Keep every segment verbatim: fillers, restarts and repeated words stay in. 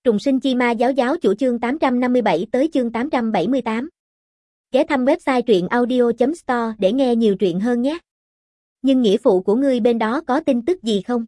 Trùng sinh chi ma giáo giáo chủ chương tám trăm năm mươi bảy tới chương tám trăm bảy mươi tám. Ghé thăm website truyện audio chấm store để nghe nhiều truyện hơn nhé. Nhưng nghĩa phụ của ngươi bên đó có tin tức gì không?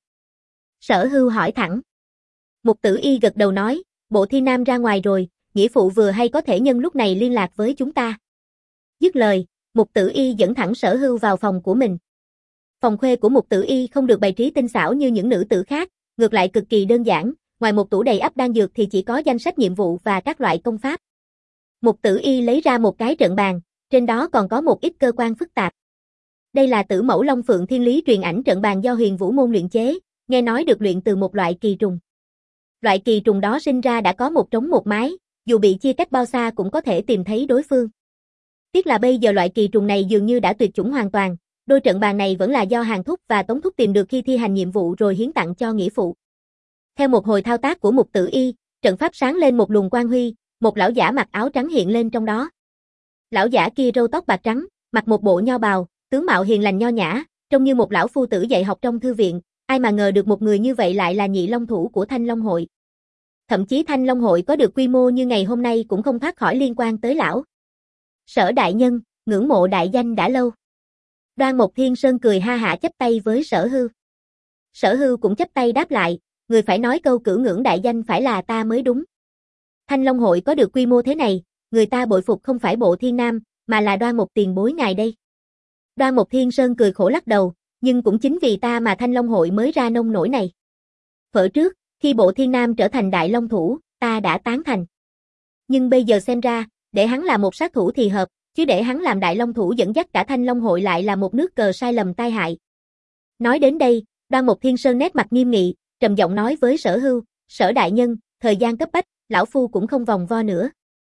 Sở Hưu hỏi thẳng. Mục Tử Y gật đầu nói, Bộ Thi Nam ra ngoài rồi, nghĩa phụ vừa hay có thể nhân lúc này liên lạc với chúng ta. Dứt lời, Mục Tử Y dẫn thẳng Sở Hưu vào phòng của mình. Phòng khuê của Mục Tử Y không được bày trí tinh xảo như những nữ tử khác, ngược lại cực kỳ đơn giản. Ngoài một tủ đầy ắp đan dược thì chỉ có danh sách nhiệm vụ và các loại công pháp. Mục Tử Y lấy ra một cái trận bàn, trên đó còn có một ít cơ quan phức tạp. Đây là Tử Mẫu Long Phượng Thiên Lý truyền ảnh trận bàn do Huyền Vũ môn luyện chế, nghe nói được luyện từ một loại kỳ trùng. Loại kỳ trùng đó sinh ra đã có một trống một mái, dù bị chia cách bao xa cũng có thể tìm thấy đối phương. Tiếc là bây giờ loại kỳ trùng này dường như đã tuyệt chủng hoàn toàn, đôi trận bàn này vẫn là do Hàn Thúc và Tống Thúc tìm được khi thi hành nhiệm vụ rồi hiến tặng cho nghĩa phụ. Theo một hồi thao tác của Mục Tử Y, trận pháp sáng lên một luồng quang huy, một lão giả mặc áo trắng hiện lên trong đó. Lão giả kia râu tóc bạc trắng, mặc một bộ nho bào, tướng mạo hiền lành nho nhã, trông như một lão phu tử dạy học trong thư viện, ai mà ngờ được một người như vậy lại là nhị long thủ của Thanh Long hội. Thậm chí Thanh Long hội có được quy mô như ngày hôm nay cũng không thoát khỏi liên quan tới lão. Sở đại nhân, ngưỡng mộ đại danh đã lâu. Đoan Mộc Thiên Sơn cười ha hả chắp tay với Sở Hưu. Sở Hưu cũng chắp tay đáp lại, người phải nói câu cửu ngưỡng đại danh phải là ta mới đúng. Thanh Long hội có được quy mô thế này, người ta bội phục không phải Bộ Thiên Nam, mà là Đoan Mộc tiền bối ngài đây. Đoan Mộc Thiên Sơn cười khổ lắc đầu, nhưng cũng chính vì ta mà Thanh Long hội mới ra nông nổi này. Thuở trước, khi Bộ Thiên Nam trở thành đại long thủ, ta đã tán thành. Nhưng bây giờ xem ra, để hắn là một sát thủ thì hợp, chứ để hắn làm đại long thủ dẫn dắt cả Thanh Long hội lại là một nước cờ sai lầm tai hại. Nói đến đây, Đoan Mộc Thiên Sơn nét mặt nghiêm nghị, trầm giọng nói với Sở Hưu, Sở đại nhân, thời gian cấp bách, lão phu cũng không vòng vo nữa.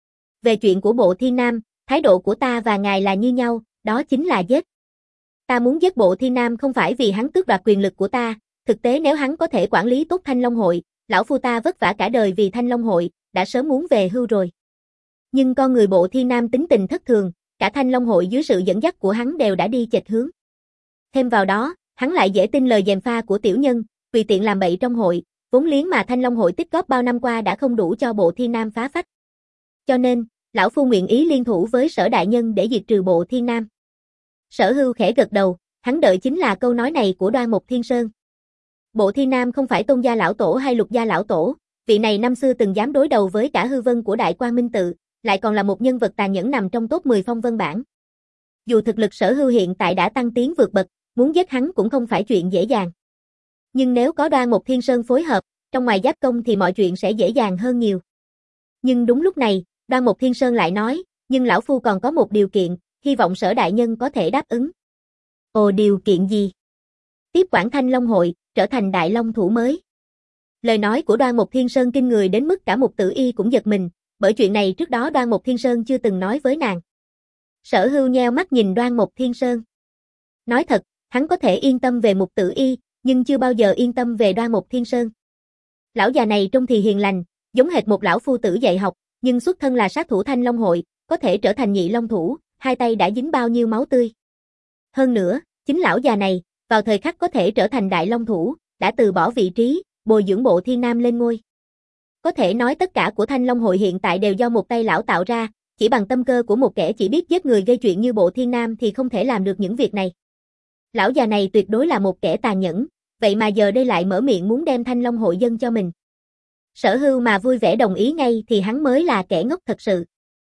Về chuyện của Bộ Thiên Nam, thái độ của ta và ngài là như nhau, đó chính là giết. Ta muốn giết Bộ Thiên Nam không phải vì hắn tước đoạt quyền lực của ta, thực tế nếu hắn có thể quản lý tốt Thanh Long hội, lão phu ta vất vả cả đời vì Thanh Long hội, đã sớm muốn về hưu rồi. Nhưng con người Bộ Thiên Nam tính tình thất thường, cả Thanh Long hội dưới sự dẫn dắt của hắn đều đã đi chệch hướng. Thêm vào đó, hắn lại dễ tin lời gièm pha của tiểu nhân, tùy tiện làm bậy trong hội, vốn liếng mà Thanh Long hội tích góp bao năm qua đã không đủ cho Bộ Thiên Nam phá phách. Cho nên, lão phu nguyện ý liên thủ với Sở đại nhân để diệt trừ Bộ Thiên Nam. Sở Hưu khẽ gật đầu, hắn đợi chính là câu nói này của Đoan Mộc Thiên Sơn. Bộ Thiên Nam không phải Tôn gia lão tổ hay Lục gia lão tổ, vị này năm xưa từng dám đối đầu với cả hư vân của Đại Quang Minh tự, lại còn là một nhân vật tàn nhẫn nằm trong top mười phong vân bảng. Dù thực lực Sở Hưu hiện tại đã tăng tiến vượt bậc, muốn giết hắn cũng không phải chuyện dễ dàng. Nhưng nếu có Đoan Mộc Thiên Sơn phối hợp, trong ngoài giáp công thì mọi chuyện sẽ dễ dàng hơn nhiều. Nhưng đúng lúc này, Đoan Mộc Thiên Sơn lại nói, nhưng lão phu còn có một điều kiện, hy vọng Sở đại nhân có thể đáp ứng. Ồ, điều kiện gì? Tiếp quản Thanh Long hội, trở thành đại long thủ mới. Lời nói của Đoan Mộc Thiên Sơn kinh người đến mức cả Mục Tử Y cũng giật mình, bởi chuyện này trước đó Đoan Mộc Thiên Sơn chưa từng nói với nàng. Sở Hưu nheo mắt nhìn Đoan Mộc Thiên Sơn. Nói thật, hắn có thể yên tâm về Mục Tử Y, nhưng chưa bao giờ yên tâm về Đoan Mộc Thiên Sơn. Lão già này trông thì hiền lành, giống hệt một lão phu tử dạy học, nhưng xuất thân là sát thủ Thanh Long hội, có thể trở thành nhị long thủ, hai tay đã dính bao nhiêu máu tươi. Hơn nữa, chính lão già này, vào thời khắc có thể trở thành đại long thủ, đã từ bỏ vị trí, bồi dưỡng Bộ Thiên Nam lên ngôi. Có thể nói tất cả của Thanh Long hội hiện tại đều do một tay lão tạo ra, chỉ bằng tâm cơ của một kẻ chỉ biết giết người gây chuyện như Bộ Thiên Nam thì không thể làm được những việc này. Lão già này tuyệt đối là một kẻ tàn nhẫn, vậy mà giờ đây lại mở miệng muốn đem Thanh Long hội dâng cho mình. Sở Hưu mà vui vẻ đồng ý ngay thì hắn mới là kẻ ngốc thật sự.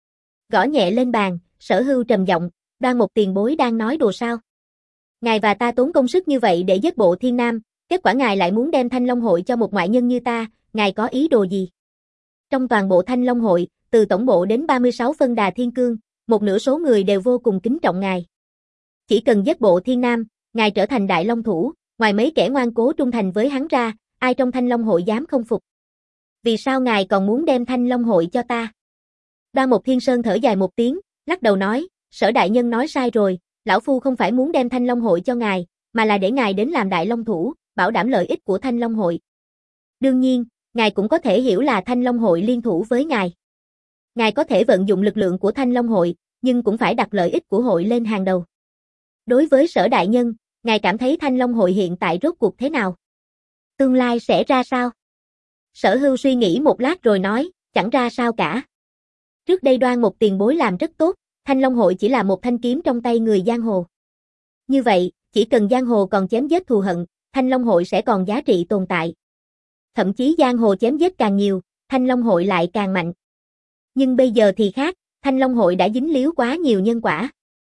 Gõ nhẹ lên bàn, Sở Hưu trầm giọng, Đoan Mộc tiền bối đang nói đùa sao? Ngài và ta tốn công sức như vậy để giết Bộ Thiên Nam, kết quả ngài lại muốn đem Thanh Long hội cho một ngoại nhân như ta, ngài có ý đồ gì? Trong toàn bộ Thanh Long hội, từ tổng bộ đến ba mươi sáu phân đà thiên cương, một nửa số người đều vô cùng kính trọng ngài. Chỉ cần giết Bộ Thiên Nam, ngài trở thành đại long thủ, ngoài mấy kẻ ngoan cố trung thành với hắn ra, ai trong Thanh Long hội dám không phục? Vì sao ngài còn muốn đem Thanh Long hội cho ta? Đoan Mộc Thiên Sơn thở dài một tiếng, lắc đầu nói, Sở đại nhân nói sai rồi, lão phu không phải muốn đem Thanh Long hội cho ngài, mà là để ngài đến làm đại long thủ, bảo đảm lợi ích của Thanh Long hội. Đương nhiên, ngài cũng có thể hiểu là Thanh Long hội liên thủ với ngài. Ngài có thể vận dụng lực lượng của Thanh Long hội, nhưng cũng phải đặt lợi ích của hội lên hàng đầu. Đối với Sở đại nhân, ngài cảm thấy Thanh Long hội hiện tại rốt cuộc thế nào? Tương lai sẽ ra sao? Sở Hưu suy nghĩ một lát rồi nói, chẳng ra sao cả. Trước đây Đoan một tiền bối làm rất tốt, Thanh Long hội chỉ là một thanh kiếm trong tay người giang hồ. Như vậy, chỉ cần giang hồ còn chém giết thù hận, Thanh Long hội sẽ còn giá trị tồn tại. Thậm chí giang hồ chém giết càng nhiều, Thanh Long hội lại càng mạnh. Nhưng bây giờ thì khác, Thanh Long hội đã dính líu quá nhiều nhân quả.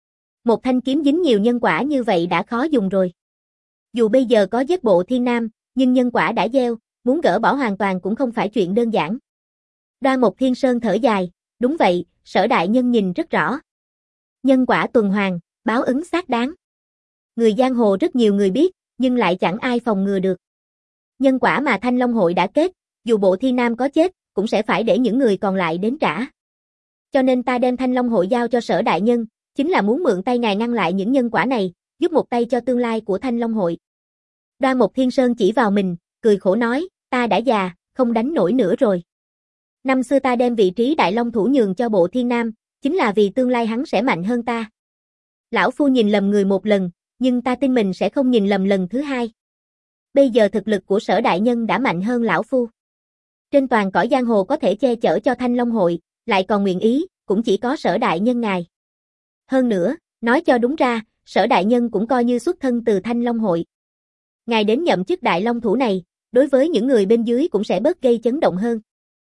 Một thanh kiếm dính nhiều nhân quả như vậy đã khó dùng rồi. Dù bây giờ có giết Bộ Thiên Nam, nhưng nhân quả đã gieo, muốn gỡ bỏ hoàn toàn cũng không phải chuyện đơn giản. Đoan Mộc Thiên Sơn thở dài, đúng vậy, Sở đại nhân nhìn rất rõ. Nhân quả tuần hoàn, báo ứng xác đáng. Người giang hồ rất nhiều người biết, nhưng lại chẳng ai phòng ngừa được. Nhân quả mà Thanh Long hội đã kết, dù Bộ Thiên Nam có chết, cũng sẽ phải để những người còn lại đến trả. Cho nên ta đem Thanh Long hội giao cho Sở đại nhân, chính là muốn mượn tay ngài ngăn lại những nhân quả này, giúp một tay cho tương lai của Thanh Long hội. Đoan Mộc Thiên Sơn chỉ vào mình, cười khổ nói, ta đã già, không đánh nổi nữa rồi. Năm xưa ta đem vị trí Đại Long thủ nhường cho Bộ Thiên Nam, chính là vì tương lai hắn sẽ mạnh hơn ta. Lão phu nhìn lầm người một lần, nhưng ta tin mình sẽ không nhìn lầm lần thứ hai. Bây giờ thực lực của Sở đại nhân đã mạnh hơn lão phu. Trên toàn cõi giang hồ có thể che chở cho Thanh Long hội, lại còn nguyện ý, cũng chỉ có Sở đại nhân ngài. Hơn nữa, nói cho đúng ra, Sở đại nhân cũng coi như xuất thân từ Thanh Long hội. Ngài đến nhậm chức Đại Long thủ này, đối với những người bên dưới cũng sẽ bớt gây chấn động hơn.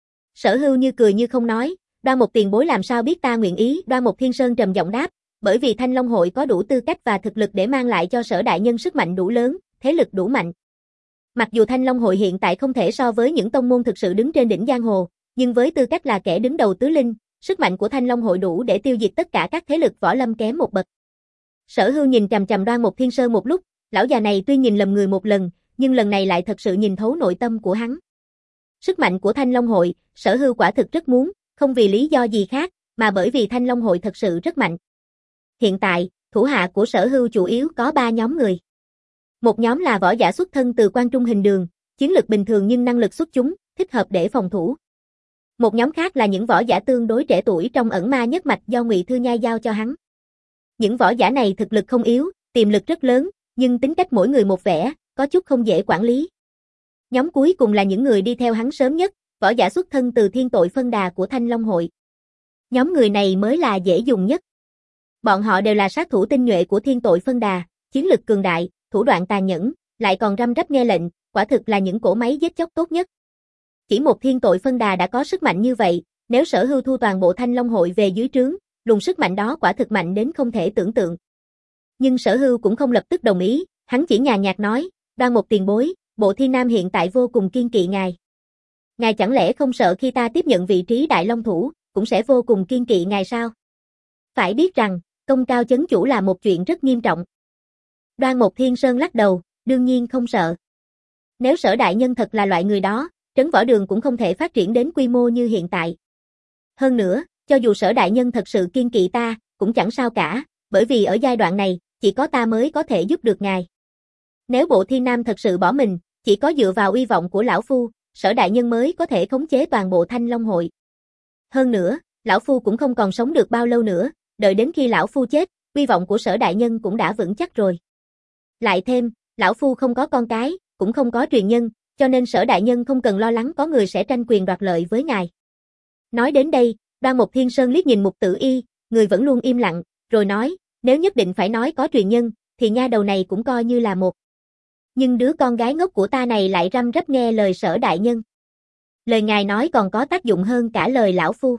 Sở Hưu như cười như không nói, Đoan một tiền bối làm sao biết ta nguyện ý, Đoan một Thiên Sơn trầm giọng đáp, bởi vì Thanh Long hội có đủ tư cách và thực lực để mang lại cho Sở đại nhân sức mạnh đủ lớn, thế lực đủ mạnh. Mặc dù Thanh Long hội hiện tại không thể so với những tông môn thực sự đứng trên đỉnh giang hồ, nhưng với tư cách là kẻ đứng đầu tứ linh, sức mạnh của Thanh Long hội đủ để tiêu diệt tất cả các thế lực võ lâm kém một bậc. Sở Hưu nhìn chằm chằm Đoan một Thiên Sơn một lúc, lão già này tuy nhìn lầm người một lần, nhưng lần này lại thật sự nhìn thấu nội tâm của hắn. Sức mạnh của Thanh Long hội, Sở Hưu quả thực rất muốn, không vì lý do gì khác, mà bởi vì Thanh Long hội thật sự rất mạnh. Hiện tại, thủ hạ của Sở Hưu chủ yếu có ba nhóm người. Một nhóm là võ giả xuất thân từ quan trung hình đường, chiến lực bình thường nhưng năng lực xuất chúng, thích hợp để phòng thủ. Một nhóm khác là những võ giả tương đối trẻ tuổi trong ẩn ma nhất mạch do Ngụy Thư Nhai giao cho hắn. Những võ giả này thực lực không yếu, tiềm lực rất lớn, nhưng tính cách mỗi người một vẻ, có chút không dễ quản lý. Nhóm cuối cùng là những người đi theo hắn sớm nhất, võ giả xuất thân từ thiên tội phân đà của Thanh Long hội. Nhóm người này mới là dễ dùng nhất. Bọn họ đều là sát thủ tinh nhuệ của thiên tội phân đà, chiến lực cường đại, thủ đoạn tàn nhẫn, lại còn răm rắp nghe lệnh, quả thực là những cỗ máy giết chóc tốt nhất. Chỉ một thiên tội phân đà đã có sức mạnh như vậy, nếu Sở Hưu thu toàn bộ Thanh Long hội về dưới trướng, luồng sức mạnh đó quả thực mạnh đến không thể tưởng tượng. Nhưng Sở Hưu cũng không lập tức đồng ý, hắn chỉ nhàn nhạt nói, Đoan một tiền bối, Bộ Thiên Nam hiện tại vô cùng kiên kỵ ngài. Ngài chẳng lẽ không sợ khi ta tiếp nhận vị trí Đại Long thủ, cũng sẽ vô cùng kiên kỵ ngài sao? Phải biết rằng, công cao chấn chủ là một chuyện rất nghiêm trọng. Đoan Mộc Thiên Sơn lắc đầu, đương nhiên không sợ. Nếu Sở đại nhân thật là loại người đó, Trấn Võ Đường cũng không thể phát triển đến quy mô như hiện tại. Hơn nữa, cho dù Sở đại nhân thật sự kiên kỵ ta, cũng chẳng sao cả, bởi vì ở giai đoạn này, chỉ có ta mới có thể giúp được ngài. Nếu Bộ Thiên Nam thật sự bỏ mình, chỉ có dựa vào uy vọng của lão phu, Sở đại nhân mới có thể khống chế toàn bộ Thanh Long hội. Hơn nữa, lão phu cũng không còn sống được bao lâu nữa, đợi đến khi lão phu chết, uy vọng của Sở đại nhân cũng đã vững chắc rồi. Lại thêm, lão phu không có con cái, cũng không có truyền nhân, cho nên Sở đại nhân không cần lo lắng có người sẽ tranh quyền đoạt lợi với ngài. Nói đến đây, Đoan Mộc Thiên Sơn liếc nhìn Mục Tử Y, người vẫn luôn im lặng, rồi nói, nếu nhất định phải nói có truyền nhân, thì nha đầu này cũng coi như là một. Nhưng đứa con gái ngốc của ta này lại răm rắp nghe lời Sở đại nhân. Lời ngài nói còn có tác dụng hơn cả lời lão phu.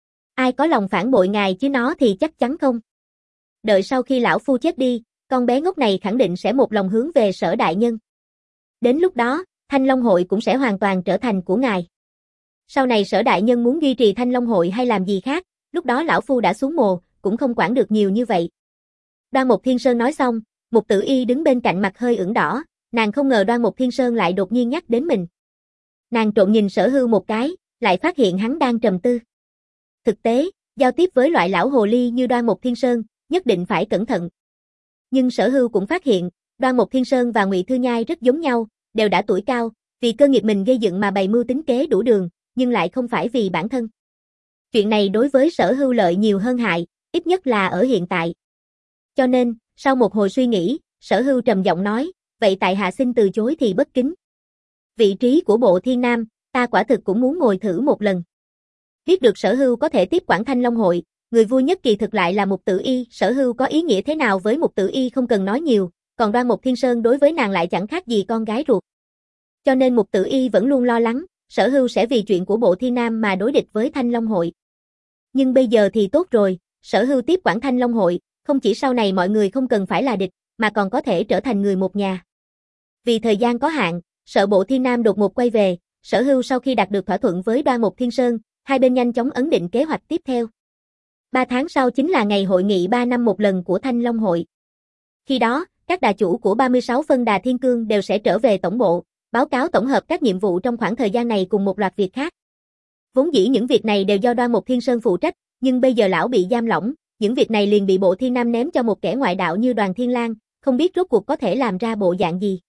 Ai có lòng phản bội ngài chứ nó thì chắc chắn không. Đợi sau khi lão phu chết đi, con bé ngốc này khẳng định sẽ một lòng hướng về Sở đại nhân. Đến lúc đó, Thanh Long hội cũng sẽ hoàn toàn trở thành của ngài. Sau này Sở đại nhân muốn duy trì Thanh Long hội hay làm gì khác, lúc đó lão phu đã xuống mồ, cũng không quản được nhiều như vậy. Đoan Mộc Thiên Sơn nói xong, Mục Tử Y đứng bên cạnh mặt hơi ửng đỏ, nàng không ngờ Đoan Mộc Thiên Sơn lại đột nhiên nhắc đến mình. Nàng trộn nhìn Sở Hưu một cái, lại phát hiện hắn đang trầm tư. Thực tế, giao tiếp với loại lão hồ ly như Đoan Mộc Thiên Sơn, nhất định phải cẩn thận. Nhưng Sở Hưu cũng phát hiện, Đoan Mộc Thiên Sơn và Ngụy Thư Nhai rất giống nhau, đều đã tuổi cao, vì cơ nghiệp mình gây dựng mà bày mưu tính kế đủ đường, nhưng lại không phải vì bản thân. Chuyện này đối với Sở Hưu lợi nhiều hơn hại, ít nhất là ở hiện tại. Cho nên, sau một hồi suy nghĩ, Sở Hưu trầm giọng nói, vậy tại hạ xin từ chối thì bất kính. Vị trí của Bộ Thiên Nam, ta quả thực cũng muốn ngồi thử một lần. Biết được Sở Hưu có thể tiếp quản Thanh Long hội, người vui nhất kỳ thực lại là Mục Tử Y. Sở Hưu có ý nghĩa thế nào với Mục Tử Y không cần nói nhiều, còn Đoan Mục Thiên Sơn đối với nàng lại chẳng khác gì con gái ruột. Cho nên Mục Tử Y vẫn luôn lo lắng, Sở Hưu sẽ vì chuyện của Bộ Thiên Nam mà đối địch với Thanh Long hội. Nhưng bây giờ thì tốt rồi, Sở Hưu tiếp quản Thanh Long hội, không chỉ sau này mọi người không cần phải là địch, mà còn có thể trở thành người một nhà. Vì thời gian có hạn, sợ Bộ Thiên Nam đột ngột quay về, Sở Hưu sau khi đạt được thỏa thuận với Đoan Mục Thiên Sơn, hai bên nhanh chóng ấn định kế hoạch tiếp theo. Ba tháng sau chính là ngày hội nghị ba năm một lần của Thanh Long hội. Khi đó, các đà chủ của ba mươi sáu phân đà thiên cương đều sẽ trở về tổng bộ, báo cáo tổng hợp các nhiệm vụ trong khoảng thời gian này cùng một loạt việc khác. Vốn dĩ những việc này đều do Đoan Mục Thiên Sơn phụ trách, nhưng bây giờ lão bị giam lỏng, những việc này liền bị Bộ Thiên Nam ném cho một kẻ ngoại đạo như Đoàn Thiên Lang, không biết rốt cuộc có thể làm ra bộ dạng gì.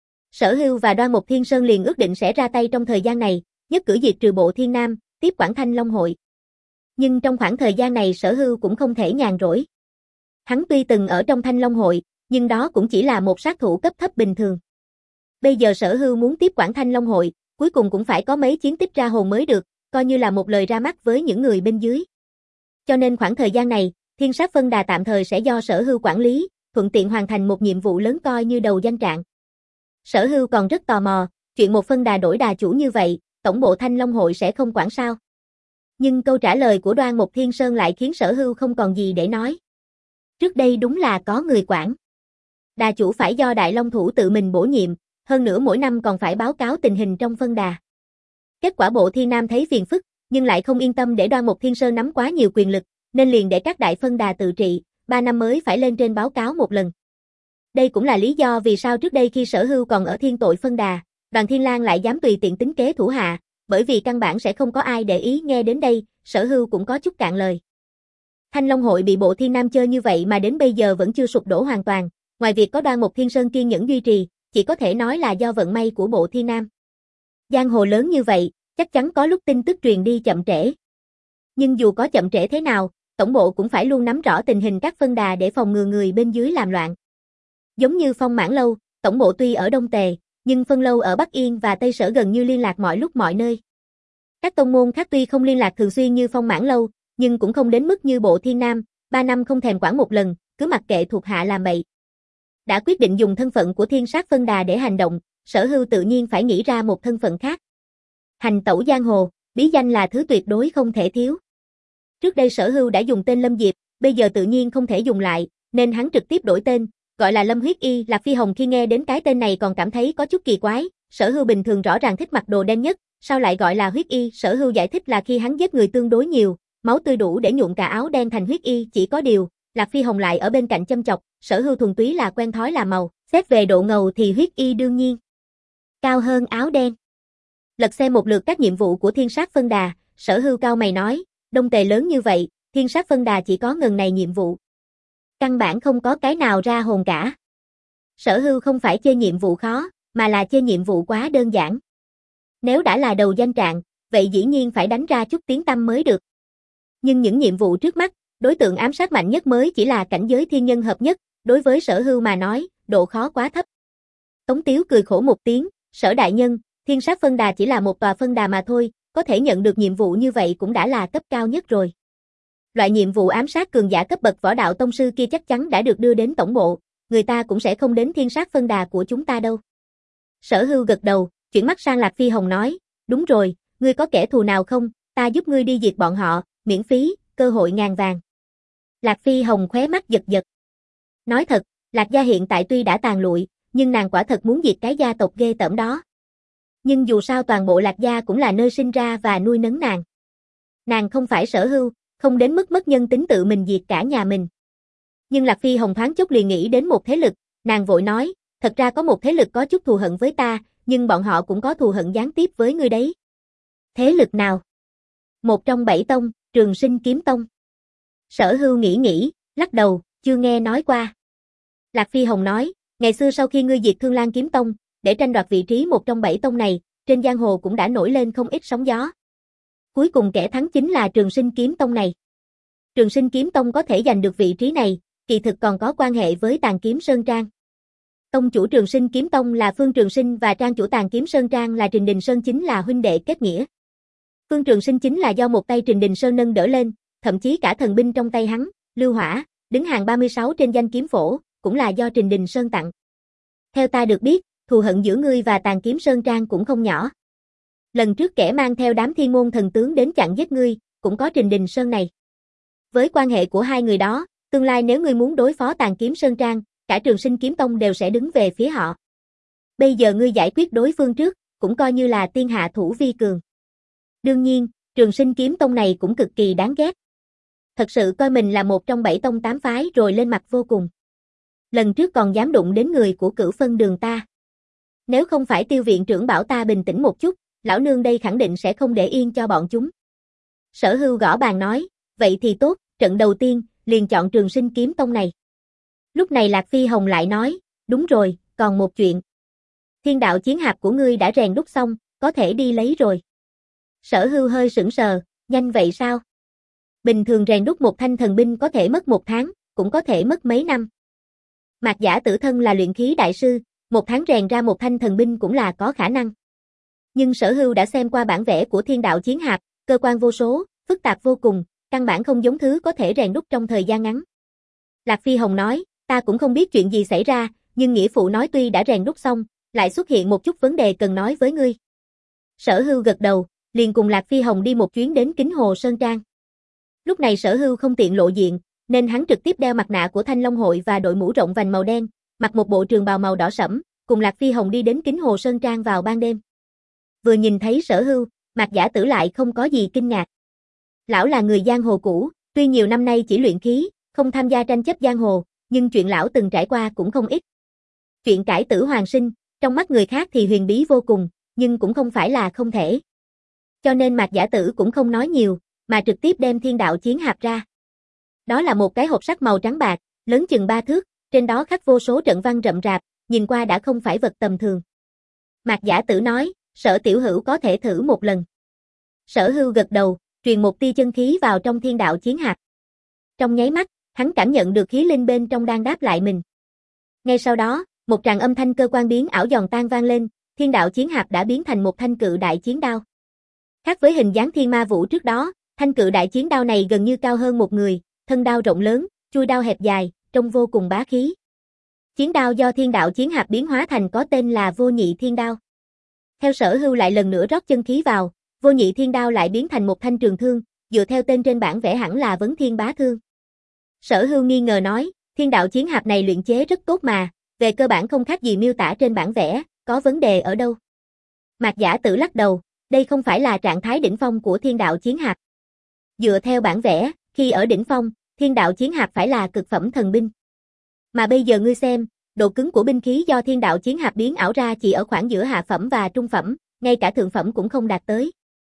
Sở Hưu và Đoan Mục Thiên Sơn liền ước định sẽ ra tay trong thời gian này, nhất cử diệt trừ Bộ Thiên Nam, tiếp quản Thanh Long hội. Nhưng trong khoảng thời gian này Sở Hưu cũng không thể nhàn rỗi. Hắn tuy từng ở trong Thanh Long hội, nhưng đó cũng chỉ là một sát thủ cấp thấp bình thường. Bây giờ Sở Hưu muốn tiếp quản Thanh Long hội, cuối cùng cũng phải có mấy chiến tích ra hồn mới được, coi như là một lời ra mắt với những người bên dưới. Cho nên khoảng thời gian này, Thiên Sát phân đà tạm thời sẽ do Sở Hưu quản lý, thuận tiện hoàn thành một nhiệm vụ lớn coi như đầu danh trạng. Sở Hưu còn rất tò mò, chuyện một phân đà đổi đà chủ như vậy, tổng bộ Thanh Long hội sẽ không quản sao? Nhưng câu trả lời của Đoan Mục Thiên Sơn lại khiến Sở Hưu không còn gì để nói. Trước đây đúng là có người quản. Đà chủ phải do Đại Long Thủ tự mình bổ nhiệm, hơn nữa mỗi năm còn phải báo cáo tình hình trong phân đà. Kết quả Bộ Thiên Nam thấy phiền phức, nhưng lại không yên tâm để Đoan Mục Thiên Sơn nắm quá nhiều quyền lực, nên liền để các đại phân đà tự trị, ba năm mới phải lên trên báo cáo một lần. Đây cũng là lý do vì sao trước đây khi Sở Hưu còn ở Thiên Tội phân đà, Đoàn Thiên Lang lại dám tùy tiện tính kế thủ hạ, bởi vì căn bản sẽ không có ai để ý. Nghe đến đây, Sở Hưu cũng có chút cạn lời. Thanh Long hội bị Bộ Thiên Nam chơi như vậy mà đến bây giờ vẫn chưa sụp đổ hoàn toàn, ngoài việc có Đoan Mục Thiên Sơn kiên nhẫn duy trì, chỉ có thể nói là do vận may của Bộ Thiên Nam. Giang hồ lớn như vậy, chắc chắn có lúc tin tức truyền đi chậm trễ. Nhưng dù có chậm trễ thế nào, tổng bộ cũng phải luôn nắm rõ tình hình các phân đà để phòng ngừa người bên dưới làm loạn. Giống như Phong Mãn Lâu, tổng bộ tuy ở Đông Tề, nhưng phân lâu ở Bắc Yên và Tây Sở gần như liên lạc mọi lúc mọi nơi. Các tông môn khác tuy không liên lạc thường xuyên như Phong Mãn Lâu, nhưng cũng không đến mức như Bộ Thiên Nam, ba năm không thèm quản một lần, cứ mặc kệ thuộc hạ làm bậy. Đã quyết định dùng thân phận của Thiên Sát phân đà để hành động, Sở Hưu tự nhiên phải nghĩ ra một thân phận khác. Hành tẩu giang hồ, bí danh là thứ tuyệt đối không thể thiếu. Trước đây Sở Hưu đã dùng tên Lâm Diệp, bây giờ tự nhiên không thể dùng lại, nên hắn trực tiếp đổi tên, gọi là Lâm Huyết Y. Lạc Phi Hồng khi nghe đến cái tên này còn cảm thấy có chút kỳ quái, Sở Hưu bình thường rõ ràng thích mặc đồ đen nhất, sao lại gọi là Huyết Y? Sở Hưu giải thích là khi hắn giết người tương đối nhiều, máu tươi đủ để nhuộm cả áo đen thành huyết y, chỉ có điều, Lạc Phi Hồng lại ở bên cạnh châm chọc, Sở Hưu thuần túy là quen thói làm màu, xét về độ ngầu thì huyết y đương nhiên cao hơn áo đen. Lật xem một lượt các nhiệm vụ của Thiên Sát phân đà, Sở Hưu cao mày nói, Đông Tề lớn như vậy, Thiên Sát phân đà chỉ có ngần này nhiệm vụ. Căn bản không có cái nào ra hồn cả. Sở Hưu không phải chê nhiệm vụ khó, mà là chê nhiệm vụ quá đơn giản. Nếu đã là đầu danh trạng, vậy dĩ nhiên phải đánh ra chút tiếng tăm mới được. Nhưng những nhiệm vụ trước mắt, đối tượng ám sát mạnh nhất mới chỉ là cảnh giới thiên nhân hợp nhất, đối với Sở Hưu mà nói, độ khó quá thấp. Tống Tiếu cười khổ một tiếng, Sở đại nhân, Thiên Sát phân đà chỉ là một tòa phân đà mà thôi, có thể nhận được nhiệm vụ như vậy cũng đã là cấp cao nhất rồi. Loại nhiệm vụ ám sát cường giả cấp bậc võ đạo tông sư kia chắc chắn đã được đưa đến tổng bộ, người ta cũng sẽ không đến Thiên Sát phân đà của chúng ta đâu. Sở Hưu gật đầu, chuyển mắt sang Lạc Phi Hồng nói, đúng rồi, ngươi có kẻ thù nào không, ta giúp ngươi đi diệt bọn họ, miễn phí, cơ hội ngàn vàng. Lạc Phi Hồng khóe mắt giật giật. Nói thật, Lạc gia hiện tại tuy đã tàn lụi, nhưng nàng quả thật muốn diệt cái gia tộc ghê tởm đó. Nhưng dù sao toàn bộ Lạc gia cũng là nơi sinh ra và nuôi nấng nàng. Nàng không phải Sở Hưu, không đến mức mất nhân tính tự mình diệt cả nhà mình. Nhưng Lạc Phi Hồng thoáng chốc liền nghĩ đến một thế lực, nàng vội nói, thật ra có một thế lực có chút thù hận với ta, nhưng bọn họ cũng có thù hận gián tiếp với ngươi đấy. Thế lực nào? Một trong bảy tông, Trường Sinh Kiếm Tông. Sở Hưu nghĩ nghĩ, lắc đầu, chưa nghe nói qua. Lạc Phi Hồng nói, ngày xưa sau khi ngươi diệt Thương Lan Kiếm Tông, để tranh đoạt vị trí một trong bảy tông này, trên giang hồ cũng đã nổi lên không ít sóng gió. Cuối cùng kẻ thắng chính là Trường Sinh Kiếm Tông này. Trường Sinh Kiếm Tông có thể giành được vị trí này, kỳ thực còn có quan hệ với Tàn Kiếm Sơn Trang. Tông chủ Trường Sinh Kiếm Tông là Phương Trường Sinh và Trang chủ Tàn Kiếm Sơn Trang là Trình Đình Sơn chính là huynh đệ kết nghĩa. Phương Trường Sinh chính là do một tay Trình Đình Sơn nâng đỡ lên, thậm chí cả thần binh trong tay hắn, Lưu Hỏa, đứng hàng ba mươi sáu trên danh kiếm phổ, cũng là do Trình Đình Sơn tặng. Theo ta được biết, thù hận giữa ngươi và Tàn Kiếm Sơn Trang cũng không nhỏ. Lần trước kẻ mang theo đám thiên môn thần tướng đến chặn giết ngươi, cũng có Trình Đình Sơn này. Với quan hệ của hai người đó, tương lai nếu ngươi muốn đối phó Tàn Kiếm Sơn Trang, cả Trường Sinh Kiếm Tông đều sẽ đứng về phía họ. Bây giờ ngươi giải quyết đối phương trước, cũng coi như là tiên hạ thủ vi cường. Đương nhiên, Trường Sinh Kiếm Tông này cũng cực kỳ đáng ghét. Thật sự coi mình là một trong bảy tông tám phái rồi lên mặt vô cùng. Lần trước còn dám đụng đến người của Cửu Phân Đường ta. Nếu không phải Tiêu viện trưởng bảo ta bình tĩnh một chút, lão nương đây khẳng định sẽ không để yên cho bọn chúng. Sở Hưu gõ bàn nói, vậy thì tốt, trận đầu tiên, liền chọn Trường Sinh Kiếm Tông này. Lúc này Lạc Phi Hồng lại nói, đúng rồi, còn một chuyện. Thiên đạo chiến hạp của ngươi đã rèn đúc xong, có thể đi lấy rồi. Sở Hưu hơi sững sờ, nhanh vậy sao? Bình thường rèn đúc một thanh thần binh có thể mất một tháng, cũng có thể mất mấy năm. Mạc Giả Tử thân là luyện khí đại sư, một tháng rèn ra một thanh thần binh cũng là có khả năng. Nhưng Sở Hưu đã xem qua bản vẽ của thiên đạo chiến hạp, cơ quan vô số, phức tạp vô cùng, căn bản không giống thứ có thể rèn đúc trong thời gian ngắn. Lạc Phi Hồng nói, ta cũng không biết chuyện gì xảy ra, nhưng nghĩa phụ nói tuy đã rèn đúc xong, lại xuất hiện một chút vấn đề cần nói với ngươi. Sở Hưu gật đầu, liền cùng Lạc Phi Hồng đi một chuyến đến Kính Hồ Sơn Trang. Lúc này Sở Hưu không tiện lộ diện, nên hắn trực tiếp đeo mặt nạ của Thanh Long Hội và đội mũ rộng vành màu đen, mặc một bộ trường bào màu đỏ sẫm, cùng Lạc Phi Hồng đi đến Kính Hồ Sơn Trang vào ban đêm. Vừa nhìn thấy Sở Hưu, Mạc Giả Tử lại không có gì kinh ngạc. Lão là người giang hồ cũ, tuy nhiều năm nay chỉ luyện khí, không tham gia tranh chấp giang hồ, nhưng chuyện lão từng trải qua cũng không ít. Chuyện cải tử hoàng sinh, trong mắt người khác thì huyền bí vô cùng, nhưng cũng không phải là không thể. Cho nên Mạc Giả Tử cũng không nói nhiều, mà trực tiếp đem thiên đạo chiến hạp ra. Đó là một cái hộp sắt màu trắng bạc, lớn chừng ba thước, trên đó khắc vô số trận văn rậm rạp, nhìn qua đã không phải vật tầm thường. Mạc Giả Tử nói, Sở tiểu hữu có thể thử một lần. Sở Hưu gật đầu, truyền một tia chân khí vào trong thiên đạo chiến hạp. Trong nháy mắt, hắn cảm nhận được khí linh bên trong đang đáp lại mình. Ngay sau đó, một tràng âm thanh cơ quan biến ảo giòn tan vang lên, thiên đạo chiến hạp đã biến thành một thanh cự đại chiến đao. Khác với hình dáng thiên ma vũ trước đó, thanh cự đại chiến đao này gần như cao hơn một người, thân đao rộng lớn, chui đao hẹp dài, trông vô cùng bá khí. Chiến đao do thiên đạo chiến hạp biến hóa thành có tên là Vô Nhị Thiên Đao. Theo Sở Hưu lại lần nữa rót chân khí vào, Vô Nhị Thiên Đao lại biến thành một thanh trường thương, dựa theo tên trên bản vẽ hẳn là Vấn Thiên Bá Thương. Sở Hưu nghi ngờ nói, thiên đạo chiến hạp này luyện chế rất tốt mà, về cơ bản không khác gì miêu tả trên bản vẽ, có vấn đề ở đâu? Mạc Giả Tử lắc đầu, đây không phải là trạng thái đỉnh phong của thiên đạo chiến hạp. Dựa theo bản vẽ, khi ở đỉnh phong, thiên đạo chiến hạp phải là cực phẩm thần binh. Mà bây giờ ngươi xem, độ cứng của binh khí do thiên đạo chiến hạp biến ảo ra chỉ ở khoảng giữa hạ phẩm và trung phẩm, ngay cả thượng phẩm cũng không đạt tới.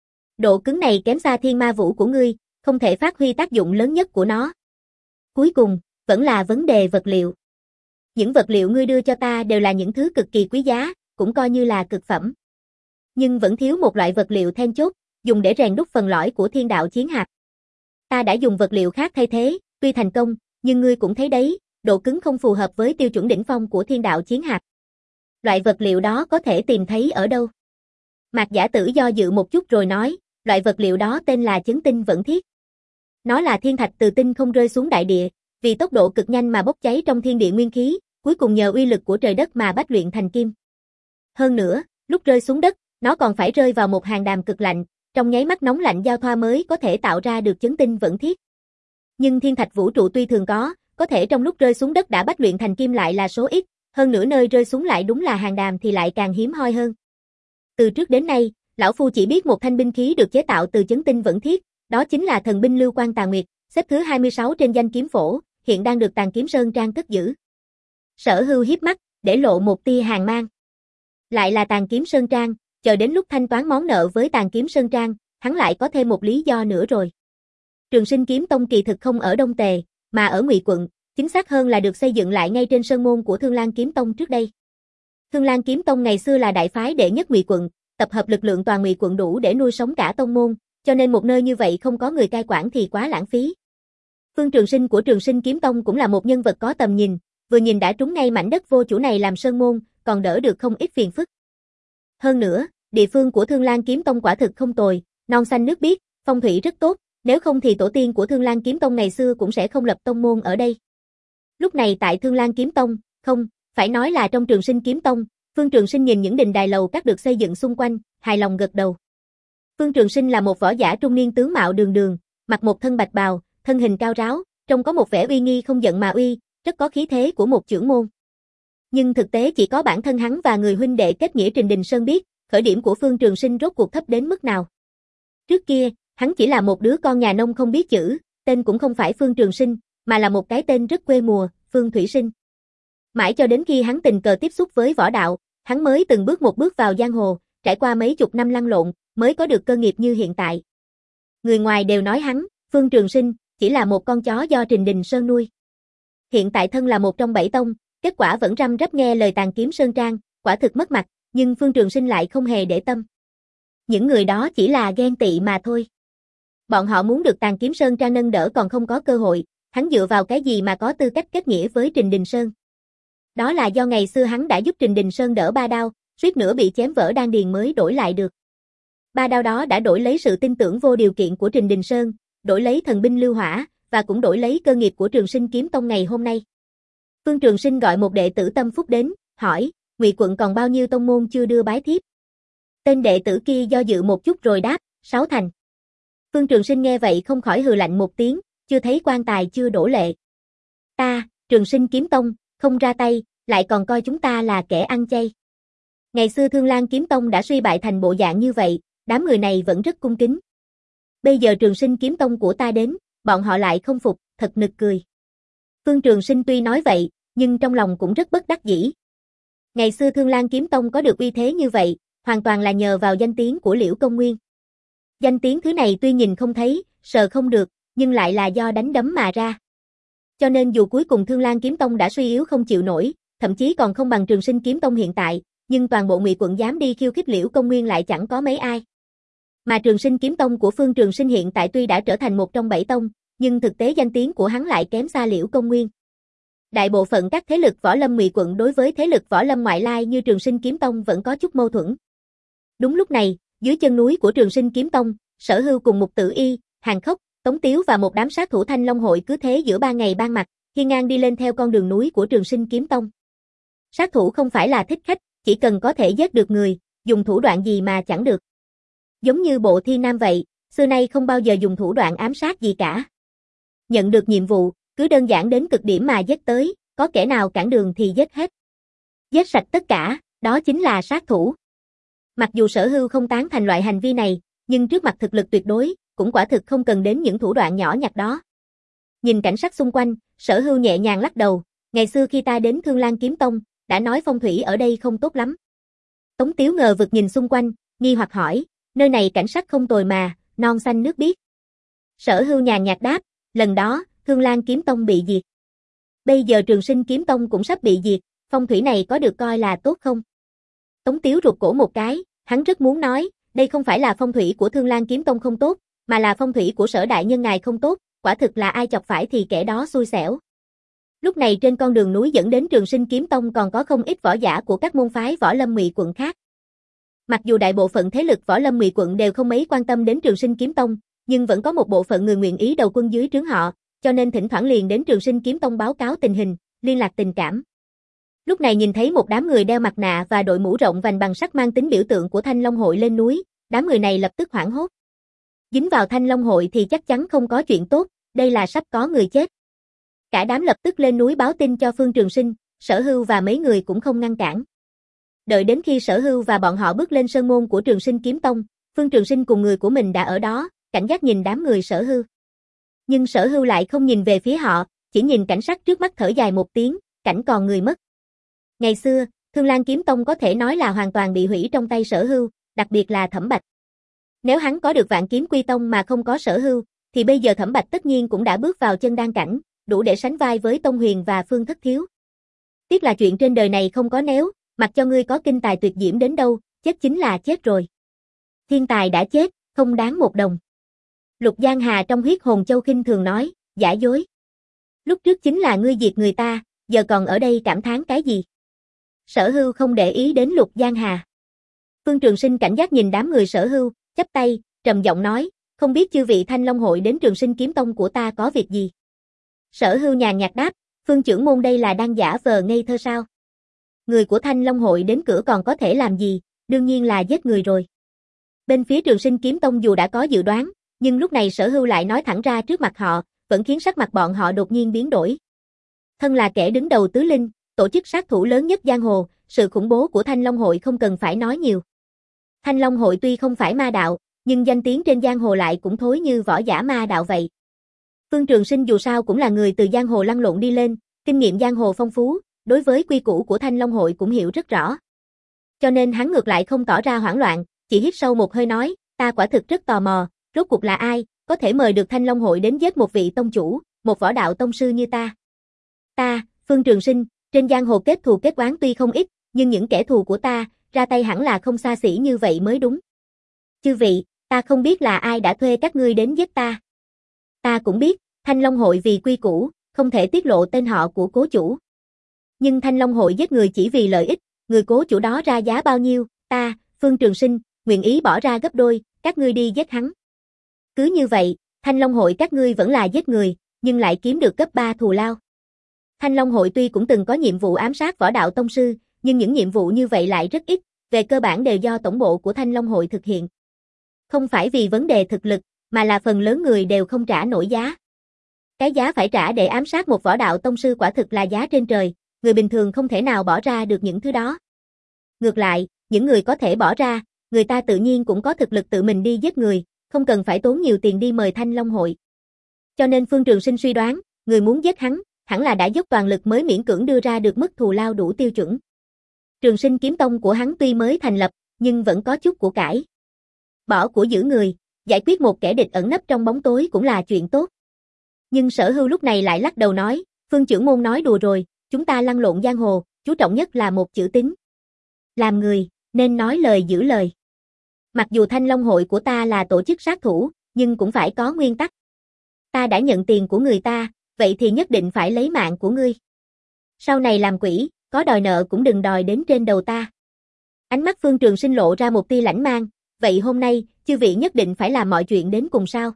Độ cứng này kém xa thiên ma vũ của ngươi, không thể phát huy tác dụng lớn nhất của nó. Cuối cùng, vẫn là vấn đề vật liệu. Những vật liệu ngươi đưa cho ta đều là những thứ cực kỳ quý giá, cũng coi như là cực phẩm. Nhưng vẫn thiếu một loại vật liệu then chốt, dùng để rèn đúc phần lõi của thiên đạo chiến hạp. Ta đã dùng vật liệu khác thay thế, tuy thành công, nhưng ngươi cũng thấy đấy, độ cứng không phù hợp với tiêu chuẩn đỉnh phong của thiên đạo chiến hạp. Loại vật liệu đó có thể tìm thấy ở đâu? Mạc Giả Tử do dự một chút rồi nói, loại vật liệu đó tên là chấn tinh vẫn thiết. Nó là thiên thạch từ tinh không rơi xuống đại địa, vì tốc độ cực nhanh mà bốc cháy trong thiên địa nguyên khí, cuối cùng nhờ uy lực của trời đất mà bách luyện thành kim. Hơn nữa, lúc rơi xuống đất, nó còn phải rơi vào một hàng đàm cực lạnh, trong nháy mắt nóng lạnh giao thoa mới có thể tạo ra được chấn tinh vẫn thiết. Nhưng thiên thạch vũ trụ tuy thường có, có thể trong lúc rơi xuống đất đã bách luyện thành kim lại là số ít, hơn nữa nơi rơi xuống lại đúng là hàng đàm thì lại càng hiếm hoi hơn. Từ trước đến nay, lão phu chỉ biết một thanh binh khí được chế tạo từ chấn tinh vẫn thiết, đó chính là thần binh Lưu Quang Tà Nguyệt, xếp thứ hai mươi sáu trên danh kiếm phổ, hiện đang được Tàn Kiếm Sơn Trang cất giữ. Sở Hưu hiếp mắt, để lộ một tia hàn mang. Lại là Tàn Kiếm Sơn Trang, chờ đến lúc thanh toán món nợ với Tàn Kiếm Sơn Trang, hắn lại có thêm một lý do nữa rồi. Trường Sinh Kiếm Tông kỳ thực không ở Đông Tề, mà ở Ngụy quận, chính xác hơn là được xây dựng lại ngay trên sơn môn của Thương Lan Kiếm Tông trước đây. Thương Lan Kiếm Tông ngày xưa là đại phái đệ nhất Ngụy quận, tập hợp lực lượng toàn Ngụy quận đủ để nuôi sống cả tông môn, cho nên một nơi như vậy không có người cai quản thì quá lãng phí. Phương Trường Sinh của Trường Sinh Kiếm Tông cũng là một nhân vật có tầm nhìn, vừa nhìn đã trúng ngay mảnh đất vô chủ này làm sơn môn, còn đỡ được không ít phiền phức. Hơn nữa, địa phương của Thương Lan Kiếm Tông quả thực không tồi, non xanh nước biếc, phong thủy rất tốt, nếu không thì tổ tiên của Thương Lan Kiếm Tông ngày xưa cũng sẽ không lập tông môn ở đây. Lúc này tại Thương Lan Kiếm Tông, không, phải nói là trong Trường Sinh Kiếm Tông, Phương Trường Sinh nhìn những đình đài lầu các được xây dựng xung quanh, hài lòng gật đầu. Phương Trường Sinh là một võ giả trung niên tướng mạo đường đường, mặc một thân bạch bào, thân hình cao ráo, trông có một vẻ uy nghi không giận mà uy, rất có khí thế của một chưởng môn. Nhưng thực tế chỉ có bản thân hắn và người huynh đệ kết nghĩa Trình Đình Sơn biết, khởi điểm của Phương Trường Sinh rốt cuộc thấp đến mức nào. Trước kia, hắn chỉ là một đứa con nhà nông không biết chữ, tên cũng không phải Phương Trường Sinh, mà là một cái tên rất quê mùa, Phương Thủy Sinh. Mãi cho đến khi hắn tình cờ tiếp xúc với võ đạo, hắn mới từng bước một bước vào giang hồ, trải qua mấy chục năm lăn lộn, mới có được cơ nghiệp như hiện tại. Người ngoài đều nói hắn, Phương Trường Sinh, chỉ là một con chó do Trình Đình Sơn nuôi. Hiện tại thân là một trong bảy tông, kết quả vẫn răm rắp nghe lời Tàn Kiếm Sơn Trang, quả thực mất mặt, nhưng Phương Trường Sinh lại không hề để tâm. Những người đó chỉ là ghen tị mà thôi. Bọn họ muốn được Tàn Kiếm Sơn Trang nâng đỡ còn không có cơ hội, hắn dựa vào cái gì mà có tư cách kết nghĩa với Trình Đình Sơn. Đó là do ngày xưa hắn đã giúp Trình Đình Sơn đỡ ba đao, suýt nữa bị chém vỡ đan điền mới đổi lại được. Ba đao đó đã đổi lấy sự tin tưởng vô điều kiện của Trình Đình Sơn, đổi lấy thần binh lưu hỏa, và cũng đổi lấy cơ nghiệp của Trường Sinh Kiếm Tông ngày hôm nay. Phương Trường Sinh gọi một đệ tử tâm phúc đến, hỏi, Ngụy quận còn bao nhiêu tông môn chưa đưa bái thiếp? Tên đệ tử kia do dự một chút rồi đáp, sáu thành. Phương Trường Sinh nghe vậy không khỏi hừ lạnh một tiếng, chưa thấy quan tài chưa đổ lệ. Ta, Trường Sinh Kiếm Tông, không ra tay, lại còn coi chúng ta là kẻ ăn chay. Ngày xưa Thương Lan Kiếm Tông đã suy bại thành bộ dạng như vậy, đám người này vẫn rất cung kính. Bây giờ Trường Sinh Kiếm Tông của ta đến, bọn họ lại không phục, thật nực cười. Phương Trường Sinh tuy nói vậy, nhưng trong lòng cũng rất bất đắc dĩ. Ngày xưa Thương Lan Kiếm Tông có được uy thế như vậy, hoàn toàn là nhờ vào danh tiếng của Liễu Công Nguyên. Danh tiếng thứ này tuy nhìn không thấy, sờ không được, nhưng lại là do đánh đấm mà ra. Cho nên dù cuối cùng Thương Lan Kiếm Tông đã suy yếu không chịu nổi, thậm chí còn không bằng Trường Sinh Kiếm Tông hiện tại, nhưng toàn bộ Ngụy quận dám đi khiêu khích Liễu Công Nguyên lại chẳng có mấy ai. Mà Trường Sinh Kiếm Tông của Phương Trường Sinh hiện tại tuy đã trở thành một trong bảy tông, nhưng thực tế danh tiếng của hắn lại kém xa Liễu Công Nguyên. Đại bộ phận các thế lực võ lâm Ngụy quận đối với thế lực võ lâm ngoại lai như Trường Sinh Kiếm Tông vẫn có chút mâu thuẫn. Đúng lúc này, dưới chân núi của Trường Sinh Kiếm Tông, Sở Hưu cùng Mục Tử Y, Hàn Khốc, Tống Tiếu và một đám sát thủ Thanh Long hội cứ thế giữa ban ngày ban mặt, hiên ngang đi lên theo con đường núi của Trường Sinh Kiếm Tông. Sát thủ không phải là thích khách, chỉ cần có thể giết được người, dùng thủ đoạn gì mà chẳng được. Giống như Bộ Thi Nam vậy, xưa nay không bao giờ dùng thủ đoạn ám sát gì cả. Nhận được nhiệm vụ, cứ đơn giản đến cực điểm mà giết tới, có kẻ nào cản đường thì giết hết. Giết sạch tất cả, đó chính là sát thủ. Mặc dù Sở Hưu không tán thành loại hành vi này, nhưng trước mặt thực lực tuyệt đối, cũng quả thực không cần đến những thủ đoạn nhỏ nhặt đó. Nhìn cảnh sắc xung quanh, Sở Hưu nhẹ nhàng lắc đầu, ngày xưa khi ta đến Thương Lan Kiếm Tông, đã nói phong thủy ở đây không tốt lắm. Tống Tiếu ngờ vực nhìn xung quanh, nghi hoặc hỏi, nơi này cảnh sắc không tồi mà, non xanh nước biếc. Sở Hưu nhàn nhạt đáp, lần đó, Thương Lan Kiếm Tông bị diệt. Bây giờ Trường Sinh Kiếm Tông cũng sắp bị diệt, phong thủy này có được coi là tốt không? Tống Tiếu rụt cổ một cái, hắn rất muốn nói, đây không phải là phong thủy của Thương Lan Kiếm Tông không tốt, mà là phong thủy của Sở đại nhân ngài không tốt, quả thực là ai chọc phải thì kẻ đó xui xẻo. Lúc này trên con đường núi dẫn đến Trường Sinh Kiếm Tông còn có không ít võ giả của các môn phái võ lâm Ngụy quận khác. Mặc dù đại bộ phận thế lực võ lâm Ngụy quận đều không mấy quan tâm đến Trường Sinh Kiếm Tông, nhưng vẫn có một bộ phận người nguyện ý đầu quân dưới trướng họ, cho nên thỉnh thoảng liền đến Trường Sinh Kiếm Tông báo cáo tình hình, liên lạc tình cảm. Lúc này nhìn thấy một đám người đeo mặt nạ và đội mũ rộng vành bằng sắt mang tính biểu tượng của Thanh Long hội lên núi, đám người này lập tức hoảng hốt. Dính vào Thanh Long hội thì chắc chắn không có chuyện tốt, đây là sắp có người chết. Cả đám lập tức lên núi báo tin cho Phương Trường Sinh, Sở Hưu và mấy người cũng không ngăn cản. Đợi đến khi Sở Hưu và bọn họ bước lên sơn môn của Trường Sinh Kiếm Tông, Phương Trường Sinh cùng người của mình đã ở đó, cảnh giác nhìn đám người Sở Hưu. Nhưng Sở Hưu lại không nhìn về phía họ, chỉ nhìn cảnh sắc trước mắt thở dài một tiếng, cảnh còn người mất. Ngày xưa, Thương Lan Kiếm Tông có thể nói là hoàn toàn bị hủy trong tay Sở Hưu, đặc biệt là Thẩm Bạch. Nếu hắn có được Vạn Kiếm Quy Tông mà không có Sở Hưu, thì bây giờ Thẩm Bạch tất nhiên cũng đã bước vào chân đan cảnh, đủ để sánh vai với Tông Huyền và Phương Thất Thiếu. Tiếc là chuyện trên đời này không có nếu, mặc cho ngươi có kinh tài tuyệt diễm đến đâu, chết chính là chết rồi. Thiên tài đã chết, không đáng một đồng. Lục Giang Hà trong Huyết Hồn Châu khinh thường nói, giả dối. Lúc trước chính là ngươi diệt người ta, giờ còn ở đây cảm thán cái gì? Sở Hưu không để ý đến Lục Giang Hà. Phương Trường Sinh cảnh giác nhìn đám người Sở Hưu, chắp tay, trầm giọng nói, không biết chư vị Thanh Long hội đến Trường Sinh kiếm tông của ta có việc gì? Sở Hưu nhàn nhạt đáp, Phương trưởng môn đây là đang giả vờ ngây thơ sao? Người của Thanh Long hội đến cửa còn có thể làm gì, đương nhiên là giết người rồi. Bên phía Trường Sinh kiếm tông dù đã có dự đoán, nhưng lúc này Sở Hưu lại nói thẳng ra trước mặt họ, vẫn khiến sắc mặt bọn họ đột nhiên biến đổi. Thân là kẻ đứng đầu tứ linh, tổ chức sát thủ lớn nhất giang hồ, sự khủng bố của Thanh Long hội không cần phải nói nhiều. Thanh Long hội tuy không phải ma đạo, nhưng danh tiếng trên giang hồ lại cũng thối như võ giả ma đạo vậy. Phương Trường Sinh dù sao cũng là người từ giang hồ lăn lộn đi lên, kinh nghiệm giang hồ phong phú, đối với quy củ của Thanh Long hội cũng hiểu rất rõ. Cho nên hắn ngược lại không tỏ ra hoảng loạn, chỉ hít sâu một hơi nói, ta quả thực rất tò mò, rốt cuộc là ai, có thể mời được Thanh Long hội đến giết một vị tông chủ, một võ đạo tông sư như ta. Ta, Phương Trường Sinh, trên giang hồ kết thù kết oán tuy không ít, nhưng những kẻ thù của ta, ra tay hẳn là không xa xỉ như vậy mới đúng. Chư vị, ta không biết là ai đã thuê các ngươi đến giết ta. Ta cũng biết, Thanh Long hội vì quy củ, không thể tiết lộ tên họ của cố chủ. Nhưng Thanh Long hội giết người chỉ vì lợi ích, người cố chủ đó ra giá bao nhiêu, ta, Phương Trường Sinh, nguyện ý bỏ ra gấp đôi, các ngươi đi giết hắn. Cứ như vậy, Thanh Long hội các ngươi vẫn là giết người, nhưng lại kiếm được gấp ba thù lao. Thanh Long hội tuy cũng từng có nhiệm vụ ám sát võ đạo tông sư, nhưng những nhiệm vụ như vậy lại rất ít, về cơ bản đều do tổng bộ của Thanh Long hội thực hiện. Không phải vì vấn đề thực lực, mà là phần lớn người đều không trả nổi giá. Cái giá phải trả để ám sát một võ đạo tông sư quả thực là giá trên trời, người bình thường không thể nào bỏ ra được những thứ đó. Ngược lại, những người có thể bỏ ra, người ta tự nhiên cũng có thực lực tự mình đi giết người, không cần phải tốn nhiều tiền đi mời Thanh Long hội. Cho nên Phương Trường Sinh suy đoán, người muốn giết hắn, hẳn là đã dốc toàn lực mới miễn cưỡng đưa ra được mức thù lao đủ tiêu chuẩn. Trường Sinh kiếm tông của hắn tuy mới thành lập, nhưng vẫn có chút của cải. Bỏ của giữ người, giải quyết một kẻ địch ẩn nấp trong bóng tối cũng là chuyện tốt. Nhưng Sở Hưu lúc này lại lắc đầu nói, Phương trưởng môn nói đùa rồi, chúng ta lăn lộn giang hồ, chú trọng nhất là một chữ tín. Làm người, nên nói lời giữ lời. Mặc dù Thanh Long hội của ta là tổ chức sát thủ, nhưng cũng phải có nguyên tắc. Ta đã nhận tiền của người ta, vậy thì nhất định phải lấy mạng của ngươi. Sau này làm quỷ, có đòi nợ cũng đừng đòi đến trên đầu ta. Ánh mắt Phương Trường Sinh lộ ra một tia lãnh mang, vậy hôm nay, chư vị nhất định phải làm mọi chuyện đến cùng sao?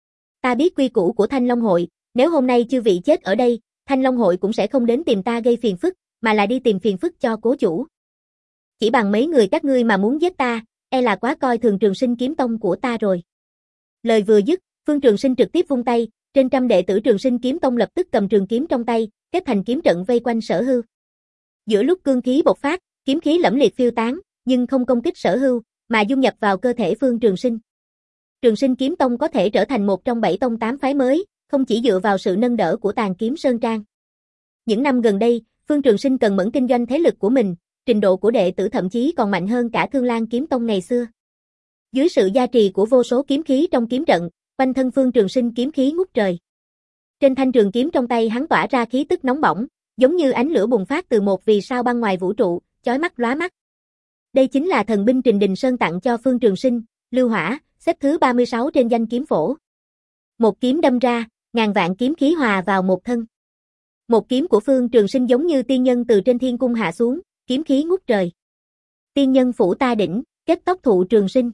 Ta biết quy củ của Thanh Long hội, nếu hôm nay chư vị chết ở đây, Thanh Long hội cũng sẽ không đến tìm ta gây phiền phức, mà là đi tìm phiền phức cho cố chủ. Chỉ bằng mấy người các ngươi mà muốn giết ta, e là quá coi thường Trường Sinh kiếm tông của ta rồi. Lời vừa dứt, Phương Trường Sinh trực tiếp vung tay, trên trăm đệ tử Trường Sinh kiếm tông lập tức cầm trường kiếm trong tay, kết thành kiếm trận vây quanh Sở Hưu. Giữa lúc cương khí bộc phát, kiếm khí lẫm liệt phiêu tán, nhưng không công kích Sở Hưu, mà dung nhập vào cơ thể Phương Trường Sinh. Trường Sinh kiếm tông có thể trở thành một trong bảy tông tám phái mới, không chỉ dựa vào sự nâng đỡ của Tàn Kiếm Sơn Trang. Những năm gần đây, Phương Trường Sinh cần mẫn kinh doanh thế lực của mình, trình độ của đệ tử thậm chí còn mạnh hơn cả Thương Lan kiếm tông ngày xưa. Dưới sự gia trì của vô số kiếm khí trong kiếm trận, quanh thân Phương Trường Sinh kiếm khí ngút trời. Trên thanh trường kiếm trong tay hắn tỏa ra khí tức nóng bỏng, giống như ánh lửa bùng phát từ một vì sao băng ngoài vũ trụ, chói mắt lóa mắt. Đây chính là thần binh Trình Đình Sơn tặng cho Phương Trường Sinh, Lưu Hỏa, xếp thứ ba mươi sáu trên danh kiếm phổ. Một kiếm đâm ra, ngàn vạn kiếm khí hòa vào một thân. Một kiếm của Phương Trường Sinh giống như tiên nhân từ trên thiên cung hạ xuống, kiếm khí ngút trời. Tiên nhân phủ ta đỉnh, kết tóc thụ trường sinh.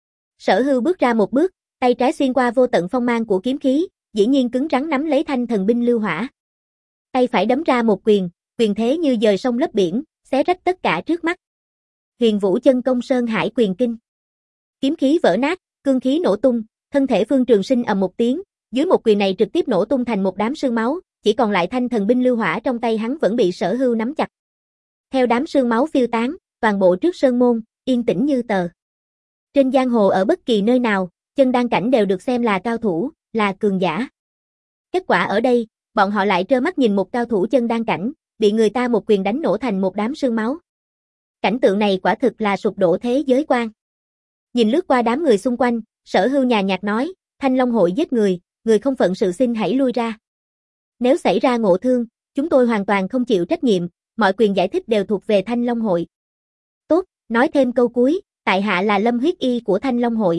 Sở Hưu bước ra một bước, tay trái xuyên qua vô tận phong mang của kiếm khí, dĩ nhiên cứng rắn nắm lấy thanh thần binh Lưu Hỏa. Tay phải đấm ra một quyền, quyền thế như dời sông lấp biển, xé rách tất cả trước mắt. Huyền Vũ chân công Sơn Hải quyền kinh. Kiếm khí vỡ nát, cương khí nổ tung, thân thể Phương Trường Sinh ầm một tiếng, dưới một quyền này trực tiếp nổ tung thành một đám sương máu, chỉ còn lại thanh thần binh Lưu Hỏa trong tay hắn vẫn bị Sở Hưu nắm chặt. Theo đám sương máu phiêu tán, toàn bộ trước sơn môn, yên tĩnh như tờ. Trên giang hồ ở bất kỳ nơi nào, chân đan cảnh đều được xem là cao thủ, là cường giả. Kết quả ở đây, bọn họ lại trơ mắt nhìn một cao thủ chân đan cảnh, bị người ta một quyền đánh nổ thành một đám sương máu. Cảnh tượng này quả thực là sụp đổ thế giới quan. Nhìn lướt qua đám người xung quanh, Sở Hưu nhàn nhạt nói, Thanh Long hội giết người, người không phận sự xin hãy lui ra. Nếu xảy ra ngộ thương, chúng tôi hoàn toàn không chịu trách nhiệm, mọi quyền giải thích đều thuộc về Thanh Long hội. Tốt, nói thêm câu cuối, tại hạ là Lâm Huyết Y của Thanh Long hội.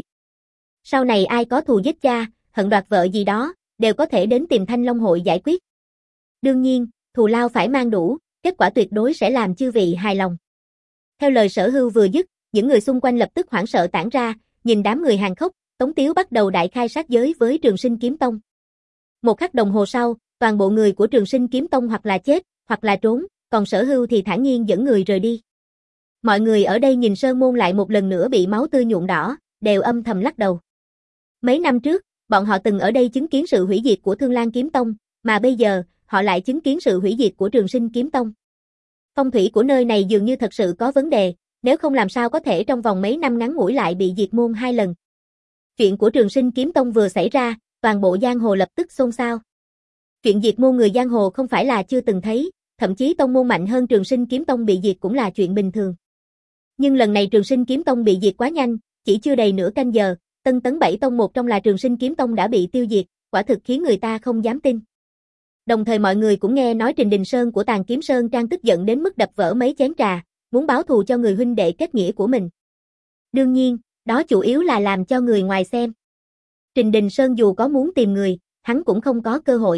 Sau này ai có thù giết cha, hận đoạt vợ gì đó, đều có thể đến tìm Thanh Long hội giải quyết. Đương nhiên, thù lao phải mang đủ, kết quả tuyệt đối sẽ làm chư vị hài lòng. Theo lời Sở Hưu vừa dứt, những người xung quanh lập tức hoảng sợ tản ra, nhìn đám người hàn khốc, Tống Tiếu bắt đầu đại khai sát giới với Trường Sinh Kiếm Tông. Một khắc đồng hồ sau, toàn bộ người của Trường Sinh Kiếm Tông hoặc là chết, hoặc là trốn, còn Sở Hưu thì thản nhiên dẫn người rời đi. Mọi người ở đây nhìn Sơn Môn lại một lần nữa bị máu tươi nhuộm đỏ, đều âm thầm lắc đầu. Mấy năm trước, bọn họ từng ở đây chứng kiến sự hủy diệt của Thương Lan Kiếm Tông, mà bây giờ, họ lại chứng kiến sự hủy diệt của Trường Sinh Kiếm Tông. Phong thủy của nơi này dường như thật sự có vấn đề, nếu không làm sao có thể trong vòng mấy năm ngắn ngủi lại bị diệt môn hai lần. Chuyện của Trường Sinh Kiếm Tông vừa xảy ra, toàn bộ giang hồ lập tức xôn xao. Chuyện diệt môn người giang hồ không phải là chưa từng thấy, thậm chí tông môn mạnh hơn Trường Sinh Kiếm Tông bị diệt cũng là chuyện bình thường. Nhưng lần này Trường Sinh Kiếm Tông bị diệt quá nhanh, chỉ chưa đầy nửa canh giờ, Tân Tấn bảy tông một trong là Trường Sinh Kiếm Tông đã bị tiêu diệt, quả thực khiến người ta không dám tin. Đồng thời mọi người cũng nghe nói Trình Đình Sơn của Tàn Kiếm Sơn Trang tức giận đến mức đập vỡ mấy chén trà, muốn báo thù cho người huynh đệ kết nghĩa của mình. Đương nhiên, đó chủ yếu là làm cho người ngoài xem. Trình Đình Sơn dù có muốn tìm người, hắn cũng không có cơ hội.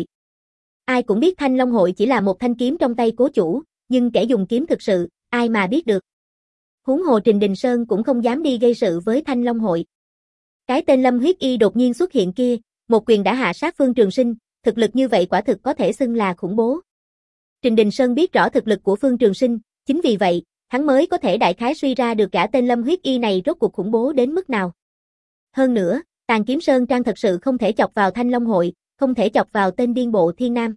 Ai cũng biết Thanh Long Hội chỉ là một thanh kiếm trong tay cố chủ, nhưng kẻ dùng kiếm thực sự, ai mà biết được. Huống hồ Trình Đình Sơn cũng không dám đi gây sự với Thanh Long Hội. Cái tên Lâm Huyết Y đột nhiên xuất hiện kia, một quyền đã hạ sát Phương Trường Sinh, thực lực như vậy quả thực có thể xưng là khủng bố. Trình Đình Sơn biết rõ thực lực của Phương Trường Sinh, chính vì vậy, hắn mới có thể đại khái suy ra được cả tên Lâm Huyết Y này rốt cuộc khủng bố đến mức nào. Hơn nữa, Tàn Kiếm Sơn Trang thật sự không thể chọc vào Thanh Long Hội, không thể chọc vào tên điên bộ Thiên Nam.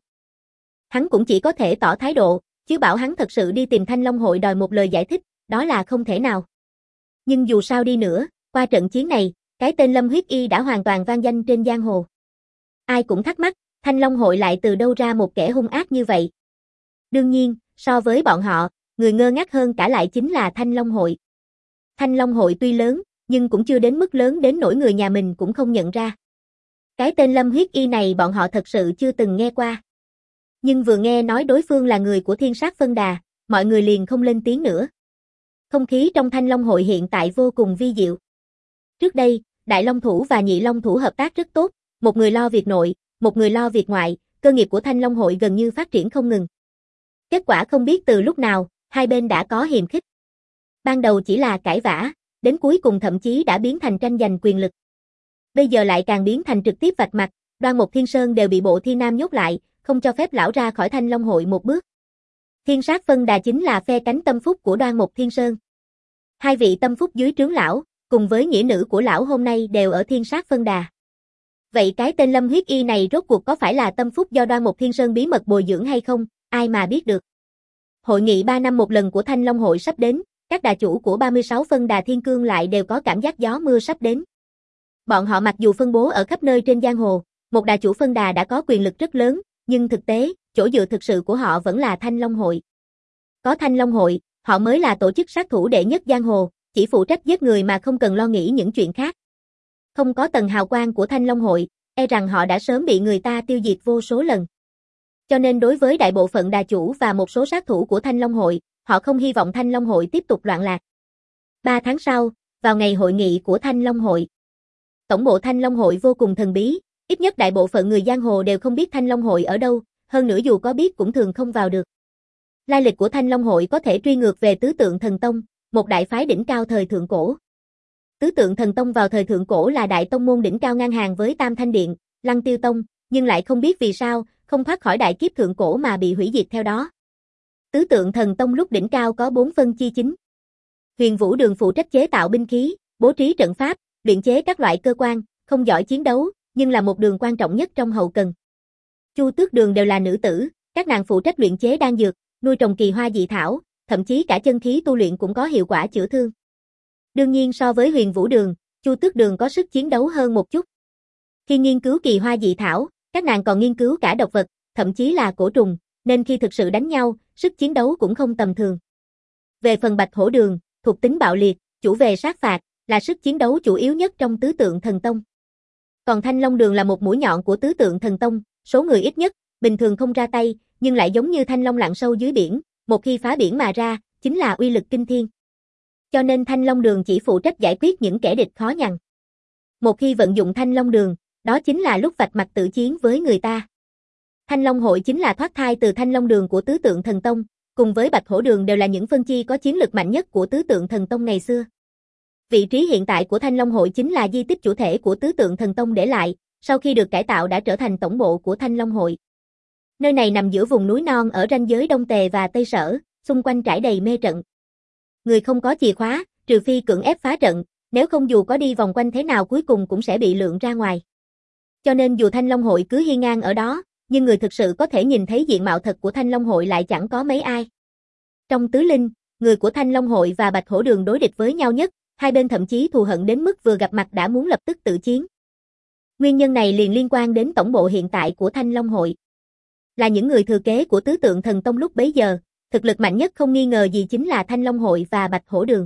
Hắn cũng chỉ có thể tỏ thái độ, chứ bảo hắn thật sự đi tìm Thanh Long Hội đòi một lời giải thích, đó là không thể nào. Nhưng dù sao đi nữa, qua trận chiến này, cái tên Lâm Huyết Y đã hoàn toàn vang danh trên giang hồ. Ai cũng thắc mắc, Thanh Long Hội lại từ đâu ra một kẻ hung ác như vậy. Đương nhiên, so với bọn họ, người ngơ ngác hơn cả lại chính là Thanh Long Hội. Thanh Long Hội tuy lớn, nhưng cũng chưa đến mức lớn đến nỗi người nhà mình cũng không nhận ra. Cái tên Lâm Huyết Y này bọn họ thật sự chưa từng nghe qua. Nhưng vừa nghe nói đối phương là người của Thiên Sát Phân Đà, mọi người liền không lên tiếng nữa. Không khí trong Thanh Long Hội hiện tại vô cùng vi diệu. Trước đây, Đại Long Thủ và Nhị Long Thủ hợp tác rất tốt, một người lo việc nội, một người lo việc ngoại, cơ nghiệp của Thanh Long Hội gần như phát triển không ngừng. Kết quả không biết từ lúc nào, hai bên đã có hiềm khích. Ban đầu chỉ là cãi vã, đến cuối cùng thậm chí đã biến thành tranh giành quyền lực. Bây giờ lại càng biến thành trực tiếp vạch mặt, Đoan Mục Thiên Sơn đều bị Bộ Thiên Nam nhốt lại, không cho phép lão ra khỏi Thanh Long Hội một bước. Thiên Sát Phân Đà chính là phe cánh tâm phúc của Đoan Mục Thiên Sơn. Hai vị tâm phúc dưới trướng lão, cùng với nghĩa nữ của lão hôm nay đều ở Thiên Sát Phân Đà. Vậy cái tên Lâm Huyết Y này rốt cuộc có phải là tâm phúc do Đoan Mục Thiên Sơn bí mật bồi dưỡng hay không, ai mà biết được. Hội nghị ba năm một lần của Thanh Long Hội sắp đến, các đà chủ của ba mươi sáu phân đà thiên cương lại đều có cảm giác gió mưa sắp đến. Bọn họ mặc dù phân bố ở khắp nơi trên giang hồ, một đà chủ phân đà đã có quyền lực rất lớn, nhưng thực tế, chỗ dựa thực sự của họ vẫn là Thanh Long Hội. Có Thanh Long Hội, họ mới là tổ chức sát thủ đệ nhất giang hồ, chỉ phụ trách giết người mà không cần lo nghĩ những chuyện khác. Không có tầng hào quang của Thanh Long Hội, e rằng họ đã sớm bị người ta tiêu diệt vô số lần. Cho nên đối với đại bộ phận đà chủ và một số sát thủ của Thanh Long Hội, họ không hy vọng Thanh Long Hội tiếp tục loạn lạc. Ba tháng sau, vào ngày hội nghị của Thanh Long Hội. Tổng bộ Thanh Long Hội vô cùng thần bí, ít nhất đại bộ phận người giang hồ đều không biết Thanh Long Hội ở đâu, hơn nữa dù có biết cũng thường không vào được. Lai lịch của Thanh Long Hội có thể truy ngược về Tứ Tượng Thần Tông, một đại phái đỉnh cao thời thượng cổ. Tứ Tượng Thần Tông vào thời thượng cổ là đại tông môn đỉnh cao ngang hàng với Tam Thanh Điện, Lăng Tiêu Tông, nhưng lại không biết vì sao, không thoát khỏi đại kiếp thượng cổ mà bị hủy diệt theo đó. Tứ Tượng Thần Tông lúc đỉnh cao có bốn phân chi chính. Huyền Vũ Đường phụ trách chế tạo binh khí, bố trí trận pháp, luyện chế các loại cơ quan, không giỏi chiến đấu, nhưng là một đường quan trọng nhất trong hậu cần. Chu Tước Đường đều là nữ tử, các nàng phụ trách luyện chế đan dược, nuôi trồng kỳ hoa dị thảo, thậm chí cả chân khí tu luyện cũng có hiệu quả chữa thương. Đương nhiên so với Huyền Vũ Đường, Chu Tước Đường có sức chiến đấu hơn một chút. Khi nghiên cứu kỳ hoa dị thảo, các nàng còn nghiên cứu cả độc vật, thậm chí là cổ trùng, nên khi thực sự đánh nhau, sức chiến đấu cũng không tầm thường. Về phần Bạch Hổ Đường, thuộc tính bạo liệt, chủ về sát phạt, là sức chiến đấu chủ yếu nhất trong Tứ Tượng Thần Tông. Còn Thanh Long Đường là một mũi nhọn của Tứ Tượng Thần Tông, số người ít nhất, bình thường không ra tay, nhưng lại giống như thanh long lặn sâu dưới biển, một khi phá biển mà ra, chính là uy lực kinh thiên. Cho nên Thanh Long Đường chỉ phụ trách giải quyết những kẻ địch khó nhằn. Một khi vận dụng Thanh Long Đường, đó chính là lúc vạch mặt tự chiến với người ta. Thanh Long hội chính là thoát thai từ Thanh Long đường của Tứ Tượng Thần Tông, cùng với Bạch Hổ đường đều là những phân chi có chiến lực mạnh nhất của Tứ Tượng Thần Tông ngày xưa. Vị trí hiện tại của Thanh Long hội chính là di tích chủ thể của Tứ Tượng Thần Tông để lại, sau khi được cải tạo đã trở thành tổng bộ của Thanh Long hội. Nơi này nằm giữa vùng núi non ở ranh giới Đông Tề và Tây Sở, xung quanh trải đầy mê trận. Người không có chìa khóa, trừ phi cưỡng ép phá trận, nếu không dù có đi vòng quanh thế nào cuối cùng cũng sẽ bị lượng ra ngoài. Cho nên dù Thanh Long hội cứ hiên ngang ở đó, nhưng người thực sự có thể nhìn thấy diện mạo thật của Thanh Long hội lại chẳng có mấy ai. Trong tứ linh, người của Thanh Long hội và Bạch Hổ đường đối địch với nhau nhất, hai bên thậm chí thù hận đến mức vừa gặp mặt đã muốn lập tức tự chiến. Nguyên nhân này liền liên quan đến tổng bộ hiện tại của Thanh Long hội. Là những người thừa kế của Tứ Tượng Thần Tông lúc bấy giờ, thực lực mạnh nhất không nghi ngờ gì chính là Thanh Long hội và Bạch Hổ đường.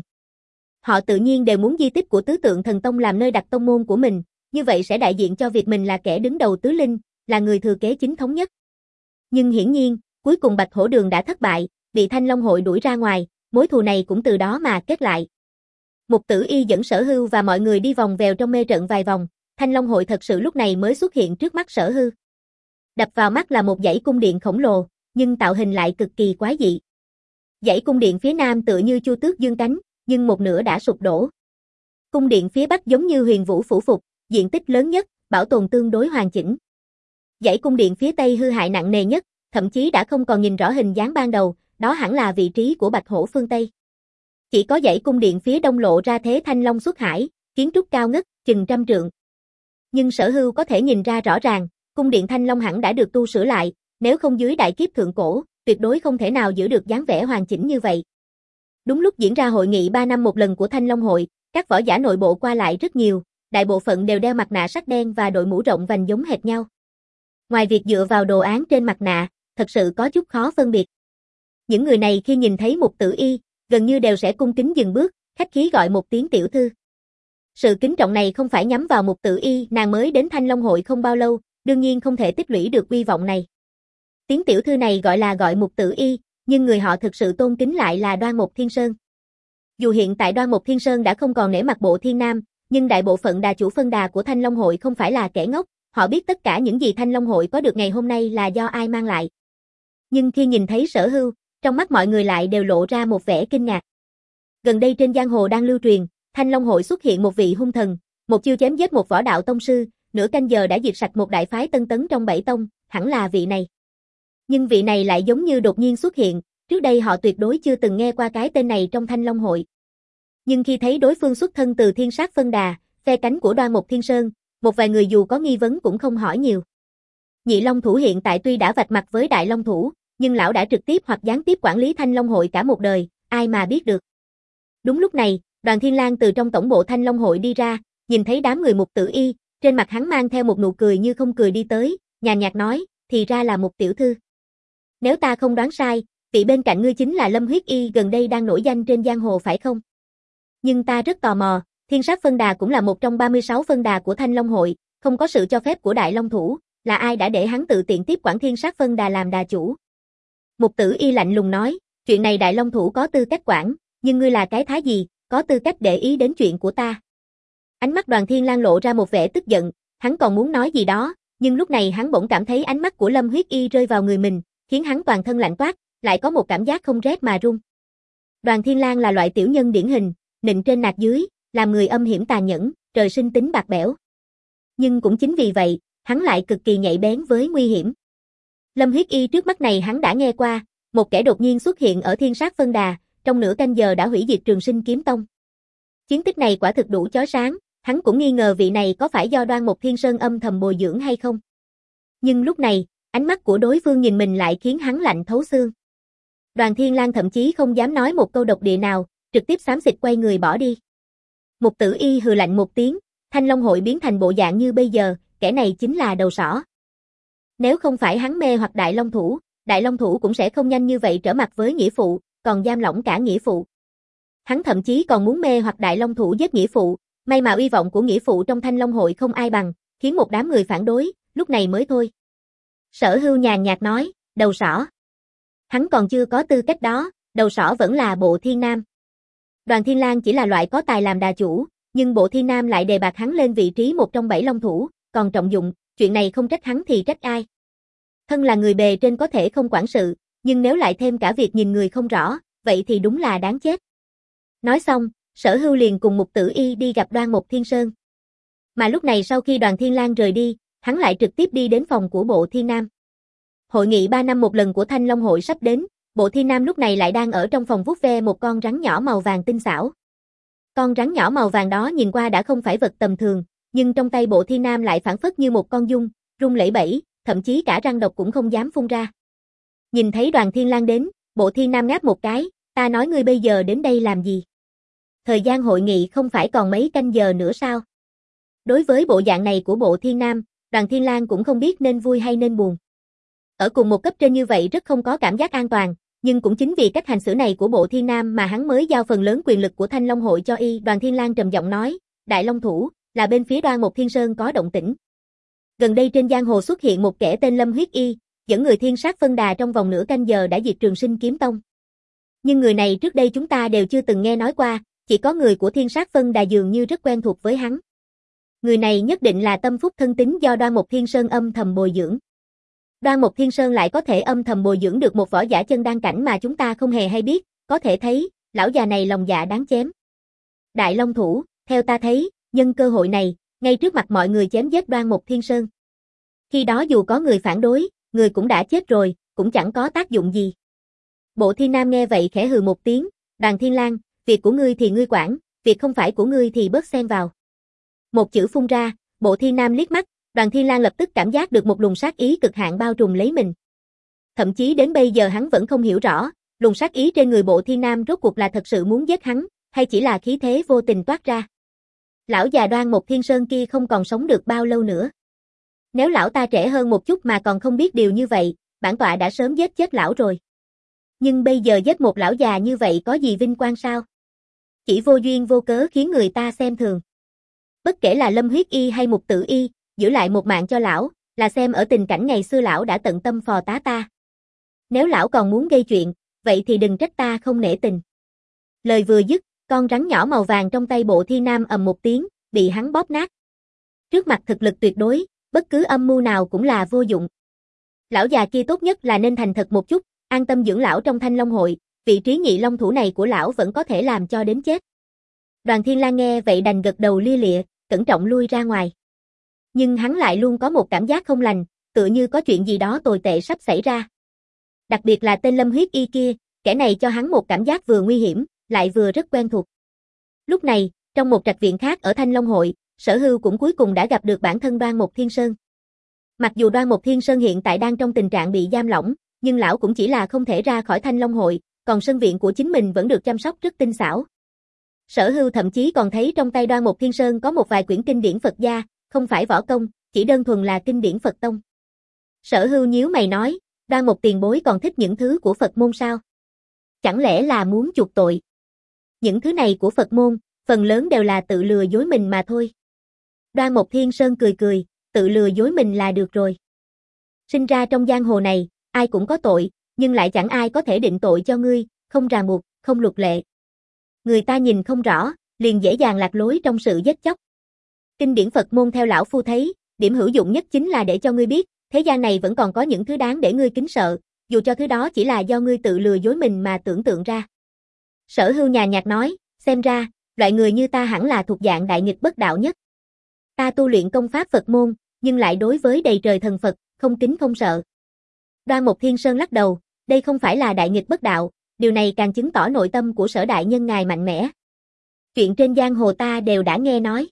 Họ tự nhiên đều muốn di tích của Tứ Tượng Thần Tông làm nơi đặt tông môn của mình, như vậy sẽ đại diện cho việc mình là kẻ đứng đầu tứ linh, là người thừa kế chính thống nhất. Nhưng hiển nhiên, cuối cùng Bạch Hổ đường đã thất bại, bị Thanh Long hội đuổi ra ngoài, mối thù này cũng từ đó mà kết lại. Mục Tử Y dẫn Sở Hưu và mọi người đi vòng vèo trong mê trận vài vòng, Thanh Long hội thật sự lúc này mới xuất hiện trước mắt Sở Hưu. Đập vào mắt là một dãy cung điện khổng lồ, nhưng tạo hình lại cực kỳ quái dị. Dãy cung điện phía nam tựa như chu tước dương cánh, nhưng một nửa đã sụp đổ. Cung điện phía bắc giống như huyền vũ phủ phục, diện tích lớn nhất, bảo tồn tương đối hoàn chỉnh. Dãy cung điện phía tây hư hại nặng nề nhất, thậm chí đã không còn nhìn rõ hình dáng ban đầu, đó hẳn là vị trí của Bạch Hổ phương Tây. Chỉ có dãy cung điện phía đông lộ ra thế thanh long xuất hải, kiến trúc cao ngất, chừng trăm trượng. Nhưng Sở Hưu có thể nhìn ra rõ ràng, cung điện thanh long hẳn đã được tu sửa lại, nếu không dưới đại kiếp thượng cổ, tuyệt đối không thể nào giữ được dáng vẻ hoàn chỉnh như vậy. Đúng lúc diễn ra hội nghị ba năm một lần của Thanh Long hội, các võ giả nội bộ qua lại rất nhiều, đại bộ phận đều đeo mặt nạ sắt đen và đội mũ rộng vành giống hệt nhau. Ngoài việc dựa vào đồ án trên mặt nạ, thật sự có chút khó phân biệt. Những người này khi nhìn thấy Mục Tử Y, gần như đều sẽ cung kính dừng bước, khách khí gọi một tiếng tiểu thư. Sự kính trọng này không phải nhắm vào Mục Tử Y, nàng mới đến Thanh Long hội không bao lâu, đương nhiên không thể tích lũy được uy vọng này. Tiếng tiểu thư này gọi là gọi Mục Tử Y, nhưng người họ thực sự tôn kính lại là Đoan Mục Thiên Sơn. Dù hiện tại Đoan Mục Thiên Sơn đã không còn nể mặt Bộ Thiên Nam, nhưng đại bộ phận đà chủ phân đà của Thanh Long hội không phải là kẻ ngốc, họ biết tất cả những gì Thanh Long hội có được ngày hôm nay là do ai mang lại. Nhưng khi nhìn thấy Sở Hưu, trong mắt mọi người lại đều lộ ra một vẻ kinh ngạc. Gần đây trên giang hồ đang lưu truyền, Thanh Long hội xuất hiện một vị hung thần, một chiêu chém giết một võ đạo tông sư, nửa canh giờ đã diệt sạch một đại phái tân tấn trong bảy tông, hẳn là vị này. Nhưng vị này lại giống như đột nhiên xuất hiện, trước đây họ tuyệt đối chưa từng nghe qua cái tên này trong Thanh Long hội. Nhưng khi thấy đối phương xuất thân từ Thiên Sát phân đà, phe cánh của Đoan Mục Thiên Sơn, một vài người dù có nghi vấn cũng không hỏi nhiều. Nhị Long thủ hiện tại tuy đã vạch mặt với Đại Long thủ, nhưng lão đã trực tiếp hoặc gián tiếp quản lý Thanh Long hội cả một đời, ai mà biết được. Đúng lúc này, Đoàn Thiên Lang từ trong tổng bộ Thanh Long hội đi ra, nhìn thấy đám người Mục Tử Y, trên mặt hắn mang theo một nụ cười như không cười đi tới, nhàn nhạt nói, thì ra là Mục tiểu thư. Nếu ta không đoán sai, vị bên cạnh ngươi chính là Lâm Huyết Y gần đây đang nổi danh trên giang hồ phải không? Nhưng ta rất tò mò, Thiên Sát phân đà cũng là một trong ba mươi sáu phân đà của Thanh Long hội, không có sự cho phép của Đại Long thủ, là ai đã để hắn tự tiện tiếp quản Thiên Sát phân đà làm đà chủ? Mục Tử Y lạnh lùng nói, chuyện này Đại Long thủ có tư cách quản, nhưng ngươi là cái thái gì, có tư cách để ý đến chuyện của ta? Ánh mắt Đoàn Thiên Lang lộ ra một vẻ tức giận, hắn còn muốn nói gì đó, nhưng lúc này hắn bỗng cảm thấy ánh mắt của Lâm Huyết Y rơi vào người mình, khiến hắn toàn thân lạnh toát, lại có một cảm giác không rét mà run. Đoàn Thiên Lang là loại tiểu nhân điển hình, nịnh trên nạt dưới, làm người âm hiểm tàn nhẫn, trời sinh tính bạc bẽo. Nhưng cũng chính vì vậy, hắn lại cực kỳ nhạy bén với nguy hiểm. Lâm Huyết Y trước mắt này hắn đã nghe qua, một kẻ đột nhiên xuất hiện ở Thiên Sát phân đà, trong nửa canh giờ đã hủy diệt Trường Sinh kiếm tông. Chiến tích này quả thực đủ chói sáng, hắn cũng nghi ngờ vị này có phải do Đoan Mục Thiên Sơn âm thầm bồi dưỡng hay không. Nhưng lúc này, ánh mắt của đối phương nhìn mình lại khiến hắn lạnh thấu xương. Đoàn Thiên Lang thậm chí không dám nói một câu độc địa nào, trực tiếp xám xịt quay người bỏ đi. Mục Tử Y hừ lạnh một tiếng, Thanh Long hội biến thành bộ dạng như bây giờ, kẻ này chính là đầu sỏ. Nếu không phải hắn mê hoặc Đại Long thủ, Đại Long thủ cũng sẽ không nhanh như vậy trở mặt với nghĩa phụ, còn giam lỏng cả nghĩa phụ. Hắn thậm chí còn muốn mê hoặc Đại Long thủ giết nghĩa phụ, may mà uy vọng của nghĩa phụ trong Thanh Long hội không ai bằng, khiến một đám người phản đối, lúc này mới thôi. Sở Hưu nhàn nhạt nói, đầu sỏ. Hắn còn chưa có tư cách đó, đầu sỏ vẫn là Bộ Thiên Nam. Đoàn Thiên Lang chỉ là loại có tài làm đà chủ, nhưng Bộ Thiên Nam lại đề bạt hắn lên vị trí một trong bảy long thủ, còn trọng dụng, chuyện này không trách hắn thì trách ai. Thân là người bề trên có thể không quản sự, nhưng nếu lại thêm cả việc nhìn người không rõ, vậy thì đúng là đáng chết. Nói xong, Sở Hưu liền cùng Mục Tử Y đi gặp Đoan Mục Thiên Sơn. Mà lúc này sau khi Đoàn Thiên Lang rời đi, hắn lại trực tiếp đi đến phòng của Bộ Thiên Nam. Hội nghị ba năm một lần của Thanh Long Hội sắp đến, Bộ Thiên Nam lúc này lại đang ở trong phòng vuốt ve một con rắn nhỏ màu vàng tinh xảo. Con rắn nhỏ màu vàng đó nhìn qua đã không phải vật tầm thường, nhưng trong tay Bộ Thiên Nam lại phảng phất như một con giun, rung lẩy bẩy, thậm chí cả răng độc cũng không dám phun ra. Nhìn thấy Đoàn Thiên Lang đến, Bộ Thiên Nam ngáp một cái, ta nói ngươi bây giờ đến đây làm gì? Thời gian hội nghị không phải còn mấy canh giờ nữa sao? Đối với bộ dạng này của Bộ Thiên Nam, Đoàn Thiên Lang cũng không biết nên vui hay nên buồn. Ở cùng một cấp trên như vậy rất không có cảm giác an toàn, nhưng cũng chính vì cách hành xử này của Bộ Thiên Nam mà hắn mới giao phần lớn quyền lực của Thanh Long Hội cho y. Đoàn Thiên Lang trầm giọng nói, Đại Long Thủ, là bên phía Đoan Mục Thiên Sơn có động tĩnh. Gần đây trên giang hồ xuất hiện một kẻ tên Lâm Huyết Y, dẫn người thiên sát phân đà trong vòng nửa canh giờ đã diệt Trường Sinh Kiếm Tông. Nhưng người này trước đây chúng ta đều chưa từng nghe nói qua, chỉ có người của thiên sát phân đà dường như rất quen thuộc với hắn. Người này nhất định là tâm phúc thân tín do Đoan Mục Thiên Sơn âm thầm bồi dưỡng. Đoan Mục Thiên Sơn lại có thể âm thầm bồi dưỡng được một võ giả chân đan cảnh mà chúng ta không hề hay biết, có thể thấy, lão già này lòng dạ đáng chém. Đại Long Thủ, theo ta thấy, nhân cơ hội này, ngay trước mặt mọi người chém giết Đoan Mục Thiên Sơn. Khi đó dù có người phản đối, người cũng đã chết rồi, cũng chẳng có tác dụng gì. Bộ Thiên Nam nghe vậy khẽ hừ một tiếng, Đoàn Thiên Lang, việc của ngươi thì ngươi quản, việc không phải của ngươi thì bớt xen vào. Một chữ phun ra, Bộ Thiên Nam liếc mắt, Đoàn Thiên Lang lập tức cảm giác được một luồng sát ý cực hạn bao trùm lấy mình. Thậm chí đến bây giờ hắn vẫn không hiểu rõ, luồng sát ý trên người Bộ Thiên Nam rốt cuộc là thật sự muốn giết hắn, hay chỉ là khí thế vô tình toát ra. Lão già Đoan Mục Thiên Sơn kia không còn sống được bao lâu nữa. Nếu lão ta trẻ hơn một chút mà còn không biết điều như vậy, bản tọa đã sớm giết chết lão rồi. Nhưng bây giờ giết một lão già như vậy có gì vinh quang sao? Chỉ vô duyên vô cớ khiến người ta xem thường. Bất kể là Lâm Huyết Y hay Mục Tử Y, giữ lại một mạng cho lão, là xem ở tình cảnh ngày xưa lão đã tận tâm phò tá ta. Nếu lão còn muốn gây chuyện, vậy thì đừng trách ta không nể tình. Lời vừa dứt, con rắn nhỏ màu vàng trong tay Bộ Thiên Nam ầm một tiếng, bị hắn bóp nát. Trước mặt thực lực tuyệt đối, bất cứ âm mưu nào cũng là vô dụng. Lão già kia tốt nhất là nên thành thật một chút, an tâm dưỡng lão trong Thanh Long Hội, vị trí nhị long thủ này của lão vẫn có thể làm cho đến chết. Đoàn Thiên Lang nghe vậy đành gật đầu lia lịa, cẩn trọng lui ra ngoài. Nhưng hắn lại luôn có một cảm giác không lành, tựa như có chuyện gì đó tồi tệ sắp xảy ra. Đặc biệt là tên Lâm Huyết Y kia, kẻ này cho hắn một cảm giác vừa nguy hiểm, lại vừa rất quen thuộc. Lúc này, trong một trạch viện khác ở Thanh Long Hội, Sở Hưu cũng cuối cùng đã gặp được bản thân Đoan Mục Thiên Sơn. Mặc dù Đoan Mục Thiên Sơn hiện tại đang trong tình trạng bị giam lỏng, nhưng lão cũng chỉ là không thể ra khỏi Thanh Long Hội, còn sân viện của chính mình vẫn được chăm sóc rất tinh xảo. Sở Hưu thậm chí còn thấy trong tay Đoan Mục Thiên Sơn có một vài quyển kinh điển Phật gia, không phải võ công, chỉ đơn thuần là kinh điển Phật tông. Sở Hưu nhíu mày nói, Đoan Mục tiền bối còn thích những thứ của Phật môn sao? Chẳng lẽ là muốn chuộc tội? Những thứ này của Phật môn, phần lớn đều là tự lừa dối mình mà thôi. Đoan Mục Thiên Sơn cười cười, tự lừa dối mình là được rồi. Sinh ra trong giang hồ này, ai cũng có tội, nhưng lại chẳng ai có thể định tội cho ngươi, không ràng buộc, không luật lệ. Người ta nhìn không rõ, liền dễ dàng lạc lối trong sự giết chóc. Kinh điển Phật môn theo lão phu thấy, điểm hữu dụng nhất chính là để cho ngươi biết, thế gian này vẫn còn có những thứ đáng để ngươi kính sợ, dù cho thứ đó chỉ là do ngươi tự lừa dối mình mà tưởng tượng ra. Sở Hưu nhàn nhạt nói, xem ra, loại người như ta hẳn là thuộc dạng đại nghịch bất đạo nhất. Ta tu luyện công pháp Phật môn, nhưng lại đối với đầy trời thần Phật, không kính không sợ. Đoan Mục Thiên Sơn lắc đầu, đây không phải là đại nghịch bất đạo, điều này càng chứng tỏ nội tâm của Sở đại nhân ngài mạnh mẽ. Chuyện trên giang hồ ta đều đã nghe nói.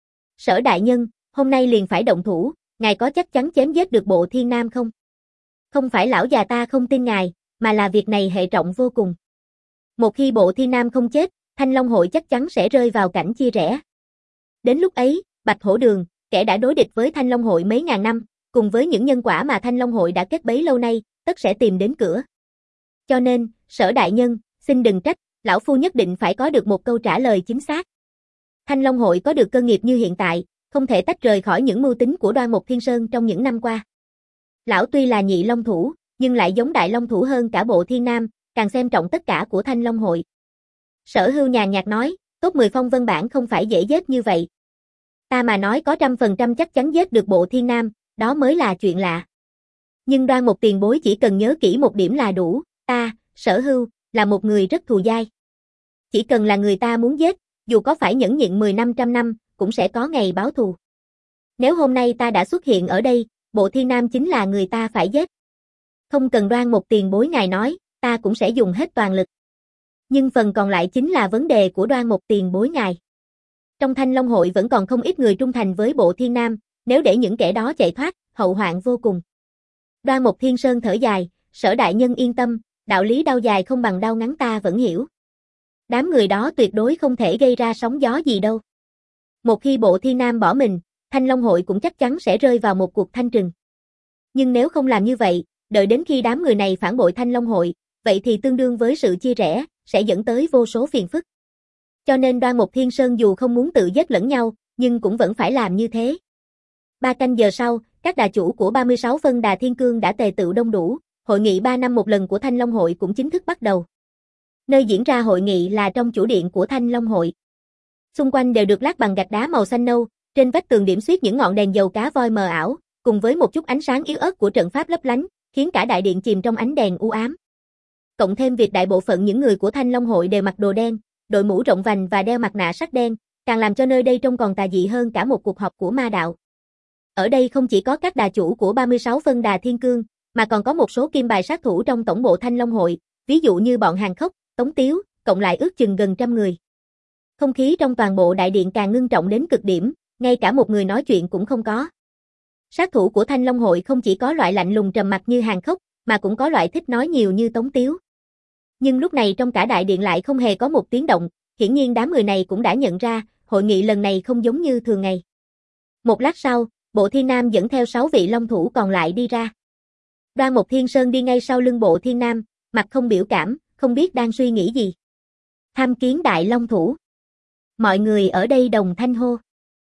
Sở đại nhân, hôm nay liền phải động thủ, ngài có chắc chắn chém giết được Bộ Thiên Nam không? Không phải lão già ta không tin ngài, mà là việc này hệ trọng vô cùng. Một khi Bộ Thiên Nam không chết, Thanh Long Hội chắc chắn sẽ rơi vào cảnh chia rẽ. Đến lúc ấy, Bạch Hổ Đường, kẻ đã đối địch với Thanh Long Hội mấy ngàn năm, cùng với những nhân quả mà Thanh Long Hội đã kết bấy lâu nay, tất sẽ tìm đến cửa. Cho nên, Sở đại nhân, xin đừng trách, lão phu nhất định phải có được một câu trả lời chính xác. Thanh Long Hội có được cơ nghiệp như hiện tại, không thể tách rời khỏi những mưu tính của Đoan Mục Thiên Sơn trong những năm qua. Lão tuy là nhị long thủ, nhưng lại giống đại long thủ hơn cả Bộ Thiên Nam, càng xem trọng tất cả của Thanh Long Hội. Sở Hưu nhàn nhạt nói, top mười phong vân bảng không phải dễ giết như vậy. Ta mà nói có trăm phần trăm chắc chắn giết được Bộ Thiên Nam, đó mới là chuyện lạ. Nhưng Đoan Mục tiền bối chỉ cần nhớ kỹ một điểm là đủ, ta, Sở Hưu, là một người rất thù dai. Chỉ cần là người ta muốn giết, dù có phải nhẫn nhịn mười năm trăm năm, cũng sẽ có ngày báo thù. Nếu hôm nay ta đã xuất hiện ở đây, Bộ Thiên Nam chính là người ta phải giết. Không cần Đoan Mục tiền bối ngài nói, ta cũng sẽ dùng hết toàn lực. Nhưng phần còn lại chính là vấn đề của Đoan Mục tiền bối ngài. Trong Thanh Long hội vẫn còn không ít người trung thành với Bộ Thiên Nam, nếu để những kẻ đó chạy thoát, hậu hoạn vô cùng. Đoan Mục Thiên Sơn thở dài, Sở đại nhân yên tâm, đạo lý đau dài không bằng đau ngắn ta vẫn hiểu. Đám người đó tuyệt đối không thể gây ra sóng gió gì đâu. Một khi Bộ Thiên Nam bỏ mình, Thanh Long hội cũng chắc chắn sẽ rơi vào một cuộc thanh trừng. Nhưng nếu không làm như vậy, đợi đến khi đám người này phản bội Thanh Long hội, vậy thì tương đương với sự chia rẽ, sẽ dẫn tới vô số phiền phức. Cho nên Đoan Mục Thiên Sơn dù không muốn tự giết lẫn nhau, nhưng cũng vẫn phải làm như thế. Ba canh giờ sau, các đà chủ của ba mươi sáu phân Đà Thiên Cương đã tề tựu đông đủ, hội nghị ba năm một lần của Thanh Long hội cũng chính thức bắt đầu. Nơi diễn ra hội nghị là trong chủ điện của Thanh Long hội. Xung quanh đều được lát bằng gạch đá màu xanh nâu, trên vách tường điểm xuyết những ngọn đèn dầu cá voi mờ ảo, cùng với một chút ánh sáng yếu ớt của trận pháp lấp lánh, khiến cả đại điện chìm trong ánh đèn u ám. Cộng thêm việc đại bộ phận những người của Thanh Long hội đều mặc đồ đen, đội mũ rộng vành và đeo mặt nạ sắt đen, càng làm cho nơi đây trông còn tà dị hơn cả một cuộc họp của ma đạo. Ở đây không chỉ có các đà chủ của ba mươi sáu phân Đà Thiên Cương, mà còn có một số kim bài sát thủ trong tổng bộ Thanh Long hội, ví dụ như bọn Hàn Khốc, Tống Tiếu, cộng lại ước chừng gần trăm người. Không khí trong toàn bộ đại điện càng ngưng trọng đến cực điểm, ngay cả một người nói chuyện cũng không có. Sát thủ của Thanh Long hội không chỉ có loại lạnh lùng trầm mặc như Hàn Khốc, mà cũng có loại thích nói nhiều như Tống Tiếu. Nhưng lúc này trong cả đại điện lại không hề có một tiếng động, hiển nhiên đám người này cũng đã nhận ra, hội nghị lần này không giống như thường ngày. Một lát sau, Bộ Thiên Nam dẫn theo sáu vị long thủ còn lại đi ra. Đoan Mục Thiên Sơn đi ngay sau lưng Bộ Thiên Nam, mặt không biểu cảm, không biết đang suy nghĩ gì. Tham kiến đại long thủ. Mọi người ở đây đồng thanh hô.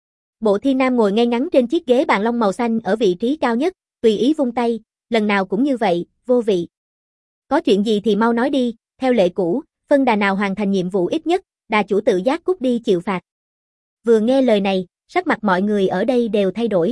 Bộ Thiên Nam ngồi ngay ngắn trên chiếc ghế bàn long màu xanh ở vị trí cao nhất, tùy ý vung tay, lần nào cũng như vậy, vô vị. Có chuyện gì thì mau nói đi, theo lệ cũ, phân đà nào hoàn thành nhiệm vụ ít nhất, đà chủ tự giác cút đi chịu phạt. Vừa nghe lời này, sắc mặt mọi người ở đây đều thay đổi.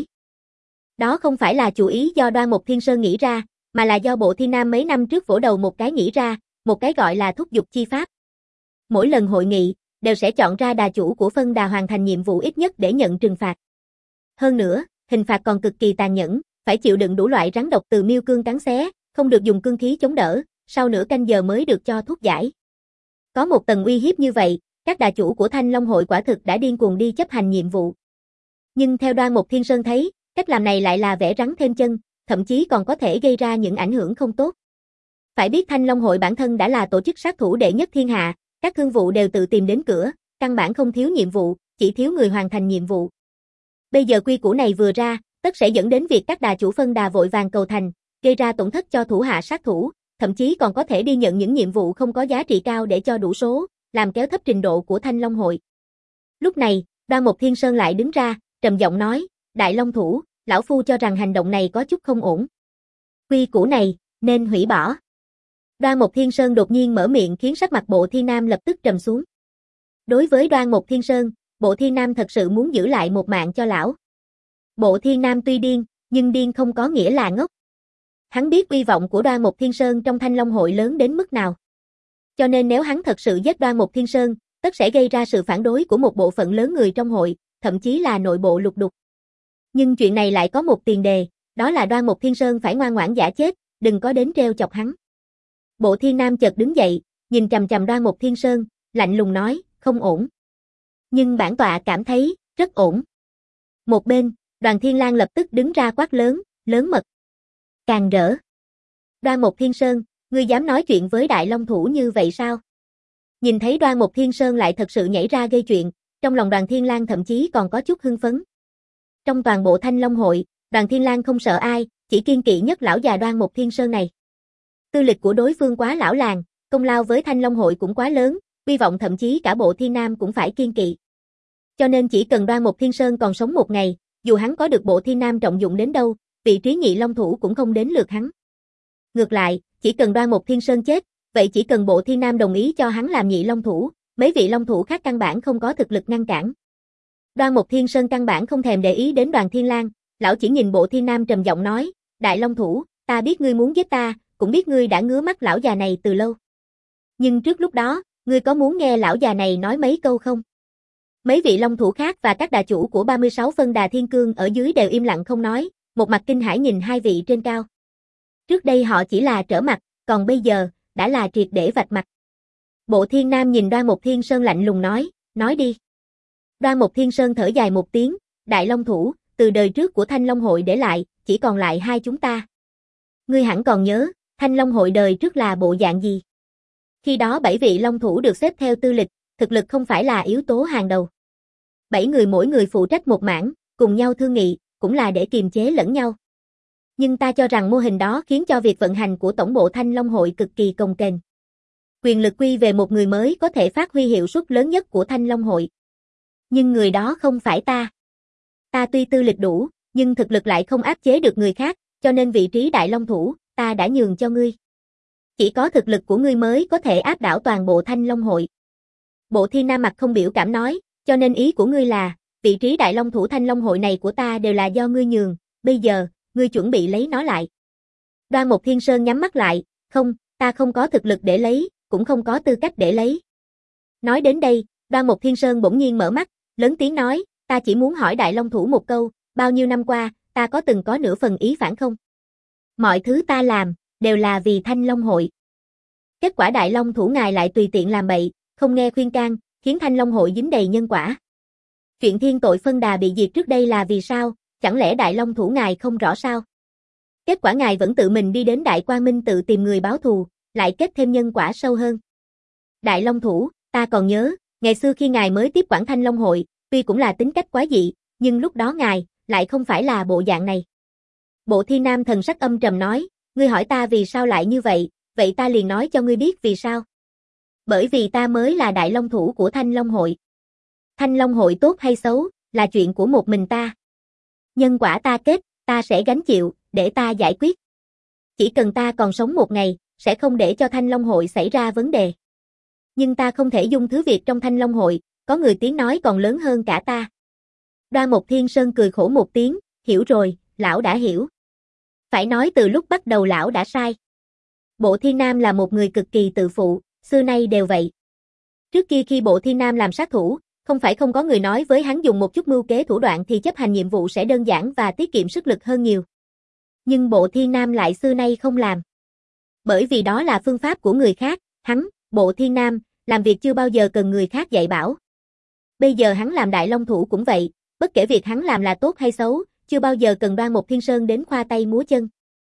Đó không phải là chủ ý do Đoan Mục Thiên Sơn nghĩ ra, mà là do Bộ Thiên Nam mấy năm trước vỗ đầu một cái nghĩ ra, một cái gọi là thúc giục chi pháp. Mỗi lần hội nghị, đều sẽ chọn ra đà chủ của phân đà hoàn thành nhiệm vụ ít nhất để nhận trừng phạt. Hơn nữa, hình phạt còn cực kỳ tàn nhẫn, phải chịu đựng đủ loại rắn độc từ miêu cương cắn xé, không được dùng cương khí chống đỡ, sau nửa canh giờ mới được cho thuốc giải. Có một tầng uy hiếp như vậy, các đà chủ của Thanh Long hội quả thực đã điên cuồng đi chấp hành nhiệm vụ. Nhưng theo Đoan Mục Thiên Sơn thấy, cách làm này lại là vẽ rắn thêm chân, thậm chí còn có thể gây ra những ảnh hưởng không tốt. Phải biết Thanh Long hội bản thân đã là tổ chức sát thủ đệ nhất thiên hạ, các thương vụ đều tự tìm đến cửa, căn bản không thiếu nhiệm vụ, chỉ thiếu người hoàn thành nhiệm vụ. Bây giờ quy củ này vừa ra, tất sẽ dẫn đến việc các đà chủ phân đà vội vàng cầu thành, gây ra tổn thất cho thủ hạ sát thủ, thậm chí còn có thể đi nhận những nhiệm vụ không có giá trị cao để cho đủ số, làm kéo thấp trình độ của Thanh Long hội. Lúc này, Đoan Mục Thiên Sơn lại đứng ra, trầm giọng nói, Đại Long thủ, lão phu cho rằng hành động này có chút không ổn. Quy củ này, nên hủy bỏ. Đoan Mục Thiên Sơn đột nhiên mở miệng khiến sắc mặt Bộ Thiên Nam lập tức trầm xuống. Đối với Đoan Mục Thiên Sơn, Bộ Thiên Nam thật sự muốn giữ lại một mạng cho lão. Bộ Thiên Nam tuy điên, nhưng điên không có nghĩa là ngốc. Hắn biết uy vọng của Đoan Mục Thiên Sơn trong Thanh Long hội lớn đến mức nào. Cho nên nếu hắn thật sự giết Đoan Mục Thiên Sơn, tất sẽ gây ra sự phản đối của một bộ phận lớn người trong hội, thậm chí là nội bộ lục đục. Nhưng chuyện này lại có một tiền đề, đó là Đoan Mục Thiên Sơn phải ngoan ngoãn giả chết, đừng có đến treo chọc hắn. Bộ Thiên Nam chợt đứng dậy, nhìn chằm chằm Đoan Mục Thiên Sơn, lạnh lùng nói, không ổn. Nhưng bản tọa cảm thấy, rất ổn. Một bên, Đoàn Thiên Lang lập tức đứng ra quát lớn, lớn mật. Càng rỡ. Đoan Mục Thiên Sơn, ngươi dám nói chuyện với Đại Long thủ như vậy sao? Nhìn thấy Đoan Mục Thiên Sơn lại thật sự nhảy ra gây chuyện, trong lòng Đoàn Thiên Lang thậm chí còn có chút hưng phấn. Trong toàn bộ Thanh Long hội, Đoàn Thiên Lang không sợ ai, chỉ kiên kỵ nhất lão già Đoan Mục Thiên Sơn này. Tư lịch của đối phương quá lão làng, công lao với Thanh Long hội cũng quá lớn, uy vọng thậm chí cả Bộ Thiên Nam cũng phải kiên kỵ. Cho nên chỉ cần Đoan Mục Thiên Sơn còn sống một ngày, dù hắn có được Bộ Thiên Nam trọng dụng đến đâu, vị trí nhị long thủ cũng không đến lượt hắn. Ngược lại, chỉ cần Đoan Mục Thiên Sơn chết, vậy chỉ cần Bộ Thiên Nam đồng ý cho hắn làm nhị long thủ, mấy vị long thủ khác căn bản không có thực lực ngăn cản. Đoan Mục Thiên Sơn căn bản không thèm để ý đến Đoàn Thiên Lang, lão chỉ nhìn Bộ Thiên Nam trầm giọng nói, Đại Long thủ, ta biết ngươi muốn giết ta, cũng biết ngươi đã ngứa mắt lão già này từ lâu. Nhưng trước lúc đó, ngươi có muốn nghe lão già này nói mấy câu không? Mấy vị long thủ khác và các đà chủ của ba mươi sáu phân đà thiên cương ở dưới đều im lặng không nói, một mặt kinh hãi nhìn hai vị trên cao. Trước đây họ chỉ là trở mặt, còn bây giờ, đã là triệt để vạch mặt. Bộ Thiên Nam nhìn Đoan Mục Thiên Sơn lạnh lùng nói, nói đi. Đoan Mục Thiên Sơn thở dài một tiếng, Đại Long Thủ, từ đời trước của Thanh Long Hội để lại, chỉ còn lại hai chúng ta. Ngươi hẳn còn nhớ, Thanh Long Hội đời trước là bộ dạng gì? Khi đó bảy vị Long Thủ được xếp theo tư lịch, thực lực không phải là yếu tố hàng đầu. Bảy người mỗi người phụ trách một mảng, cùng nhau thương nghị, cũng là để kiềm chế lẫn nhau. Nhưng ta cho rằng mô hình đó khiến cho việc vận hành của tổng bộ Thanh Long Hội cực kỳ cồng kềnh. Quyền lực quy về một người mới có thể phát huy hiệu suất lớn nhất của Thanh Long Hội. Nhưng người đó không phải ta. Ta tuy tư lịch đủ, nhưng thực lực lại không áp chế được người khác, cho nên vị trí Đại Long Thủ, ta đã nhường cho ngươi. Chỉ có thực lực của ngươi mới có thể áp đảo toàn bộ Thanh Long Hội. Bộ Thiên Nam mặt không biểu cảm nói, cho nên ý của ngươi là, vị trí Đại Long Thủ Thanh Long Hội này của ta đều là do ngươi nhường, bây giờ, ngươi chuẩn bị lấy nó lại. Đoan Mục Thiên Sơn nhắm mắt lại, không, ta không có thực lực để lấy, cũng không có tư cách để lấy. Nói đến đây, Đoan Mục Thiên Sơn bỗng nhiên mở mắt, lớn tiếng nói, ta chỉ muốn hỏi Đại Long Thủ một câu, bao nhiêu năm qua, ta có từng có nửa phần ý phản không? Mọi thứ ta làm, đều là vì Thanh Long Hội. Kết quả Đại Long Thủ ngài lại tùy tiện làm bậy, không nghe khuyên can, khiến Thanh Long Hội dính đầy nhân quả. Chuyện thiên tội phân đà bị diệt trước đây là vì sao, chẳng lẽ Đại Long Thủ ngài không rõ sao? Kết quả ngài vẫn tự mình đi đến Đại Quang Minh tự tìm người báo thù, lại kết thêm nhân quả sâu hơn. Đại Long Thủ, ta còn nhớ, ngày xưa khi ngài mới tiếp quản Thanh Long Hội, tuy cũng là tính cách quá dị, nhưng lúc đó ngài, lại không phải là bộ dạng này. Bộ Thiên Nam thần sắc âm trầm nói, ngươi hỏi ta vì sao lại như vậy, vậy ta liền nói cho ngươi biết vì sao. Bởi vì ta mới là Đại Long Thủ của Thanh Long Hội. Thanh Long Hội tốt hay xấu, là chuyện của một mình ta. Nhân quả ta kết, ta sẽ gánh chịu, để ta giải quyết. Chỉ cần ta còn sống một ngày, sẽ không để cho Thanh Long Hội xảy ra vấn đề. Nhưng ta không thể dung thứ việc trong Thanh Long Hội, có người tiếng nói còn lớn hơn cả ta. Đoan Mục Thiên Sơn cười khổ một tiếng, hiểu rồi, lão đã hiểu. Phải nói từ lúc bắt đầu lão đã sai. Bộ Thiên Nam là một người cực kỳ tự phụ, xưa nay đều vậy. Trước kia khi Bộ Thiên Nam làm sát thủ, không phải không có người nói với hắn dùng một chút mưu kế thủ đoạn thì chấp hành nhiệm vụ sẽ đơn giản và tiết kiệm sức lực hơn nhiều. Nhưng Bộ Thiên Nam lại xưa nay không làm. Bởi vì đó là phương pháp của người khác, hắn, Bộ Thiên Nam, làm việc chưa bao giờ cần người khác dạy bảo. Bây giờ hắn làm Đại Long Thủ cũng vậy, bất kể việc hắn làm là tốt hay xấu, chưa bao giờ cần Đoan Mục Thiên Sơn đến khoa tay múa chân.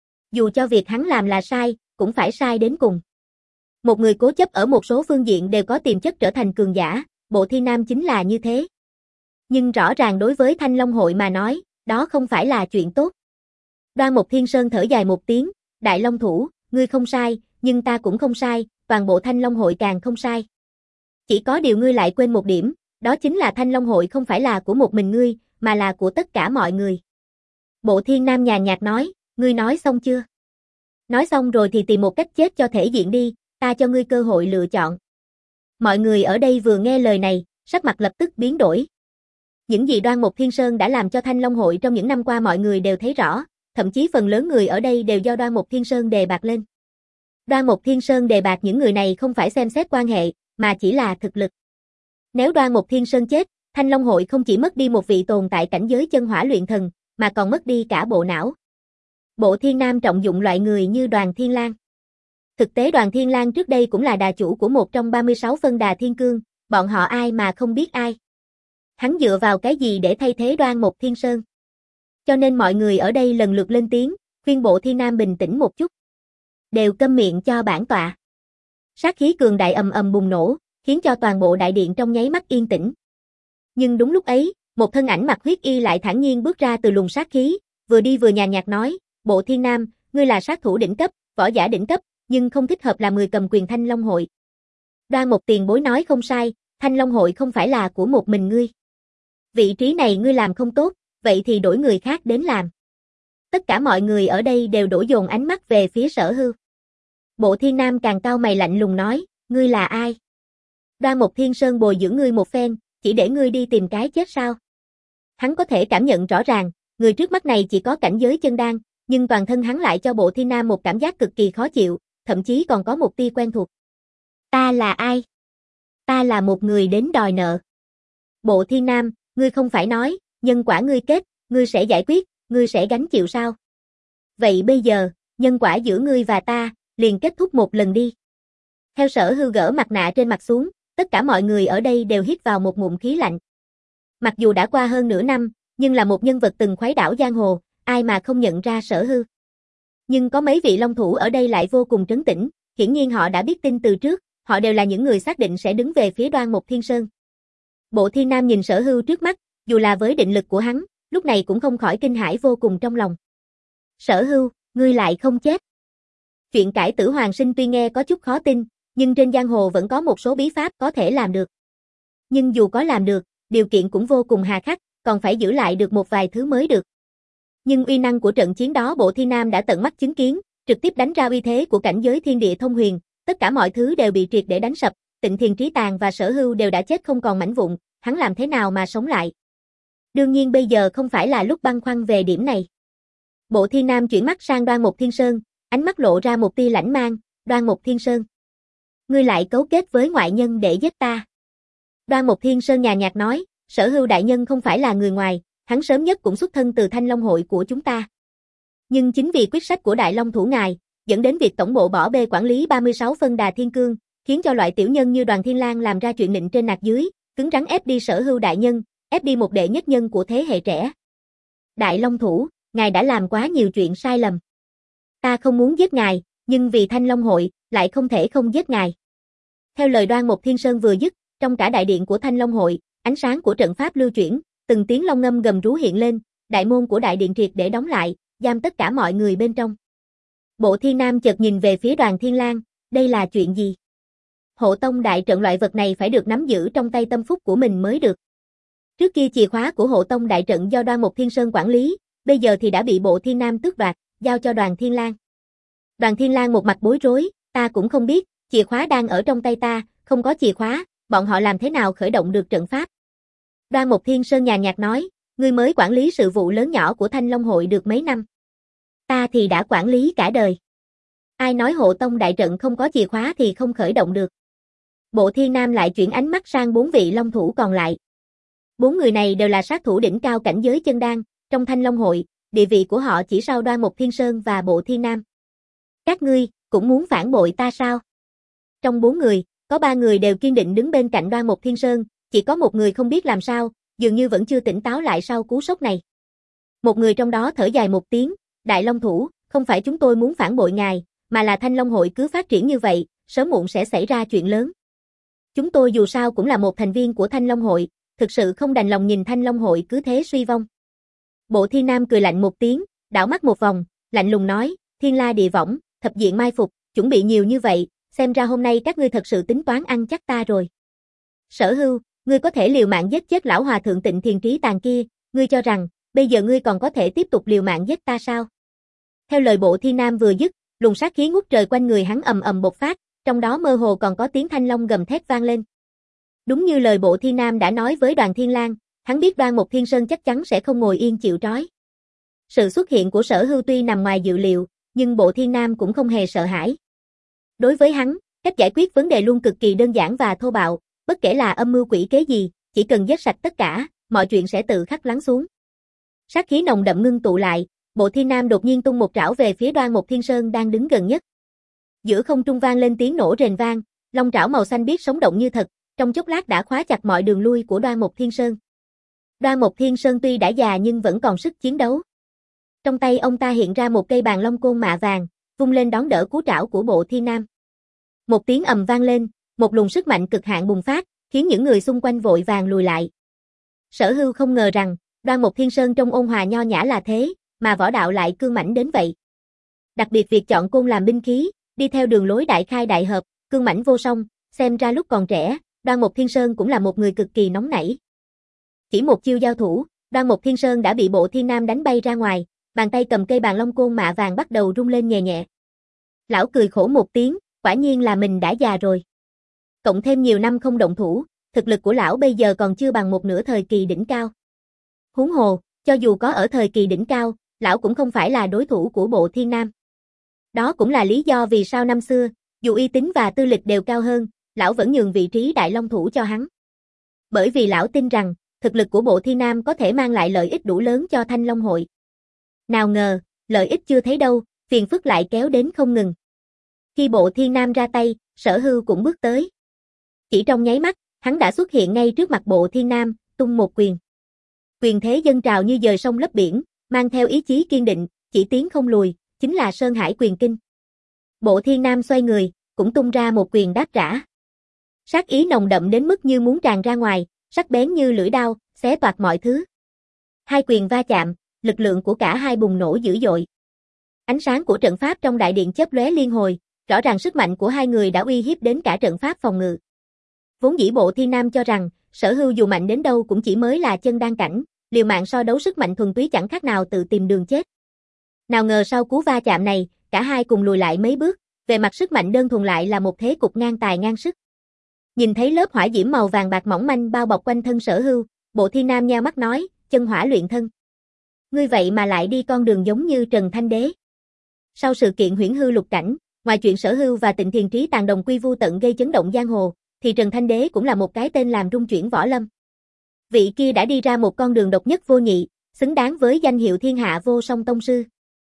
Dù cho việc hắn làm là sai, cũng phải sai đến cùng. Một người cố chấp ở một số phương diện đều có tiềm chất trở thành cường giả, Bộ Thiên Nam chính là như thế. Nhưng rõ ràng đối với Thanh Long Hội mà nói, đó không phải là chuyện tốt. Đoan Mục Thiên Sơn thở dài một tiếng, Đại Long Thủ, ngươi không sai, nhưng ta cũng không sai, toàn bộ Thanh Long Hội càng không sai. Chỉ có điều ngươi lại quên một điểm, đó chính là Thanh Long Hội không phải là của một mình ngươi, mà là của tất cả mọi người. Bộ Thiên Nam nhàn nhạt nói, ngươi nói xong chưa? Nói xong rồi thì tìm một cách chết cho thể diện đi, ta cho ngươi cơ hội lựa chọn. Mọi người ở đây vừa nghe lời này, sắc mặt lập tức biến đổi. Những gì Đoan Mục Thiên Sơn đã làm cho Thanh Long Hội trong những năm qua mọi người đều thấy rõ, thậm chí phần lớn người ở đây đều do Đoan Mục Thiên Sơn đề bạt lên. Đoan Mục Thiên Sơn đề bạt những người này không phải xem xét quan hệ, mà chỉ là thực lực. Nếu Đoan Mục Thiên Sơn chết, Thanh Long Hội không chỉ mất đi một vị tồn tại cảnh giới chân hỏa luyện thần, mà còn mất đi cả bộ não. Bộ Thiên Nam trọng dụng loại người như Đoàn Thiên Lang. Thực tế Đoàn Thiên Lang trước đây cũng là đà chủ của một trong ba mươi sáu phân đà thiên cương, bọn họ ai mà không biết ai. Hắn dựa vào cái gì để thay thế Đoan Mục Thiên Sơn? Cho nên mọi người ở đây lần lượt lên tiếng, khuyên Bộ Thiên Nam bình tĩnh một chút. Đều câm miệng cho bản tọa. Sát khí cường đại ầm ầm bùng nổ, khiến cho toàn bộ đại điện trong nháy mắt yên tĩnh. Nhưng đúng lúc ấy, một thân ảnh mặc huyết y lại thản nhiên bước ra từ luồng sát khí, vừa đi vừa nhàn nhạt nói, Bộ Thiên Nam, ngươi là sát thủ đỉnh cấp, võ giả đỉnh cấp, nhưng không thích hợp làm người cầm quyền Thanh Long Hội. Đoan Mục tiền bối nói không sai, Thanh Long Hội không phải là của một mình ngươi. Vị trí này ngươi làm không tốt, vậy thì đổi người khác đến làm. Tất cả mọi người ở đây đều đổ dồn ánh mắt về phía Sở Hưu. Bộ Thiên Nam càng cau mày lạnh lùng nói, ngươi là ai? Đoan Mục Thiên Sơn bồi dưỡng ngươi một phen, chỉ để ngươi đi tìm cái chết sao? Hắn có thể cảm nhận rõ ràng, người trước mắt này chỉ có cảnh giới chân đan, nhưng toàn thân hắn lại cho Bộ Thiên Nam một cảm giác cực kỳ khó chịu, thậm chí còn có một tia quen thuộc. Ta là ai? Ta là một người đến đòi nợ. Bộ Thiên Nam, ngươi không phải nói, nhân quả ngươi kết, ngươi sẽ giải quyết, ngươi sẽ gánh chịu sao? Vậy bây giờ, nhân quả giữa ngươi và ta, liền kết thúc một lần đi. Theo Sở Hưu gỡ mặt nạ trên mặt xuống, tất cả mọi người ở đây đều hít vào một ngụm khí lạnh. Mặc dù đã qua hơn nửa năm, nhưng là một nhân vật từng khuấy đảo giang hồ, ai mà không nhận ra Sở Hưu. Nhưng có mấy vị long thủ ở đây lại vô cùng trấn tĩnh, hiển nhiên họ đã biết tin từ trước, họ đều là những người xác định sẽ đứng về phía Đoan Mục Thiên Sơn. Bộ Thiên Nam nhìn Sở Hưu trước mắt, dù là với định lực của hắn, lúc này cũng không khỏi kinh hãi vô cùng trong lòng. Sở Hưu, ngươi lại không chết. Chuyện cải tử hoàn sinh tuy nghe có chút khó tin, nhưng trên giang hồ vẫn có một số bí pháp có thể làm được. Nhưng dù có làm được, điều kiện cũng vô cùng hà khắc, còn phải giữ lại được một vài thứ mới được. Nhưng uy năng của trận chiến đó Bộ Thiên Nam đã tận mắt chứng kiến, trực tiếp đánh ra uy thế của cảnh giới thiên địa thông huyền, tất cả mọi thứ đều bị triệt để đánh sập, Tịnh Thiền Trí Tàn và Sở Hưu đều đã chết không còn mảnh vụn, hắn làm thế nào mà sống lại? Đương nhiên bây giờ không phải là lúc băn khoăn về điểm này. Bộ Thiên Nam chuyển mắt sang Đoan Mục Thiên Sơn, ánh mắt lộ ra một tia lãnh mang, Đoan Mục Thiên Sơn. Ngươi lại cấu kết với ngoại nhân để giết ta. Đoan Mục Thiên Sơn nhàn nhạt nói, Sở Hưu đại nhân không phải là người ngoài, hắn sớm nhất cũng xuất thân từ Thanh Long hội của chúng ta. Nhưng chính vì quyết sách của Đại Long thủ ngài, dẫn đến việc tổng bộ bỏ bê quản lý ba mươi sáu phân đà thiên cương, khiến cho loại tiểu nhân như Đoàn Thiên Lang làm ra chuyện nịnh trên nạt dưới, cứng rắn ép đi Sở Hưu đại nhân, ép đi một đệ nhất nhân của thế hệ trẻ. Đại Long thủ, ngài đã làm quá nhiều chuyện sai lầm. Ta không muốn giết ngài, nhưng vì Thanh Long hội, lại không thể không giết ngài. Theo lời Đoan Mục Thiên Sơn vừa dứt, trong cả đại điện của Thanh Long hội, ánh sáng của trận pháp lưu chuyển, từng tiếng long ngâm gầm rú hiện lên, đại môn của đại điện triệt để đóng lại, giam tất cả mọi người bên trong. Bộ Thiên Nam chợt nhìn về phía Đoàn Thiên Lang, đây là chuyện gì? Hộ tông đại trận loại vật này phải được nắm giữ trong tay tâm phúc của mình mới được. Trước kia chìa khóa của hộ tông đại trận do Đoan Mục Thiên Sơn quản lý, bây giờ thì đã bị Bộ Thiên Nam tước đoạt, giao cho Đoàn Thiên Lang. Đoàn Thiên Lang một mặt bối rối, ta cũng không biết, chìa khóa đang ở trong tay ta, không có chìa khóa, bọn họ làm thế nào khởi động được trận pháp? Đoan Mục Thiên Sơn nhàn nhạt nói, ngươi mới quản lý sự vụ lớn nhỏ của Thanh Long hội được mấy năm. Ta thì đã quản lý cả đời. Ai nói hộ tông đại trận không có chìa khóa thì không khởi động được. Bộ Thiên Nam lại chuyển ánh mắt sang bốn vị long thủ còn lại. Bốn người này đều là sát thủ đỉnh cao cảnh giới chân đan, trong Thanh Long hội, địa vị của họ chỉ sau Đoan Mục Thiên Sơn và Bộ Thiên Nam. Các ngươi, cũng muốn phản bội ta sao? Trong bốn người, có ba người đều kiên định đứng bên cạnh Đoan Mục Thiên Sơn, chỉ có một người không biết làm sao, dường như vẫn chưa tỉnh táo lại sau cú sốc này. Một người trong đó thở dài một tiếng, Đại Long thủ, không phải chúng tôi muốn phản bội ngài, mà là Thanh Long hội cứ phát triển như vậy, sớm muộn sẽ xảy ra chuyện lớn. Chúng tôi dù sao cũng là một thành viên của Thanh Long hội, thực sự không đành lòng nhìn Thanh Long hội cứ thế suy vong. Bộ Thiên Nam cười lạnh một tiếng, đảo mắt một vòng, lạnh lùng nói, thiên la địa võng, thập diện mai phục, chuẩn bị nhiều như vậy, xem ra hôm nay các ngươi thật sự tính toán ăn chắc ta rồi. Sở Hưu, ngươi có thể liều mạng giết chết lão hòa thượng Tịnh Thiền Trí Tàn kia, ngươi cho rằng, bây giờ ngươi còn có thể tiếp tục liều mạng giết ta sao? Theo lời Bộ Thiên Nam vừa dứt, luồng sát khí ngút trời quanh người hắn ầm ầm bộc phát, trong đó mơ hồ còn có tiếng thanh long gầm thét vang lên. Đúng như lời Bộ Thiên Nam đã nói với Đoàn Thiên Lang, hắn biết Đoan Mục Thiên Sơn chắc chắn sẽ không ngồi yên chịu trói. Sự xuất hiện của Sở Hưu tuy nằm ngoài dự liệu, nhưng Bộ Thiên Nam cũng không hề sợ hãi. Đối với hắn, cách giải quyết vấn đề luôn cực kỳ đơn giản và thô bạo, bất kể là âm mưu quỷ kế gì, chỉ cần giết sạch tất cả, mọi chuyện sẽ tự khắc lắng xuống. Sát khí nồng đậm ngưng tụ lại, Bộ Thiên Nam đột nhiên tung một trảo về phía Đoan Mục Thiên Sơn đang đứng gần nhất. Giữa không trung vang lên tiếng nổ rền vang, long trảo màu xanh biếc sống động như thật, trong chốc lát đã khóa chặt mọi đường lui của Đoan Mục Thiên Sơn. Đoan Mục Thiên Sơn tuy đã già nhưng vẫn còn sức chiến đấu. Trong tay ông ta hiện ra một cây bàn long côn mạ vàng, vung lên đón đỡ cú trảo của Bộ Thiên Nam. Một tiếng ầm vang lên, một luồng sức mạnh cực hạn bùng phát, khiến những người xung quanh vội vàng lùi lại. Sở Hưu không ngờ rằng, Đoan Mục Thiên Sơn trông ôn hòa nho nhã là thế, mà võ đạo lại cương mãnh đến vậy. Đặc biệt việc chọn côn làm binh khí, đi theo đường lối đại khai đại hợp, cương mãnh vô song, xem ra lúc còn trẻ, Đoan Mục Thiên Sơn cũng là một người cực kỳ nóng nảy. Chỉ một chiêu giao thủ, Đoan Mục Thiên Sơn đã bị Bộ Thiên Nam đánh bay ra ngoài, bàn tay cầm cây bàn long côn mạ vàng bắt đầu rung lên nhẹ nhẹ. Lão cười khổ một tiếng, quả nhiên là mình đã già rồi. Cộng thêm nhiều năm không động thủ, thực lực của lão bây giờ còn chưa bằng một nửa thời kỳ đỉnh cao. Huống hồ, cho dù có ở thời kỳ đỉnh cao, lão cũng không phải là đối thủ của Bộ Thiên Nam. Đó cũng là lý do vì sao năm xưa, dù uy tín và tư lịch đều cao hơn, lão vẫn nhường vị trí đại long thủ cho hắn. Bởi vì lão tin rằng, thực lực của Bộ Thiên Nam có thể mang lại lợi ích đủ lớn cho Thanh Long hội. Nào ngờ, lợi ích chưa thấy đâu, phiền phức lại kéo đến không ngừng. Khi Bộ Thiên Nam ra tay, Sở Hưu cũng bước tới. Chỉ trong nháy mắt, hắn đã xuất hiện ngay trước mặt Bộ Thiên Nam, tung một quyền. Quyền thế dâng trào như dời sông lấp biển, mang theo ý chí kiên định, chỉ tiến không lùi, chính là Sơn Hải quyền kinh. Bộ Thiên Nam xoay người, cũng tung ra một quyền đáp trả. Sát ý nồng đậm đến mức như muốn tràn ra ngoài, sắc bén như lưỡi đao, xé toạc mọi thứ. Hai quyền va chạm, lực lượng của cả hai bùng nổ dữ dội. Ánh sáng của trận pháp trong đại điện chớp lóe liên hồi, rõ ràng sức mạnh của hai người đã uy hiếp đến cả trận pháp phòng ngự. Vốn dĩ Bộ Thiên Nam cho rằng, Sở Hưu dù mạnh đến đâu cũng chỉ mới là chân đan cảnh, liều mạng so đấu sức mạnh thuần túy chẳng khác nào tự tìm đường chết. Nào ngờ sau cú va chạm này, cả hai cùng lùi lại mấy bước, về mặt sức mạnh đơn thuần lại là một thế cục ngang tài ngang sức. Nhìn thấy lớp hỏa diễm màu vàng bạc mỏng manh bao bọc quanh thân Sở Hưu, Bộ Thiên Nam nheo mắt nói, chân hỏa luyện thân. Ngươi vậy mà lại đi con đường giống như Trần Thanh Đế. Sau sự kiện huyễn hư lục cảnh, ngoài chuyện Sở Hưu và Tịnh Thiền Trí tàn đồng quy vu tận gây chấn động giang hồ, thì Trần Thanh Đế cũng là một cái tên làm rung chuyển võ lâm. Vị kia đã đi ra một con đường độc nhất vô nhị, xứng đáng với danh hiệu thiên hạ vô song tông sư.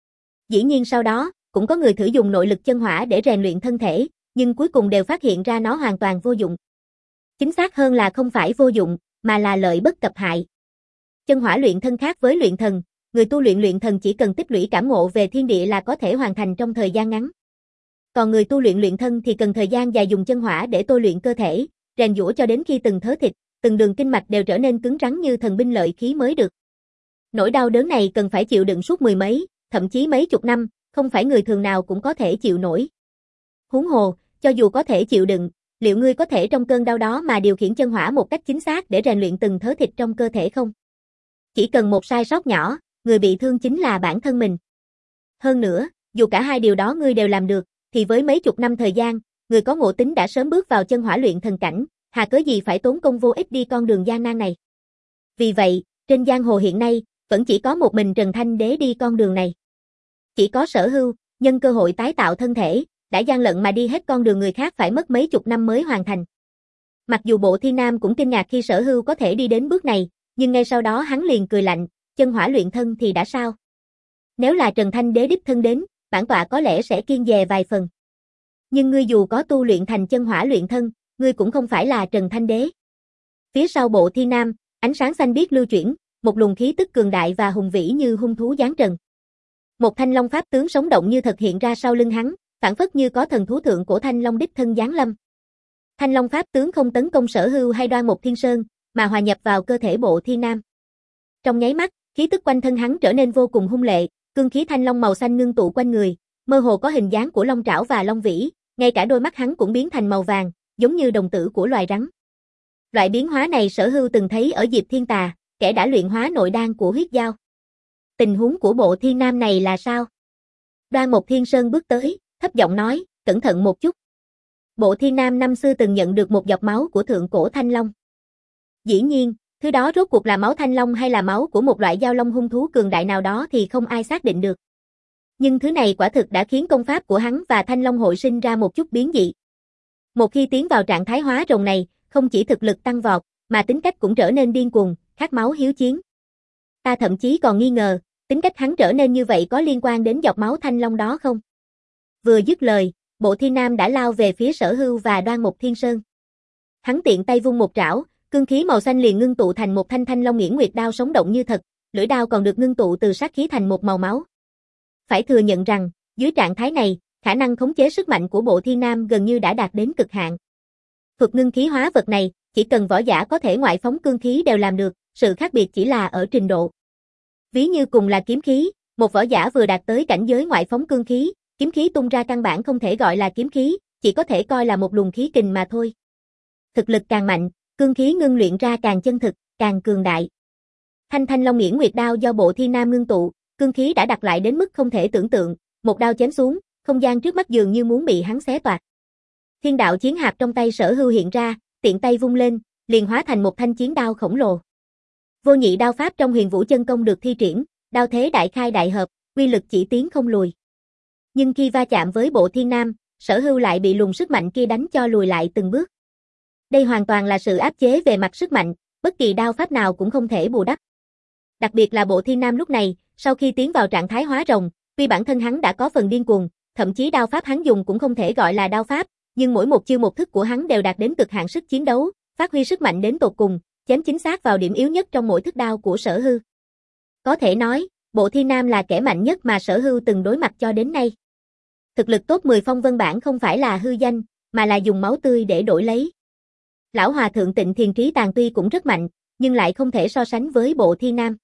Dĩ nhiên sau đó, cũng có người thử dùng nội lực chân hỏa để rèn luyện thân thể, nhưng cuối cùng đều phát hiện ra nó hoàn toàn vô dụng. Chính xác hơn là không phải vô dụng, mà là lợi bất cập hại. Chân hỏa luyện thân khác với luyện thần, người tu luyện luyện thần chỉ cần tích lũy cảm ngộ về thiên địa là có thể hoàn thành trong thời gian ngắn. Còn người tu luyện luyện thân thì cần thời gian dài dùng chân hỏa để tôi luyện cơ thể, rèn giũa cho đến khi từng thớ thịt, từng đường kinh mạch đều trở nên cứng rắn như thần binh lợi khí mới được. Nỗi đau đớn này cần phải chịu đựng suốt mười mấy, thậm chí mấy chục năm, không phải người thường nào cũng có thể chịu nổi. Huống hồ, cho dù có thể chịu đựng, liệu ngươi có thể trong cơn đau đó mà điều khiển chân hỏa một cách chính xác để rèn luyện từng thớ thịt trong cơ thể không? Chỉ cần một sai sót nhỏ, người bị thương chính là bản thân mình. Hơn nữa, dù cả hai điều đó ngươi đều làm được, thì với mấy chục năm thời gian, người có ngộ tính đã sớm bước vào chân hỏa luyện thần cảnh, hà cớ gì phải tốn công vô ích đi con đường gian nan này. Vì vậy, trên giang hồ hiện nay, vẫn chỉ có một mình Trần Thanh Đế đi con đường này. Chỉ có Sở Hưu, nhân cơ hội tái tạo thân thể, đã gian lận mà đi hết con đường người khác phải mất mấy chục năm mới hoàn thành. Mặc dù Bộ Thiên Nam cũng kinh ngạc khi Sở Hưu có thể đi đến bước này, nhưng ngay sau đó hắn liền cười lạnh, chân hỏa luyện thân thì đã sao? Nếu là Trần Thanh Đế đích thân đến, bản tọa có lẽ sẽ kiêng dè vài phần. Nhưng ngươi dù có tu luyện thành chân hỏa luyện thân, ngươi cũng không phải là Trần Thanh Đế. Phía sau Bộ Thiên Nam, ánh sáng xanh biếc lưu chuyển, một luồng khí tức cường đại và hùng vĩ như hung thú giáng trần. Một thanh long pháp tướng sống động như thật hiện ra sau lưng hắn, phảng phất như có thần thú thượng cổ thanh long đích thân giáng lâm. Thanh long pháp tướng không tấn công Sở Hưu hay Đoan Mục Thiên Sơn, mà hòa nhập vào cơ thể Bộ Thiên Nam. Trong nháy mắt, khí tức quanh thân hắn trở nên vô cùng hung lệ, cương khí thanh long màu xanh ngưng tụ quanh người, mơ hồ có hình dáng của long trảo và long vĩ, ngay cả đôi mắt hắn cũng biến thành màu vàng, giống như đồng tử của loài rắn. Loại biến hóa này Sở Hưu từng thấy ở Diệp Thiên Tà, kẻ đã luyện hóa nội đan của huyết dao. Tình huống của Bộ Thiên Nam này là sao? Đoan Mục Thiên Sơn bước tới, thấp giọng nói, cẩn thận một chút. Bộ Thiên Nam năm xưa từng nhận được một giọt máu của thượng cổ thanh long. Dĩ nhiên, thứ đó rốt cuộc là máu thanh long hay là máu của một loại giao long hung thú cường đại nào đó thì không ai xác định được. Nhưng thứ này quả thực đã khiến công pháp của hắn và thanh long hội sinh ra một chút biến dị. Một khi tiến vào trạng thái hóa rồng này, không chỉ thực lực tăng vọt, mà tính cách cũng trở nên điên cuồng, khát máu hiếu chiến. Ta thậm chí còn nghi ngờ, tính cách hắn trở nên như vậy có liên quan đến giọt máu thanh long đó không? Vừa dứt lời, Bộ Thiên Nam đã lao về phía Sở Hưu và Đoan Mục Thiên Sơn. Hắn tiện tay vung một trảo, cương khí màu xanh liền ngưng tụ thành một thanh thanh long nghiễn nguyệt đao sống động như thật, lưỡi đao còn được ngưng tụ từ sát khí thành một màu máu. Phải thừa nhận rằng, dưới trạng thái này, khả năng khống chế sức mạnh của Bộ Thiên Nam gần như đã đạt đến cực hạn. Thuật ngưng khí hóa vật này, chỉ cần võ giả có thể ngoại phóng cương khí đều làm được, sự khác biệt chỉ là ở trình độ. Ví như cùng là kiếm khí, một võ giả vừa đạt tới cảnh giới ngoại phóng cương khí, kiếm khí tung ra căn bản không thể gọi là kiếm khí, chỉ có thể coi là một luồng khí kình mà thôi. Thực lực càng mạnh, cương khí ngưng luyện ra càng chân thực, càng cường đại. Thanh thanh long nghiễn nguyệt đao do Bộ Thiên Nam ngưng tụ, cương khí đã đặt lại đến mức không thể tưởng tượng, một đao chém xuống, không gian trước mắt dường như muốn bị hắn xé toạc. Thiên đạo chiến hạp trong tay Sở Hưu hiện ra, tiện tay vung lên, liền hóa thành một thanh chiến đao khổng lồ. Vô nhị đao pháp trong Huyền Vũ chân công được thi triển, đao thế đại khai đại hợp, uy lực chỉ tiến không lùi. Nhưng khi va chạm với Bộ Thiên Nam, Sở Hưu lại bị luồng sức mạnh kia đánh cho lùi lại từng bước. Đây hoàn toàn là sự áp chế về mặt sức mạnh, bất kỳ đao pháp nào cũng không thể bù đắp. Đặc biệt là Bộ Thiên Nam lúc này, sau khi tiến vào trạng thái hóa rồng, tuy bản thân hắn đã có phần điên cuồng, thậm chí đao pháp hắn dùng cũng không thể gọi là đao pháp, nhưng mỗi một chiêu một thức của hắn đều đạt đến cực hạn sức chiến đấu, phát huy sức mạnh đến tột cùng, chém chính xác vào điểm yếu nhất trong mỗi thức đao của Sở Hưu. Có thể nói, Bộ Thiên Nam là kẻ mạnh nhất mà Sở Hưu từng đối mặt cho đến nay. Thực lực top mười phong vân bảng không phải là hư danh, mà là dùng máu tươi để đổi lấy. Lão Hòa Thượng Tịnh Thiền Trí Tàn tuy cũng rất mạnh, nhưng lại không thể so sánh với Bộ Thiên Nam.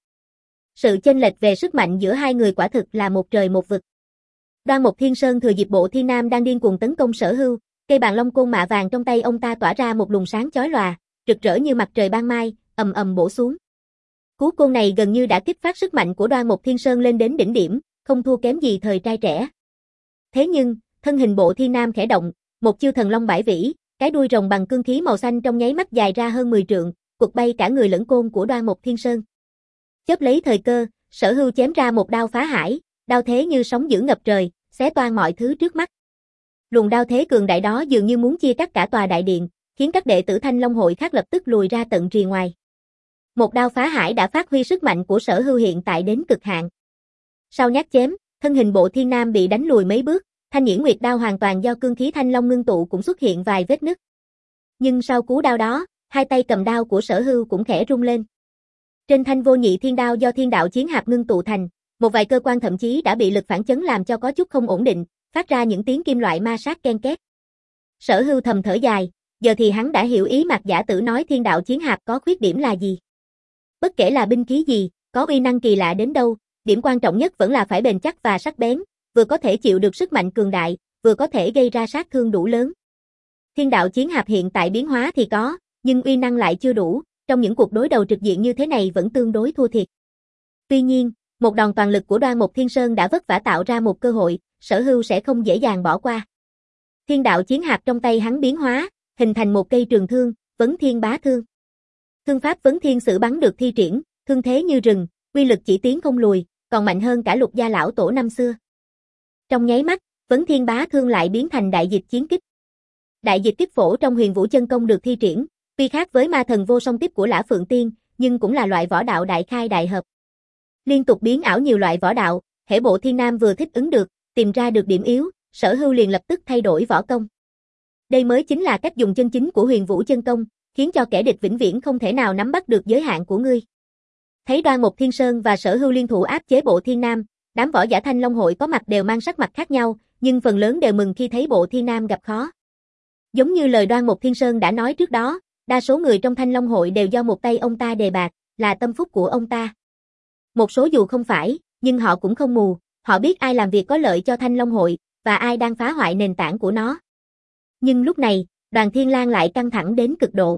Sự chênh lệch về sức mạnh giữa hai người quả thực là một trời một vực. Đoan Mộc Thiên Sơn thừa dịp Bộ Thiên Nam đang điên cuồng tấn công Sở Hưu, cây bàn long côn mạ vàng trong tay ông ta tỏa ra một luồng sáng chói lòa, rực rỡ như mặt trời ban mai, ầm ầm bổ xuống. Cú côn này gần như đã kích phát sức mạnh của Đoan Mộc Thiên Sơn lên đến đỉnh điểm, không thua kém gì thời trai trẻ. Thế nhưng, thân hình Bộ Thiên Nam khẽ động, một chiêu thần long bãi vĩ, cái đuôi rồng bằng cương khí màu xanh trong nháy mắt dài ra hơn mười trượng, quật bay cả người lẫn côn của Đoan Mộc Thiên Sơn. Chớp lấy thời cơ, Sở Hưu chém ra một đao phá hải, đao thế như sóng dữ ngập trời, xé toang mọi thứ trước mắt. Luồng đao thế cường đại đó dường như muốn chia cắt cả tòa đại điện, khiến các đệ tử Thanh Long hội khác lập tức lùi ra tận rìa ngoài. Một đao phá hải đã phát huy sức mạnh của Sở Hưu hiện tại đến cực hạn. Sau nhát chém, thân hình Bộ Thiên Nam bị đánh lùi mấy bước, Thanh Nhĩ Nguyệt đao hoàn toàn do cương khí Thanh Long ngưng tụ cũng xuất hiện vài vết nứt. Nhưng sau cú đao đó, hai tay cầm đao của Sở Hưu cũng khẽ rung lên. Trên thanh vô nhị thiên đao do thiên đạo chiến hạp ngưng tụ thành, một vài cơ quan thậm chí đã bị lực phản chấn làm cho có chút không ổn định, phát ra những tiếng kim loại ma sát ken két. Sở Hưu thầm thở dài, giờ thì hắn đã hiểu ý Mạc Giả Tử nói thiên đạo chiến hạp có khuyết điểm là gì. Bất kể là binh khí gì, có uy năng kỳ lạ đến đâu, điểm quan trọng nhất vẫn là phải bền chắc và sắc bén, vừa có thể chịu được sức mạnh cường đại, vừa có thể gây ra sát thương đủ lớn. Thiên đạo chiến hạp hiện tại biến hóa thì có, nhưng uy năng lại chưa đủ, trong những cuộc đối đầu trực diện như thế này vẫn tương đối thua thiệt. Tuy nhiên, một đòn toàn lực của Đoan Mộc Thiên Sơn đã vất vả tạo ra một cơ hội, Sở Hưu sẽ không dễ dàng bỏ qua. Thiên đạo chiến hạp trong tay hắn biến hóa, hình thành một cây trường thương, Vấn Thiên Bá Thương. Thương pháp Vấn Thiên Sử bắn được thi triển, thương thế như rừng, uy lực chỉ tiến không lùi, còn mạnh hơn cả Lục Gia lão tổ năm xưa. Trong nháy mắt, Vấn Thiên Bá Thương lại biến thành đại dịch chiến kích. Đại dịch kích phổ trong Huyền Vũ chân công được thi triển, tuy khác với ma thần vô song tiếp của Lã Phượng Tiên, nhưng cũng là loại võ đạo đại khai đại hợp. Liên tục biến ảo nhiều loại võ đạo, hễ Bộ Thiên Nam vừa thích ứng được, tìm ra được điểm yếu, Sở Hưu liền lập tức thay đổi võ công. Đây mới chính là cách dùng chân chính của Huyền Vũ chân công, khiến cho kẻ địch vĩnh viễn không thể nào nắm bắt được giới hạn của ngươi. Thấy Đoan Mộc Thiên Sơn và Sở Hưu liên thủ áp chế Bộ Thiên Nam, đám võ giả Thanh Long hội có mặt đều mang sắc mặt khác nhau, nhưng phần lớn đều mừng khi thấy Bộ Thiên Nam gặp khó. Giống như lời Đoan Mộc Thiên Sơn đã nói trước đó, đa số người trong Thanh Long hội đều do một tay ông ta đề bạt, là tâm phúc của ông ta. Một số dù không phải, nhưng họ cũng không mù, họ biết ai làm việc có lợi cho Thanh Long hội, và ai đang phá hoại nền tảng của nó. Nhưng lúc này, Đoàn Thiên Lang lại căng thẳng đến cực độ.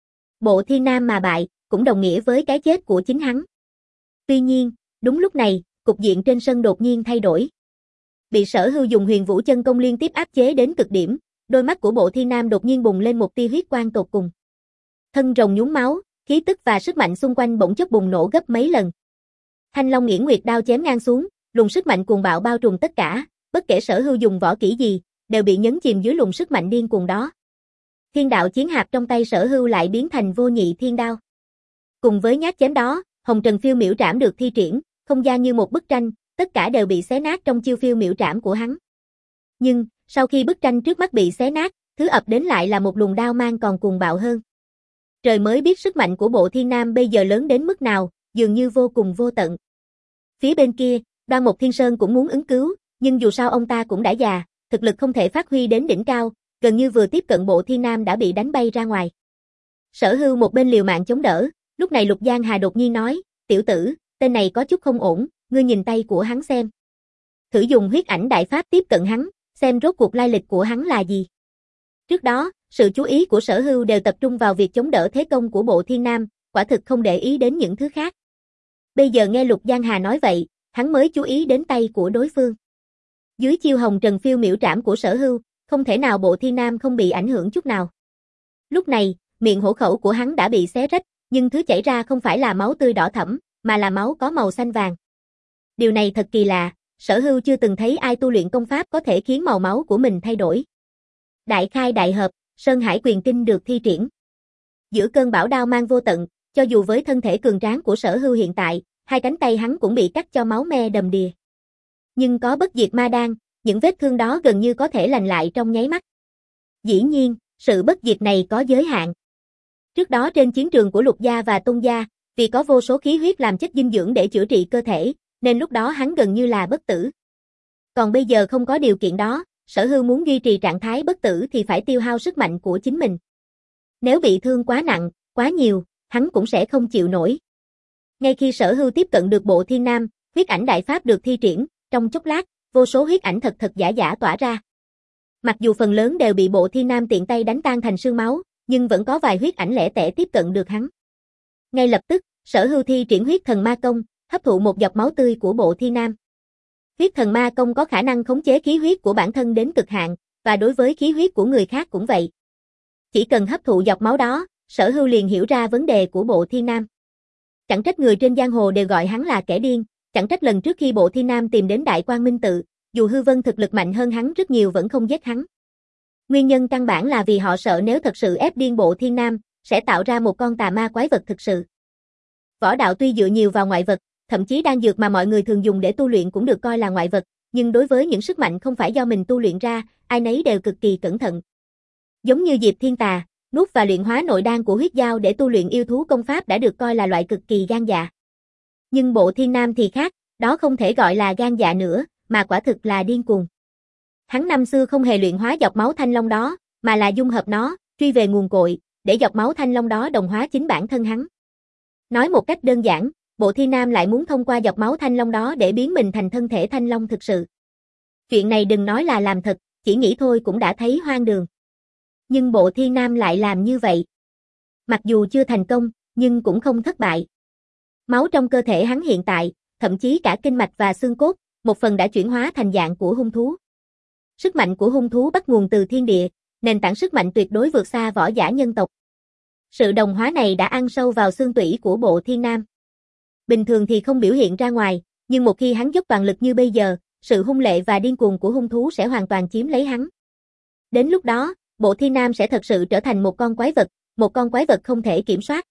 Bộ Thiên Nam mà bại, cũng đồng nghĩa với cái chết của chính hắn. Tuy nhiên, đúng lúc này, cục diện trên sân đột nhiên thay đổi. Bị Sở Hưu dùng Huyền Vũ chân công liên tiếp áp chế đến cực điểm, đôi mắt của Bộ Thiên Nam đột nhiên bùng lên một tia huyết quang tột cùng. Thân rồng nhúng máu, khí tức và sức mạnh xung quanh bỗng chốc bùng nổ gấp mấy lần. Thanh Long Nghiễn Nguyệt đao chém ngang xuống, luồng sức mạnh cuồng bạo bao trùm tất cả, bất kể Sở Hưu dùng võ kỹ gì, đều bị nhấn chìm dưới luồng sức mạnh điên cuồng đó. Thiên đạo chiến hạp trong tay Sở Hưu lại biến thành vô nhị thiên đao. Cùng với nhát chém đó, Hồng Trần phiêu miểu trảm được thi triển, không gian như một bức tranh, tất cả đều bị xé nát trong chiêu phiêu miểu trảm của hắn. Nhưng, sau khi bức tranh trước mắt bị xé nát, thứ ập đến lại là một luồng đao mang còn cuồng bạo hơn. Trời mới biết sức mạnh của Bộ Thiên Nam bây giờ lớn đến mức nào, dường như vô cùng vô tận. Phía bên kia, Đoan Mộc Thiên Sơn cũng muốn ứng cứu, nhưng dù sao ông ta cũng đã già, thực lực không thể phát huy đến đỉnh cao, gần như vừa tiếp cận Bộ Thiên Nam đã bị đánh bay ra ngoài. Sở Hưu một bên liều mạng chống đỡ, lúc này Lục Giang Hà đột nhiên nói, tiểu tử, tên này có chút không ổn, ngươi nhìn tay của hắn xem. Thử dùng huyết ảnh đại pháp tiếp cận hắn, xem rốt cuộc lai lịch của hắn là gì. Trước đó, sự chú ý của Sở Hưu đều tập trung vào việc chống đỡ thế công của Bộ Thiên Nam, quả thực không để ý đến những thứ khác. Bây giờ nghe Lục Giang Hà nói vậy, hắn mới chú ý đến tay của đối phương. Dưới chiêu Hồng Trần phiêu miểu trảm của Sở Hưu, không thể nào Bộ Thiên Nam không bị ảnh hưởng chút nào. Lúc này, miệng hổ khẩu của hắn đã bị xé rách, nhưng thứ chảy ra không phải là máu tươi đỏ thẫm, mà là máu có màu xanh vàng. Điều này thật kỳ lạ, Sở Hưu chưa từng thấy ai tu luyện công pháp có thể khiến màu máu của mình thay đổi. Đại khai đại hợp, Sơn Hải quyền kinh được thi triển. Giữa cơn bão đao mang vô tận, cho dù với thân thể cường tráng của Sở Hưu hiện tại, hai cánh tay hắn cũng bị cắt cho máu me đầm đìa. Nhưng có bất diệt ma đan, những vết thương đó gần như có thể lành lại trong nháy mắt. Dĩ nhiên, sự bất diệt này có giới hạn. Trước đó trên chiến trường của Lục gia và Tôn gia, vì có vô số khí huyết làm chất dinh dưỡng để chữa trị cơ thể, nên lúc đó hắn gần như là bất tử. Còn bây giờ không có điều kiện đó, Sở Hưu muốn duy trì trạng thái bất tử thì phải tiêu hao sức mạnh của chính mình. Nếu bị thương quá nặng, quá nhiều, hắn cũng sẽ không chịu nổi. Ngay khi Sở Hưu tiếp cận được bộ Thiên Nam, huyết ảnh đại pháp được thi triển, trong chốc lát, vô số huyết ảnh thật thật giả giả tỏa ra. Mặc dù phần lớn đều bị bộ Thiên Nam tiện tay đánh tan thành sương máu, nhưng vẫn có vài huyết ảnh lẻ tẻ tiếp cận được hắn. Ngay lập tức, Sở Hưu thi triển huyết thần ma công, hấp thụ một giọt máu tươi của bộ Thiên Nam. Huyết thần ma công có khả năng khống chế khí huyết của bản thân đến cực hạn, và đối với khí huyết của người khác cũng vậy. Chỉ cần hấp thụ giọt máu đó, Sở Hưu liền hiểu ra vấn đề của bộ Thiên Nam. Chẳng trách người trên giang hồ đều gọi hắn là kẻ điên, chẳng trách lần trước khi bộ Thiên Nam tìm đến Đại Quang Minh Tự, dù Hư Vân thực lực mạnh hơn hắn rất nhiều vẫn không giết hắn. Nguyên nhân căn bản là vì họ sợ nếu thật sự ép điên bộ Thiên Nam, sẽ tạo ra một con tà ma quái vật thực sự. Võ đạo tuy dựa nhiều vào ngoại vật, thậm chí đan dược mà mọi người thường dùng để tu luyện cũng được coi là ngoại vật, nhưng đối với những sức mạnh không phải do mình tu luyện ra, ai nấy đều cực kỳ cẩn thận. Giống như Diệp Thiên Tà, nuốt và luyện hóa nội đan của huyết dao để tu luyện yêu thú công pháp đã được coi là loại cực kỳ gan dạ. Nhưng bộ Thiên Nam thì khác, đó không thể gọi là gan dạ nữa, mà quả thực là điên cuồng. Hắn năm xưa không hề luyện hóa giọt máu thanh long đó, mà là dung hợp nó, truy về nguồn cội, để giọt máu thanh long đó đồng hóa chính bản thân hắn. Nói một cách đơn giản, bộ Thiên Nam lại muốn thông qua giọt máu thanh long đó để biến mình thành thân thể thanh long thực sự. Chuyện này đừng nói là làm thật, chỉ nghĩ thôi cũng đã thấy hoang đường. Nhưng bộ Thiên Nam lại làm như vậy. Mặc dù chưa thành công, nhưng cũng không thất bại. Máu trong cơ thể hắn hiện tại, thậm chí cả kinh mạch và xương cốt, một phần đã chuyển hóa thành dạng của hung thú. Sức mạnh của hung thú bắt nguồn từ thiên địa, nền tảng sức mạnh tuyệt đối vượt xa võ giả nhân tộc. Sự đồng hóa này đã ăn sâu vào xương tủy của bộ Thiên Nam. Bình thường thì không biểu hiện ra ngoài, nhưng một khi hắn dốc toàn lực như bây giờ, sự hung lệ và điên cuồng của hung thú sẽ hoàn toàn chiếm lấy hắn. Đến lúc đó, bộ Thiên Nam sẽ thật sự trở thành một con quái vật, một con quái vật không thể kiểm soát.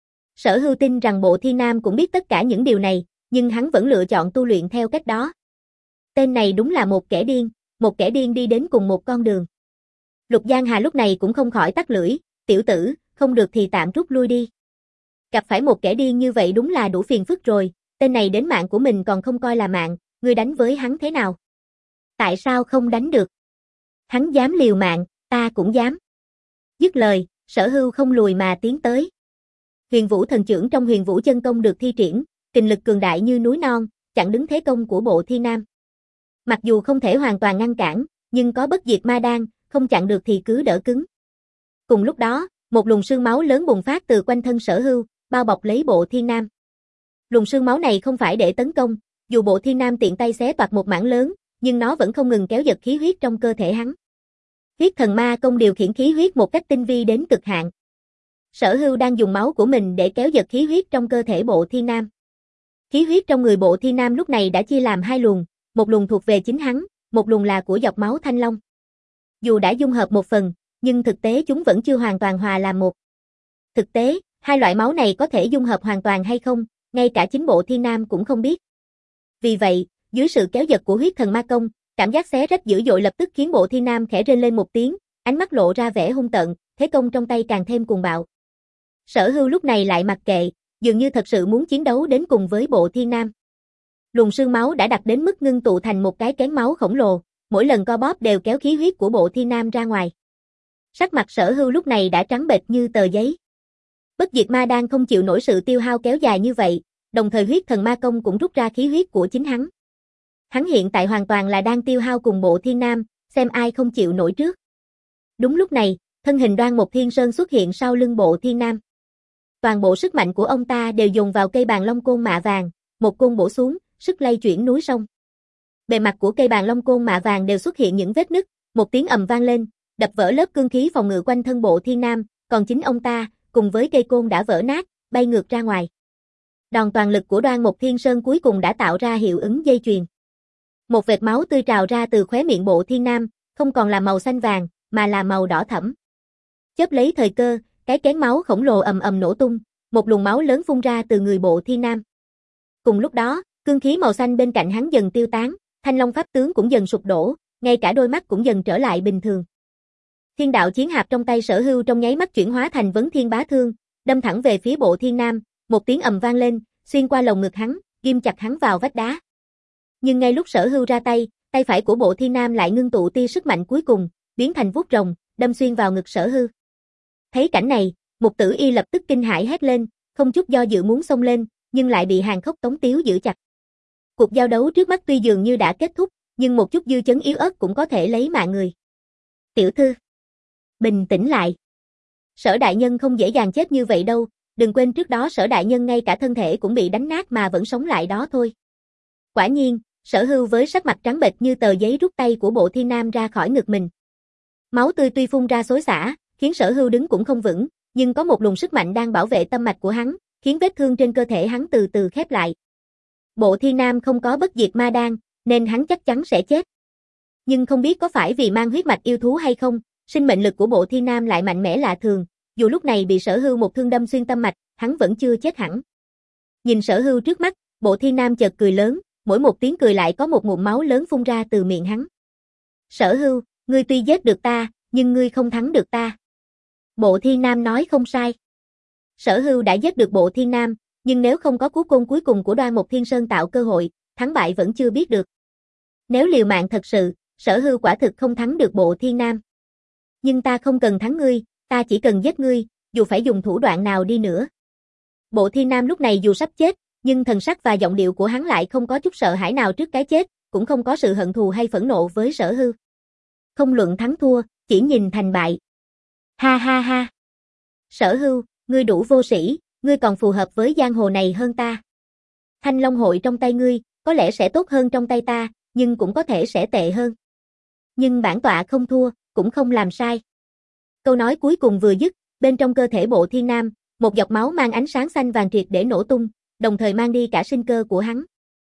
Sở Hưu tin rằng bộ Thiên Nam cũng biết tất cả những điều này, nhưng hắn vẫn lựa chọn tu luyện theo cách đó. Tên này đúng là một kẻ điên, một kẻ điên đi đến cùng một con đường. Lục Giang Hà lúc này cũng không khỏi tắt lưỡi, tiểu tử, không được thì tạm rút lui đi. Gặp phải một kẻ điên như vậy đúng là đủ phiền phức rồi, tên này đến mạng của mình còn không coi là mạng, ngươi đánh với hắn thế nào? Tại sao không đánh được? Hắn dám liều mạng, ta cũng dám. Dứt lời, Sở Hưu không lùi mà tiến tới. Huyền Vũ thần chưởng trong Huyền Vũ chân công được thi triển, kình lực cường đại như núi non, chặn đứng thế công của bộ Thiên Nam. Mặc dù không thể hoàn toàn ngăn cản, nhưng có bất diệt ma đan, không chặn được thì cứ đỡ cứng. Cùng lúc đó, một luồng sương máu lớn bùng phát từ quanh thân Sở Hưu, bao bọc lấy bộ Thiên Nam. Luồng sương máu này không phải để tấn công, dù bộ Thiên Nam tiện tay xé toạc một mảng lớn, nhưng nó vẫn không ngừng kéo giật khí huyết trong cơ thể hắn. Huyết thần ma công điều khiển khí huyết một cách tinh vi đến cực hạn. Sở Hưu đang dùng máu của mình để kéo giật khí huyết trong cơ thể bộ Thiên Nam. Khí huyết trong người bộ Thiên Nam lúc này đã chia làm hai luồng, một luồng thuộc về chính hắn, một luồng là của giọt máu thanh long. Dù đã dung hợp một phần, nhưng thực tế chúng vẫn chưa hoàn toàn hòa làm một. Thực tế, hai loại máu này có thể dung hợp hoàn toàn hay không, ngay cả chính bộ Thiên Nam cũng không biết. Vì vậy, dưới sự kéo giật của huyết thần ma công, cảm giác xé rách dữ dội lập tức khiến bộ Thiên Nam khẽ rên lên một tiếng, ánh mắt lộ ra vẻ hung tợn, thế công trong tay càng thêm cuồng bạo. Sở Hưu lúc này lại mặc kệ, dường như thật sự muốn chiến đấu đến cùng với bộ Thiên Nam. Luồng sương máu đã đạt đến mức ngưng tụ thành một cái kén máu khổng lồ, mỗi lần co bóp đều kéo khí huyết của bộ Thiên Nam ra ngoài. Sắc mặt Sở Hưu lúc này đã trắng bệch như tờ giấy. Bất diệt ma đan không chịu nổi sự tiêu hao kéo dài như vậy, đồng thời huyết thần ma công cũng rút ra khí huyết của chính hắn. Hắn hiện tại hoàn toàn là đang tiêu hao cùng bộ Thiên Nam, xem ai không chịu nổi trước. Đúng lúc này, thân hình Đoan Mộc Thiên Sơn xuất hiện sau lưng bộ Thiên Nam. Toàn bộ sức mạnh của ông ta đều dùng vào cây bàn long côn mạ vàng, một côn bổ xuống, sức lay chuyển núi sông. Bề mặt của cây bàn long côn mạ vàng đều xuất hiện những vết nứt, một tiếng ầm vang lên, đập vỡ lớp cương khí phòng ngự quanh thân bộ Thiên Nam, còn chính ông ta, cùng với cây côn đã vỡ nát, bay ngược ra ngoài. Đòn toàn lực của Đoan Mục Thiên Sơn cuối cùng đã tạo ra hiệu ứng dây chuyền. Một vệt máu tươi trào ra từ khóe miệng Bộ Thiên Nam, không còn là màu xanh vàng, mà là màu đỏ thẫm. Chớp lấy thời cơ, cái kén máu khổng lồ ầm ầm nổ tung, một luồng máu lớn phun ra từ người Bộ Thiên Nam. Cùng lúc đó, cương khí màu xanh bên cạnh hắn dần tiêu tán, Thanh Long pháp tướng cũng dần sụp đổ, ngay cả đôi mắt cũng dần trở lại bình thường. Thiên đạo chiến hạp trong tay Sở Hưu trong nháy mắt chuyển hóa thành vấn thiên bá thương, đâm thẳng về phía Bộ Thiên Nam, một tiếng ầm vang lên, xuyên qua lồng ngực hắn, ghim chặt hắn vào vách đá. Nhưng ngay lúc Sở Hưu ra tay, tay phải của Bộ Thiên Nam lại ngưng tụ tia sức mạnh cuối cùng, biến thành vuốt rồng, đâm xuyên vào ngực Sở Hưu. Thấy cảnh này, Mục Tử Y lập tức kinh hãi hét lên, không chút do dự muốn xông lên, nhưng lại bị Hàn Khốc Tống Tiếu giữ chặt. Cuộc giao đấu trước mắt tuy dường như đã kết thúc, nhưng một chút dư chấn yếu ớt cũng có thể lấy mạng người. Tiểu thư, bình tĩnh lại. Sở đại nhân không dễ dàng chết như vậy đâu, đừng quên trước đó Sở đại nhân ngay cả thân thể cũng bị đánh nát mà vẫn sống lại đó thôi. Quả nhiên, Sở Hưu với sắc mặt trắng bệch như tờ giấy rút tay của Bộ Thiên Nam ra khỏi ngực mình. Máu tươi tuy phun ra xối xả, khiến Sở Hưu đứng cũng không vững, nhưng có một luồng sức mạnh đang bảo vệ tâm mạch của hắn, khiến vết thương trên cơ thể hắn từ từ khép lại. Bộ Thiên Nam không có bất diệt ma đan, nên hắn chắc chắn sẽ chết. Nhưng không biết có phải vì mang huyết mạch yêu thú hay không, sinh mệnh lực của Bộ Thiên Nam lại mạnh mẽ lạ thường, dù lúc này bị Sở Hưu một thương đâm xuyên tâm mạch, hắn vẫn chưa chết hẳn. Nhìn Sở Hưu trước mắt, Bộ Thiên Nam chợt cười lớn, mỗi một tiếng cười lại có một ngụm máu lớn phun ra từ miệng hắn. Sở Hưu, ngươi tuy giết được ta, nhưng ngươi không thắng được ta. Bộ Thiên Nam nói không sai. Sở Hưu đã giết được Bộ Thiên Nam, nhưng nếu không có cú côn cuối cùng của Đoan Mục Thiên Sơn tạo cơ hội, thắng bại vẫn chưa biết được. Nếu liều mạng thật sự, Sở Hưu quả thực không thắng được Bộ Thiên Nam. Nhưng ta không cần thắng ngươi, ta chỉ cần giết ngươi, dù phải dùng thủ đoạn nào đi nữa. Bộ Thiên Nam lúc này dù sắp chết, nhưng thần sắc và giọng điệu của hắn lại không có chút sợ hãi nào trước cái chết, cũng không có sự hận thù hay phẫn nộ với Sở Hưu. Không luận thắng thua, chỉ nhìn thành bại. Ha ha ha. Sở Hưu, ngươi đủ vô sĩ, ngươi còn phù hợp với giang hồ này hơn ta. Thanh Long hội trong tay ngươi, có lẽ sẽ tốt hơn trong tay ta, nhưng cũng có thể sẽ tệ hơn. Nhưng bản tọa không thua, cũng không làm sai. Câu nói cuối cùng vừa dứt, bên trong cơ thể Bộ Thiên Nam, một giọt máu mang ánh sáng xanh vàng triệt để nổ tung, đồng thời mang đi cả sinh cơ của hắn.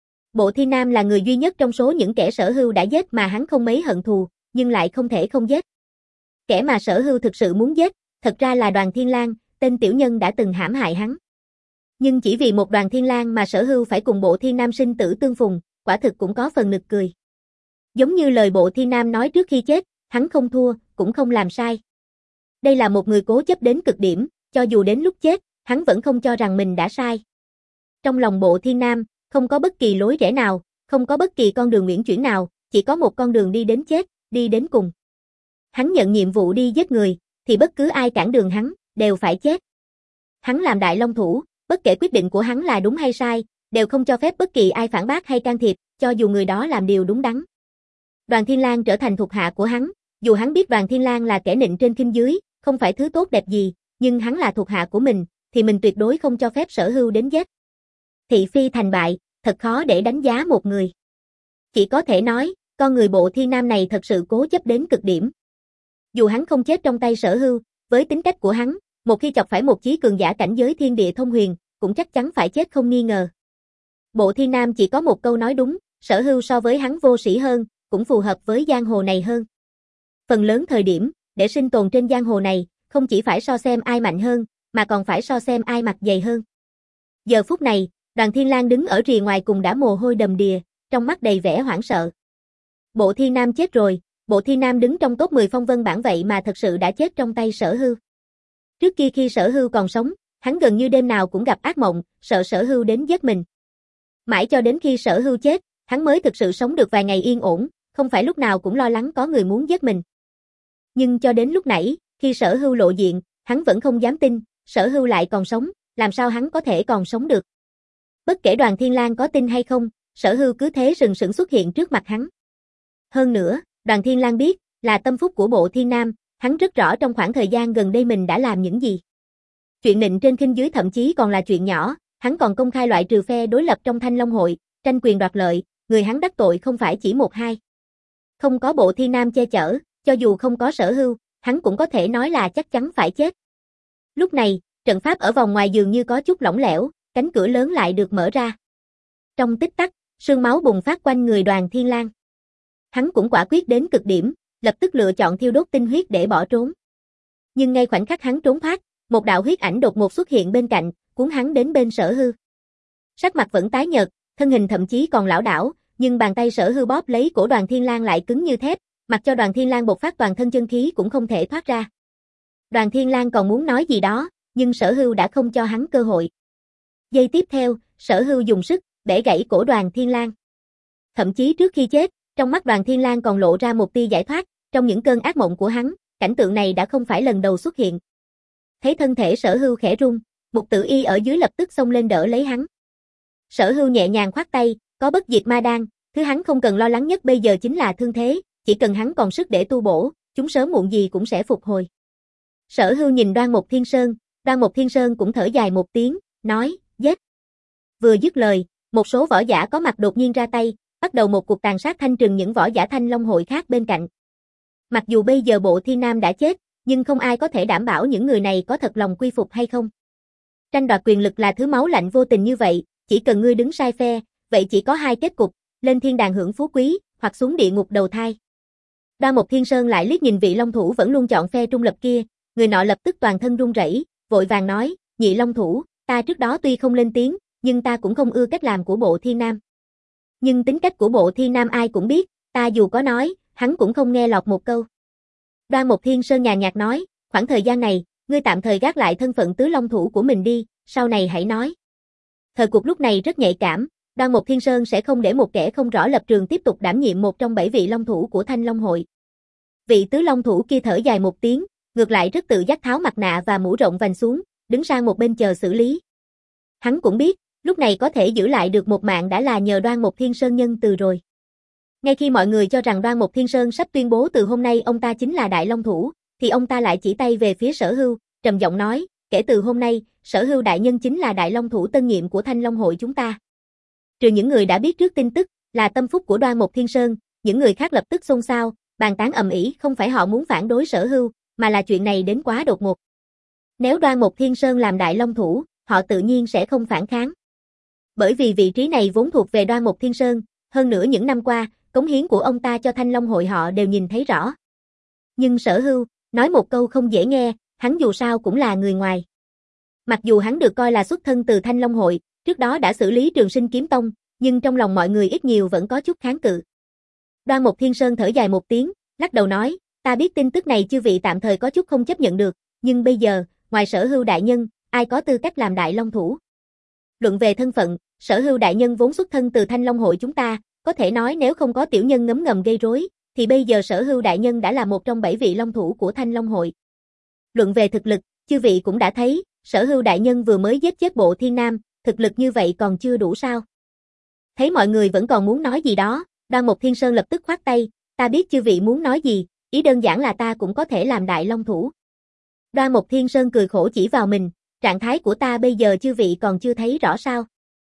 Bộ Thiên Nam là người duy nhất trong số những kẻ Sở Hưu đã giết mà hắn không mấy hận thù, nhưng lại không thể không giết. Kẻ mà Sở Hưu thực sự muốn giết, thật ra là Đoàn Thiên Lang, tên tiểu nhân đã từng hãm hại hắn. Nhưng chỉ vì một Đoàn Thiên Lang mà Sở Hưu phải cùng Bộ Thiên Nam sinh tử tương phùng, quả thực cũng có phần nực cười. Giống như lời Bộ Thiên Nam nói trước khi chết, hắn không thua, cũng không làm sai. Đây là một người cố chấp đến cực điểm, cho dù đến lúc chết, hắn vẫn không cho rằng mình đã sai. Trong lòng Bộ Thiên Nam, không có bất kỳ lối rẽ nào, không có bất kỳ con đường uyển chuyển nào, chỉ có một con đường đi đến chết, đi đến cùng. Hắn nhận nhiệm vụ đi giết người, thì bất cứ ai cản đường hắn, đều phải chết. Hắn làm đại long thủ, bất kể quyết định của hắn là đúng hay sai, đều không cho phép bất kỳ ai phản bác hay can thiệp, cho dù người đó làm điều đúng đắn. Đoàn Thiên Lang trở thành thuộc hạ của hắn, dù hắn biết Đoàn Thiên Lang là kẻ nịnh trên khinh dưới, không phải thứ tốt đẹp gì, nhưng hắn là thuộc hạ của mình, thì mình tuyệt đối không cho phép Sở Hưu đến giết. Thị phi thành bại, thật khó để đánh giá một người. Chỉ có thể nói, con người Bộ Thiên Nam này thật sự cố chấp đến cực điểm. Dù hắn không chết trong tay Sở Hưu, với tính cách của hắn, một khi chọc phải một chí cường giả cảnh giới thiên địa thông huyền, cũng chắc chắn phải chết không nghi ngờ. Bộ Thiên Nam chỉ có một câu nói đúng, Sở Hưu so với hắn vô sĩ hơn, cũng phù hợp với giang hồ này hơn. Phần lớn thời điểm, để sinh tồn trên giang hồ này, không chỉ phải so xem ai mạnh hơn, mà còn phải so xem ai mặt dày hơn. Giờ phút này, Đoàn Thiên Lang đứng ở rìa ngoài cùng đã mồ hôi đầm đìa, trong mắt đầy vẻ hoảng sợ. Bộ Thiên Nam chết rồi, Bộ Thiên Nam đứng trong top mười phong vân bảng vậy mà thật sự đã chết trong tay Sở Hưu. Trước kia khi Sở Hưu còn sống, hắn gần như đêm nào cũng gặp ác mộng, sợ Sở Hưu đến giết mình. Mãi cho đến khi Sở Hưu chết, hắn mới thực sự sống được vài ngày yên ổn, không phải lúc nào cũng lo lắng có người muốn giết mình. Nhưng cho đến lúc nãy, khi Sở Hưu lộ diện, hắn vẫn không dám tin, Sở Hưu lại còn sống, làm sao hắn có thể còn sống được. Bất kể Đoàn Thiên Lang có tin hay không, Sở Hưu cứ thế sừng sững xuất hiện trước mặt hắn. Hơn nữa, Đoàn Thiên Lang biết, là tâm phúc của Bộ Thiên Nam, hắn rất rõ trong khoảng thời gian gần đây mình đã làm những gì. Chuyện nịnh trên khinh dưới thậm chí còn là chuyện nhỏ, hắn còn công khai loại trừ phe đối lập trong Thanh Long hội, tranh quyền đoạt lợi, người hắn đắc tội không phải chỉ một hai. Không có Bộ Thiên Nam che chở, cho dù không có Sở Hưu, hắn cũng có thể nói là chắc chắn phải chết. Lúc này, trận pháp ở vòng ngoài dường như có chút lỏng lẻo, cánh cửa lớn lại được mở ra. Trong tích tắc, sương máu bùng phát quanh người Đoàn Thiên Lang. Hắn cũng quả quyết đến cực điểm, lập tức lựa chọn thiêu đốt tinh huyết để bỏ trốn. Nhưng ngay khoảnh khắc hắn trốn thoát, một đạo huyết ảnh đột ngột xuất hiện bên cạnh, cuốn hắn đến bên Sở Hư. Sắc mặt vẫn tái nhợt, thân hình thậm chí còn lảo đảo, nhưng bàn tay Sở Hư bóp lấy cổ Đoàn Thiên Lang lại cứng như thép, mặc cho Đoàn Thiên Lang bộc phát toàn thân chân khí cũng không thể thoát ra. Đoàn Thiên Lang còn muốn nói gì đó, nhưng Sở Hư đã không cho hắn cơ hội. Giây tiếp theo, Sở Hư dùng sức bẻ gãy cổ Đoàn Thiên Lang. Thậm chí trước khi chết, trong mắt Đoàn Thiên Lang còn lộ ra một tia giải thoát, trong những cơn ác mộng của hắn, cảnh tượng này đã không phải lần đầu xuất hiện. Thấy thân thể Sở Hư khẽ rung, Mục Tử Y ở dưới lập tức xông lên đỡ lấy hắn. Sở Hư nhẹ nhàng khoát tay, có bất diệt ma đan, thứ hắn không cần lo lắng nhất bây giờ chính là thương thế, chỉ cần hắn còn sức để tu bổ, chúng sớm muộn gì cũng sẽ phục hồi. Sở Hư nhìn Đoan Mục Thiên Sơn, Đoan Mục Thiên Sơn cũng thở dài một tiếng, nói, giết. Vừa dứt lời, một số võ giả có mặt đột nhiên ra tay, bắt đầu một cuộc tàn sát thanh trừng những võ giả Thanh Long hội khác bên cạnh. Mặc dù bây giờ Bộ Thiên Nam đã chết, nhưng không ai có thể đảm bảo những người này có thật lòng quy phục hay không. Tranh đoạt quyền lực là thứ máu lạnh vô tình như vậy, chỉ cần ngươi đứng sai phe, vậy chỉ có hai kết cục, lên thiên đàng hưởng phú quý, hoặc xuống địa ngục đầu thai. Đoan Mục Thiên Sơn lại liếc nhìn vị long thủ vẫn luôn chọn phe trung lập kia, người nọ lập tức toàn thân run rẩy, vội vàng nói, nhị long thủ, ta trước đó tuy không lên tiếng, nhưng ta cũng không ưa cách làm của Bộ Thiên Nam. Nhưng tính cách của Bộ Thiên Nam ai cũng biết, ta dù có nói, hắn cũng không nghe lọt một câu. Đoan Mục Thiên Sơn nhàn nhạt nói, khoảng thời gian này, ngươi tạm thời gác lại thân phận tứ long thủ của mình đi, sau này hãy nói. Thời cuộc lúc này rất nhạy cảm, Đoan Mục Thiên Sơn sẽ không để một kẻ không rõ lập trường tiếp tục đảm nhiệm một trong bảy vị long thủ của Thanh Long hội. Vị tứ long thủ kia thở dài một tiếng, ngược lại rất tự giác tháo mặt nạ và mũ rộng vành xuống, đứng sang một bên chờ xử lý. Hắn cũng biết, lúc này có thể giữ lại được một mạng đã là nhờ Đoan Mục Thiên Sơn nhân từ rồi. Ngay khi mọi người cho rằng Đoan Mục Thiên Sơn sắp tuyên bố từ hôm nay ông ta chính là đại long thủ, thì ông ta lại chỉ tay về phía Sở Hưu, trầm giọng nói, kể từ hôm nay, Sở Hưu đại nhân chính là đại long thủ tân nhiệm của Thanh Long hội chúng ta. Trừ những người đã biết trước tin tức, là tâm phúc của Đoan Mục Thiên Sơn, những người khác lập tức xôn xao, bàn tán ầm ĩ, không phải họ muốn phản đối Sở Hưu, mà là chuyện này đến quá đột ngột. Nếu Đoan Mục Thiên Sơn làm đại long thủ, họ tự nhiên sẽ không phản kháng. Bởi vì vị trí này vốn thuộc về Đoan Mục Thiên Sơn, hơn nữa những năm qua, cống hiến của ông ta cho Thanh Long hội họ đều nhìn thấy rõ. Nhưng Sở Hưu, nói một câu không dễ nghe, hắn dù sao cũng là người ngoài. Mặc dù hắn được coi là xuất thân từ Thanh Long hội, trước đó đã xử lý Trường Sinh Kiếm Tông, nhưng trong lòng mọi người ít nhiều vẫn có chút kháng cự. Đoan Mục Thiên Sơn thở dài một tiếng, lắc đầu nói, ta biết tin tức này chư vị tạm thời có chút không chấp nhận được, nhưng bây giờ, ngoài Sở Hưu đại nhân, ai có tư cách làm đại long thủ? Luận về thân phận, Sở Hưu đại nhân vốn xuất thân từ Thanh Long hội chúng ta, có thể nói nếu không có tiểu nhân ngấm ngầm gây rối, thì bây giờ Sở Hưu đại nhân đã là một trong bảy vị long thủ của Thanh Long hội. Luận về thực lực, chư vị cũng đã thấy, Sở Hưu đại nhân vừa mới giết chết Bộ Thiên Nam, thực lực như vậy còn chưa đủ sao? Thấy mọi người vẫn còn muốn nói gì đó, Đoan Mục Thiên Sơn lập tức khoát tay, ta biết chư vị muốn nói gì, ý đơn giản là ta cũng có thể làm đại long thủ. Đoan Mục Thiên Sơn cười khổ chỉ vào mình, trạng thái của ta bây giờ chư vị còn chưa thấy rõ sao?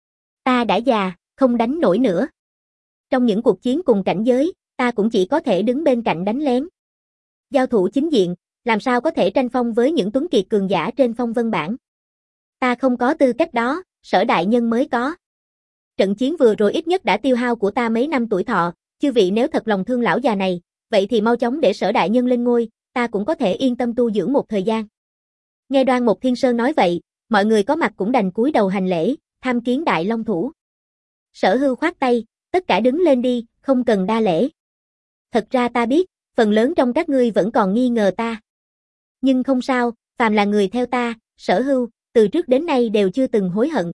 Ta đã già, không đánh nổi nữa. Trong những cuộc chiến cùng cảnh giới, ta cũng chỉ có thể đứng bên cạnh đánh lén. Giao thủ chính diện, làm sao có thể tranh phong với những tuấn kiệt cường giả trên phong vân bảng. Ta không có tư cách đó, Sở đại nhân mới có. Trận chiến vừa rồi ít nhất đã tiêu hao của ta mấy năm tuổi thọ, chư vị nếu thật lòng thương lão già này, vậy thì mau chóng để Sở đại nhân lên ngôi, ta cũng có thể yên tâm tu dưỡng một thời gian. Nghe Đoan Mục Thiên Sơn nói vậy, mọi người có mặt cũng đành cúi đầu hành lễ, tham kiến đại long thủ. Sở Hưu khoát tay, tất cả đứng lên đi, không cần đa lễ. Thật ra ta biết, phần lớn trong các ngươi vẫn còn nghi ngờ ta. Nhưng không sao, phàm là người theo ta, Sở Hưu, từ trước đến nay đều chưa từng hối hận.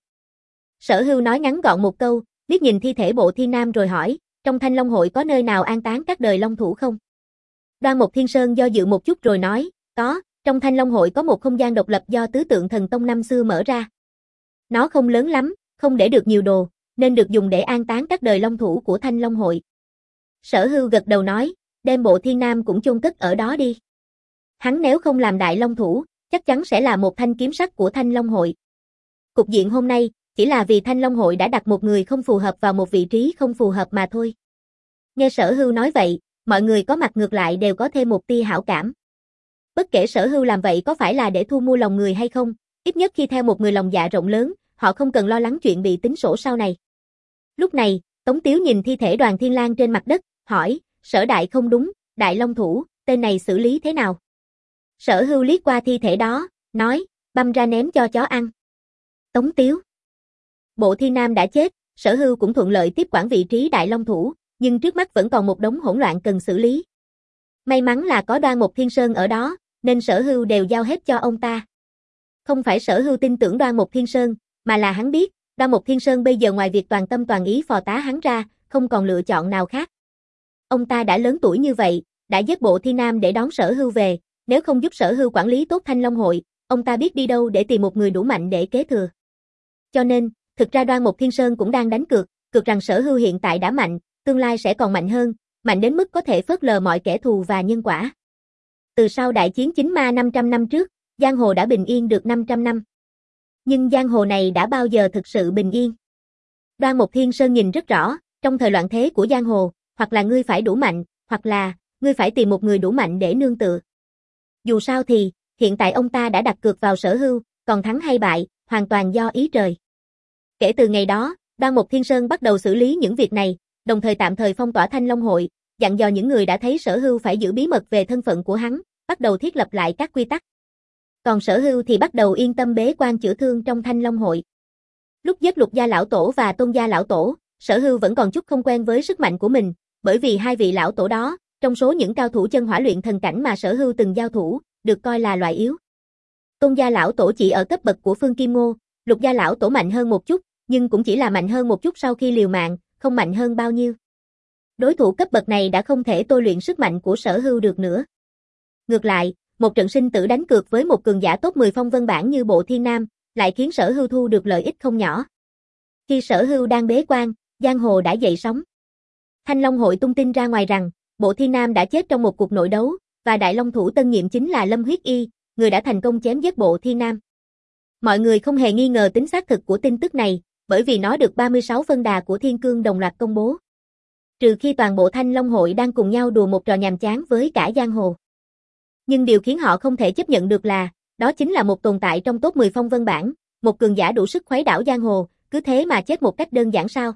Sở Hưu nói ngắn gọn một câu, liếc nhìn thi thể Bộ Thiên Nam rồi hỏi, trong Thanh Long hội có nơi nào an táng các đời long thủ không? Đoan Mục Thiên Sơn do dự một chút rồi nói, có, trong Thanh Long hội có một không gian độc lập do Tứ Tượng Thần Tông năm xưa mở ra. Nó không lớn lắm, không để được nhiều đồ, nên được dùng để an táng các đời long thủ của Thanh Long hội. Sở Hưu gật đầu nói, đem Bộ Thiên Nam cũng chôn cất ở đó đi. Hắn nếu không làm đại long thủ, chắc chắn sẽ là một thanh kiếm sắc của Thanh Long hội. Cục diện hôm nay, chỉ là vì Thanh Long hội đã đặt một người không phù hợp vào một vị trí không phù hợp mà thôi. Nghe Sở Hưu nói vậy, mọi người có mặt ngược lại đều có thêm một tia hảo cảm. Bất kể Sở Hưu làm vậy có phải là để thu mua lòng người hay không, ít nhất khi theo một người lòng dạ rộng lớn, họ không cần lo lắng chuyện bị tính sổ sau này. Lúc này, Tống Tiếu nhìn thi thể Đoàn Thiên Lang trên mặt đất, hỏi, Sở đại không đúng, Đại Long Thủ, tên này xử lý thế nào? Sở Hưu liếc qua thi thể đó, nói, băm ra ném cho chó ăn. Tống Tiếu. Bộ Thi Nam đã chết, Sở Hưu cũng thuận lợi tiếp quản vị trí Đại Long Thủ, nhưng trước mắt vẫn còn một đống hỗn loạn cần xử lý. May mắn là có Đoan Mục Thiên Sơn ở đó, nên Sở Hưu đều giao hết cho ông ta. Không phải Sở Hưu tin tưởng Đoan Mục Thiên Sơn, mà là hắn biết, Đoan Mục Thiên Sơn bây giờ ngoài việc toàn tâm toàn ý phò tá hắn ra, không còn lựa chọn nào khác. Ông ta đã lớn tuổi như vậy, đã dứt Bộ Thi Nam để đón Sở Hưu về, nếu không giúp Sở Hưu quản lý tốt Thanh Long Hội, ông ta biết đi đâu để tìm một người đủ mạnh để kế thừa. Cho nên, thực ra Đoan Mục Thiên Sơn cũng đang đánh cược, cược rằng Sở Hưu hiện tại đã mạnh, tương lai sẽ còn mạnh hơn, mạnh đến mức có thể phớt lờ mọi kẻ thù và nhân quả. Từ sau đại chiến Chính Ma năm trăm năm trước, giang hồ đã bình yên được năm trăm năm. Nhưng giang hồ này đã bao giờ thực sự bình yên? Đoan Mục Thiên Sơn nhìn rất rõ, trong thời loạn thế của giang hồ, hoặc là ngươi phải đủ mạnh, hoặc là ngươi phải tìm một người đủ mạnh để nương tựa. Dù sao thì, hiện tại ông ta đã đặt cược vào Sở Hưu, còn thắng hay bại, hoàn toàn do ý trời. Kể từ ngày đó, Đoan Mục Thiên Sơn bắt đầu xử lý những việc này, đồng thời tạm thời phong tỏa Thanh Long Hội, dặn dò những người đã thấy Sở Hưu phải giữ bí mật về thân phận của hắn, bắt đầu thiết lập lại các quy tắc. Còn Sở Hưu thì bắt đầu yên tâm bế quan chữa thương trong Thanh Long Hội. Lúc giết Lục Gia lão tổ và Tôn Gia lão tổ, Sở Hưu vẫn còn chút không quen với sức mạnh của mình, bởi vì hai vị lão tổ đó, trong số những cao thủ chân hỏa luyện thần cảnh mà Sở Hưu từng giao thủ, được coi là loại yếu. Tôn Gia lão tổ chỉ ở cấp bậc của Phương Kim Ngô, Lục Gia lão tổ mạnh hơn một chút, nhưng cũng chỉ là mạnh hơn một chút sau khi liều mạng, không mạnh hơn bao nhiêu. Đối thủ cấp bậc này đã không thể tôi luyện sức mạnh của Sở Hưu được nữa. Ngược lại, một trận sinh tử đánh cược với một cường giả top mười phong vân bảng như Bộ Thiên Nam, lại khiến Sở Hưu thu được lợi ích không nhỏ. Khi Sở Hưu đang bế quan, giang hồ đã dậy sóng. Thanh Long Hội tung tin ra ngoài rằng, Bộ Thiên Nam đã chết trong một cuộc nội đấu, và Đại Long Thủ tân nhiệm chính là Lâm Huyết Y, người đã thành công chém giết Bộ Thiên Nam. Mọi người không hề nghi ngờ tính xác thực của tin tức này, bởi vì nó được ba mươi sáu phân đà của Thiên Cương đồng loạt công bố. Trừ khi toàn bộ Thanh Long Hội đang cùng nhau đùa một trò nhàm chán với cả giang hồ. Nhưng điều khiến họ không thể chấp nhận được là, đó chính là một tồn tại trong top mười phong vân bảng, một cường giả đủ sức khuấy đảo giang hồ, cứ thế mà chết một cách đơn giản sao?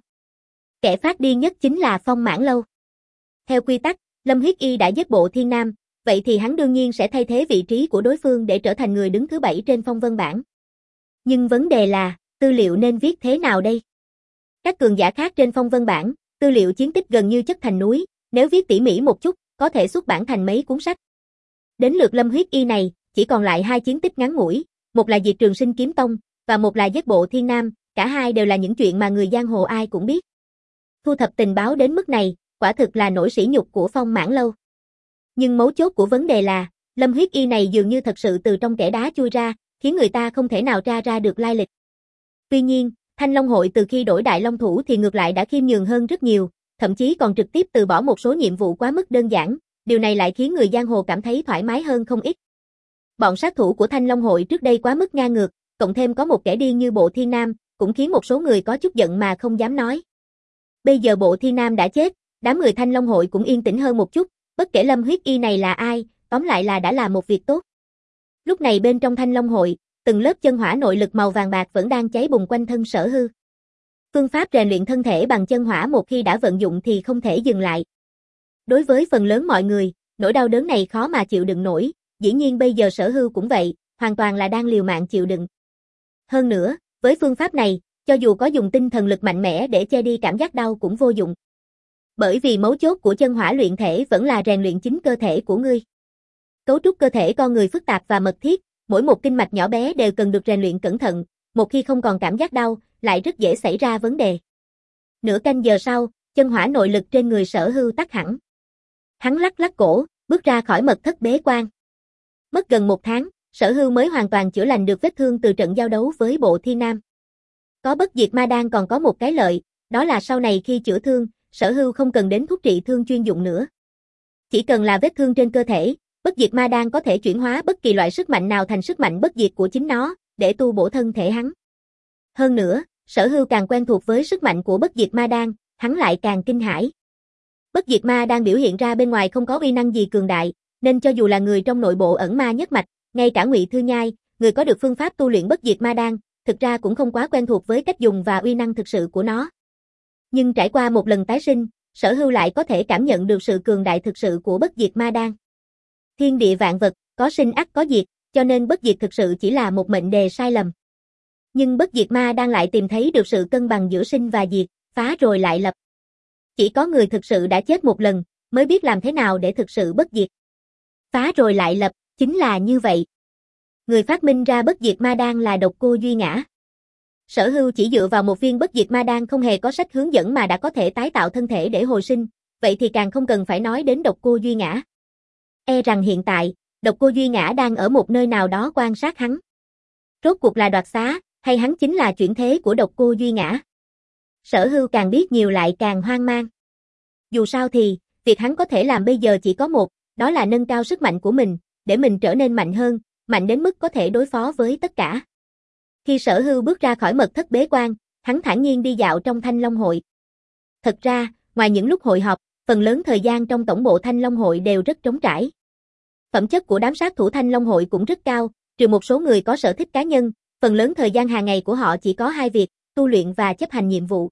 Kẻ phát điên nhất chính là Phong Mãn Lâu. Theo quy tắc, Lâm Huyết Y đã giết Bộ Thiên Nam, vậy thì hắn đương nhiên sẽ thay thế vị trí của đối phương để trở thành người đứng thứ bảy trên phong vân bảng. Nhưng vấn đề là, tư liệu nên viết thế nào đây? Các cường giả khác trên phong vân bảng, tư liệu chiến tích gần như chất thành núi, nếu viết tỉ mỉ một chút, có thể xuất bản thành mấy cuốn sách. Đến lượt Lâm Huyết Y này, chỉ còn lại hai chiến tích ngắn ngủi, một là diệt Trường Sinh Kiếm Tông, và một là giết Bộ Thiên Nam, cả hai đều là những chuyện mà người giang hồ ai cũng biết. Thu thập tình báo đến mức này, quả thực là nỗi sỉ nhục của Phong Mãn Lâu. Nhưng mấu chốt của vấn đề là, Lâm Huyết Y này dường như thật sự từ trong kẽ đá chui ra, khiến người ta không thể nào tra ra được lai lịch. Tuy nhiên, Thanh Long Hội từ khi đổi Đại Long Thủ thì ngược lại đã khiêm nhường hơn rất nhiều, thậm chí còn trực tiếp từ bỏ một số nhiệm vụ quá mức đơn giản, điều này lại khiến người giang hồ cảm thấy thoải mái hơn không ít. Bọn sát thủ của Thanh Long Hội trước đây quá mức ngang ngược, cộng thêm có một kẻ điên như Bộ Thiên Nam, cũng khiến một số người có chút giận mà không dám nói. Bây giờ Bộ Thiên Nam đã chết, đám người Thanh Long Hội cũng yên tĩnh hơn một chút, bất kể Lâm Huyết Y này là ai, tóm lại là đã làm một việc tốt. Lúc này bên trong Thanh Long Hội, từng lớp chân hỏa nội lực màu vàng bạc vẫn đang cháy bùng quanh thân Sở Hưu. Phương pháp rèn luyện thân thể bằng chân hỏa một khi đã vận dụng thì không thể dừng lại. Đối với phần lớn mọi người, nỗi đau đớn này khó mà chịu đựng nổi, dĩ nhiên bây giờ Sở Hưu cũng vậy, hoàn toàn là đang liều mạng chịu đựng. Hơn nữa, với phương pháp này, cho dù có dùng tinh thần lực mạnh mẽ để che đi cảm giác đau cũng vô dụng. Bởi vì mấu chốt của chân hỏa luyện thể vẫn là rèn luyện chính cơ thể của ngươi. Cấu trúc cơ thể con người phức tạp và mật thiết, mỗi một kinh mạch nhỏ bé đều cần được rèn luyện cẩn thận, một khi không còn cảm giác đau, lại rất dễ xảy ra vấn đề. Nửa canh giờ sau, chân hỏa nội lực trên người Sở Hưu tắt hẳn. Hắn lắc lắc cổ, bước ra khỏi mật thất bế quan. Mất gần một tháng, Sở Hưu mới hoàn toàn chữa lành được vết thương từ trận giao đấu với Bộ Thiên Nam. Có bất diệt ma đan còn có một cái lợi, đó là sau này khi chữa thương, Sở Hưu không cần đến thuốc trị thương chuyên dụng nữa. Chỉ cần là vết thương trên cơ thể, bất diệt ma đan có thể chuyển hóa bất kỳ loại sức mạnh nào thành sức mạnh bất diệt của chính nó, để tu bổ thân thể hắn. Hơn nữa, Sở Hưu càng quen thuộc với sức mạnh của bất diệt ma đan, hắn lại càng kinh hãi. Bất diệt ma đan biểu hiện ra bên ngoài không có uy năng gì cường đại, nên cho dù là người trong nội bộ ẩn ma nhất mạch, ngay cả Ngụy Thư Nhai, người có được phương pháp tu luyện bất diệt ma đan, thực ra cũng không quá quen thuộc với cách dùng và uy năng thực sự của nó. Nhưng trải qua một lần tái sinh, Sở Hưu lại có thể cảm nhận được sự cường đại thực sự của bất diệt ma đan. Thiên địa vạn vật, có sinh ắt có diệt, cho nên bất diệt thực sự chỉ là một mệnh đề sai lầm. Nhưng bất diệt ma đan lại tìm thấy được sự cân bằng giữa sinh và diệt, phá rồi lại lập. Chỉ có người thực sự đã chết một lần, mới biết làm thế nào để thực sự bất diệt. Phá rồi lại lập, chính là như vậy. Người phát minh ra bất diệt ma đan là Độc Cô Duy Ngã. Sở Hưu chỉ dựa vào một viên bất diệt ma đan không hề có sách hướng dẫn mà đã có thể tái tạo thân thể để hồi sinh, vậy thì càng không cần phải nói đến Độc Cô Duy Ngã. E rằng hiện tại, Độc Cô Duy Ngã đang ở một nơi nào đó quan sát hắn. Rốt cuộc là đoạt xá, hay hắn chính là chuyển thế của Độc Cô Duy Ngã? Sở Hưu càng biết nhiều lại càng hoang mang. Dù sao thì, việc hắn có thể làm bây giờ chỉ có một, đó là nâng cao sức mạnh của mình, để mình trở nên mạnh hơn, mạnh đến mức có thể đối phó với tất cả. Khi Sở Hưu bước ra khỏi mật thất bế quan, hắn thản nhiên đi dạo trong Thanh Long Hội. Thật ra, ngoài những lúc hội họp, phần lớn thời gian trong tổng bộ Thanh Long Hội đều rất trống trải. Phẩm chất của đám sát thủ Thanh Long Hội cũng rất cao, trừ một số người có sở thích cá nhân, phần lớn thời gian hàng ngày của họ chỉ có hai việc, tu luyện và chấp hành nhiệm vụ.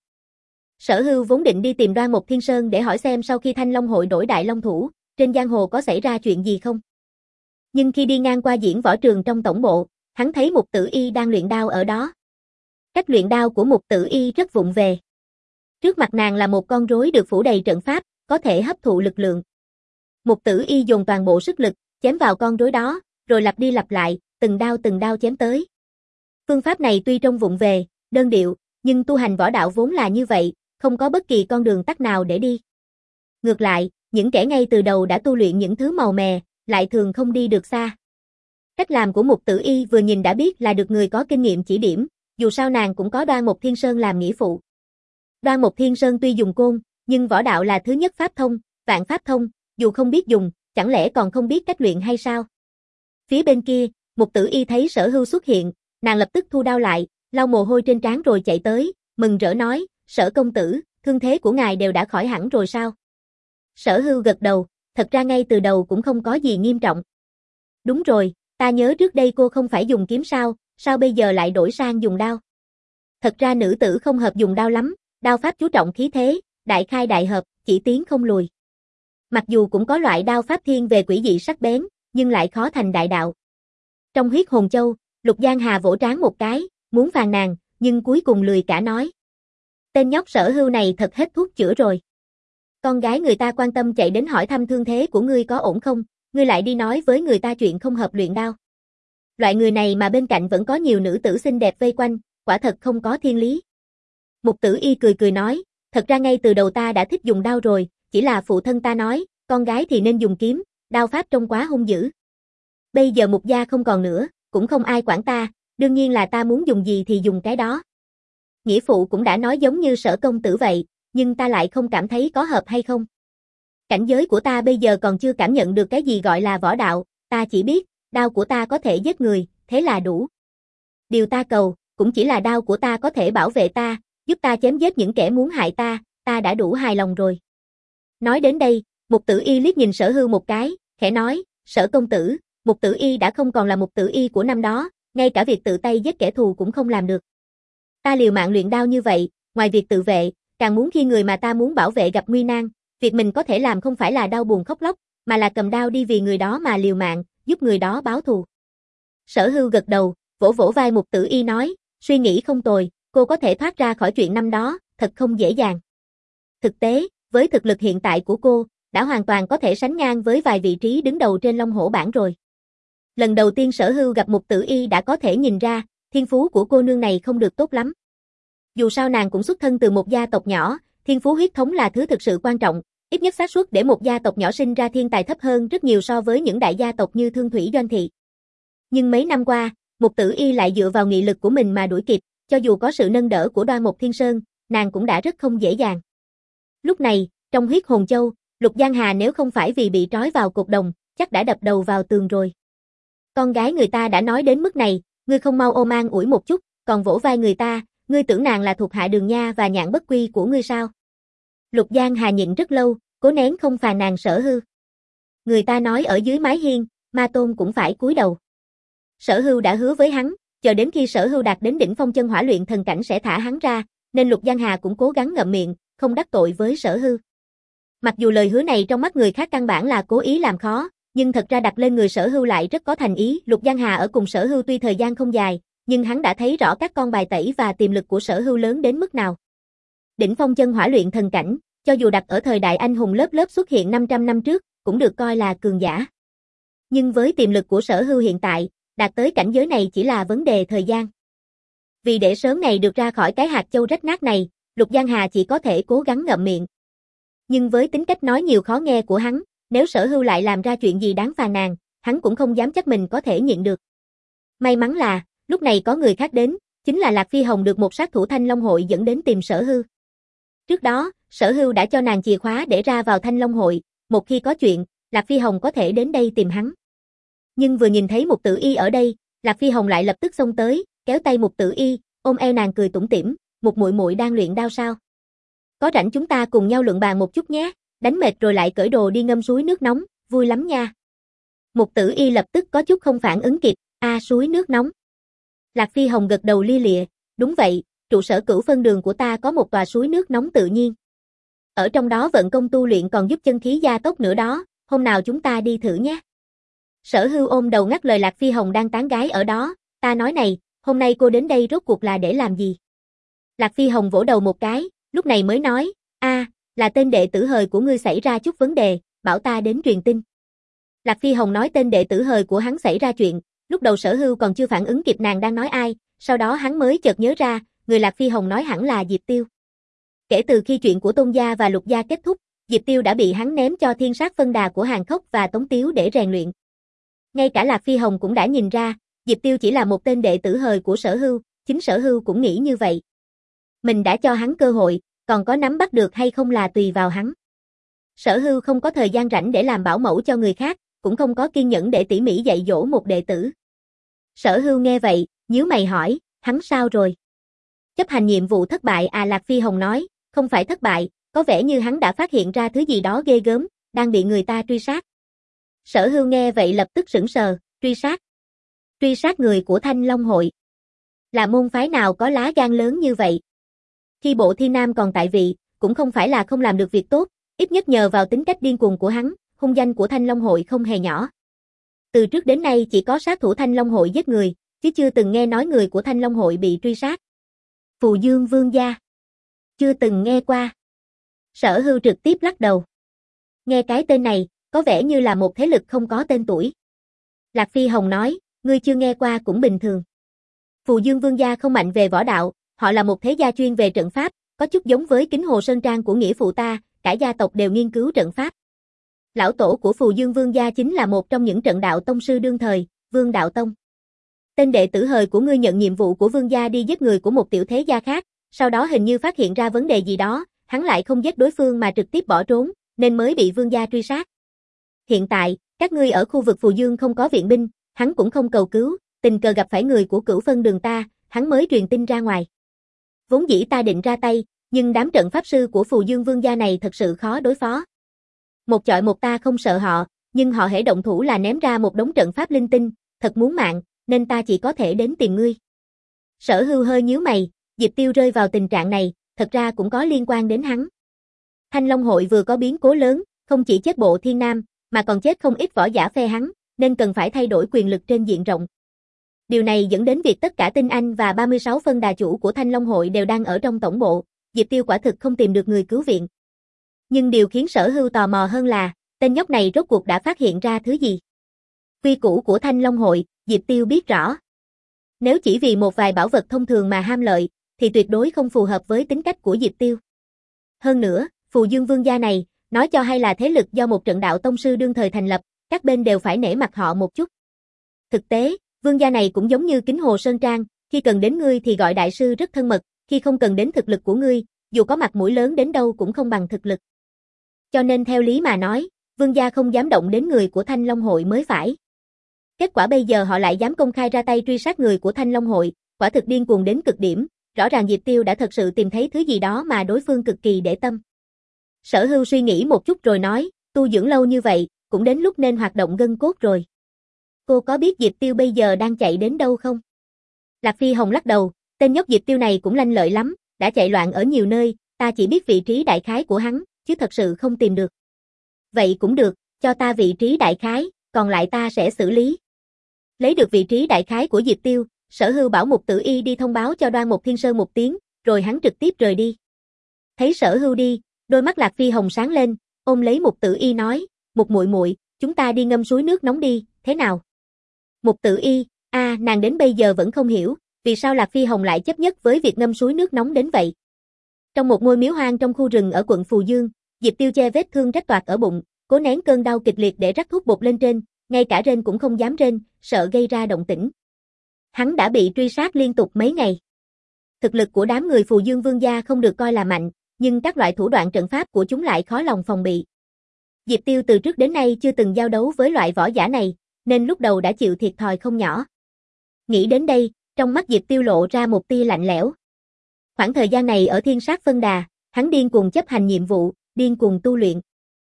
Sở Hưu vốn định đi tìm Đoan Mộc Thiên Sơn để hỏi xem sau khi Thanh Long Hội đổi đại long thủ, trên giang hồ có xảy ra chuyện gì không. Nhưng khi đi ngang qua diễn võ trường trong tổng bộ, hắn thấy Mục Tử Y đang luyện đao ở đó. Cách luyện đao của Mục Tử Y rất vụng về. Trước mặt nàng là một con rối được phủ đầy trận pháp, có thể hấp thụ lực lượng. Mục Tử Y dồn toàn bộ sức lực, chém vào con rối đó, rồi lặp đi lặp lại, từng đao từng đao chém tới. Phương pháp này tuy trông vụng về, đơn điệu, nhưng tu hành võ đạo vốn là như vậy, không có bất kỳ con đường tắt nào để đi. Ngược lại, những kẻ ngay từ đầu đã tu luyện những thứ màu mè, lại thường không đi được xa. Cách làm của Mục Tử Y vừa nhìn đã biết là được người có kinh nghiệm chỉ điểm, dù sao nàng cũng có Đoan Mộc Thiên Sơn làm nghĩa phụ. Đoan Mộc Thiên Sơn tuy dùng côn, nhưng võ đạo là thứ nhất pháp thông, vạn pháp thông, dù không biết dùng, chẳng lẽ còn không biết cách luyện hay sao? Phía bên kia, Mục Tử Y thấy Sở Hưu xuất hiện, nàng lập tức thu đao lại, lau mồ hôi trên trán rồi chạy tới, mừng rỡ nói, Sở công tử, thương thế của ngài đều đã khỏi hẳn rồi sao? Sở Hưu gật đầu, thật ra ngay từ đầu cũng không có gì nghiêm trọng. Đúng rồi, ta nhớ trước đây cô không phải dùng kiếm sao, sao bây giờ lại đổi sang dùng đao? Thật ra nữ tử không hợp dùng đao lắm, đao pháp chú trọng khí thế, đại khai đại hợp, chỉ tiến không lùi. Mặc dù cũng có loại đao pháp thiên về quỷ dị sắc bén, nhưng lại khó thành đại đạo. Trong Huyết Hồn Châu, Lục Giang Hà vỗ trán một cái, muốn phàn nàn, nhưng cuối cùng lười cả nói. Tên nhóc Sở Hưu này thật hết thuốc chữa rồi. Con gái người ta quan tâm chạy đến hỏi thăm thương thế của ngươi có ổn không, ngươi lại đi nói với người ta chuyện không hợp luyện đao. Loại người này mà bên cạnh vẫn có nhiều nữ tử xinh đẹp vây quanh, quả thật không có thiên lý. Mục Tử Y cười cười nói, thật ra ngay từ đầu ta đã thích dùng đao rồi, chỉ là phụ thân ta nói, con gái thì nên dùng kiếm, đao pháp trông quá hung dữ. Bây giờ Mục gia không còn nữa, cũng không ai quản ta, đương nhiên là ta muốn dùng gì thì dùng cái đó. Nghĩa phụ cũng đã nói giống như Sở công tử vậy, nhưng ta lại không cảm thấy có hợp hay không. Cảnh giới của ta bây giờ còn chưa cảm nhận được cái gì gọi là võ đạo, ta chỉ biết, đao của ta có thể giết người, thế là đủ. Điều ta cầu, cũng chỉ là đao của ta có thể bảo vệ ta, giúp ta chém giết những kẻ muốn hại ta, ta đã đủ hài lòng rồi. Nói đến đây, Mục Tử Y liếc nhìn Sở Hưu một cái, khẽ nói, Sở công tử, Mục Tử Y đã không còn là Mục Tử Y của năm đó, ngay cả việc tự tay giết kẻ thù cũng không làm được. Ta liều mạng luyện đao như vậy, ngoài việc tự vệ, càng muốn khi người mà ta muốn bảo vệ gặp nguy nan, việc mình có thể làm không phải là đau buồn khóc lóc, mà là cầm đao đi vì người đó mà liều mạng, giúp người đó báo thù. Sở Hưu gật đầu, vỗ vỗ vai Mục Tử Y nói, suy nghĩ không tồi, cô có thể thoát ra khỏi chuyện năm đó, thật không dễ dàng. Thực tế, với thực lực hiện tại của cô, đã hoàn toàn có thể sánh ngang với vài vị trí đứng đầu trên Long Hổ bảng rồi. Lần đầu tiên Sở Hưu gặp Mục Tử Y đã có thể nhìn ra, thiên phú của cô nương này không được tốt lắm. Dù sao nàng cũng xuất thân từ một gia tộc nhỏ, thiên phú huyết thống là thứ thực sự quan trọng, ít nhất xác suất để một gia tộc nhỏ sinh ra thiên tài thấp hơn rất nhiều so với những đại gia tộc như Thương Thủy Doanh Thị. Nhưng mấy năm qua, Mục Tử Y lại dựa vào nghị lực của mình mà đuổi kịp, cho dù có sự nâng đỡ của Đoan Mộc Thiên Sơn, nàng cũng đã rất không dễ dàng. Lúc này, trong Huyết Hồn Châu, Lục Giang Hà nếu không phải vì bị trói vào cột đồng, chắc đã đập đầu vào tường rồi. Con gái người ta đã nói đến mức này, ngươi không mau ôm an ủi một chút, còn vỗ vai người ta, ngươi tưởng nàng là thuộc hạ Đường Nha và Nhạn Bất Quy của ngươi sao? Lục Giang Hà nhịn rất lâu, cố nén không phàn nàn Sở Hưu. Người ta nói ở dưới mái hiên, ma tôn cũng phải cúi đầu. Sở Hưu đã hứa với hắn, chờ đến khi Sở Hưu đạt đến đỉnh phong chân hỏa luyện thần cảnh sẽ thả hắn ra, nên Lục Giang Hà cũng cố gắng ngậm miệng, không đắc tội với Sở Hưu. Mặc dù lời hứa này trong mắt người khác căn bản là cố ý làm khó, nhưng thật ra đặt lên người Sở Hưu lại rất có thành ý. Lục Giang Hà ở cùng Sở Hưu tuy thời gian không dài, nhưng hắn đã thấy rõ các con bài tẩy và tiềm lực của Sở Hưu lớn đến mức nào. Đỉnh phong chân hỏa luyện thần cảnh, cho dù đặt ở thời đại anh hùng lớp lớp xuất hiện năm trăm năm trước, cũng được coi là cường giả. Nhưng với tiềm lực của Sở Hưu hiện tại, đạt tới cảnh giới này chỉ là vấn đề thời gian. Vì để sớm này được ra khỏi cái hạt châu rách nát này, Lục Giang Hà chỉ có thể cố gắng ngậm miệng. Nhưng với tính cách nói nhiều khó nghe của hắn, nếu Sở Hưu lại làm ra chuyện gì đáng phàn nàn, hắn cũng không dám chắc mình có thể nhịn được. May mắn là, lúc này có người khác đến, chính là Lạc Phi Hồng được một sát thủ Thanh Long Hội dẫn đến tìm Sở Hưu. Trước đó, Sở Hưu đã cho nàng chìa khóa để ra vào Thanh Long Hội, một khi có chuyện, Lạc Phi Hồng có thể đến đây tìm hắn. Nhưng vừa nhìn thấy Mục Tử Y ở đây, Lạc Phi Hồng lại lập tức xông tới, kéo tay Mục Tử Y, ôm eo nàng cười tủm tỉm, "Mục muội muội đang luyện đao sao? Có rảnh chúng ta cùng nhau luận bàn một chút nhé, đánh mệt rồi lại cởi đồ đi ngâm suối nước nóng, vui lắm nha." Mục Tử Y lập tức có chút không phản ứng kịp, "A suối nước nóng?" Lạc Phi Hồng gật đầu lia lịa, "Đúng vậy, trụ sở Cửu Phân Đường của ta có một tòa suối nước nóng tự nhiên. Ở trong đó vận công tu luyện còn giúp chân khí gia tốc nữa đó, hôm nào chúng ta đi thử nhé." Sở Hưu ôm đầu ngắt lời Lạc Phi Hồng đang tán gái ở đó, "Ta nói này, hôm nay cô đến đây rốt cuộc là để làm gì?" Lạc Phi Hồng vỗ đầu một cái, lúc này mới nói, "A, là tên đệ tử hời của ngươi xảy ra chút vấn đề, bảo ta đến truyền tin." Lạc Phi Hồng nói tên đệ tử hời của hắn xảy ra chuyện, lúc đầu Sở Hưu còn chưa phản ứng kịp nàng đang nói ai, sau đó hắn mới chợt nhớ ra, người Lạc Phi Hồng nói hẳn là Diệp Tiêu. Kể từ khi chuyện của Tôn gia và Lục gia kết thúc, Diệp Tiêu đã bị hắn ném cho thiên sát phân đà của Hàn Khốc và Tống Tiếu để rèn luyện. Ngay cả Lạc Phi Hồng cũng đã nhìn ra, Diệp Tiêu chỉ là một tên đệ tử hời của Sở Hưu, chính Sở Hưu cũng nghĩ như vậy. Mình đã cho hắn cơ hội, còn có nắm bắt được hay không là tùy vào hắn. Sở Hưu không có thời gian rảnh để làm bảo mẫu cho người khác, cũng không có kiên nhẫn để tỉ mỉ dạy dỗ một đệ tử. Sở Hưu nghe vậy, nhíu mày hỏi, hắn sao rồi? Chấp hành nhiệm vụ thất bại à? Lạc Phi Hồng nói, không phải thất bại, có vẻ như hắn đã phát hiện ra thứ gì đó ghê gớm, đang bị người ta truy sát. Sở Hưu nghe vậy lập tức sững sờ, truy sát. Truy sát người của Thanh Long Hội. Là môn phái nào có lá gan lớn như vậy? Khi Bộ Thiên Nam còn tại vị, cũng không phải là không làm được việc tốt, ít nhất nhờ vào tính cách điên cuồng của hắn, hung danh của Thanh Long Hội không hề nhỏ. Từ trước đến nay chỉ có sát thủ Thanh Long Hội giết người, chứ chưa từng nghe nói người của Thanh Long Hội bị truy sát. Phù Dương Vương gia. Chưa từng nghe qua. Sở Hưu trực tiếp lắc đầu. Nghe cái tên này, có vẻ như là một thế lực không có tên tuổi. Lạc Phi Hồng nói, ngươi chưa nghe qua cũng bình thường. Phù Dương Vương gia không mạnh về võ đạo, họ là một thế gia chuyên về trận pháp, có chút giống với Kính Hồ Sơn Trang của nghĩa phụ ta, cả gia tộc đều nghiên cứu trận pháp. Lão tổ của Phù Dương Vương gia chính là một trong những trận đạo tông sư đương thời, Vương Đạo Tông. Tên đệ tử hời của ngươi nhận nhiệm vụ của Vương gia đi giết người của một tiểu thế gia khác, sau đó hình như phát hiện ra vấn đề gì đó, hắn lại không giết đối phương mà trực tiếp bỏ trốn, nên mới bị Vương gia truy sát. Hiện tại, các ngươi ở khu vực Phù Dương không có viện binh, hắn cũng không cầu cứu, tình cờ gặp phải người của Cửu Phân Đường ta, hắn mới truyền tin ra ngoài. Vốn dĩ ta định ra tay, nhưng đám trận pháp sư của Phù Dương Vương gia này thật sự khó đối phó. Một chọi một ta không sợ họ, nhưng họ hễ động thủ là ném ra một đống trận pháp linh tinh, thật muốn mạng, nên ta chỉ có thể đến tìm ngươi. Sở Hưu hơi nhíu mày, Diệp Tiêu rơi vào tình trạng này, thật ra cũng có liên quan đến hắn. Thanh Long Hội vừa có biến cố lớn, không chỉ chết Bộ Thiên Nam, mà còn chết không ít võ giả phe hắn, nên cần phải thay đổi quyền lực trên diện rộng. Điều này dẫn đến việc tất cả tinh anh và ba mươi sáu phân đà chủ của Thanh Long Hội đều đang ở trong tổng bộ, Diệp Tiêu quả thực không tìm được người cứu viện. Nhưng điều khiến Sở Hưu tò mò hơn là, tên nhóc này rốt cuộc đã phát hiện ra thứ gì? Quy củ của Thanh Long Hội, Diệp Tiêu biết rõ. Nếu chỉ vì một vài bảo vật thông thường mà ham lợi, thì tuyệt đối không phù hợp với tính cách của Diệp Tiêu. Hơn nữa, Phù Dương Vương gia này, nói cho hay là thế lực do một trận đạo tông sư đương thời thành lập, các bên đều phải nể mặt họ một chút. Thực tế, Vương gia này cũng giống như Kính Hồ Sơn Trang, khi cần đến ngươi thì gọi đại sư rất thân mật, khi không cần đến thực lực của ngươi, dù có mặt mũi lớn đến đâu cũng không bằng thực lực. Cho nên theo lý mà nói, Vương gia không dám động đến người của Thanh Long Hội mới phải. Kết quả bây giờ họ lại dám công khai ra tay truy sát người của Thanh Long Hội, quả thực điên cuồng đến cực điểm, rõ ràng Diệp Tiêu đã thật sự tìm thấy thứ gì đó mà đối phương cực kỳ để tâm. Sở Hưu suy nghĩ một chút rồi nói, tu dưỡng lâu như vậy, cũng đến lúc nên hoạt động gân cốt rồi. Cô có biết Diệp Tiêu bây giờ đang chạy đến đâu không? Lạc Phi Hồng lắc đầu, tên nhóc Diệp Tiêu này cũng lanh lợi lắm, đã chạy loạn ở nhiều nơi, ta chỉ biết vị trí đại khái của hắn, chứ thật sự không tìm được. Vậy cũng được, cho ta vị trí đại khái, còn lại ta sẽ xử lý. Lấy được vị trí đại khái của Diệp Tiêu, Sở Hưu bảo Mục Tử Y đi thông báo cho Đoan Mục Thiên Sơn một tiếng, rồi hắn trực tiếp rời đi. Thấy Sở Hưu đi, đôi mắt Lạc Phi Hồng sáng lên, ôm lấy Mục Tử Y nói, Mục muội muội, chúng ta đi ngâm suối nước nóng đi, thế nào? Mục Tử Y, a, à, nàng đến bây giờ vẫn không hiểu, vì sao Lạc Phi Hồng lại chấp nhất với việc ngâm suối nước nóng đến vậy. Trong một ngôi miếu hoang trong khu rừng ở quận Phù Dương, Diệp Tiêu che vết thương rách toạc ở bụng, cố nén cơn đau kịch liệt để rắc thuốc bột lên trên, ngay cả rên cũng không dám rên, sợ gây ra động tĩnh. Hắn đã bị truy sát liên tục mấy ngày. Thực lực của đám người Phù Dương Vương gia không được coi là mạnh, nhưng các loại thủ đoạn trận pháp của chúng lại khó lòng phòng bị. Diệp Tiêu từ trước đến nay chưa từng giao đấu với loại võ giả này, nên lúc đầu đã chịu thiệt thòi không nhỏ. Nghĩ đến đây, trong mắt Diệp Tiêu lộ ra một tia lạnh lẽo. Khoảng thời gian này ở Thiên Sát Phân Đà, hắn điên cuồng chấp hành nhiệm vụ, điên cuồng tu luyện.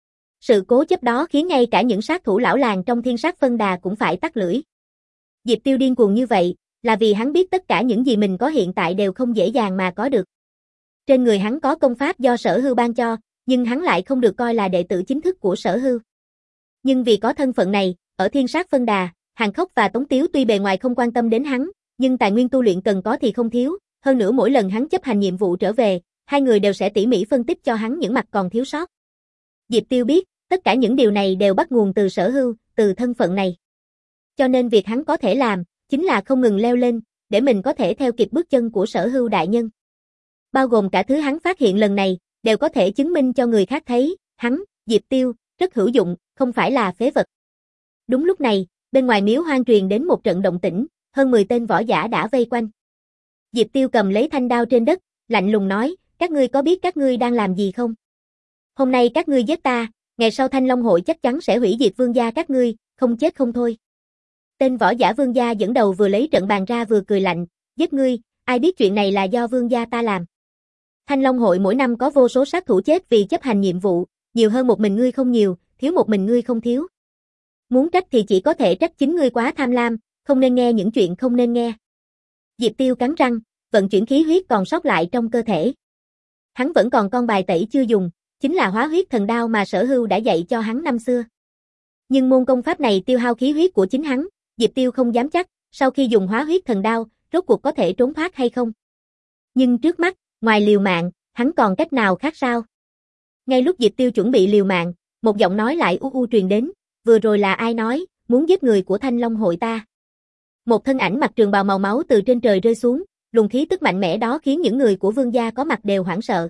Sự cố chấp đó khiến ngay cả những sát thủ lão làng trong Thiên Sát Phân Đà cũng phải tắt lưỡi. Diệp Tiêu điên cuồng như vậy, là vì hắn biết tất cả những gì mình có hiện tại đều không dễ dàng mà có được. Trên người hắn có công pháp do Sở Hưu ban cho, nhưng hắn lại không được coi là đệ tử chính thức của Sở Hưu. Nhưng vì có thân phận này, ở Thiên Sát Phân Đà, Hàn Khốc và Tống Tiếu tuy bề ngoài không quan tâm đến hắn, nhưng tài nguyên tu luyện cần có thì không thiếu, hơn nữa mỗi lần hắn chấp hành nhiệm vụ trở về, hai người đều sẽ tỉ mỉ phân tích cho hắn những mặt còn thiếu sót. Diệp Tiêu biết, tất cả những điều này đều bắt nguồn từ Sở Hưu, từ thân phận này. Cho nên việc hắn có thể làm, chính là không ngừng leo lên, để mình có thể theo kịp bước chân của Sở Hưu đại nhân. Bao gồm cả thứ hắn phát hiện lần này, đều có thể chứng minh cho người khác thấy, hắn, Diệp Tiêu, rất hữu dụng, không phải là phế vật. Đúng lúc này, bên ngoài miếu hoang truyền đến một trận động tĩnh, hơn mười tên võ giả đã vây quanh. Diệp Tiêu cầm lấy thanh đao trên đất, lạnh lùng nói, các ngươi có biết các ngươi đang làm gì không? Hôm nay các ngươi giết ta, ngày sau Thanh Long hội chắc chắn sẽ hủy diệt vương gia các ngươi, không chết không thôi. Tên võ giả vương gia dẫn đầu vừa lấy trận bàn ra vừa cười lạnh, giết ngươi, ai biết chuyện này là do vương gia ta làm. Thanh Long hội mỗi năm có vô số sát thủ chết vì chấp hành nhiệm vụ, nhiều hơn một mình ngươi không nhiều, thiếu một mình ngươi không thiếu. Muốn trách thì chỉ có thể trách chính ngươi quá tham lam, không nên nghe những chuyện không nên nghe. Diệp Tiêu cắn răng, vận chuyển khí huyết còn sót lại trong cơ thể. Hắn vẫn còn con bài tẩy chưa dùng, chính là hóa huyết thần đao mà Sở Hưu đã dạy cho hắn năm xưa. Nhưng môn công pháp này tiêu hao khí huyết của chính hắn, Diệp Tiêu không dám chắc, sau khi dùng hóa huyết thần đao, rốt cuộc có thể trốn thoát hay không. Nhưng trước mắt, ngoài liều mạng, hắn còn cách nào khác sao? Ngay lúc Diệp Tiêu chuẩn bị liều mạng, một giọng nói lại u u truyền đến, vừa rồi là ai nói, muốn giết người của Thanh Long hội ta. Một thân ảnh mặc trường bào màu máu từ trên trời rơi xuống, luồng khí tức mạnh mẽ đó khiến những người của vương gia có mặt đều hoảng sợ.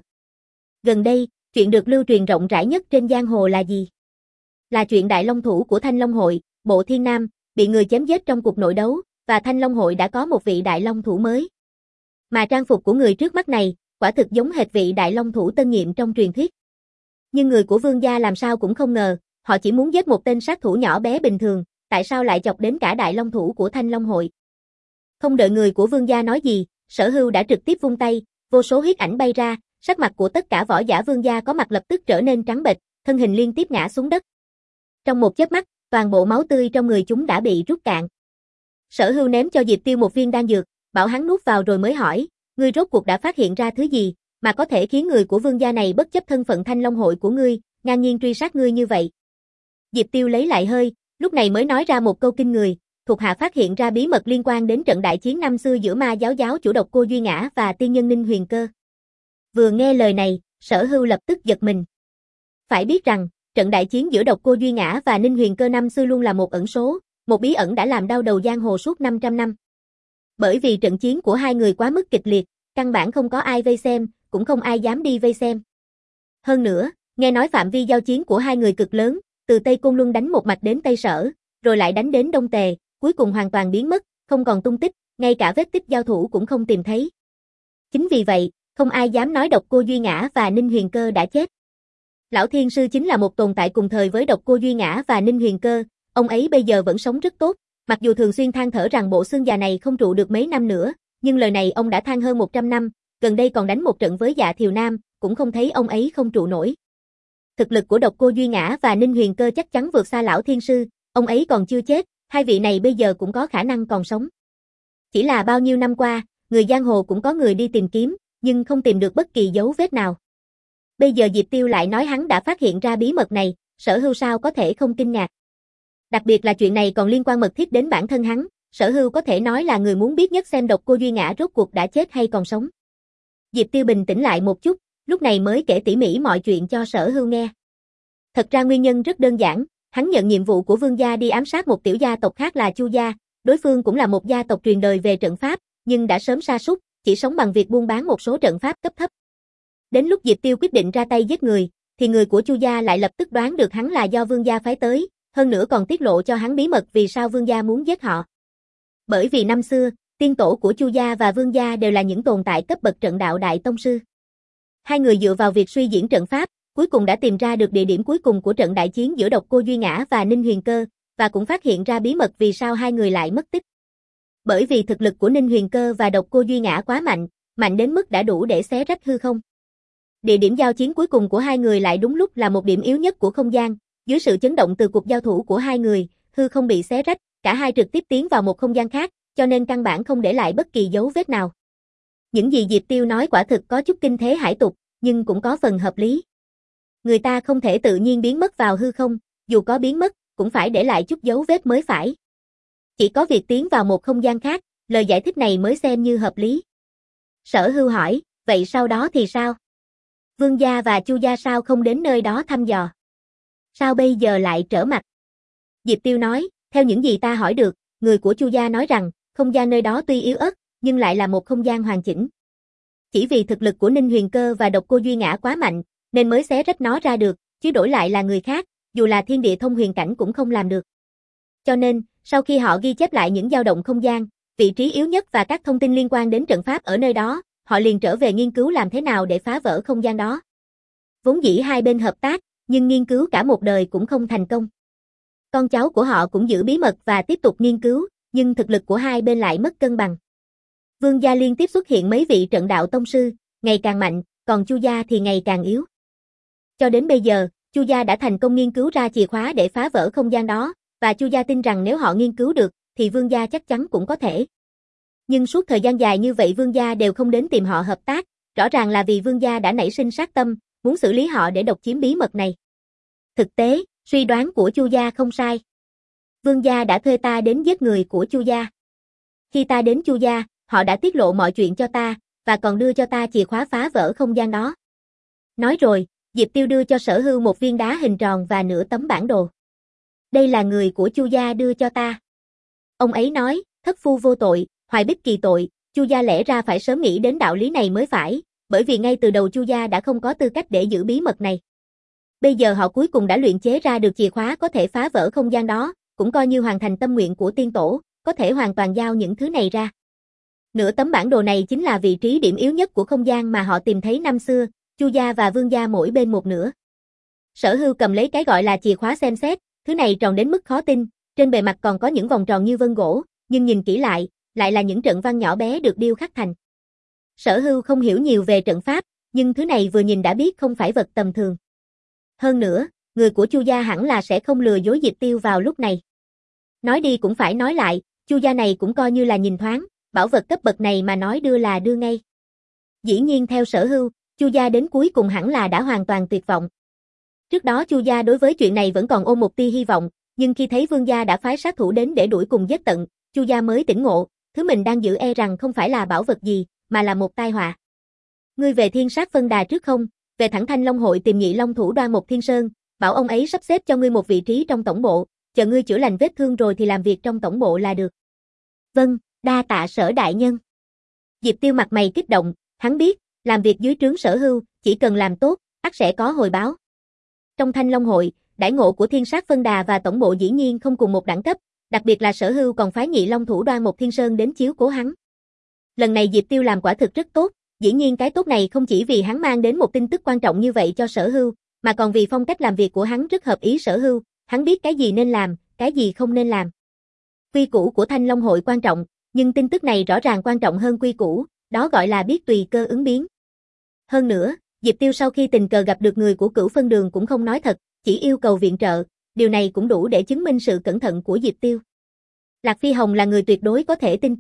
Gần đây, chuyện được lưu truyền rộng rãi nhất trên giang hồ là gì? Là chuyện đại long thủ của Thanh Long hội, Bộ Thiên Nam, bị người chém giết trong cuộc nội đấu, và Thanh Long hội đã có một vị đại long thủ mới. Mà trang phục của người trước mắt này, quả thực giống hệt vị đại long thủ tân nhiệm trong truyền thuyết. Nhưng người của vương gia làm sao cũng không ngờ, họ chỉ muốn giết một tên sát thủ nhỏ bé bình thường, tại sao lại chọc đến cả đại long thủ của Thanh Long hội. Không đợi người của vương gia nói gì, Sở Hưu đã trực tiếp vung tay, vô số huyết ảnh bay ra, sắc mặt của tất cả võ giả vương gia có mặt lập tức trở nên trắng bệch, thân hình liên tiếp ngã xuống đất. Trong một chớp mắt, toàn bộ máu tươi trong người chúng đã bị rút cạn. Sở Hưu ném cho Diệp Tiêu một viên đan dược, bảo hắn nuốt vào rồi mới hỏi, ngươi rốt cuộc đã phát hiện ra thứ gì, mà có thể khiến người của vương gia này bất chấp thân phận Thanh Long hội của ngươi, ngang nhiên truy sát ngươi như vậy. Diệp Tiêu lấy lại hơi, lúc này mới nói ra một câu kinh người, thuộc hạ phát hiện ra bí mật liên quan đến trận đại chiến năm xưa giữa ma giáo giáo chủ độc cô Duy Ngã và tiên nhân Ninh Huyền Cơ. Vừa nghe lời này, Sở Hưu lập tức giật mình. Phải biết rằng, trận đại chiến giữa độc cô Duy Ngã và Ninh Huyền Cơ năm xưa luôn là một ẩn số, một bí ẩn đã làm đau đầu giang hồ suốt năm trăm năm. Bởi vì trận chiến của hai người quá mức kịch liệt, căn bản không có ai vây xem, cũng không ai dám đi vây xem. Hơn nữa, nghe nói phạm vi giao chiến của hai người cực lớn, từ Tây Côn Luân đánh một mạch đến Tây Sở, rồi lại đánh đến Đông Tề, cuối cùng hoàn toàn biến mất, không còn tung tích, ngay cả vết tích giao thủ cũng không tìm thấy. Chính vì vậy, không ai dám nói độc cô Duy Ngã và Ninh Huyền Cơ đã chết. Lão Thiên Sư chính là một tồn tại cùng thời với độc cô Duy Ngã và Ninh Huyền Cơ, ông ấy bây giờ vẫn sống rất tốt, mặc dù thường xuyên than thở rằng bộ xương già này không trụ được mấy năm nữa, nhưng lời này ông đã than hơn một trăm năm, gần đây còn đánh một trận với Dạ Thiều Nam, cũng không thấy ông ấy không trụ nổi. Thực lực của độc cô Duy Ngã và Ninh Huyền Cơ chắc chắn vượt xa Lão Thiên Sư, ông ấy còn chưa chết, hai vị này bây giờ cũng có khả năng còn sống. Chỉ là bao nhiêu năm qua, người giang hồ cũng có người đi tìm kiếm, nhưng không tìm được bất kỳ dấu vết nào. Bây giờ Diệp Tiêu lại nói hắn đã phát hiện ra bí mật này, Sở Hưu sao có thể không kinh ngạc. Đặc biệt là chuyện này còn liên quan mật thiết đến bản thân hắn, Sở Hưu có thể nói là người muốn biết nhất xem Độc Cô Duy Ngã rốt cuộc đã chết hay còn sống. Diệp Tiêu bình tĩnh lại một chút, lúc này mới kể tỉ mỉ mọi chuyện cho Sở Hưu nghe. Thật ra nguyên nhân rất đơn giản, hắn nhận nhiệm vụ của Vương gia đi ám sát một tiểu gia tộc khác là Chu gia, đối phương cũng là một gia tộc truyền đời về trận pháp, nhưng đã sớm sa sút, chỉ sống bằng việc buôn bán một số trận pháp cấp thấp. Đến lúc Diệp Tiêu quyết định ra tay giết người, thì người của Chu gia lại lập tức đoán được hắn là do Vương gia phái tới, hơn nữa còn tiết lộ cho hắn bí mật vì sao Vương gia muốn giết họ. Bởi vì năm xưa, tiên tổ của Chu gia và Vương gia đều là những tồn tại cấp bậc trận đạo đại tông sư. Hai người dựa vào việc suy diễn trận pháp, cuối cùng đã tìm ra được địa điểm cuối cùng của trận đại chiến giữa Độc Cô Duy Ngã và Ninh Huyền Cơ, và cũng phát hiện ra bí mật vì sao hai người lại mất tích. Bởi vì thực lực của Ninh Huyền Cơ và Độc Cô Duy Ngã quá mạnh, mạnh đến mức đã đủ để xé rách hư không. Địa điểm giao chiến cuối cùng của hai người lại đúng lúc là một điểm yếu nhất của không gian, dưới sự chấn động từ cuộc giao thủ của hai người, hư không bị xé rách, cả hai trực tiếp tiến vào một không gian khác, cho nên căn bản không để lại bất kỳ dấu vết nào. Những gì Diệp Tiêu nói quả thực có chút kinh thế hải tục, nhưng cũng có phần hợp lý. Người ta không thể tự nhiên biến mất vào hư không, dù có biến mất, cũng phải để lại chút dấu vết mới phải. Chỉ có việc tiến vào một không gian khác, lời giải thích này mới xem như hợp lý. Sở Hưu hỏi, vậy sau đó thì sao? Vương gia và Chu gia sao không đến nơi đó thăm dò? Sao bây giờ lại trở mặt? Diệp Tiêu nói, theo những gì ta hỏi được, người của Chu gia nói rằng, không gian nơi đó tuy yếu ớt, nhưng lại là một không gian hoàn chỉnh. Chỉ vì thực lực của Ninh Huyền Cơ và Độc Cô Duy Ngã quá mạnh, nên mới xé rách nó ra được, chứ đổi lại là người khác, dù là thiên địa thông huyền cảnh cũng không làm được. Cho nên, sau khi họ ghi chép lại những dao động không gian, vị trí yếu nhất và các thông tin liên quan đến trận pháp ở nơi đó, họ liền trở về nghiên cứu làm thế nào để phá vỡ không gian đó. Vốn dĩ hai bên hợp tác, nhưng nghiên cứu cả một đời cũng không thành công. Con cháu của họ cũng giữ bí mật và tiếp tục nghiên cứu, nhưng thực lực của hai bên lại mất cân bằng. Vương gia liên tiếp xuất hiện mấy vị trận đạo tông sư, ngày càng mạnh, còn Chu gia thì ngày càng yếu. Cho đến bây giờ, Chu gia đã thành công nghiên cứu ra chìa khóa để phá vỡ không gian đó, và Chu gia tin rằng nếu họ nghiên cứu được, thì Vương gia chắc chắn cũng có thể. Nhưng suốt thời gian dài như vậy Vương gia đều không đến tìm họ hợp tác, rõ ràng là vì Vương gia đã nảy sinh sát tâm, muốn xử lý họ để độc chiếm bí mật này. Thực tế, suy đoán của Chu gia không sai. Vương gia đã thuê ta đến giết người của Chu gia. Khi ta đến Chu gia, họ đã tiết lộ mọi chuyện cho ta, và còn đưa cho ta chìa khóa phá vỡ không gian đó. Nói rồi, Diệp Tiêu đưa cho Sở Hưu một viên đá hình tròn và nửa tấm bản đồ. Đây là người của Chu gia đưa cho ta. Ông ấy nói, thất phu vô tội, hoài bích kỳ tội, Chu gia lẽ ra phải sớm nghĩ đến đạo lý này mới phải, bởi vì ngay từ đầu Chu gia đã không có tư cách để giữ bí mật này. Bây giờ họ cuối cùng đã luyện chế ra được chìa khóa có thể phá vỡ không gian đó, cũng coi như hoàn thành tâm nguyện của tiên tổ, có thể hoàn toàn giao những thứ này ra. Nửa tấm bản đồ này chính là vị trí điểm yếu nhất của không gian mà họ tìm thấy năm xưa, Chu gia và Vương gia mỗi bên một nửa. Sở Hưu cầm lấy cái gọi là chìa khóa xem xét, thứ này tròn đến mức khó tin, trên bề mặt còn có những vòng tròn như vân gỗ, nhưng nhìn kỹ lại, lại là những trận văn nhỏ bé được điêu khắc thành. Sở Hưu không hiểu nhiều về trận pháp, nhưng thứ này vừa nhìn đã biết không phải vật tầm thường. Hơn nữa, người của Chu gia hẳn là sẽ không lừa dối Diệp Tiêu vào lúc này. Nói đi cũng phải nói lại, Chu gia này cũng coi như là nhìn thoáng, bảo vật cấp bậc này mà nói đưa là đưa ngay. Dĩ nhiên theo Sở Hưu, Chu gia đến cuối cùng hẳn là đã hoàn toàn tuyệt vọng. Trước đó Chu gia đối với chuyện này vẫn còn ôm một tia hy vọng, nhưng khi thấy Vương gia đã phái sát thủ đến để đuổi cùng giết tận, Chu gia mới tỉnh ngộ, thứ mình đang giữ e rằng không phải là bảo vật gì, mà là một tai họa. Ngươi về Thiên Sát Phân Đà trước không? Về thẳng Thanh Long hội tìm Nhị Long thủ Đoan Mục Thiên Sơn, bảo ông ấy sắp xếp cho ngươi một vị trí trong tổng bộ, chờ ngươi chữa lành vết thương rồi thì làm việc trong tổng bộ là được. Vâng, đa tạ Sở đại nhân. Diệp Tiêu mặt mày kích động, hắn biết, làm việc dưới trướng Sở Hưu, chỉ cần làm tốt, ắt sẽ có hồi báo. Trong Thanh Long hội, đãi ngộ của Thiên Sát Phân Đà và tổng bộ dĩ nhiên không cùng một đẳng cấp, đặc biệt là Sở Hưu còn phái Nhị Long thủ Đoan Mục Thiên Sơn đến chiếu cố hắn. Lần này Diệp Tiêu làm quả thực rất tốt, dĩ nhiên cái tốt này không chỉ vì hắn mang đến một tin tức quan trọng như vậy cho Sở Hưu, mà còn vì phong cách làm việc của hắn rất hợp ý Sở Hưu, hắn biết cái gì nên làm, cái gì không nên làm. Quy củ của Thanh Long hội quan trọng, nhưng tin tức này rõ ràng quan trọng hơn quy củ, đó gọi là biết tùy cơ ứng biến. Hơn nữa, Diệp Tiêu sau khi tình cờ gặp được người của Cửu Phân Đường cũng không nói thật, chỉ yêu cầu viện trợ, điều này cũng đủ để chứng minh sự cẩn thận của Diệp Tiêu. Lạc Phi Hồng là người tuyệt đối có thể tin tưởng,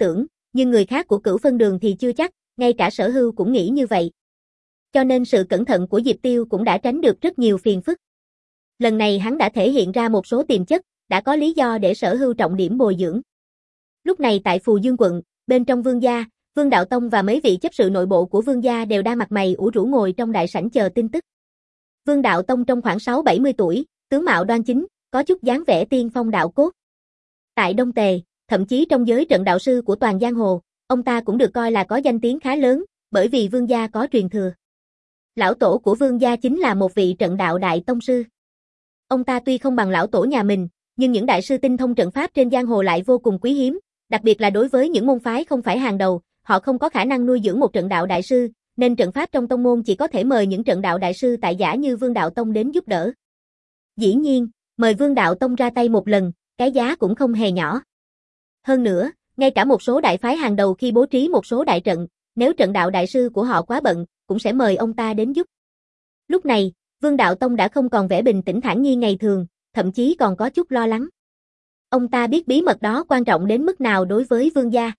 nhưng người khác của Cửu Phân Đường thì chưa chắc, ngay cả Sở Hưu cũng nghĩ như vậy. Cho nên sự cẩn thận của Diệp Tiêu cũng đã tránh được rất nhiều phiền phức. Lần này hắn đã thể hiện ra một số tiềm chất, đã có lý do để Sở Hưu trọng điểm bồi dưỡng. Lúc này tại Phù Dương quận, bên trong Vương gia, Vương Đạo Tông và mấy vị chấp sự nội bộ của Vương gia đều đang mặt mày ủ rũ ngồi trong đại sảnh chờ tin tức. Vương Đạo Tông trong khoảng sáu bảy mươi tuổi, tướng mạo đoan chính, có chút dáng vẻ tiên phong đạo cốt. Tại Đông Tề, thậm chí trong giới trận đạo sư của toàn giang hồ, ông ta cũng được coi là có danh tiếng khá lớn, bởi vì Vương gia có truyền thừa. Lão tổ của Vương gia chính là một vị trận đạo đại tông sư. Ông ta tuy không bằng lão tổ nhà mình, nhưng những đại sư tinh thông trận pháp trên giang hồ lại vô cùng quý hiếm, đặc biệt là đối với những môn phái không phải hàng đầu, họ không có khả năng nuôi dưỡng một trận đạo đại sư, nên trận pháp trong tông môn chỉ có thể mời những trận đạo đại sư tại giả như Vương Đạo Tông đến giúp đỡ. Dĩ nhiên, mời Vương Đạo Tông ra tay một lần, cái giá cũng không hề nhỏ. Hơn nữa, ngay cả một số đại phái hàng đầu khi bố trí một số đại trận, nếu trận đạo đại sư của họ quá bận, cũng sẽ mời ông ta đến giúp. Lúc này, Vương Đạo Tông đã không còn vẻ bình tĩnh thản nhiên ngày thường, thậm chí còn có chút lo lắng. Ông ta biết bí mật đó quan trọng đến mức nào đối với Vương gia.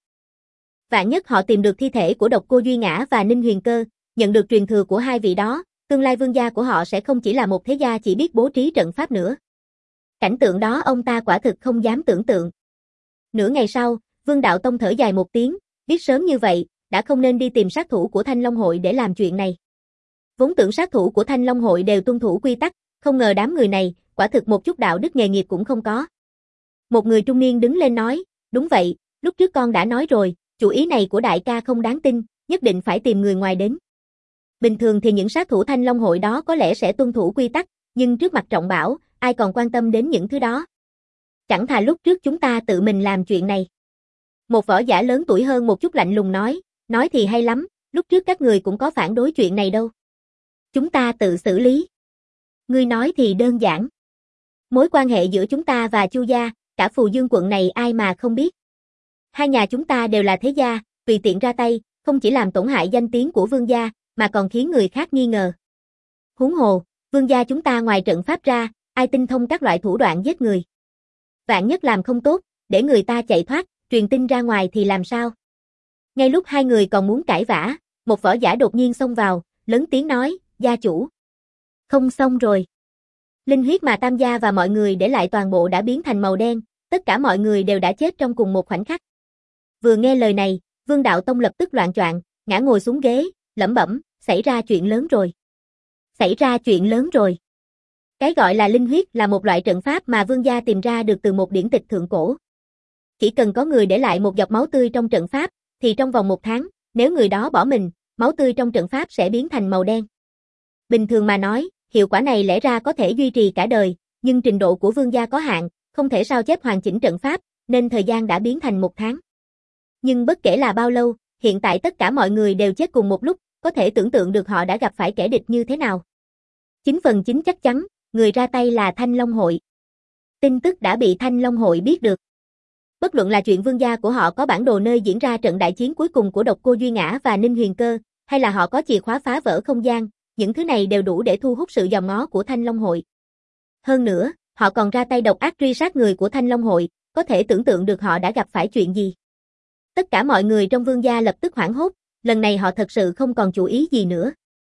Vạn nhất họ tìm được thi thể của Độc Cô Duy Ngã và Ninh Huyền Cơ, nhận được truyền thừa của hai vị đó, tương lai Vương gia của họ sẽ không chỉ là một thế gia chỉ biết bố trí trận pháp nữa. Cảnh tượng đó ông ta quả thực không dám tưởng tượng. Nửa ngày sau, Vương Đạo Tông thở dài một tiếng, biết sớm như vậy, đã không nên đi tìm sát thủ của Thanh Long Hội để làm chuyện này. Vốn tưởng sát thủ của Thanh Long Hội đều tuân thủ quy tắc, không ngờ đám người này, quả thực một chút đạo đức nghề nghiệp cũng không có. Một người trung niên đứng lên nói, đúng vậy, lúc trước con đã nói rồi, chủ ý này của đại ca không đáng tin, nhất định phải tìm người ngoài đến. Bình thường thì những sát thủ Thanh Long Hội đó có lẽ sẽ tuân thủ quy tắc, nhưng trước mặt trọng bảo, ai còn quan tâm đến những thứ đó. Chẳng thà lúc trước chúng ta tự mình làm chuyện này. Một võ giả lớn tuổi hơn một chút lạnh lùng nói, nói thì hay lắm, lúc trước các người cũng có phản đối chuyện này đâu. Chúng ta tự xử lý. Ngươi nói thì đơn giản. Mối quan hệ giữa chúng ta và Chu gia, cả Phù Dương quận này ai mà không biết. Hai nhà chúng ta đều là thế gia, tùy tiện ra tay, không chỉ làm tổn hại danh tiếng của Vương gia, mà còn khiến người khác nghi ngờ. Huống hồ, Vương gia chúng ta ngoài trận pháp ra, ai tinh thông các loại thủ đoạn giết người. Vạn nhất làm không tốt, để người ta chạy thoát, truyền tin ra ngoài thì làm sao? Ngay lúc hai người còn muốn cãi vã, một võ giả đột nhiên xông vào, lớn tiếng nói, gia chủ. Không xong rồi. Linh huyết mà Tam gia và mọi người để lại toàn bộ đã biến thành màu đen, tất cả mọi người đều đã chết trong cùng một khoảnh khắc. Vừa nghe lời này, Vương Đạo Tông lập tức loạng choạng, ngã ngồi xuống ghế, lẩm bẩm, xảy ra chuyện lớn rồi. Xảy ra chuyện lớn rồi. Cái gọi là linh huyết là một loại trận pháp mà Vương gia tìm ra được từ một điển tịch thượng cổ. Chỉ cần có người để lại một giọt máu tươi trong trận pháp, thì trong vòng một tháng, nếu người đó bỏ mình, máu tươi trong trận pháp sẽ biến thành màu đen. Bình thường mà nói, hiệu quả này lẽ ra có thể duy trì cả đời, nhưng trình độ của Vương gia có hạn, không thể sao chép hoàn chỉnh trận pháp, nên thời gian đã biến thành một tháng. Nhưng bất kể là bao lâu, hiện tại tất cả mọi người đều chết cùng một lúc, có thể tưởng tượng được họ đã gặp phải kẻ địch như thế nào. chín phần chín chắc chắn, người ra tay là Thanh Long Hội. Tin tức đã bị Thanh Long Hội biết được. Bất luận là chuyện Vương gia của họ có bản đồ nơi diễn ra trận đại chiến cuối cùng của Độc Cô Duy Ngã và Ninh Huyền Cơ, hay là họ có chìa khóa phá vỡ không gian, những thứ này đều đủ để thu hút sự dòm ngó của Thanh Long Hội. Hơn nữa, họ còn ra tay độc ác truy sát người của Thanh Long Hội, có thể tưởng tượng được họ đã gặp phải chuyện gì. Tất cả mọi người trong Vương gia lập tức hoảng hốt, lần này họ thật sự không còn chủ ý gì nữa.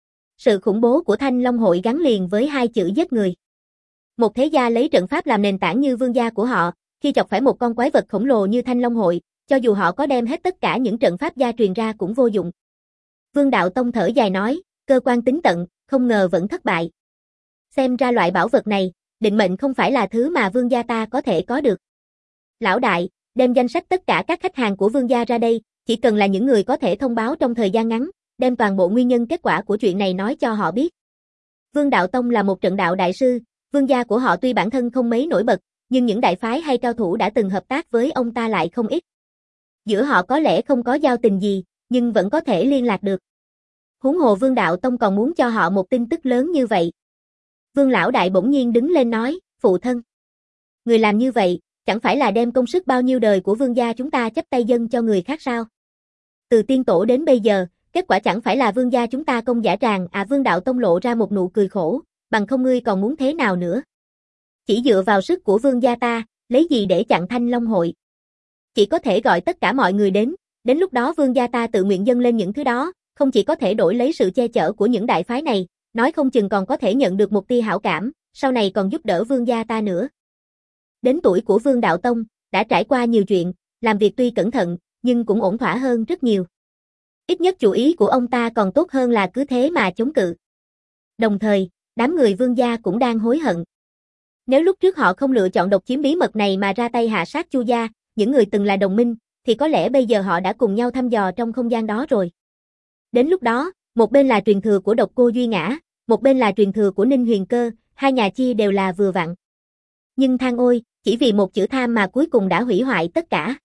Sự khủng bố của Thanh Long Hội gắn liền với hai chữ giết người. Một thế gia lấy trận pháp làm nền tảng như Vương gia của họ, khi chọc phải một con quái vật khổng lồ như Thanh Long Hội, cho dù họ có đem hết tất cả những trận pháp gia truyền ra cũng vô dụng. Vương Đạo Tông thở dài nói, cơ quan tính tận, không ngờ vẫn thất bại. Xem ra loại bảo vật này, định mệnh không phải là thứ mà Vương gia ta có thể có được. Lão đại, đem danh sách tất cả các khách hàng của Vương gia ra đây, chỉ cần là những người có thể thông báo trong thời gian ngắn, đem toàn bộ nguyên nhân kết quả của chuyện này nói cho họ biết. Vương Đạo Tông là một trận đạo đại sư, Vương gia của họ tuy bản thân không mấy nổi bật, nhưng những đại phái hay cao thủ đã từng hợp tác với ông ta lại không ít. Giữa họ có lẽ không có giao tình gì, nhưng vẫn có thể liên lạc được. Huống hồ Vương Đạo Tông còn muốn cho họ một tin tức lớn như vậy. Vương Lão Đại bỗng nhiên đứng lên nói, phụ thân. Người làm như vậy, chẳng phải là đem công sức bao nhiêu đời của Vương gia chúng ta chấp tay dâng cho người khác sao? Từ tiên tổ đến bây giờ, kết quả chẳng phải là Vương gia chúng ta công giả tràng à? Vương Đạo Tông lộ ra một nụ cười khổ, bằng không ngươi còn muốn thế nào nữa? Chỉ dựa vào sức của Vương gia ta, lấy gì để chặn Thanh Long Hội? Chỉ có thể gọi tất cả mọi người đến, Đến lúc đó vương gia ta tự nguyện dâng lên những thứ đó, không chỉ có thể đổi lấy sự che chở của những đại phái này, nói không chừng còn có thể nhận được một tia hảo cảm, sau này còn giúp đỡ vương gia ta nữa. Đến tuổi của Vương Đạo Tông, đã trải qua nhiều chuyện, làm việc tuy cẩn thận, nhưng cũng ổn thỏa hơn rất nhiều. Ít nhất chủ ý của ông ta còn tốt hơn là cứ thế mà chống cự. Đồng thời, đám người vương gia cũng đang hối hận. Nếu lúc trước họ không lựa chọn độc chiếm bí mật này mà ra tay hạ sát Chu gia, những người từng là đồng minh, thì có lẽ bây giờ họ đã cùng nhau thăm dò trong không gian đó rồi. Đến lúc đó, một bên là truyền thừa của Độc Cô Duy Ngã, một bên là truyền thừa của Ninh Huyền Cơ, hai nhà chia đều là vừa vặn. Nhưng than ôi, chỉ vì một chữ tham mà cuối cùng đã hủy hoại tất cả.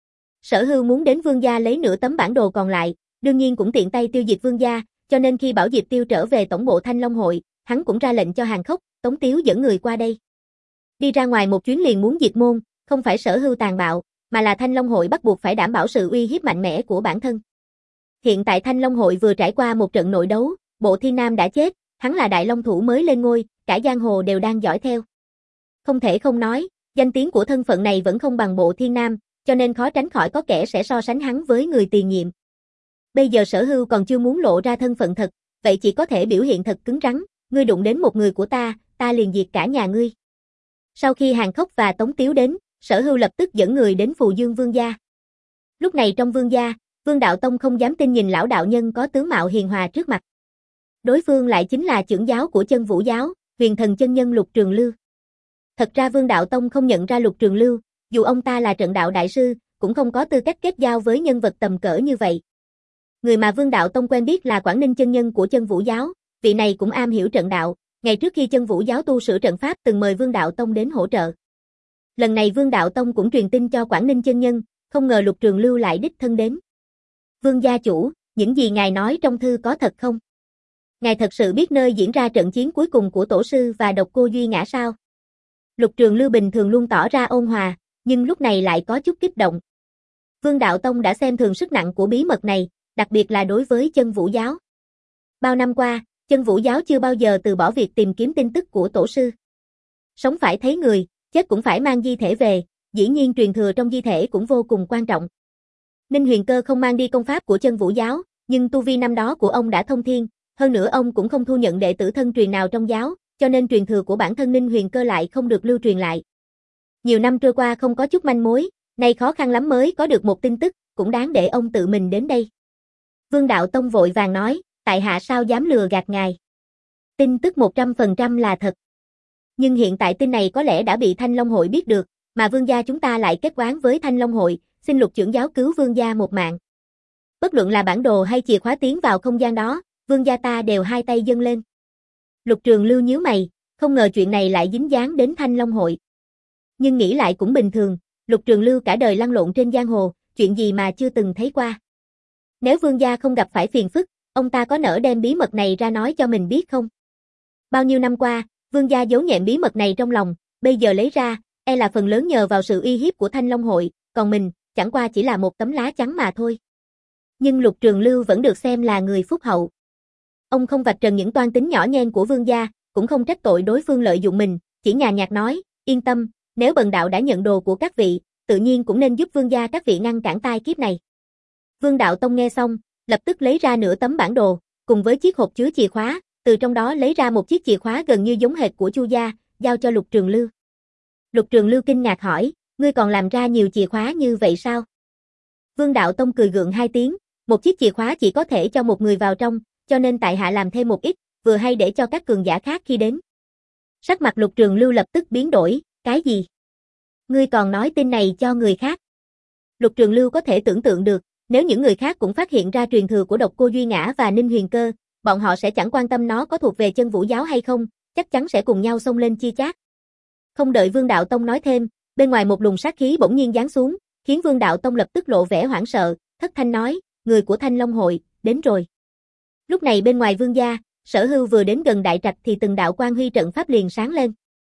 Sở Hưu muốn đến vương gia lấy nửa tấm bản đồ còn lại, đương nhiên cũng tiện tay tiêu diệt vương gia, cho nên khi Bảo Diệp Tiêu trở về tổng bộ Thanh Long hội, hắn cũng ra lệnh cho Hàn Khốc, Tống Tiếu dẫn người qua đây. Đi ra ngoài một chuyến liền muốn diệt môn, không phải Sở Hưu tàn bạo, mà là Thanh Long hội bắt buộc phải đảm bảo sự uy hiếp mạnh mẽ của bản thân. Hiện tại Thanh Long hội vừa trải qua một trận nội đấu, Bộ Thiên Nam đã chết, hắn là đại long thủ mới lên ngôi, cả giang hồ đều đang dõi theo. Không thể không nói, danh tiếng của thân phận này vẫn không bằng Bộ Thiên Nam, cho nên khó tránh khỏi có kẻ sẽ so sánh hắn với người tiền nhiệm. Bây giờ Sở Hưu còn chưa muốn lộ ra thân phận thật, vậy chỉ có thể biểu hiện thật cứng rắn, ngươi đụng đến một người của ta, ta liền diệt cả nhà ngươi. Sau khi Hàn Khốc và Tống Tiếu đến, Sở Hưu lập tức dẫn người đến Phù Dương Vương gia. Lúc này trong vương gia, Vương Đạo Tông không dám tin nhìn lão đạo nhân có tướng mạo hiền hòa trước mặt. Đối phương lại chính là trưởng giáo của Chân Vũ giáo, Huyền Thần chân nhân Lục Trường Lưu. Thật ra Vương Đạo Tông không nhận ra Lục Trường Lưu, dù ông ta là trận đạo đại sư, cũng không có tư cách kết giao với nhân vật tầm cỡ như vậy. Người mà Vương Đạo Tông quen biết là Quảng Ninh chân nhân của Chân Vũ giáo, vị này cũng am hiểu trận đạo, ngày trước khi Chân Vũ giáo tu sửa trận pháp từng mời Vương Đạo Tông đến hỗ trợ. Lần này Vương Đạo Tông cũng truyền tin cho Quảng Ninh chân nhân, không ngờ Lục Trường Lưu lại đích thân đến. Vương gia chủ, những gì ngài nói trong thư có thật không? Ngài thật sự biết nơi diễn ra trận chiến cuối cùng của tổ sư và Độc Cô Duy Ngã sao? Lục Trường Lưu bình thường luôn tỏ ra ôn hòa, nhưng lúc này lại có chút kích động. Vương Đạo Tông đã xem thường sức nặng của bí mật này, đặc biệt là đối với Chân Vũ giáo. Bao năm qua, Chân Vũ giáo chưa bao giờ từ bỏ việc tìm kiếm tin tức của tổ sư. Sống phải thấy người, chết cũng phải mang di thể về, dĩ nhiên truyền thừa trong di thể cũng vô cùng quan trọng. Ninh Huyền Cơ không mang đi công pháp của Chân Vũ giáo, nhưng tu vi năm đó của ông đã thông thiên, hơn nữa ông cũng không thu nhận đệ tử thân truyền nào trong giáo, cho nên truyền thừa của bản thân Ninh Huyền Cơ lại không được lưu truyền lại. Nhiều năm trôi qua không có chút manh mối, nay khó khăn lắm mới có được một tin tức, cũng đáng để ông tự mình đến đây. Vương Đạo Tông vội vàng nói, tại hạ sao dám lừa gạt ngài. Tin tức một trăm phần trăm là thật. Nhưng hiện tại tin này có lẽ đã bị Thanh Long hội biết được, mà vương gia chúng ta lại kết oán với Thanh Long hội, xin Lục trưởng giáo cứu vương gia một mạng. Bất luận là bản đồ hay chìa khóa tiến vào không gian đó, vương gia ta đều hai tay dâng lên. Lục Trường Lưu nhíu mày, không ngờ chuyện này lại dính dáng đến Thanh Long hội. Nhưng nghĩ lại cũng bình thường, Lục Trường Lưu cả đời lăn lộn trên giang hồ, chuyện gì mà chưa từng thấy qua. Nếu vương gia không gặp phải phiền phức, ông ta có nỡ đem bí mật này ra nói cho mình biết không? Bao nhiêu năm qua, vương gia giấu nhẹm bí mật này trong lòng, bây giờ lấy ra, e là phần lớn nhờ vào sự uy hiếp của Thanh Long hội, còn mình, chẳng qua chỉ là một tấm lá chắn mà thôi. Nhưng Lục Trường Lưu vẫn được xem là người phúc hậu. Ông không vạch trần những toan tính nhỏ nhen của vương gia, cũng không trách tội đối phương lợi dụng mình, chỉ nhàn nhạt nói, yên tâm, nếu bần đạo đã nhận đồ của các vị, tự nhiên cũng nên giúp vương gia các vị ngăn cản tai kiếp này. Vương Đạo Tông nghe xong, lập tức lấy ra nửa tấm bản đồ, cùng với chiếc hộp chứa chìa khóa, từ trong đó lấy ra một chiếc chìa khóa gần như giống hệt của Chu gia, giao cho Lục Trường Lưu. Lục Trường Lưu kinh ngạc hỏi, ngươi còn làm ra nhiều chìa khóa như vậy sao? Vương Đạo Tông cười gượng hai tiếng, một chiếc chìa khóa chỉ có thể cho một người vào trong, cho nên tại hạ làm thêm một ít, vừa hay để cho các cường giả khác khi đến. Sắc mặt Lục Trường Lưu lập tức biến đổi, cái gì? Ngươi còn nói tin này cho người khác? Lục Trường Lưu có thể tưởng tượng được, nếu những người khác cũng phát hiện ra truyền thừa của Độc Cô Duy Ngã và Ninh Huyền Cơ, bọn họ sẽ chẳng quan tâm nó có thuộc về Chân Vũ giáo hay không, chắc chắn sẽ cùng nhau xông lên chia chác. Không đợi Vương Đạo Tông nói thêm, bên ngoài một luồng sát khí bỗng nhiên giáng xuống, khiến Vương Đạo Tông lập tức lộ vẻ hoảng sợ, thất thanh nói, người của Thanh Long hội, đến rồi. Lúc này bên ngoài vương gia, Sở Hưu vừa đến gần đại trạch thì từng đạo quang huy trận pháp liền sáng lên.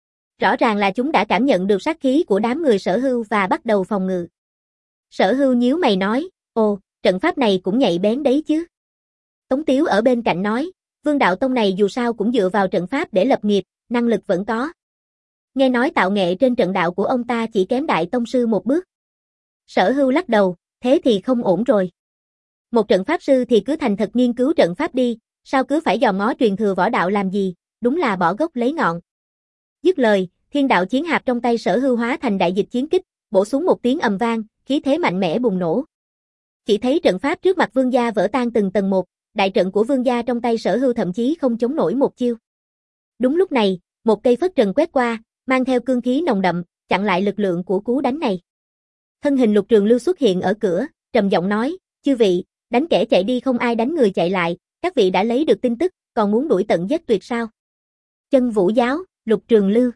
Rõ ràng là chúng đã cảm nhận được sát khí của đám người Sở Hưu và bắt đầu phòng ngự. Sở Hưu nhíu mày nói, ồ, trận pháp này cũng nhạy bén đấy chứ. Tống Tiếu ở bên cạnh nói, Vương Đạo Tông này dù sao cũng dựa vào trận pháp để lập nghiệp, năng lực vẫn có. Nghe nói tạo nghệ trên trận đạo của ông ta chỉ kém Đại Tông sư một bước. Sở Hưu lắc đầu, thế thì không ổn rồi. Một trận pháp sư thì cứ thành thật nghiên cứu trận pháp đi, sao cứ phải dòm ngó truyền thừa võ đạo làm gì, đúng là bỏ gốc lấy ngọn. Dứt lời, thiên đạo chiến hạp trong tay Sở Hưu hóa thành đại dịch chiến kích, bổ xuống một tiếng ầm vang, khí thế mạnh mẽ bùng nổ. Chỉ thấy trận pháp trước mặt Vương gia vỡ tan từng tầng một, đại trận của Vương gia trong tay Sở Hưu thậm chí không chống nổi một chiêu. Đúng lúc này, một cây phất trần quét qua, mang theo cương khí nồng đậm, chặn lại lực lượng của cú đánh này. Thân hình Lục Trường Lưu xuất hiện ở cửa, trầm giọng nói, chư vị, đánh kẻ chạy đi không ai đánh người chạy lại, các vị đã lấy được tin tức, còn muốn đuổi tận giết tuyệt sao? Chân Vũ giáo, Lục Trường Lưu.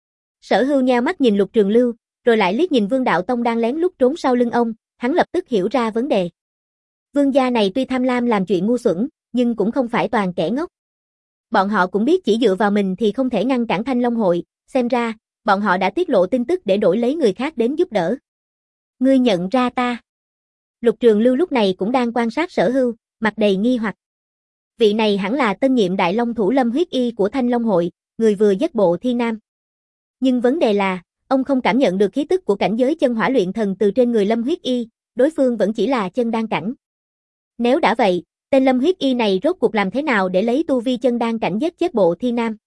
Sở Hưu nheo mắt nhìn Lục Trường Lưu, rồi lại liếc nhìn Vương Đạo Tông đang lén lút trốn sau lưng ông, hắn lập tức hiểu ra vấn đề. Vương gia này tuy tham lam làm chuyện ngu xuẩn, nhưng cũng không phải toàn kẻ ngốc. Bọn họ cũng biết chỉ dựa vào mình thì không thể ngăn cản Thanh Long hội, xem ra, bọn họ đã tiết lộ tin tức để đổi lấy người khác đến giúp đỡ. Ngươi nhận ra ta? Lục Trường Lưu lúc này cũng đang quan sát Sở Hưu, mặt đầy nghi hoặc. Vị này hẳn là tân nhiệm Đại Long thủ Lâm Huyết Y của Thanh Long hội, người vừa giết Bộ Thi Nam. Nhưng vấn đề là, ông không cảm nhận được khí tức của cảnh giới chân hỏa luyện thần từ trên người Lâm Huyết Y, đối phương vẫn chỉ là chân đan cảnh. Nếu đã vậy, tên Lâm Huyết Y này rốt cuộc làm thế nào để lấy tu vi chân đan cảnh giết chết Bộ Thi Nam?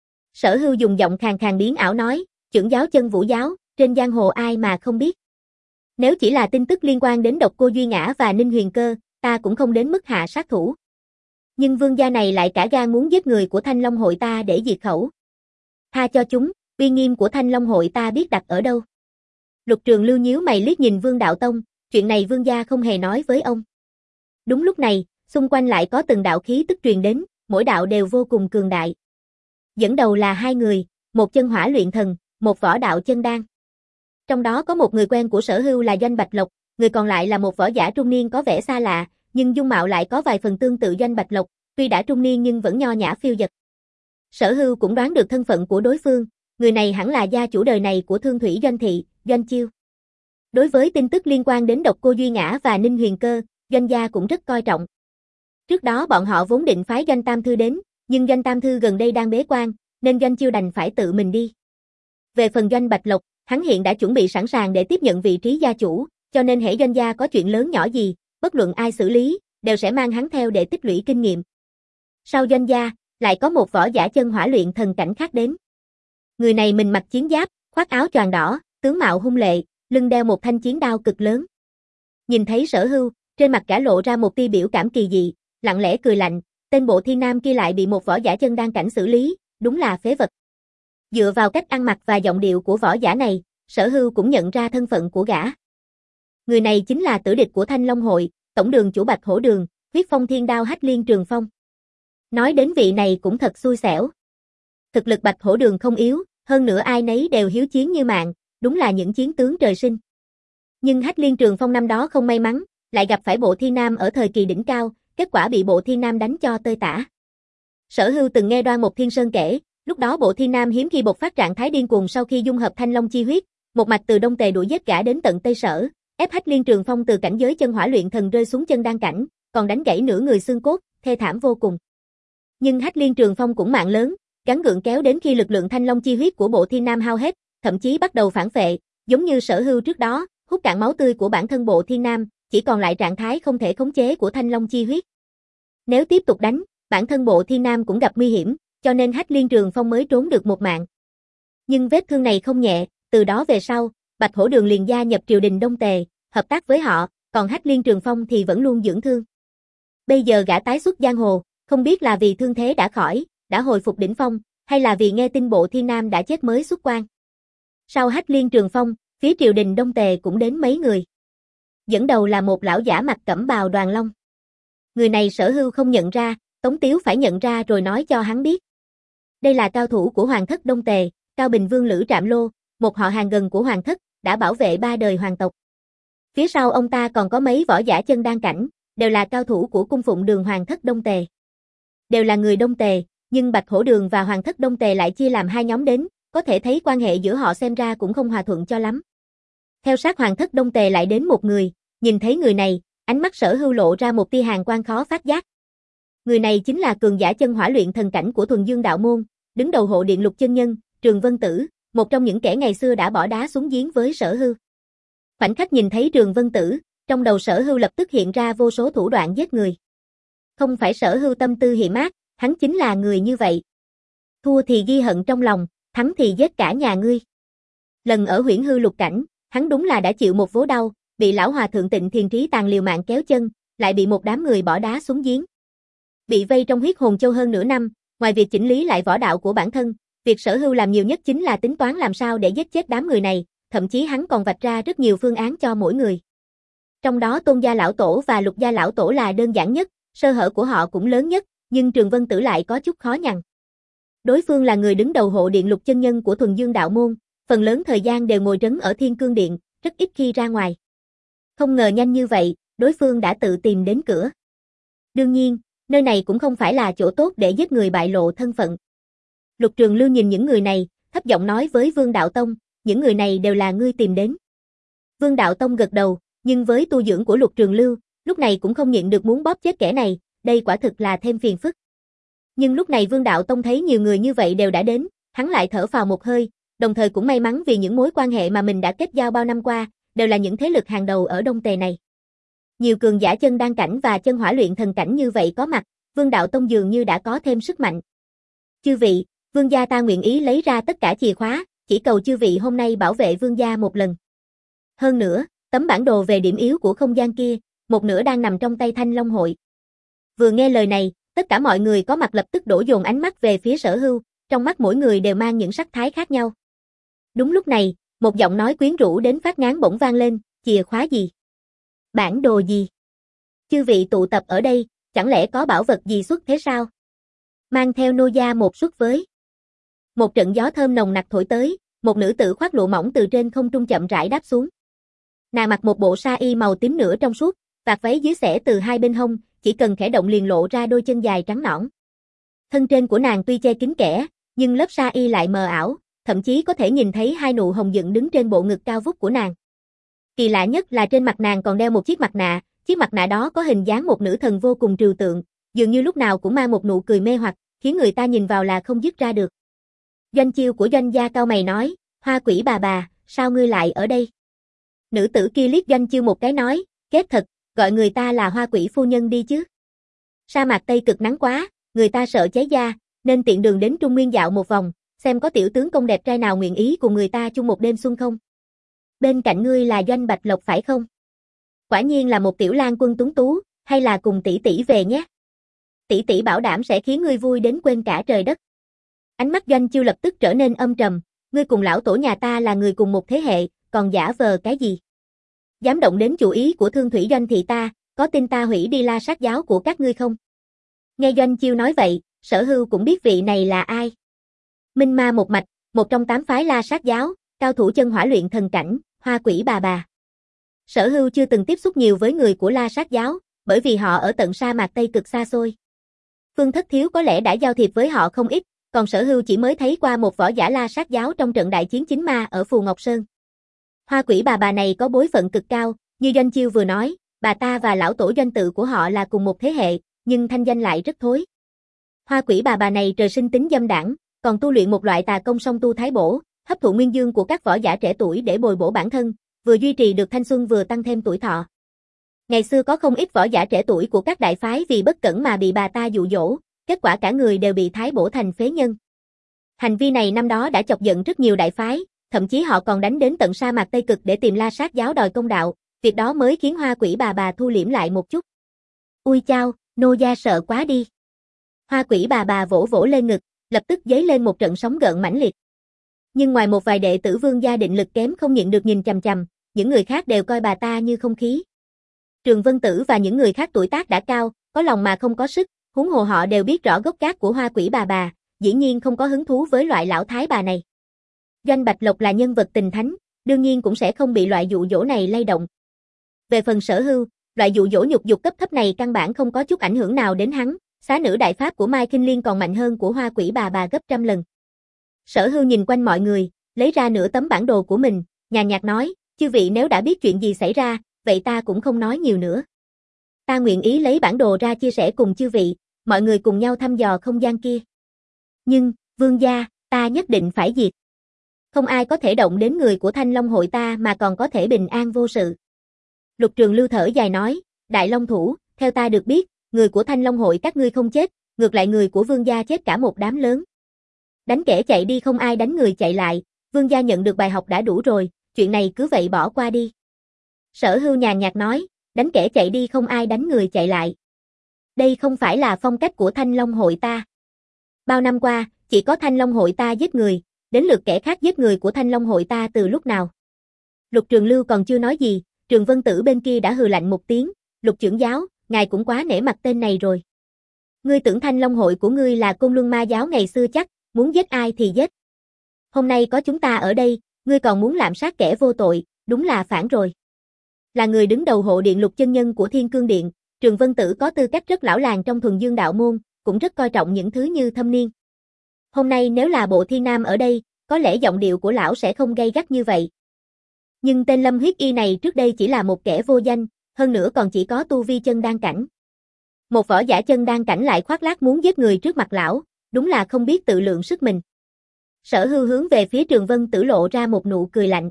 Sở Hưu dùng giọng khàn khàn biến ảo nói, trưởng giáo Chân Vũ giáo, trên giang hồ ai mà không biết. Nếu chỉ là tin tức liên quan đến Độc Cô Duy Ngã và Ninh Huyền Cơ, ta cũng không đến mức hạ sát thủ. Nhưng vương gia này lại cả gan muốn giết người của Thanh Long hội ta để diệt khẩu. Tha cho chúng, uy nghiêm của Thanh Long hội ta biết đặt ở đâu. Lục Trường Lưu nhíu mày liếc nhìn Vương Đạo Tông, chuyện này vương gia không hề nói với ông. Đúng lúc này, xung quanh lại có từng đạo khí tức truyền đến, mỗi đạo đều vô cùng cường đại. Dẫn đầu là hai người, một chân hỏa luyện thần, một võ đạo chân đan. Trong đó có một người quen của Sở Hưu là Doanh Bạch Lộc, người còn lại là một võ giả trung niên có vẻ xa lạ, nhưng dung mạo lại có vài phần tương tự Doanh Bạch Lộc, tuy đã trung niên nhưng vẫn nho nhã phiêu dật. Sở Hưu cũng đoán được thân phận của đối phương, người này hẳn là gia chủ đời này của Thương Thủy Doanh thị, Doanh Chiêu. Đối với tin tức liên quan đến Độc Cô Duy Ngã và Ninh Huyền Cơ, Doanh gia cũng rất coi trọng. Trước đó bọn họ vốn định phái Doanh Tam Thư đến, nhưng Doanh Tam Thư gần đây đang bế quan, nên Doanh Chiêu đành phải tự mình đi. Về phần Doanh Bạch Lộc, hắn hiện đã chuẩn bị sẵn sàng để tiếp nhận vị trí gia chủ, cho nên hễ Doanh gia có chuyện lớn nhỏ gì, bất luận ai xử lý, đều sẽ mang hắn theo để tích lũy kinh nghiệm. Sau Doanh gia, lại có một võ giả chân hỏa luyện thần cảnh khác đến. Người này mình mặc chiến giáp, khoác áo choàng đỏ, tướng mạo hung lệ, lưng đeo một thanh chiến đao cực lớn. Nhìn thấy Sở Hưu, trên mặt gã lộ ra một tia biểu cảm kỳ dị, lặng lẽ cười lạnh, tên Bộ Thi Nam kia lại bị một võ giả chân đan cảnh xử lý, đúng là phế vật. Dựa vào cách ăn mặc và giọng điệu của võ giả này, Sở Hưu cũng nhận ra thân phận của gã. Người này chính là tử địch của Thanh Long hội, tổng đường chủ Bạch Hổ Đường, huyết phong thiên đao Hách Liên Trường Phong. Nói đến vị này cũng thật xui xẻo. Thực lực Bạch Hổ Đường không yếu, hơn nữa ai nấy đều hiếu chiến như mạng, đúng là những chiến tướng trời sinh. Nhưng Hách Liên Trường Phong năm đó không may mắn, lại gặp phải Bộ Thi Nam ở thời kỳ đỉnh cao, kết quả bị Bộ Thi Nam đánh cho tơi tả. Sở Hưu từng nghe Đoan Mộc Thiên Sơn kể, lúc đó Bộ Thi Nam hiếm khi bộc phát trạng thái điên cuồng sau khi dung hợp Thanh Long chi huyết, một mạch từ Đông Tề đuổi giết gã đến tận Tây Sở, ép Hách Liên Trường Phong từ cảnh giới chân hỏa luyện thần rơi xuống chân đan cảnh, còn đánh gãy nửa người xương cốt, thê thảm vô cùng. Nhưng Hách Liên Trường Phong cũng mạng lớn, gắng gượng kéo đến khi lực lượng Thanh Long chi huyết của Bộ Thi Nam hao hết, thậm chí bắt đầu phản phệ, giống như Sở Hưu trước đó, hút cạn máu tươi của bản thân Bộ Thi Nam, chỉ còn lại trạng thái không thể khống chế của Thanh Long chi huyết. Nếu tiếp tục đánh, bản thân Bộ Thi Nam cũng gặp nguy hiểm, cho nên Hách Liên Trường Phong mới trốn được một mạng. Nhưng vết thương này không nhẹ, từ đó về sau, Bạch Hổ Đường liền gia nhập triều đình Đông Tề, hợp tác với họ, còn Hách Liên Trường Phong thì vẫn luôn dưỡng thương. Bây giờ gã tái xuất giang hồ, không biết là vì thương thế đã khỏi, đã hồi phục đỉnh phong, hay là vì nghe tin Bộ Thi Nam đã chết mới xuất quan. Sau Hách Liên Trường Phong, phía triều đình Đông Tề cũng đến mấy người. Dẫn đầu là một lão giả mặc cẩm bào Đoàn Long. Người này Sở Hưu không nhận ra, Tống Tiếu phải nhận ra rồi nói cho hắn biết. Đây là cao thủ của Hoàng thất Đông Tề, Cao Bình Vương Lữ Trạm Lô, một họ hàng gần của Hoàng thất, đã bảo vệ ba đời hoàng tộc. Phía sau ông ta còn có mấy võ giả chân đan cảnh, đều là cao thủ của cung phụng đường Hoàng thất Đông Tề. Đều là người Đông Tề, nhưng Bạch Hổ Đường và Hoàng thất Đông Tề lại chia làm hai nhóm đến, có thể thấy quan hệ giữa họ xem ra cũng không hòa thuận cho lắm. Theo sát Hoàng thất Đông Tề lại đến một người, nhìn thấy người này, ánh mắt Sở Hưu lộ ra một tia hàn quang khó phát giác. Người này chính là cường giả chân hỏa luyện thần cảnh của Thuần Dương đạo môn, đứng đầu hộ điện Lục chân nhân, Trường Vân Tử, một trong những kẻ ngày xưa đã bỏ đá xuống giếng với Sở Hưu. Khoảnh khắc nhìn thấy Trường Vân Tử, trong đầu Sở Hưu lập tức hiện ra vô số thủ đoạn giết người. Không phải Sở Hưu tâm tư hiểm ác, hắn chính là người như vậy. Thua thì ghi hận trong lòng, thắng thì giết cả nhà ngươi. Lần ở Huyễn Hư Lục Cảnh, hắn đúng là đã chịu một vố đau, bị lão hòa thượng Tịnh Thiền Trí Tàn liều mạng kéo chân, lại bị một đám người bỏ đá xuống giếng. Bị vây trong huyết hồn châu hơn nửa năm, ngoài việc chỉnh lý lại võ đạo của bản thân, việc Sở Hưu làm nhiều nhất chính là tính toán làm sao để giết chết đám người này, thậm chí hắn còn vạch ra rất nhiều phương án cho mỗi người. Trong đó Tôn gia lão tổ và Lục gia lão tổ là đơn giản nhất, sơ hở của họ cũng lớn nhất, nhưng Trường Vân Tử lại có chút khó nhằn. Đối phương là người đứng đầu hộ điện Lục chân nhân của Thuần Dương đạo môn, phần lớn thời gian đều ngồi trấn ở Thiên Cương điện, rất ít khi ra ngoài. Không ngờ nhanh như vậy, đối phương đã tự tìm đến cửa. Đương nhiên, nơi này cũng không phải là chỗ tốt để giết người bại lộ thân phận. Lục Trường Lưu nhìn những người này, thấp giọng nói với Vương Đạo Tông, những người này đều là ngươi tìm đến. Vương Đạo Tông gật đầu, nhưng với tu dưỡng của Lục Trường Lưu, lúc này cũng không nhịn được muốn bóp chết kẻ này, đây quả thực là thêm phiền phức. Nhưng lúc này Vương Đạo Tông thấy nhiều người như vậy đều đã đến, hắn lại thở phào một hơi, đồng thời cũng may mắn vì những mối quan hệ mà mình đã kết giao bao năm qua, đều là những thế lực hàng đầu ở Đông Tề này. Nhiều cường giả chân đan cảnh và chân hỏa luyện thần cảnh như vậy có mặt, Vương Đạo Tông dường như đã có thêm sức mạnh. Chư vị, Vương gia ta nguyện ý lấy ra tất cả chìa khóa, chỉ cầu chư vị hôm nay bảo vệ Vương gia một lần. Hơn nữa, tấm bản đồ về điểm yếu của không gian kia, một nửa đang nằm trong tay Thanh Long hội. Vừa nghe lời này, tất cả mọi người có mặt lập tức đổ dồn ánh mắt về phía Sở Hưu, trong mắt mỗi người đều mang những sắc thái khác nhau. Đúng lúc này, một giọng nói quyến rũ đến phát ngán bỗng vang lên, chìa khóa gì? Bản đồ gì? Chư vị tụ tập ở đây, chẳng lẽ có bảo vật gì xuất thế sao? Mang theo nô gia một suất với. Một trận gió thơm nồng nặc thổi tới, một nữ tử khoác lụa mỏng từ trên không trung chậm rãi đáp xuống. Nàng mặc một bộ sa y màu tím nửa trong suốt, vạt váy dưới xẻ từ hai bên hông, chỉ cần khẽ động liền lộ ra đôi chân dài trắng nõn. Thân trên của nàng tuy che kín kẽ, nhưng lớp sa y lại mờ ảo, thậm chí có thể nhìn thấy hai nụ hồng dựng đứng trên bộ ngực cao vút của nàng. Kỳ lạ nhất là trên mặt nàng còn đeo một chiếc mặt nạ, chiếc mặt nạ đó có hình dáng một nữ thần vô cùng trừu tượng, dường như lúc nào cũng mang một nụ cười mê hoặc, khiến người ta nhìn vào là không dứt ra được. Doanh Chiêu của Doanh gia cao mày nói, Hoa Quỷ bà bà, sao ngươi lại ở đây? Nữ tử kia liếc Doanh Chiêu một cái nói, kết thật, gọi người ta là Hoa Quỷ phu nhân đi chứ. Sa mạc Tây cực nắng quá, người ta sợ cháy da, nên tiện đường đến Trung Nguyên dạo một vòng, xem có tiểu tướng công đẹp trai nào nguyện ý cùng người ta chung một đêm xuân không? Bên cạnh ngươi là Doanh Bạch Lộc phải không? Quả nhiên là một tiểu lang quân tuấn tú, hay là cùng tỷ tỷ về nhé? Tỷ tỷ bảo đảm sẽ khiến ngươi vui đến quên cả trời đất. Ánh mắt Doanh Chiêu lập tức trở nên âm trầm, ngươi cùng lão tổ nhà ta là người cùng một thế hệ, còn giả vờ cái gì? Dám động đến chủ ý của Thương Thủy Doanh thị ta, có tin ta hủy đi La Sát giáo của các ngươi không? Nghe Doanh Chiêu nói vậy, Sở Hưu cũng biết vị này là ai. Minh Ma một mạch, một trong tám phái La Sát giáo, cao thủ chân hỏa luyện thần cảnh, Hoa Quỷ bà bà. Sở Hưu chưa từng tiếp xúc nhiều với người của La Sát giáo, bởi vì họ ở tận sa mạc Tây cực xa xôi. Phương Thất Thiếu có lẽ đã giao thiệp với họ không ít, còn Sở Hưu chỉ mới thấy qua một võ giả La Sát giáo trong trận đại chiến chính ma ở Phù Ngọc Sơn. Hoa Quỷ bà bà này có bối phận cực cao, như Doanh Chiêu vừa nói, bà ta và lão tổ Doanh tự của họ là cùng một thế hệ, nhưng thanh danh lại rất thối. Hoa Quỷ bà bà này trời sinh tính dâm đảng, còn tu luyện một loại tà công song tu thái bổ, hấp thụ nguyên dương của các võ giả trẻ tuổi để bồi bổ bản thân, vừa duy trì được thanh xuân vừa tăng thêm tuổi thọ. Ngày xưa có không ít võ giả trẻ tuổi của các đại phái vì bất cẩn mà bị bà ta dụ dỗ, kết quả cả người đều bị thái bổ thành phế nhân. Hành vi này năm đó đã chọc giận rất nhiều đại phái, thậm chí họ còn đánh đến tận sa mạc Tây Cực để tìm La Sát giáo đòi công đạo, việc đó mới khiến Hoa Quỷ bà bà thu liễm lại một chút. Ui chao, nô gia sợ quá đi. Hoa Quỷ bà bà vỗ vỗ lên ngực, lập tức dấy lên một trận sóng gợn mãnh liệt. Nhưng ngoài một vài đệ tử Vương gia định lực kém không nhịn được nhìn chằm chằm, những người khác đều coi bà ta như không khí. Trường Vân Tử và những người khác tuổi tác đã cao, có lòng mà không có sức, huống hồ họ đều biết rõ gốc gác của Hoa Quỷ bà bà, dĩ nhiên không có hứng thú với loại lão thái bà này. Doanh Bạch Lộc là nhân vật tình thánh, đương nhiên cũng sẽ không bị loại dụ dỗ này lay động. Về phần Sở Hưu, loại dụ dỗ nhục dục cấp thấp này căn bản không có chút ảnh hưởng nào đến hắn, xá nữ đại pháp của Mai Kinh Liên còn mạnh hơn của Hoa Quỷ bà bà gấp trăm lần. Sở Hưu nhìn quanh mọi người, lấy ra nửa tấm bản đồ của mình, nhàn nhạt nói, chư vị nếu đã biết chuyện gì xảy ra, vậy ta cũng không nói nhiều nữa. Ta nguyện ý lấy bản đồ ra chia sẻ cùng chư vị, mọi người cùng nhau thăm dò không gian kia. Nhưng, Vương gia, ta nhất định phải diệt. Không ai có thể động đến người của Thanh Long hội ta mà còn có thể bình an vô sự. Lục Trường Lưu thở dài nói, Đại Long Thủ, theo ta được biết, người của Thanh Long hội các ngươi không chết, ngược lại người của Vương gia chết cả một đám lớn. Đánh kẻ chạy đi không ai đánh người chạy lại, Vương gia nhận được bài học đã đủ rồi, chuyện này cứ vậy bỏ qua đi. Sở Hưu nhàn nhạt nói, đánh kẻ chạy đi không ai đánh người chạy lại. Đây không phải là phong cách của Thanh Long hội ta. Bao năm qua, chỉ có Thanh Long hội ta giết người, đến lượt kẻ khác giết người của Thanh Long hội ta từ lúc nào. Lục Trường Lưu còn chưa nói gì, Trường Vân Tử bên kia đã hừ lạnh một tiếng, Lục trưởng giáo, ngài cũng quá nể mặt tên này rồi. Ngươi tưởng Thanh Long hội của ngươi là Côn Luân Ma giáo ngày xưa chắc, muốn giết ai thì giết. Hôm nay có chúng ta ở đây, ngươi còn muốn lạm sát kẻ vô tội, đúng là phản rồi. Là người đứng đầu hộ điện Lục chân nhân của Thiên Cương Điện, Trường Vân Tử có tư cách rất lão làng trong thuần dương đạo môn, cũng rất coi trọng những thứ như thâm niên. Hôm nay nếu là Bộ Thiên Nam ở đây, có lẽ giọng điệu của lão sẽ không gay gắt như vậy. Nhưng tên Lâm Huyết Y này trước đây chỉ là một kẻ vô danh, hơn nữa còn chỉ có tu vi chân đan cảnh. Một võ giả chân đan cảnh lại khoác lác muốn giết người trước mặt lão, đúng là không biết tự lượng sức mình. Sở Hưu hướng về phía Trường Vân Tử lộ ra một nụ cười lạnh.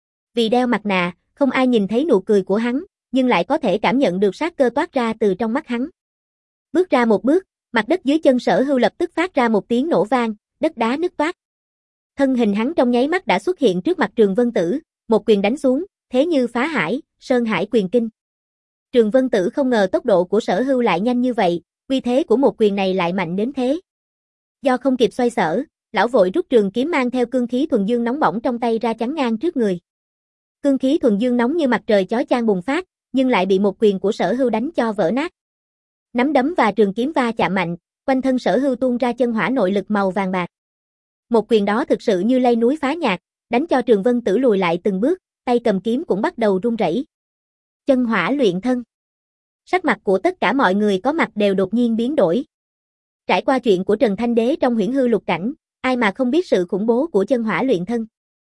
Vì đeo mặt nạ, không ai nhìn thấy nụ cười của hắn, nhưng lại có thể cảm nhận được sát cơ toát ra từ trong mắt hắn. Bước ra một bước, mặt đất dưới chân Sở Hưu lập tức phát ra một tiếng nổ vang, đất đá nứt toát. Thân hình hắn trong nháy mắt đã xuất hiện trước mặt Trường Vân Tử, một quyền đánh xuống, thế như phá hải, sơn hải quyền kinh. Trường Vân Tử không ngờ tốc độ của Sở Hưu lại nhanh như vậy, uy thế của một quyền này lại mạnh đến thế. Do không kịp xoay sở, lão vội rút trường kiếm mang theo cương khí thuần dương nóng bỏng trong tay ra chắn ngang trước người. Cương khí thuần dương nóng như mặt trời chói chang bùng phát, nhưng lại bị một quyền của Sở Hưu đánh cho vỡ nát. Nắm đấm và trường kiếm va chạm mạnh, quanh thân Sở Hưu tuôn ra chân hỏa nội lực màu vàng bạc. Một quyền đó thực sự như lay núi phá nhạc, đánh cho Trường Vân Tử lùi lại từng bước, tay cầm kiếm cũng bắt đầu run rẩy. Chân hỏa luyện thân. Sắc mặt của tất cả mọi người có mặt đều đột nhiên biến đổi. Trải qua chuyện của Trần Thanh Đế trong Huyễn Hư Lục Cảnh, ai mà không biết sự khủng bố của chân hỏa luyện thân.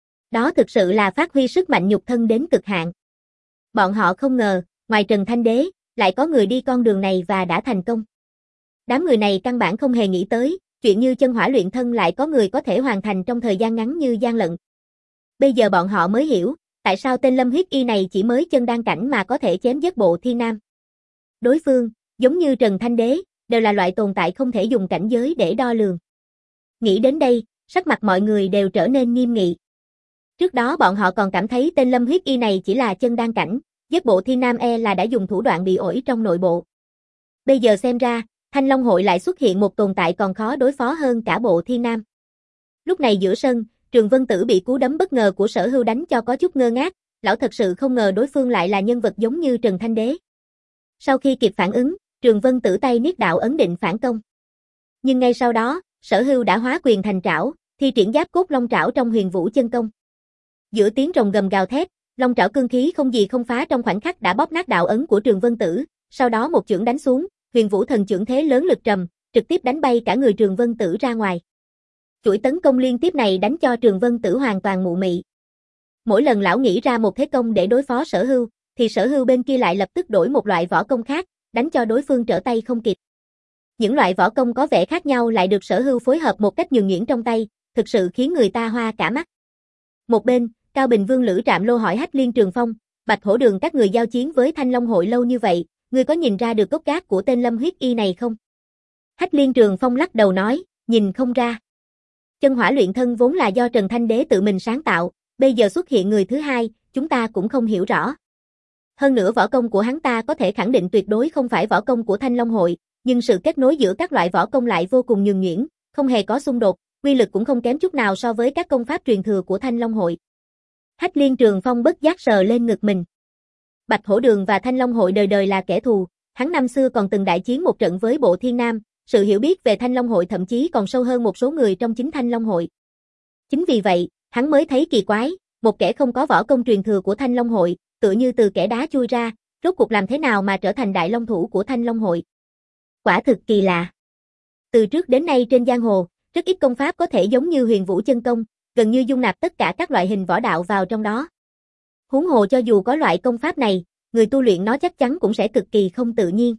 Đó thực sự là phát huy sức mạnh nhục thân đến cực hạn. Bọn họ không ngờ, ngoài Trần Thanh Đế, lại có người đi con đường này và đã thành công. Đám người này căn bản không hề nghĩ tới, chuyện như chân hỏa luyện thân lại có người có thể hoàn thành trong thời gian ngắn như gian lận. Bây giờ bọn họ mới hiểu, tại sao tên Lâm Huyết Y này chỉ mới chân đan cảnh mà có thể chém giết Bộ Thiên Nam. Đối phương, giống như Trần Thanh Đế, đều là loại tồn tại không thể dùng cảnh giới để đo lường. Nghĩ đến đây, sắc mặt mọi người đều trở nên nghiêm nghị. Trước đó bọn họ còn cảm thấy tên Lâm Huyết Y này chỉ là chân đan cảnh, giết Bộ Thiên Nam e là đã dùng thủ đoạn bị ổi trong nội bộ. Bây giờ xem ra, Thanh Long hội lại xuất hiện một tồn tại còn khó đối phó hơn cả Bộ Thiên Nam. Lúc này giữa sân, Trường Vân Tử bị cú đấm bất ngờ của Sở Hưu đánh cho có chút ngơ ngác, lão thật sự không ngờ đối phương lại là nhân vật giống như Trần Thanh Đế. Sau khi kịp phản ứng, Trường Vân Tử tay niết đạo ấn định phản công. Nhưng ngay sau đó, Sở Hưu đã hóa quyền thành trảo, thi triển giáp cốt long trảo trong Huyền Vũ chân công. Giữa tiếng rồng gầm gào thét, long trảo cương khí không gì không phá trong khoảnh khắc đã bóp nát đạo ấn của Trường Vân Tử, sau đó một chưởng đánh xuống, Huyền Vũ thần chưởng thế lớn lực trầm, trực tiếp đánh bay cả người Trường Vân Tử ra ngoài. Chuỗi tấn công liên tiếp này đánh cho Trường Vân Tử hoàn toàn mụ mị. Mỗi lần lão nghĩ ra một thế công để đối phó Sở Hưu, thì Sở Hưu bên kia lại lập tức đổi một loại võ công khác, đánh cho đối phương trở tay không kịp. Những loại võ công có vẻ khác nhau lại được Sở Hưu phối hợp một cách nhuần nhuyễn trong tay, thực sự khiến người ta hoa cả mắt. Một bên, Cao Bình Vương Lữ Trạm Lô hỏi Hách Liên Trường Phong, Bạch Hổ Đường các người giao chiến với Thanh Long hội lâu như vậy, ngươi có nhìn ra được gốc gác của tên Lâm Huyết Y này không? Hách Liên Trường Phong lắc đầu nói, nhìn không ra. Chân hỏa luyện thân vốn là do Trần Thanh Đế tự mình sáng tạo, bây giờ xuất hiện người thứ hai, chúng ta cũng không hiểu rõ. Hơn nữa võ công của hắn ta có thể khẳng định tuyệt đối không phải võ công của Thanh Long hội, nhưng sự kết nối giữa các loại võ công lại vô cùng nhuần nhuyễn, không hề có xung đột, uy lực cũng không kém chút nào so với các công pháp truyền thừa của Thanh Long hội. Hách Liên Trường Phong bất giác sờ lên ngực mình. Bạch Hổ Đường và Thanh Long hội đời đời là kẻ thù, hắn năm xưa còn từng đại chiến một trận với Bộ Thiên Nam, sự hiểu biết về Thanh Long hội thậm chí còn sâu hơn một số người trong chính Thanh Long hội. Chính vì vậy, hắn mới thấy kỳ quái, một kẻ không có võ công truyền thừa của Thanh Long hội, tựa như từ kẻ đá chui ra, rốt cuộc làm thế nào mà trở thành đại long thủ của Thanh Long hội. Quả thực kỳ lạ. Từ trước đến nay trên giang hồ, rất ít công pháp có thể giống như Huyền Vũ chân công, gần như dung nạp tất cả các loại hình võ đạo vào trong đó. Huống hồ cho dù có loại công pháp này, người tu luyện nó chắc chắn cũng sẽ cực kỳ không tự nhiên.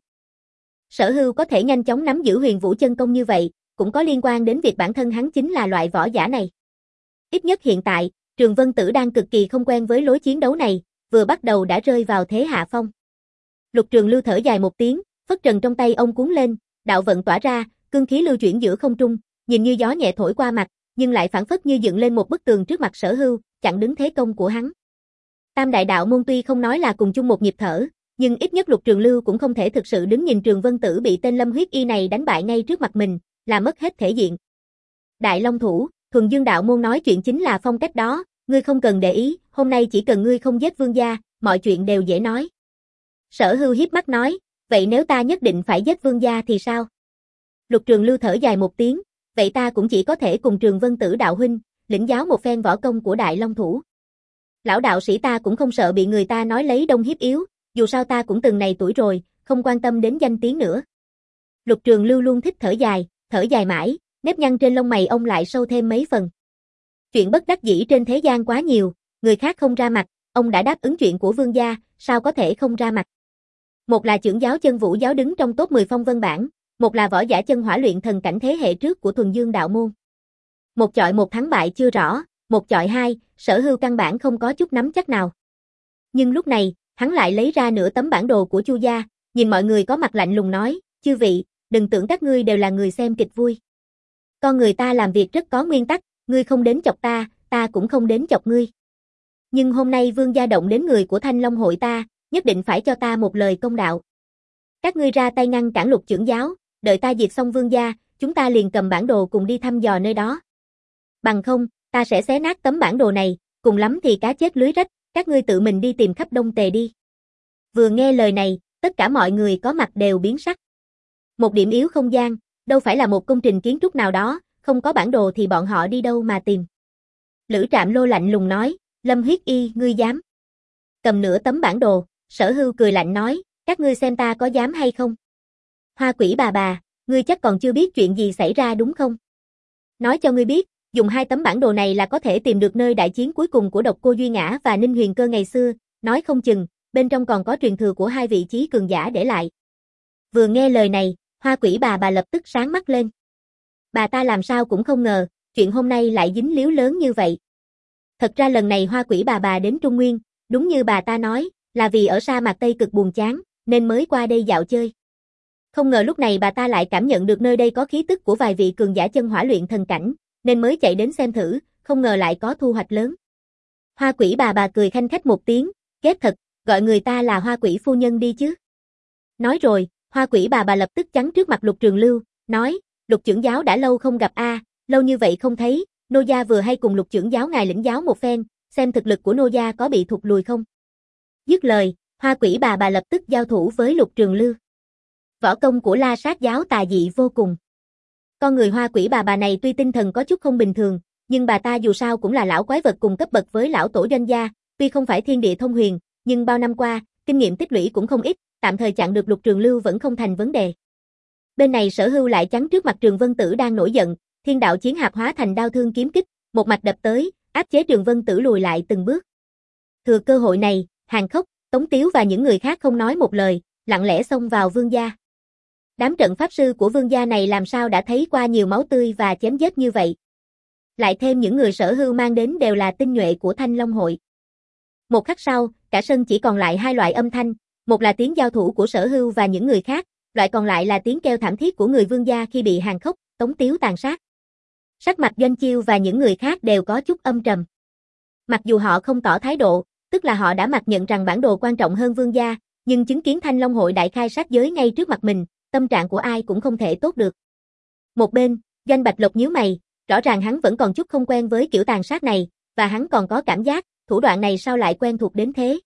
Sở Hưu có thể nhanh chóng nắm giữ Huyền Vũ chân công như vậy, cũng có liên quan đến việc bản thân hắn chính là loại võ giả này. Ít nhất hiện tại, Trường Vân Tử đang cực kỳ không quen với lối chiến đấu này, vừa bắt đầu đã rơi vào thế hạ phong. Lục Trường Lưu thở dài một tiếng, phất trần trong tay ông cuốn lên, đạo vận tỏa ra, cương khí lưu chuyển giữa không trung, nhìn như gió nhẹ thổi qua mặt, nhưng lại phản phất như dựng lên một bức tường trước mặt Sở Hưu, chặn đứng thế công của hắn. Tam đại đạo môn tuy không nói là cùng chung một nhịp thở, nhưng ít nhất Lục Trường Lưu cũng không thể thực sự đứng nhìn Trường Vân Tử bị tên Lâm Huyết Y này đánh bại ngay trước mặt mình, là mất hết thể diện. Đại Long Thủ, Thuần Dương đạo môn nói chuyện chính là phong cách đó, ngươi không cần để ý, hôm nay chỉ cần ngươi không giết Vương gia, mọi chuyện đều dễ nói. Sở Hưu hiếp mắt nói, vậy nếu ta nhất định phải giết Vương gia thì sao? Lục Trường Lưu thở dài một tiếng, vậy ta cũng chỉ có thể cùng Trường Vân Tử đạo huynh, lĩnh giáo một phen võ công của Đại Long Thủ. Lão đạo sĩ ta cũng không sợ bị người ta nói lấy đông hiếp yếu, dù sao ta cũng từng này tuổi rồi, không quan tâm đến danh tiếng nữa. Lục Trường Lưu luôn thích thở dài, thở dài mãi, nếp nhăn trên lông mày ông lại sâu thêm mấy phần. Chuyện bất đắc dĩ trên thế gian quá nhiều, người khác không ra mặt, ông đã đáp ứng chuyện của Vương gia, sao có thể không ra mặt. Một là trưởng giáo Chân Vũ giáo đứng trong top mười phong vân bảng, một là võ giả chân hỏa luyện thần cảnh thế hệ trước của Thuần Dương đạo môn. Một chọi một thắng bại chưa rõ, một chọi hai, Sở Hưu căn bản không có chút nắm chắc nào. Nhưng lúc này, hắn lại lấy ra nửa tấm bản đồ của Chu gia, nhìn mọi người có mặt lạnh lùng nói, chư vị, đừng tưởng các ngươi đều là người xem kịch vui. Con người ta làm việc rất có nguyên tắc, ngươi không đến chọc ta, ta cũng không đến chọc ngươi. Nhưng hôm nay Vương gia động đến người của Thanh Long hội ta, nhất định phải cho ta một lời công đạo. Các ngươi ra tay ngăn cản Lục trưởng giáo, đợi ta diệt xong Vương gia, chúng ta liền cầm bản đồ cùng đi thăm dò nơi đó. Bằng không, ta sẽ xé nát tấm bản đồ này, cùng lắm thì cá chết lưới rách, các ngươi tự mình đi tìm khắp Đông Tề đi. Vừa nghe lời này, tất cả mọi người có mặt đều biến sắc. Một điểm yếu không gian, đâu phải là một công trình kiến trúc nào đó, không có bản đồ thì bọn họ đi đâu mà tìm. Lữ Trạm Lô lạnh lùng nói, Lâm Huyết Y, ngươi dám. Cầm nửa tấm bản đồ, Sở Hưu cười lạnh nói, các ngươi xem ta có dám hay không. Hoa Quỷ bà bà, ngươi chắc còn chưa biết chuyện gì xảy ra đúng không? Nói cho ngươi biết, dùng hai tấm bản đồ này là có thể tìm được nơi đại chiến cuối cùng của Độc Cô Duy Ngã và Ninh Huyền Cơ ngày xưa, nói không chừng, bên trong còn có truyền thừa của hai vị chí cường giả để lại. Vừa nghe lời này, Hoa Quỷ bà bà lập tức sáng mắt lên. Bà ta làm sao cũng không ngờ, chuyện hôm nay lại dính líu lớn như vậy. Thật ra lần này Hoa Quỷ bà bà đến Trung Nguyên, đúng như bà ta nói, là vì ở sa mạc Tây Cực buồn chán, nên mới qua đây dạo chơi. Không ngờ lúc này bà ta lại cảm nhận được nơi đây có khí tức của vài vị cường giả chân hỏa luyện thần cảnh, nên mới chạy đến xem thử, không ngờ lại có thu hoạch lớn. Hoa Quỷ bà bà cười khanh khách một tiếng, ghét thật, gọi người ta là Hoa Quỷ phu nhân đi chứ. Nói rồi, Hoa Quỷ bà bà lập tức chắn trước mặt Lục Trường Lưu, nói, Lục trưởng giáo đã lâu không gặp a, lâu như vậy không thấy, nô gia vừa hay cùng Lục trưởng giáo ngài lĩnh giáo một phen, xem thực lực của nô gia có bị thụt lùi không. Dứt lời, Hoa Quỷ bà bà lập tức giao thủ với Lục Trường Lưu. Võ công của La Sát giáo tà dị vô cùng. Con người Hoa Quỷ bà bà này tuy tinh thần có chút không bình thường, nhưng bà ta dù sao cũng là lão quái vật cùng cấp bậc với lão tổ doanh gia, tuy không phải thiên địa thông huyền, nhưng bao năm qua, kinh nghiệm tích lũy cũng không ít, tạm thời chặn được Lục Trường Lưu vẫn không thành vấn đề. Bên này Sở Hưu lại chắn trước mặt Trường Vân Tử đang nổi giận, thiên đạo chiến hạp hóa thành đao thương kiếm kích, một mạch đập tới, áp chế Trường Vân Tử lùi lại từng bước. Thừa cơ hội này, Hàn Khốc, Tống Tiếu và những người khác không nói một lời, lặng lẽ xông vào Vương gia. Đám trận pháp sư của Vương gia này làm sao đã thấy qua nhiều máu tươi và chém giết như vậy. Lại thêm những người Sở Hưu mang đến đều là tinh nhuệ của Thanh Long hội. Một khắc sau, cả sân chỉ còn lại hai loại âm thanh, một là tiếng giao thủ của Sở Hưu và những người khác, loại còn lại là tiếng kêu thảm thiết của người Vương gia khi bị Hàn Khốc, Tống Tiếu tàn sát. Sắc mặt Doanh Chiêu và những người khác đều có chút âm trầm. Mặc dù họ không tỏ thái độ, tức là họ đã mặc nhận rằng bản đồ quan trọng hơn Vương gia, nhưng chứng kiến Thanh Long hội đại khai sát giới ngay trước mặt mình, tâm trạng của ai cũng không thể tốt được. Một bên, Doanh Bạch Lộc nhíu mày, rõ ràng hắn vẫn còn chút không quen với kiểu tàn sát này, và hắn còn có cảm giác, thủ đoạn này sao lại quen thuộc đến thế.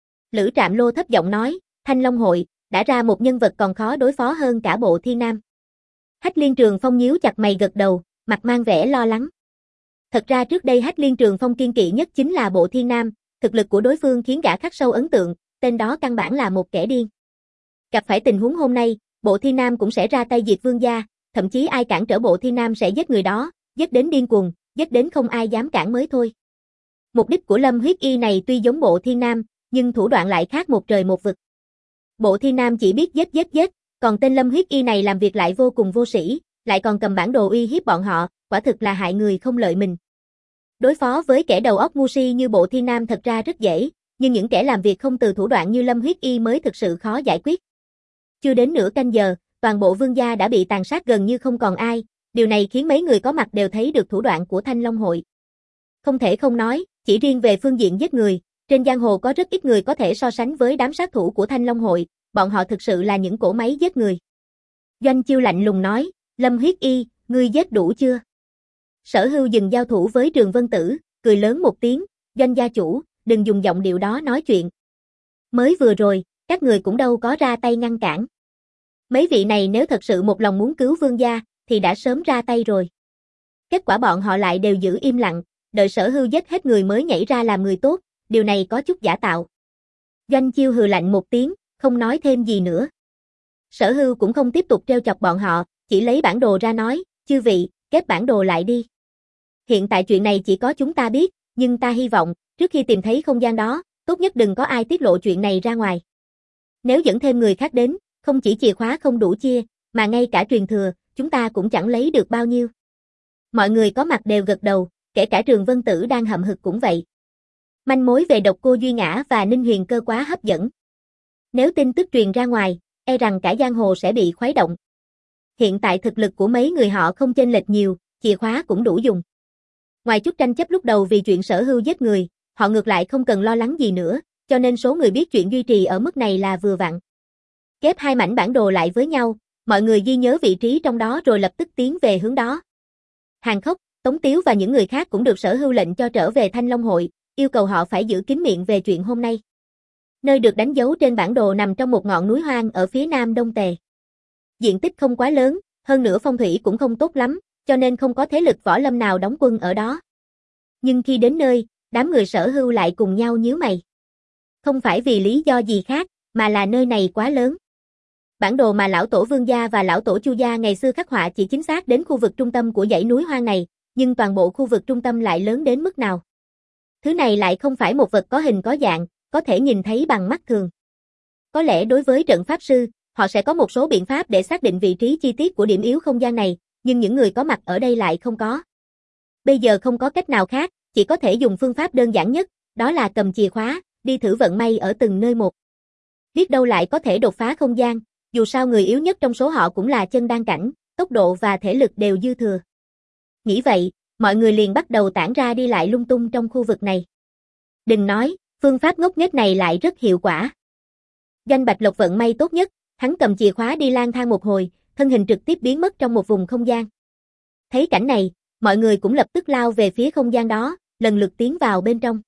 Lữ Trạm Lô thấp giọng nói, Thanh Long hội, đã ra một nhân vật còn khó đối phó hơn cả Bộ Thiên Nam. Hách Liên Trường Phong nhíu chặt mày gật đầu, mặt mang vẻ lo lắng. Thật ra trước đây Hách Liên Trường Phong kiên kỵ nhất chính là Bộ Thiên Nam, thực lực của đối phương khiến gã khắc sâu ấn tượng, tên đó căn bản là một kẻ điên. Gặp phải tình huống hôm nay, Bộ Thiên Nam cũng sẽ ra tay diệt Vương gia, thậm chí ai cản trở Bộ Thiên Nam sẽ giết người đó, giết đến điên cuồng, giết đến không ai dám cản mới thôi. Mục đích của Lâm Huyết Y này tuy giống Bộ Thiên Nam, nhưng thủ đoạn lại khác một trời một vực. Bộ Thiên Nam chỉ biết giết giết giết, còn tên Lâm Huyết Y này làm việc lại vô cùng vô sĩ, lại còn cầm bản đồ uy hiếp bọn họ, quả thực là hại người không lợi mình. Đối phó với kẻ đầu óc ngu si như Bộ Thiên Nam thật ra rất dễ, nhưng những kẻ làm việc không từ thủ đoạn như Lâm Huyết Y mới thực sự khó giải quyết. Chưa đến nửa canh giờ, toàn bộ Vương gia đã bị tàn sát gần như không còn ai, điều này khiến mấy người có mặt đều thấy được thủ đoạn của Thanh Long hội. Không thể không nói, chỉ riêng về phương diện giết người, trên giang hồ có rất ít người có thể so sánh với đám sát thủ của Thanh Long hội, bọn họ thực sự là những cỗ máy giết người. Doanh Chiêu lạnh lùng nói, Lâm Huyết Y, ngươi giết đủ chưa? Sở Hưu dừng giao thủ với Trường Vân Tử, cười lớn một tiếng, Doanh gia chủ, đừng dùng giọng điệu đó nói chuyện. Mới vừa rồi, các người cũng đâu có ra tay ngăn cản. Mấy vị này nếu thật sự một lòng muốn cứu Vương gia, thì đã sớm ra tay rồi. Kết quả bọn họ lại đều giữ im lặng, đợi Sở Hưu giết hết người mới nhảy ra làm người tốt, điều này có chút giả tạo. Doanh Chiêu hừ lạnh một tiếng, không nói thêm gì nữa. Sở Hưu cũng không tiếp tục trêu chọc bọn họ, chỉ lấy bản đồ ra nói, chư vị, kết bản đồ lại đi. Hiện tại chuyện này chỉ có chúng ta biết, nhưng ta hy vọng, trước khi tìm thấy không gian đó, tốt nhất đừng có ai tiết lộ chuyện này ra ngoài. Nếu dẫn thêm người khác đến, không chỉ chìa khóa không đủ chia, mà ngay cả truyền thừa, chúng ta cũng chẳng lấy được bao nhiêu. Mọi người có mặt đều gật đầu, kể cả Trường Vân Tử đang hậm hực cũng vậy. Manh mối về độc cô Duy Ngã và Ninh Huyền Cơ quá hấp dẫn. Nếu tin tức truyền ra ngoài, e rằng cả giang hồ sẽ bị khuấy động. Hiện tại thực lực của mấy người họ không chênh lệch nhiều, chìa khóa cũng đủ dùng. Ngoài chút tranh chấp lúc đầu vì chuyện Sở Hưu giết người, họ ngược lại không cần lo lắng gì nữa, cho nên số người biết chuyện duy trì ở mức này là vừa vặn. Ghép hai mảnh bản đồ lại với nhau, mọi người ghi nhớ vị trí trong đó rồi lập tức tiến về hướng đó. Hàn Khốc, Tống Tiếu và những người khác cũng được Sở Hưu lệnh cho trở về Thanh Long hội, yêu cầu họ phải giữ kín miệng về chuyện hôm nay. Nơi được đánh dấu trên bản đồ nằm trong một ngọn núi hoang ở phía nam Đông Tề. Diện tích không quá lớn, hơn nữa phong thủy cũng không tốt lắm, cho nên không có thế lực võ lâm nào đóng quân ở đó. Nhưng khi đến nơi, đám người Sở Hưu lại cùng nhau nhíu mày. Không phải vì lý do gì khác, mà là nơi này quá lớn. Bản đồ mà lão tổ Vương gia và lão tổ Chu gia ngày xưa khắc họa chỉ chính xác đến khu vực trung tâm của dãy núi hoang này, nhưng toàn bộ khu vực trung tâm lại lớn đến mức nào? Thứ này lại không phải một vật có hình có dạng, có thể nhìn thấy bằng mắt thường. Có lẽ đối với trận pháp sư, họ sẽ có một số biện pháp để xác định vị trí chi tiết của điểm yếu không gian này, nhưng những người có mặt ở đây lại không có. Bây giờ không có cách nào khác, chỉ có thể dùng phương pháp đơn giản nhất, đó là cầm chìa khóa, đi thử vận may ở từng nơi một. Biết đâu lại có thể đột phá không gian, dù sao người yếu nhất trong số họ cũng là chân đan cảnh, tốc độ và thể lực đều dư thừa. Nghĩ vậy, mọi người liền bắt đầu tản ra đi lại lung tung trong khu vực này. Đừng nói, phương pháp ngốc nghếch này lại rất hiệu quả. Doanh Bạch Lộc vận may tốt nhất, hắn cầm chìa khóa đi lang thang một hồi, thân hình trực tiếp biến mất trong một vùng không gian. Thấy cảnh này, mọi người cũng lập tức lao về phía không gian đó, lần lượt tiến vào bên trong.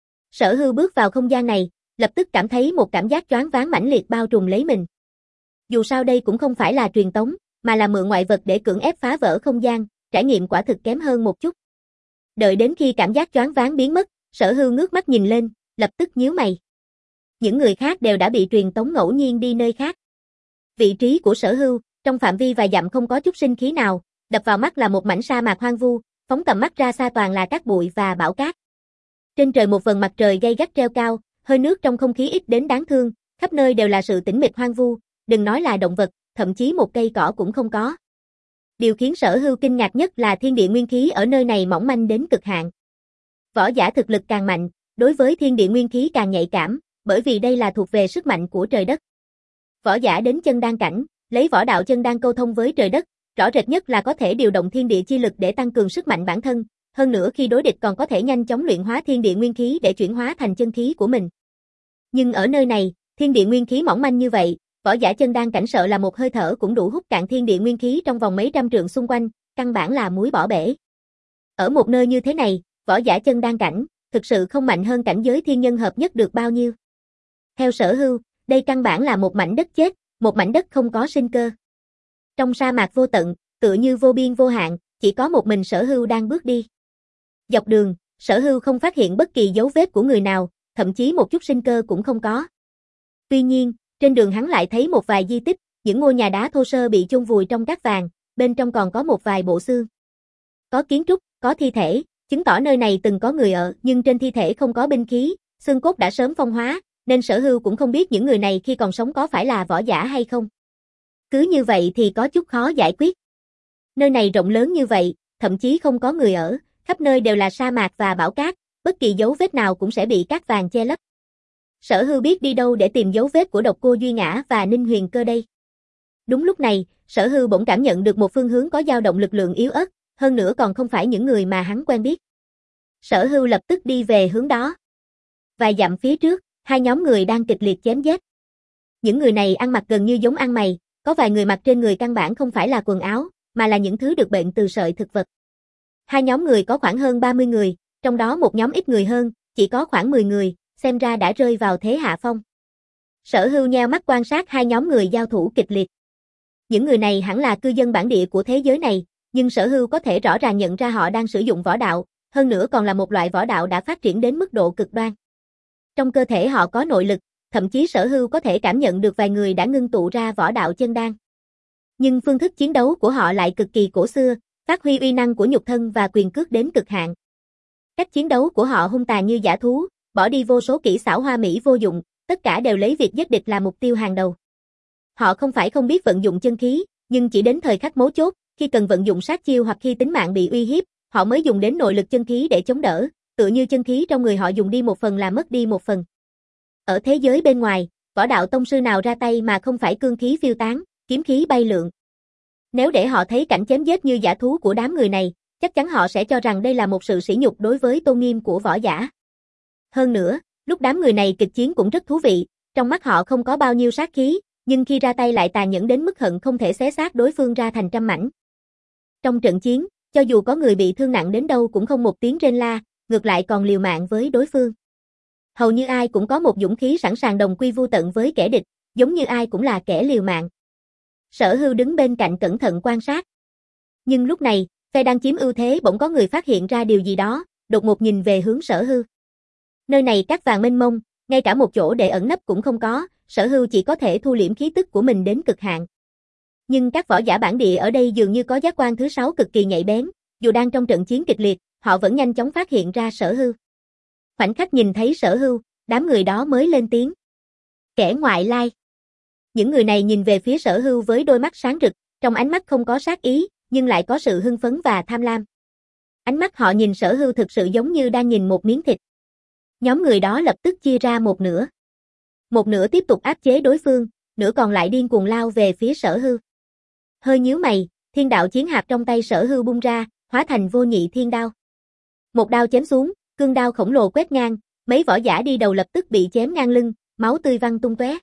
Sở Hưu bước vào không gian này, lập tức cảm thấy một cảm giác choáng váng mãnh liệt bao trùm lấy mình. Dù sao đây cũng không phải là truyền tống, mà là mượn ngoại vật để cưỡng ép phá vỡ không gian, trải nghiệm quả thực kém hơn một chút. Đợi đến khi cảm giác choáng váng biến mất, Sở Hưu ngước mắt nhìn lên, lập tức nhíu mày. Những người khác đều đã bị truyền tống ngẫu nhiên đi nơi khác. Vị trí của Sở Hưu, trong phạm vi vài dặm không có chút sinh khí nào, đập vào mắt là một mảnh sa mạc hoang vu, phóng tầm mắt ra xa toàn là cát bụi và bão cát. Trên trời một vầng mặt trời gay gắt treo cao, hơi nước trong không khí ít đến đáng thương, khắp nơi đều là sự tĩnh mịch hoang vu, đừng nói là động vật, thậm chí một cây cỏ cũng không có. Điều khiến Sở Hưu kinh ngạc nhất là thiên địa nguyên khí ở nơi này mỏng manh đến cực hạn. Võ giả thực lực càng mạnh, đối với thiên địa nguyên khí càng nhạy cảm, bởi vì đây là thuộc về sức mạnh của trời đất. Võ giả đến chân đan cảnh, lấy võ đạo chân đan câu thông với trời đất, rõ rệt nhất là có thể điều động thiên địa chi lực để tăng cường sức mạnh bản thân, hơn nữa khi đối địch còn có thể nhanh chóng luyện hóa thiên địa nguyên khí để chuyển hóa thành chân khí của mình. Nhưng ở nơi này, thiên địa nguyên khí mỏng manh như vậy, võ giả chân đan cảnh sợ là một hơi thở cũng đủ hút cạn thiên địa nguyên khí trong vòng mấy trăm trượng xung quanh, căn bản là muối bỏ bể. Ở một nơi như thế này, võ giả chân đan cảnh, thực sự không mạnh hơn cảnh giới thiên nhân hợp nhất được bao nhiêu. Theo Sở Hưu, đây căn bản là một mảnh đất chết, một mảnh đất không có sinh cơ. Trong sa mạc vô tận, tựa như vô biên vô hạn, chỉ có một mình Sở Hưu đang bước đi. Dọc đường, Sở Hưu không phát hiện bất kỳ dấu vết của người nào, thậm chí một chút sinh cơ cũng không có. Tuy nhiên, trên đường hắn lại thấy một vài di tích, những ngôi nhà đá thô sơ bị chôn vùi trong cát vàng, bên trong còn có một vài bộ xương. Có kiến trúc, có thi thể, chứng tỏ nơi này từng có người ở, nhưng trên thi thể không có binh khí, xương cốt đã sớm phong hóa, nên Sở Hưu cũng không biết những người này khi còn sống có phải là võ giả hay không. Cứ như vậy thì có chút khó giải quyết. Nơi này rộng lớn như vậy, thậm chí không có người ở, khắp nơi đều là sa mạc và bão cát, bất kỳ dấu vết nào cũng sẽ bị cát vàng che lấp. Sở Hưu biết đi đâu để tìm dấu vết của Độc Cô Duy Ngã và Ninh Huyền Cơ đây. Đúng lúc này, Sở Hưu bỗng cảm nhận được một phương hướng có dao động lực lượng yếu ớt, hơn nữa còn không phải những người mà hắn quen biết. Sở Hưu lập tức đi về hướng đó. Vài dặm phía trước, hai nhóm người đang kịch liệt chém giết. Những người này ăn mặc gần như giống ăn mày, có vài người mặc trên người căn bản không phải là quần áo, mà là những thứ được bệnh từ sợi thực vật. Hai nhóm người có khoảng hơn ba mươi người, trong đó một nhóm ít người hơn, chỉ có khoảng mười người, xem ra đã rơi vào thế hạ phong. Sở Hưu nheo mắt quan sát hai nhóm người giao thủ kịch liệt. Những người này hẳn là cư dân bản địa của thế giới này, nhưng Sở Hưu có thể rõ ràng nhận ra họ đang sử dụng võ đạo, hơn nữa còn là một loại võ đạo đã phát triển đến mức độ cực đoan. Trong cơ thể họ có nội lực, thậm chí Sở Hưu có thể cảm nhận được vài người đã ngưng tụ ra võ đạo chân đan. Nhưng phương thức chiến đấu của họ lại cực kỳ cổ xưa, phát huy uy năng của nhục thân và quyền cước đến cực hạn. Cách chiến đấu của họ hung tàn như dã thú, bỏ đi vô số kỹ xảo hoa mỹ vô dụng, tất cả đều lấy việc giết địch là mục tiêu hàng đầu. Họ không phải không biết vận dụng chân khí, nhưng chỉ đến thời khắc mấu chốt, khi cần vận dụng sát chiêu hoặc khi tính mạng bị uy hiếp, họ mới dùng đến nội lực chân khí để chống đỡ, tựa như chân khí trong người họ dùng đi một phần là mất đi một phần. Ở thế giới bên ngoài, võ đạo tông sư nào ra tay mà không phải cương khí phiêu tán, kiếm khí bay lượn. Nếu để họ thấy cảnh chém giết như dã thú của đám người này, chắc chắn họ sẽ cho rằng đây là một sự sỉ nhục đối với tôn nghiêm của võ giả. Hơn nữa, lúc đám người này kịch chiến cũng rất thú vị, trong mắt họ không có bao nhiêu sát khí, nhưng khi ra tay lại tàn nhẫn đến mức hận không thể xé xác đối phương ra thành trăm mảnh. Trong trận chiến, cho dù có người bị thương nặng đến đâu cũng không một tiếng rên la, ngược lại còn liều mạng với đối phương. Hầu như ai cũng có một dũng khí sẵn sàng đồng quy vu tận với kẻ địch, giống như ai cũng là kẻ liều mạng. Sở Hưu đứng bên cạnh cẩn thận quan sát. Nhưng lúc này, phe đang chiếm ưu thế bỗng có người phát hiện ra điều gì đó, đột ngột nhìn về hướng Sở Hưu. Nơi này cát vàng mênh mông, ngay cả một chỗ để ẩn nấp cũng không có, Sở Hưu chỉ có thể thu liễm khí tức của mình đến cực hạn. Nhưng các võ giả bản địa ở đây dường như có giác quan thứ sáu cực kỳ nhạy bén, dù đang trong trận chiến kịch liệt, họ vẫn nhanh chóng phát hiện ra Sở Hưu. Khoảnh khắc nhìn thấy Sở Hưu, đám người đó mới lên tiếng. Kẻ ngoại lai. Những người này nhìn về phía Sở Hưu với đôi mắt sáng rực, trong ánh mắt không có sát ý, nhưng lại có sự hưng phấn và tham lam. Ánh mắt họ nhìn Sở Hưu thực sự giống như đang nhìn một miếng thịt. Nhóm người đó lập tức chia ra một nửa. Một nửa tiếp tục áp chế đối phương, nửa còn lại điên cuồng lao về phía Sở Hưu. Hơi nhíu mày, thiên đạo chiến hạp trong tay Sở Hưu bung ra, hóa thành vô nhị thiên đao. Một đao chém xuống, cương đao khổng lồ quét ngang, mấy võ giả đi đầu lập tức bị chém ngang lưng, máu tươi văng tung tóe.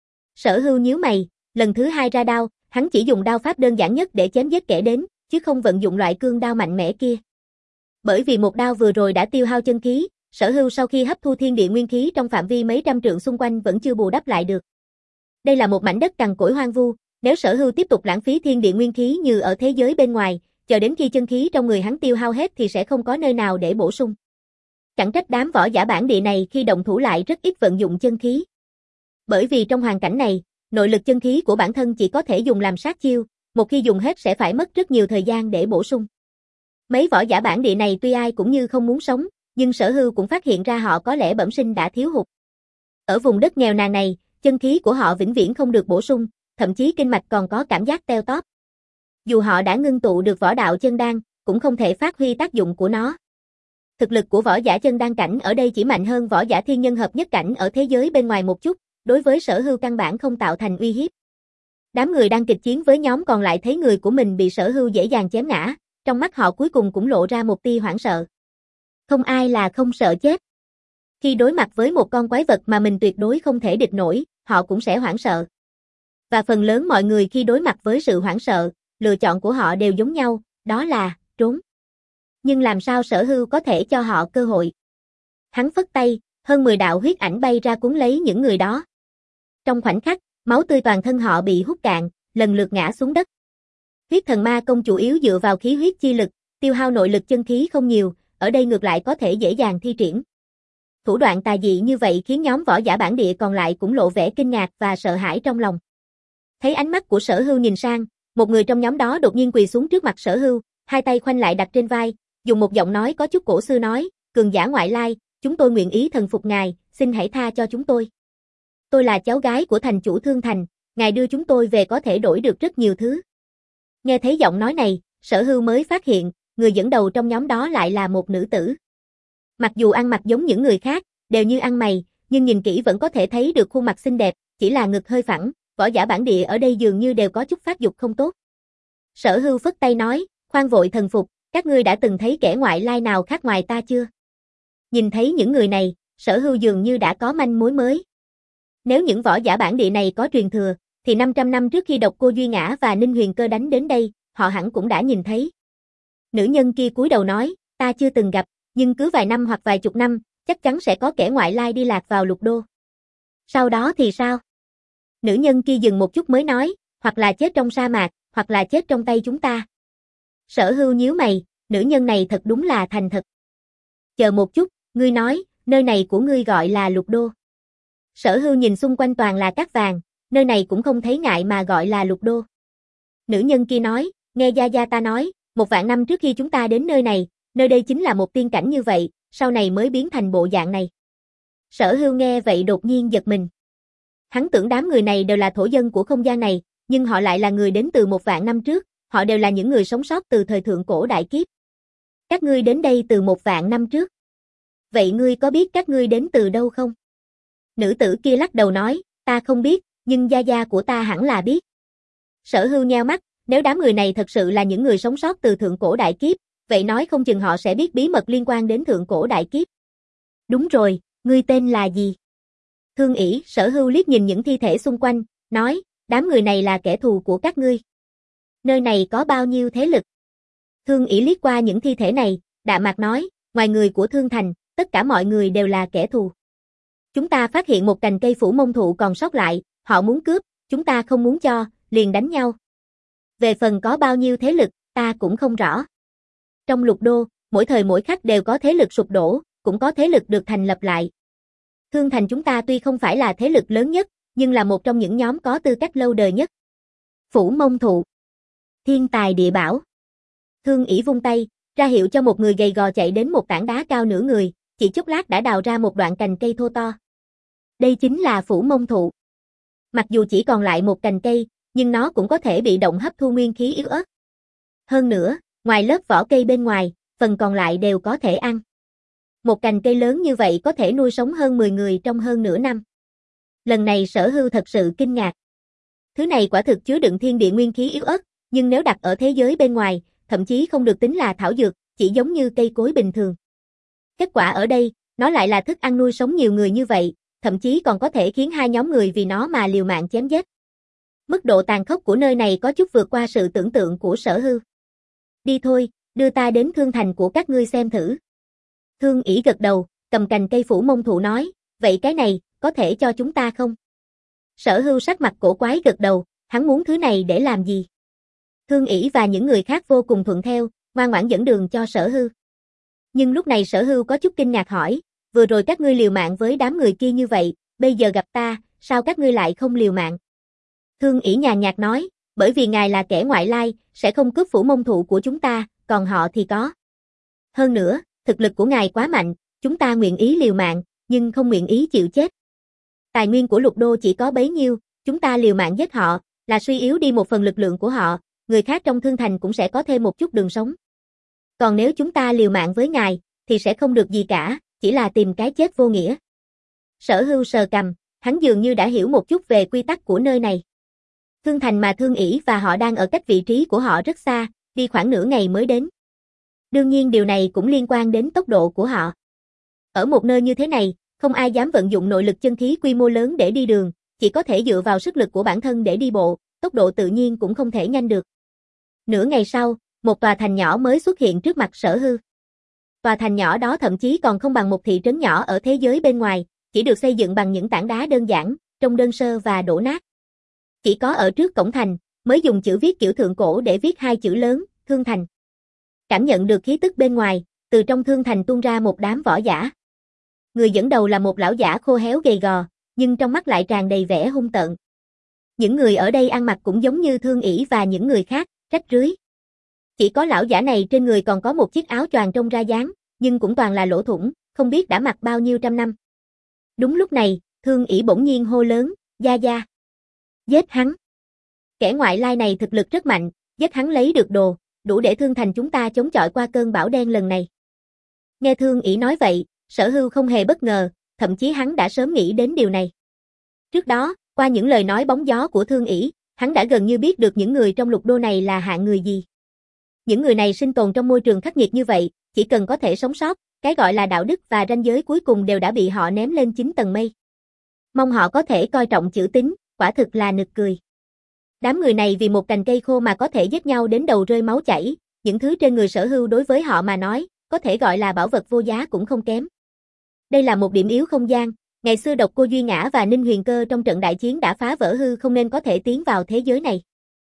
Sở Hưu nhíu mày, lần thứ hai ra đao, hắn chỉ dùng đao pháp đơn giản nhất để chém giết kẻ đến, chứ không vận dụng loại cương đao mạnh mẽ kia. Bởi vì một đao vừa rồi đã tiêu hao chân khí, Sở Hưu sau khi hấp thu thiên địa nguyên khí trong phạm vi mấy trăm trượng xung quanh vẫn chưa bù đắp lại được. Đây là một mảnh đất cằn cỗi hoang vu, nếu Sở Hưu tiếp tục lãng phí thiên địa nguyên khí như ở thế giới bên ngoài, chờ đến khi chân khí trong người hắn tiêu hao hết thì sẽ không có nơi nào để bổ sung. Chẳng trách đám võ giả bản địa này khi động thủ lại rất ít vận dụng chân khí. Bởi vì trong hoàn cảnh này, nội lực chân khí của bản thân chỉ có thể dùng làm sát chiêu, một khi dùng hết sẽ phải mất rất nhiều thời gian để bổ sung. Mấy võ giả bản địa này tuy ai cũng như không muốn sống, nhưng Sở Hưu cũng phát hiện ra họ có lẽ bẩm sinh đã thiếu hụt. Ở vùng đất nghèo nàn này, chân khí của họ vĩnh viễn không được bổ sung, thậm chí kinh mạch còn có cảm giác teo tóp. Dù họ đã ngưng tụ được võ đạo chân đan, cũng không thể phát huy tác dụng của nó. Thực lực của võ giả chân đan cảnh ở đây chỉ mạnh hơn võ giả thiên nhân hợp nhất cảnh ở thế giới bên ngoài một chút, đối với Sở Hưu căn bản không tạo thành uy hiếp. Đám người đang kịch chiến với nhóm còn lại thấy người của mình bị Sở Hưu dễ dàng chém ngã, trong mắt họ cuối cùng cũng lộ ra một tia hoảng sợ. Không ai là không sợ chết. Khi đối mặt với một con quái vật mà mình tuyệt đối không thể địch nổi, họ cũng sẽ hoảng sợ. Và phần lớn mọi người khi đối mặt với sự hoảng sợ, lựa chọn của họ đều giống nhau, đó là trốn. Nhưng làm sao Sở Hưu có thể cho họ cơ hội? Hắn phất tay, hơn mười đạo huyết ảnh bay ra cuốn lấy những người đó. Trong khoảnh khắc, máu tươi toàn thân họ bị hút cạn, lần lượt ngã xuống đất. Huyết thần ma công chủ yếu dựa vào khí huyết chi lực, tiêu hao nội lực chân khí không nhiều, ở đây ngược lại có thể dễ dàng thi triển. Thủ đoạn tà dị như vậy khiến nhóm võ giả bản địa còn lại cũng lộ vẻ kinh ngạc và sợ hãi trong lòng. Thấy ánh mắt của Sở Hưu nhìn sang, một người trong nhóm đó đột nhiên quỳ xuống trước mặt Sở Hưu, hai tay khoanh lại đặt trên vai, dùng một giọng nói có chút cổ xưa nói, cường giả ngoại lai, chúng tôi nguyện ý thần phục ngài, xin hãy tha cho chúng tôi. Tôi là cháu gái của thành chủ Thương Thành, ngài đưa chúng tôi về có thể đổi được rất nhiều thứ. Nghe thấy giọng nói này, Sở Hưu mới phát hiện, người dẫn đầu trong nhóm đó lại là một nữ tử. Mặc dù ăn mặc giống những người khác, đều như ăn mày, nhưng nhìn kỹ vẫn có thể thấy được khuôn mặt xinh đẹp, chỉ là ngực hơi phẳng, võ giả bản địa ở đây dường như đều có chút phát dục không tốt. Sở Hưu phất tay nói, khoan vội thần phục, các ngươi đã từng thấy kẻ ngoại lai nào khác ngoài ta chưa? Nhìn thấy những người này, Sở Hưu dường như đã có manh mối mới. Nếu những võ giả bản địa này có truyền thừa, thì năm trăm năm trước khi Độc Cô Duy Ngã và Ninh Huyền Cơ đánh đến đây, họ hẳn cũng đã nhìn thấy. Nữ nhân kia cúi đầu nói, ta chưa từng gặp, nhưng cứ vài năm hoặc vài chục năm, chắc chắn sẽ có kẻ ngoại lai đi lạc vào lục đô. Sau đó thì sao? Nữ nhân kia dừng một chút mới nói, hoặc là chết trong sa mạc, hoặc là chết trong tay chúng ta. Sở Hưu nhíu mày, nữ nhân này thật đúng là thành thật. Chờ một chút, ngươi nói, nơi này của ngươi gọi là lục đô. Sở Hưu nhìn xung quanh toàn là cát vàng, nơi này cũng không thấy ngại mà gọi là lục đô. Nữ nhân kia nói, nghe gia gia ta nói, một vạn năm trước khi chúng ta đến nơi này, nơi đây chính là một tiên cảnh như vậy, sau này mới biến thành bộ dạng này. Sở Hưu nghe vậy đột nhiên giật mình. Hắn tưởng đám người này đều là thổ dân của không gian này, nhưng họ lại là người đến từ một vạn năm trước, họ đều là những người sống sót từ thời thượng cổ đại kiếp. Các ngươi đến đây từ một vạn năm trước. Vậy ngươi có biết các ngươi đến từ đâu không? Nữ tử kia lắc đầu nói, ta không biết, nhưng gia gia của ta hẳn là biết. Sở Hưu nheo mắt, nếu đám người này thật sự là những người sống sót từ thượng cổ đại kiếp, vậy nói không chừng họ sẽ biết bí mật liên quan đến thượng cổ đại kiếp. Đúng rồi, ngươi tên là gì? Thương ỷ, Sở Hưu liếc nhìn những thi thể xung quanh, nói, đám người này là kẻ thù của các ngươi. Nơi này có bao nhiêu thế lực? Thương ỷ liếc qua những thi thể này, đạm mạc nói, ngoài người của Thương Thành, tất cả mọi người đều là kẻ thù. Chúng ta phát hiện một cành cây phủ mông thụ còn sót lại, họ muốn cướp, chúng ta không muốn cho, liền đánh nhau. Về phần có bao nhiêu thế lực, ta cũng không rõ. Trong lục đô, mỗi thời mỗi khắc đều có thế lực sụp đổ, cũng có thế lực được thành lập lại. Thương Thành chúng ta tuy không phải là thế lực lớn nhất, nhưng là một trong những nhóm có tư cách lâu đời nhất. Phủ mông thụ. Thiên tài địa bảo. Thương ỷ vung tay, ra hiệu cho một người gầy gò chạy đến một tảng đá cao nửa người, chỉ chốc lát đã đào ra một đoạn cành cây thô to. Đây chính là phủ mông thụ. Mặc dù chỉ còn lại một cành cây, nhưng nó cũng có thể bị động hấp thu nguyên khí yếu ớt. Hơn nữa, ngoài lớp vỏ cây bên ngoài, phần còn lại đều có thể ăn. Một cành cây lớn như vậy có thể nuôi sống hơn mười người trong hơn nửa năm. Lần này Sở Hưu thật sự kinh ngạc. Thứ này quả thực chứa đựng thiên địa nguyên khí yếu ớt, nhưng nếu đặt ở thế giới bên ngoài, thậm chí không được tính là thảo dược, chỉ giống như cây cối bình thường. Kết quả ở đây, nó lại là thức ăn nuôi sống nhiều người như vậy, thậm chí còn có thể khiến hai nhóm người vì nó mà liều mạng chém giết. Mức độ tàn khốc của nơi này có chút vượt qua sự tưởng tượng của Sở Hưu. Đi thôi, đưa ta đến Thương Thành của các ngươi xem thử. Thương ỷ gật đầu, cầm cành cây phủ mông thụ nói, vậy cái này, có thể cho chúng ta không? Sở Hưu sắc mặt cổ quái gật đầu, hắn muốn thứ này để làm gì? Thương ỷ và những người khác vô cùng thuận theo, ngoan ngoãn dẫn đường cho Sở Hưu. Nhưng lúc này Sở Hưu có chút kinh ngạc hỏi, vừa rồi các ngươi liều mạng với đám người kia như vậy, bây giờ gặp ta, sao các ngươi lại không liều mạng? Thương ỷ nhàn nhạt nói, bởi vì ngài là kẻ ngoại lai, sẽ không cướp phủ mông thụ của chúng ta, còn họ thì có. Hơn nữa, thực lực của ngài quá mạnh, chúng ta nguyện ý liều mạng, nhưng không nguyện ý chịu chết. Tài nguyên của lục đô chỉ có bấy nhiêu, chúng ta liều mạng giết họ, là suy yếu đi một phần lực lượng của họ, người khác trong Thương Thành cũng sẽ có thêm một chút đường sống. Còn nếu chúng ta liều mạng với ngài, thì sẽ không được gì cả, chỉ là tìm cái chết vô nghĩa. Sở Hưu sờ cằm, hắn dường như đã hiểu một chút về quy tắc của nơi này. Thương Thành mà Thương ỷ và họ đang ở cách vị trí của họ rất xa, đi khoảng nửa ngày mới đến. Đương nhiên điều này cũng liên quan đến tốc độ của họ. Ở một nơi như thế này, không ai dám vận dụng nội lực chân khí quy mô lớn để đi đường, chỉ có thể dựa vào sức lực của bản thân để đi bộ, tốc độ tự nhiên cũng không thể nhanh được. Nửa ngày sau, một tòa thành nhỏ mới xuất hiện trước mặt Sở Hưu. Tòa thành nhỏ đó thậm chí còn không bằng một thị trấn nhỏ ở thế giới bên ngoài, chỉ được xây dựng bằng những tảng đá đơn giản, trông đơn sơ và đổ nát. Chỉ có ở trước cổng thành, mới dùng chữ viết kiểu thượng cổ để viết hai chữ lớn, Thương Thành. Cảm nhận được khí tức bên ngoài, từ trong Thương Thành tuôn ra một đám võ giả. Người dẫn đầu là một lão giả khô héo gầy gò, nhưng trong mắt lại tràn đầy vẻ hung tợn. Những người ở đây ăn mặc cũng giống như Thương ỷ và những người khác, rách rưới. Chỉ có lão giả này trên người còn có một chiếc áo choàng trông ra dáng, nhưng cũng toàn là lỗ thủng, không biết đã mặc bao nhiêu trăm năm. Đúng lúc này, Thương ỷ bỗng nhiên hô lớn, gia gia. Giết hắn. Kẻ ngoại lai này thực lực rất mạnh, giết hắn lấy được đồ, đủ để Thương Thành chúng ta chống chọi qua cơn bão đen lần này. Nghe Thương ỷ nói vậy, Sở Hưu không hề bất ngờ, thậm chí hắn đã sớm nghĩ đến điều này. Trước đó, qua những lời nói bóng gió của Thương ỷ, hắn đã gần như biết được những người trong lục đô này là hạng người gì. Những người này sinh tồn trong môi trường khắc nghiệt như vậy, chỉ cần có thể sống sót, cái gọi là đạo đức và ranh giới cuối cùng đều đã bị họ ném lên chín tầng mây. Mong họ có thể coi trọng chữ tín, quả thực là nực cười. Đám người này vì một cành cây khô mà có thể giết nhau đến đầu rơi máu chảy, những thứ trên người Sở Hưu đối với họ mà nói, có thể gọi là bảo vật vô giá cũng không kém. Đây là một điểm yếu không gian, ngày xưa Độc Cô Duy Ngã và Ninh Huyền Cơ trong trận đại chiến đã phá vỡ hư không nên có thể tiến vào thế giới này.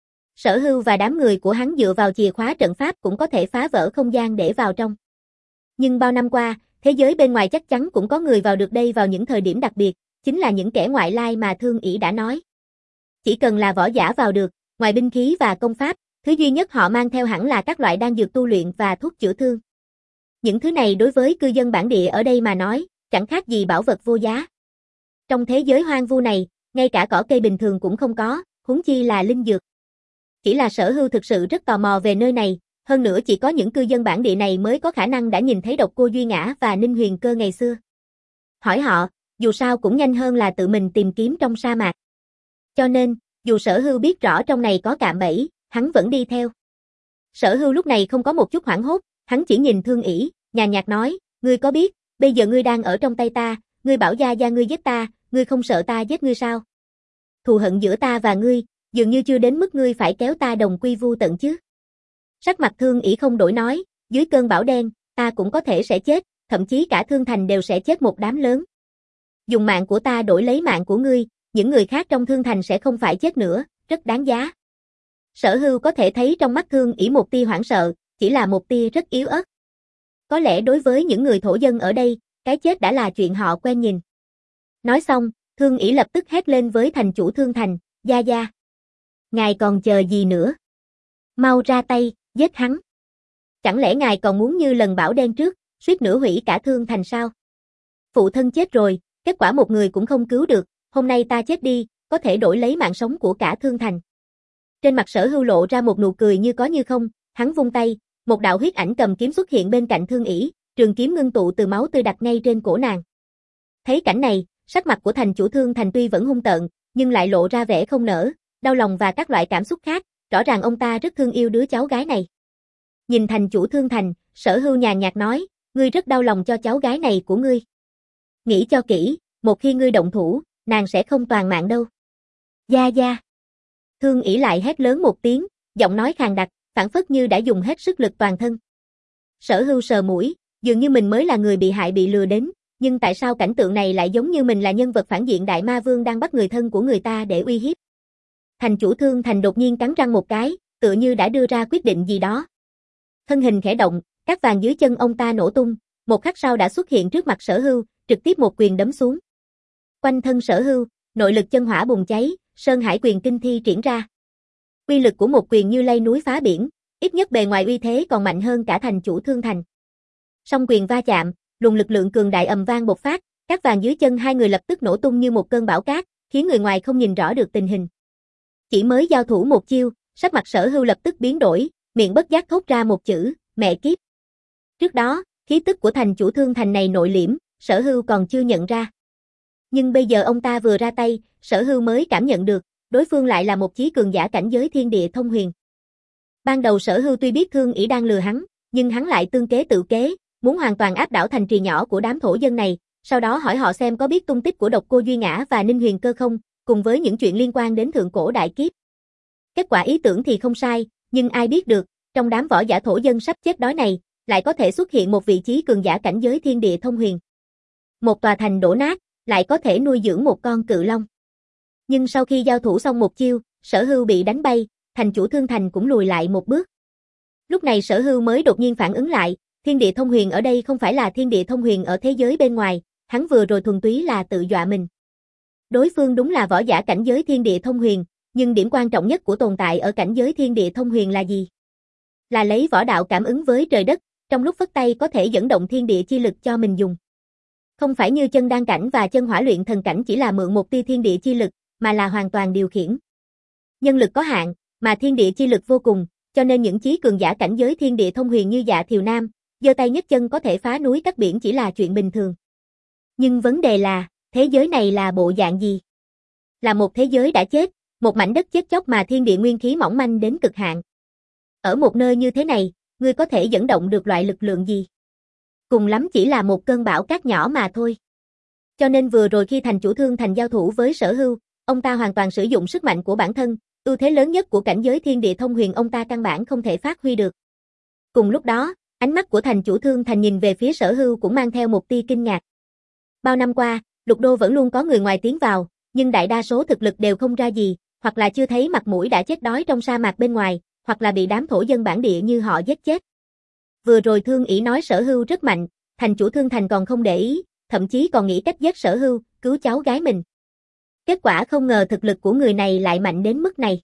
Sở Hưu và đám người của hắn dựa vào chìa khóa trận pháp cũng có thể phá vỡ không gian để vào trong. Nhưng bao năm qua, thế giới bên ngoài chắc chắn cũng có người vào được đây vào những thời điểm đặc biệt, chính là những kẻ ngoại lai mà Thương ỷ đã nói. Chỉ cần là võ giả vào được, ngoài binh khí và công pháp, thứ duy nhất họ mang theo hẳn là các loại đan dược tu luyện và thuốc chữa thương. Những thứ này đối với cư dân bản địa ở đây mà nói, chẳng khác gì bảo vật vô giá. Trong thế giới hoang vu này, ngay cả cỏ cây bình thường cũng không có, huống chi là linh dược. Chỉ là Sở Hưu thực sự rất tò mò về nơi này, hơn nữa chỉ có những cư dân bản địa này mới có khả năng đã nhìn thấy Độc Cô Duy Ngã và Ninh Huyền Cơ ngày xưa. Hỏi họ, dù sao cũng nhanh hơn là tự mình tìm kiếm trong sa mạc. Cho nên, dù Sở Hưu biết rõ trong này có cạm bẫy, hắn vẫn đi theo. Sở Hưu lúc này không có một chút hoảng hốt, hắn chỉ nhìn Thương ỷ, nhàn nhạt nói, ngươi có biết, bây giờ ngươi đang ở trong tay ta, ngươi bảo Gia Gia ngươi giết ta, ngươi không sợ ta giết ngươi sao? Thù hận giữa ta và ngươi, dường như chưa đến mức ngươi phải kéo ta đồng quy vu tận chứ. Sắc mặt Thương ỷ không đổi nói, dưới cơn bão đen, ta cũng có thể sẽ chết, thậm chí cả Thương Thành đều sẽ chết một đám lớn. Dùng mạng của ta đổi lấy mạng của ngươi, những người khác trong Thương Thành sẽ không phải chết nữa, rất đáng giá. Sở Hưu có thể thấy trong mắt Thương ỷ một tia hoảng sợ, chỉ là một tia rất yếu ớt. Có lẽ đối với những người thổ dân ở đây, cái chết đã là chuyện họ quen nhìn. Nói xong, Thương ỷ lập tức hét lên với thành chủ Thương Thành, Gia Gia. Ngài còn chờ gì nữa? Mau ra tay, giết hắn. Chẳng lẽ ngài còn muốn như lần bão đen trước, suýt nữa hủy cả Thương Thành sao? Phụ thân chết rồi, kết quả một người cũng không cứu được, hôm nay ta chết đi, có thể đổi lấy mạng sống của cả Thương Thành. Trên mặt Sở Hưu lộ ra một nụ cười như có như không, hắn vung tay, một đạo huyết ảnh cầm kiếm xuất hiện bên cạnh Thương ỷ, trường kiếm ngưng tụ từ máu tươi đặt ngay trên cổ nàng. Thấy cảnh này, sắc mặt của thành chủ Thương Thành tuy vẫn hung tợn, nhưng lại lộ ra vẻ không nỡ, đau lòng và các loại cảm xúc khác, rõ ràng ông ta rất thương yêu đứa cháu gái này. Nhìn thành chủ Thương Thành, Sở Hưu nhàn nhạt nói, ngươi rất đau lòng cho cháu gái này của ngươi. Nghĩ cho kỹ, một khi ngươi động thủ, nàng sẽ không toàn mạng đâu. Gia Gia. Thương ỷ lại hét lớn một tiếng, giọng nói khàn đặc, phảng phất như đã dùng hết sức lực toàn thân. Sở Hưu sờ mũi, dường như mình mới là người bị hại bị lừa đến, nhưng tại sao cảnh tượng này lại giống như mình là nhân vật phản diện Đại Ma Vương đang bắt người thân của người ta để uy hiếp. Thành chủ Thương Thành đột nhiên cắn răng một cái, tựa như đã đưa ra quyết định gì đó. Thân hình khẽ động, các vàng dưới chân ông ta nổ tung, một khắc sau đã xuất hiện trước mặt Sở Hưu, trực tiếp một quyền đấm xuống. Quanh thân Sở Hưu, nội lực chân hỏa bùng cháy, Sơn Hải quyền kinh thi triển ra. Uy lực của một quyền như lay núi phá biển, ít nhất bề ngoài uy thế còn mạnh hơn cả thành chủ Thương Thành. Song quyền va chạm, luồng lực lượng cường đại ầm vang bộc phát, các vàng dưới chân hai người lập tức nổ tung như một cơn bão cát, khiến người ngoài không nhìn rõ được tình hình. Chỉ mới giao thủ một chiêu, sắc mặt Sở Hưu lập tức biến đổi, miệng bất giác thốt ra một chữ, mẹ kiếp. Trước đó, khí tức của thành chủ Thương Thành này nội liễm, Sở Hưu còn chưa nhận ra. Nhưng bây giờ ông ta vừa ra tay, Sở Hưu mới cảm nhận được, đối phương lại là một chí cường giả cảnh giới thiên địa thông huyền. Ban đầu Sở Hưu tuy biết Thương ỷ đang lừa hắn, nhưng hắn lại tương kế tự kế, muốn hoàn toàn áp đảo thành trì nhỏ của đám thổ dân này, sau đó hỏi họ xem có biết tung tích của Độc Cô Duy Ngã và Ninh Huyền Cơ không, cùng với những chuyện liên quan đến thượng cổ đại kiếp. Kết quả ý tưởng thì không sai, nhưng ai biết được, trong đám võ giả thổ dân sắp chết đói này, lại có thể xuất hiện một vị trí cường giả cảnh giới thiên địa thông huyền. Một tòa thành đổ nát, lại có thể nuôi dưỡng một con cự long. Nhưng sau khi giao thủ xong một chiêu, Sở Hưu bị đánh bay, thành chủ Thương Thành cũng lùi lại một bước. Lúc này Sở Hưu mới đột nhiên phản ứng lại, thiên địa thông huyền ở đây không phải là thiên địa thông huyền ở thế giới bên ngoài, hắn vừa rồi thuần túy là tự dọa mình. Đối phương đúng là võ giả cảnh giới thiên địa thông huyền, nhưng điểm quan trọng nhất của tồn tại ở cảnh giới thiên địa thông huyền là gì? Là lấy võ đạo cảm ứng với trời đất, trong lúc phất tay có thể dẫn động thiên địa chi lực cho mình dùng. Không phải như chân đan cảnh và chân hỏa luyện thần cảnh chỉ là mượn một tia thiên địa chi lực, mà là hoàn toàn điều khiển. Nhân lực có hạn, mà thiên địa chi lực vô cùng, cho nên những chí cường giả cảnh giới thiên địa thông huyền như Dạ Thiều Nam, giơ tay nhấc chân có thể phá núi cắt biển chỉ là chuyện bình thường. Nhưng vấn đề là, thế giới này là bộ dạng gì? Là một thế giới đã chết, một mảnh đất chết chóc mà thiên địa nguyên khí mỏng manh đến cực hạn. Ở một nơi như thế này, ngươi có thể dẫn động được loại lực lượng gì? Cùng lắm chỉ là một cơn bão cát nhỏ mà thôi. Cho nên vừa rồi khi thành chủ Thương Thành giao thủ với Sở Hưu, ông ta hoàn toàn sử dụng sức mạnh của bản thân, ưu thế lớn nhất của cảnh giới thiên địa thông huyền ông ta căn bản không thể phát huy được. Cùng lúc đó, ánh mắt của thành chủ Thương Thành nhìn về phía Sở Hưu cũng mang theo một tia kinh ngạc. Bao năm qua, Lục Đô vẫn luôn có người ngoài tiến vào, nhưng đại đa số thực lực đều không ra gì, hoặc là chưa thấy mặt mũi đã chết đói trong sa mạc bên ngoài, hoặc là bị đám thổ dân bản địa như họ giết chết. Vừa rồi Thương ỷ nói Sở Hưu rất mạnh, thành chủ Thương Thành còn không để ý, thậm chí còn nghĩ cách giết Sở Hưu, cứu cháu gái mình. Kết quả không ngờ thực lực của người này lại mạnh đến mức này.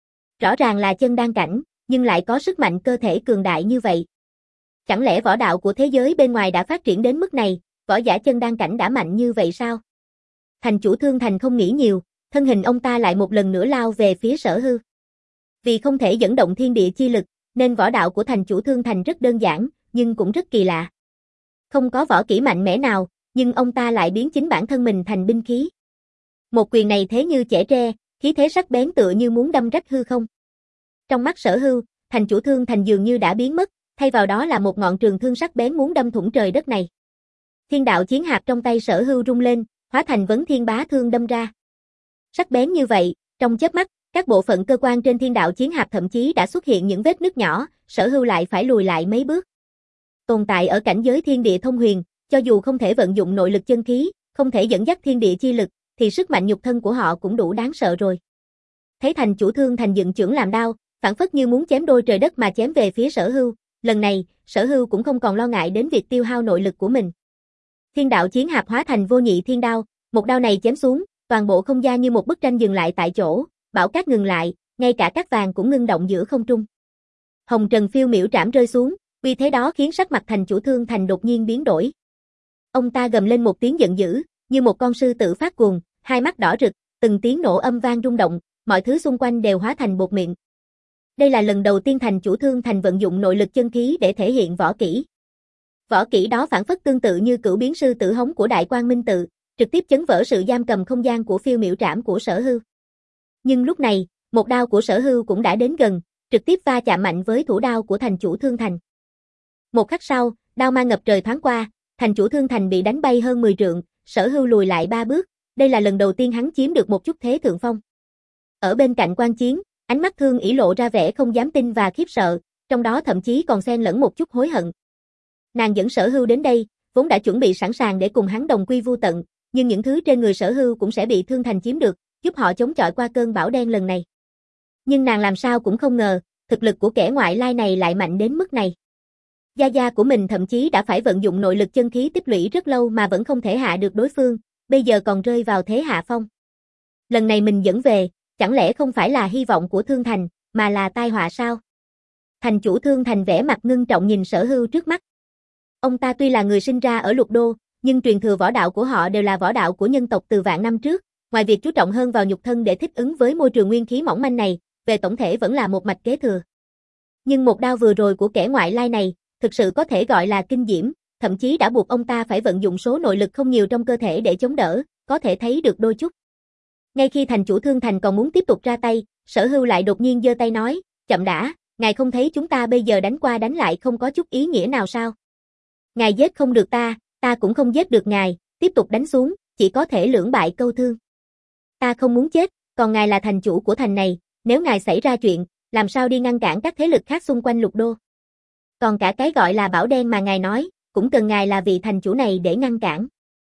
Rõ ràng là chân đan cảnh, nhưng lại có sức mạnh cơ thể cường đại như vậy. Chẳng lẽ võ đạo của thế giới bên ngoài đã phát triển đến mức này, võ giả chân đan cảnh đã mạnh như vậy sao? Thành chủ Thương Thành không nghĩ nhiều, thân hình ông ta lại một lần nữa lao về phía Sở Hưu. Vì không thể dẫn động thiên địa chi lực, nên võ đạo của thành chủ Thương Thành rất đơn giản, nhưng cũng rất kỳ lạ. Không có võ kỹ mạnh mẽ nào, nhưng ông ta lại biến chính bản thân mình thành binh khí. Một quyền này thế như chẻ tre, khí thế sắc bén tựa như muốn đâm rách hư không. Trong mắt Sở Hưu, thành chủ Thương Thành dường như đã biến mất, thay vào đó là một ngọn trường thương sắc bén muốn đâm thủng trời đất này. Thiên đạo chiến hạp trong tay Sở Hưu rung lên, hóa thành vấn thiên bá thương đâm ra. Sắc bén như vậy, trong chớp mắt, các bộ phận cơ quan trên thiên đạo chiến hạp thậm chí đã xuất hiện những vết nứt nhỏ, Sở Hưu lại phải lùi lại mấy bước. Tồn tại ở cảnh giới thiên địa thông huyền, cho dù không thể vận dụng nội lực chân khí, không thể dẫn dắt thiên địa chi lực, thì sức mạnh nhục thân của họ cũng đủ đáng sợ rồi. Thấy thành chủ Thương Thành dựng chưởng làm đao, phảng phất như muốn chém đôi trời đất mà chém về phía Sở Hưu, lần này, Sở Hưu cũng không còn lo ngại đến việc tiêu hao nội lực của mình. Thiên đạo chiến hạp hóa thành vô nhị thiên đao, một đao này chém xuống, toàn bộ không gian như một bức tranh dừng lại tại chỗ, bão cát ngừng lại, ngay cả cát vàng cũng ngưng động giữa không trung. Hồng trần phiêu miểu trảm rơi xuống, uy thế đó khiến sắc mặt thành chủ Thương Thành đột nhiên biến đổi. Ông ta gầm lên một tiếng giận dữ, như một con sư tử phát cuồng, hai mắt đỏ rực, từng tiếng nổ âm vang rung động, mọi thứ xung quanh đều hóa thành bột mịn. Đây là lần đầu tiên thành chủ Thương Thành vận dụng nội lực chân khí để thể hiện võ kỹ. Võ kỹ đó phản phất tương tự như cửu biến sư tử hống của Đại Quang Minh Tự, trực tiếp chấn vỡ sự giam cầm không gian của phiêu miểu trảm của Sở Hưu. Nhưng lúc này, một đao của Sở Hưu cũng đã đến gần, trực tiếp va chạm mạnh với thủ đao của thành chủ Thương Thành. Một khắc sau, đao mang ngập trời thoáng qua, thành chủ Thương Thành bị đánh bay hơn mười trượng, Sở Hưu lùi lại ba bước, đây là lần đầu tiên hắn chiếm được một chút thế thượng phong. Ở bên cạnh quan chiến, ánh mắt Thương ỷ lộ ra vẻ không dám tin và khiếp sợ, trong đó thậm chí còn xen lẫn một chút hối hận. Nàng dẫn Sở Hưu đến đây, vốn đã chuẩn bị sẵn sàng để cùng hắn đồng quy vu tận, nhưng những thứ trên người Sở Hưu cũng sẽ bị Thương Thành chiếm được, giúp họ chống chọi qua cơn bão đen lần này. Nhưng nàng làm sao cũng không ngờ, thực lực của kẻ ngoại lai này lại mạnh đến mức này. Gia gia của mình thậm chí đã phải vận dụng nội lực chân khí tích lũy rất lâu mà vẫn không thể hạ được đối phương, bây giờ còn rơi vào thế hạ phong. Lần này mình dẫn về, chẳng lẽ không phải là hy vọng của Thương Thành, mà là tai họa sao? Thành chủ Thương Thành vẻ mặt ngưng trọng nhìn Sở Hưu trước mắt. Ông ta tuy là người sinh ra ở Lục Đô, nhưng truyền thừa võ đạo của họ đều là võ đạo của nhân tộc từ vạn năm trước, ngoài việc chú trọng hơn vào nhục thân để thích ứng với môi trường nguyên khí mỏng manh này, về tổng thể vẫn là một mạch kế thừa. Nhưng một đao vừa rồi của kẻ ngoại lai này, thực sự có thể gọi là kinh diễm, thậm chí đã buộc ông ta phải vận dụng số nội lực không nhiều trong cơ thể để chống đỡ, có thể thấy được đôi chút. Ngay khi thành chủ Thương Thành còn muốn tiếp tục ra tay, Sở Hưu lại đột nhiên giơ tay nói, chậm đã, ngài không thấy chúng ta bây giờ đánh qua đánh lại không có chút ý nghĩa nào sao? Ngài giết không được ta, ta cũng không giết được ngài, tiếp tục đánh xuống, chỉ có thể lưỡng bại câu thương. Ta không muốn chết, còn ngài là thành chủ của thành này, nếu ngài xảy ra chuyện, làm sao đi ngăn cản các thế lực khác xung quanh Lục Đô? Còn cả cái gọi là bão đen mà ngài nói, cũng cần ngài là vị thành chủ này để ngăn cản.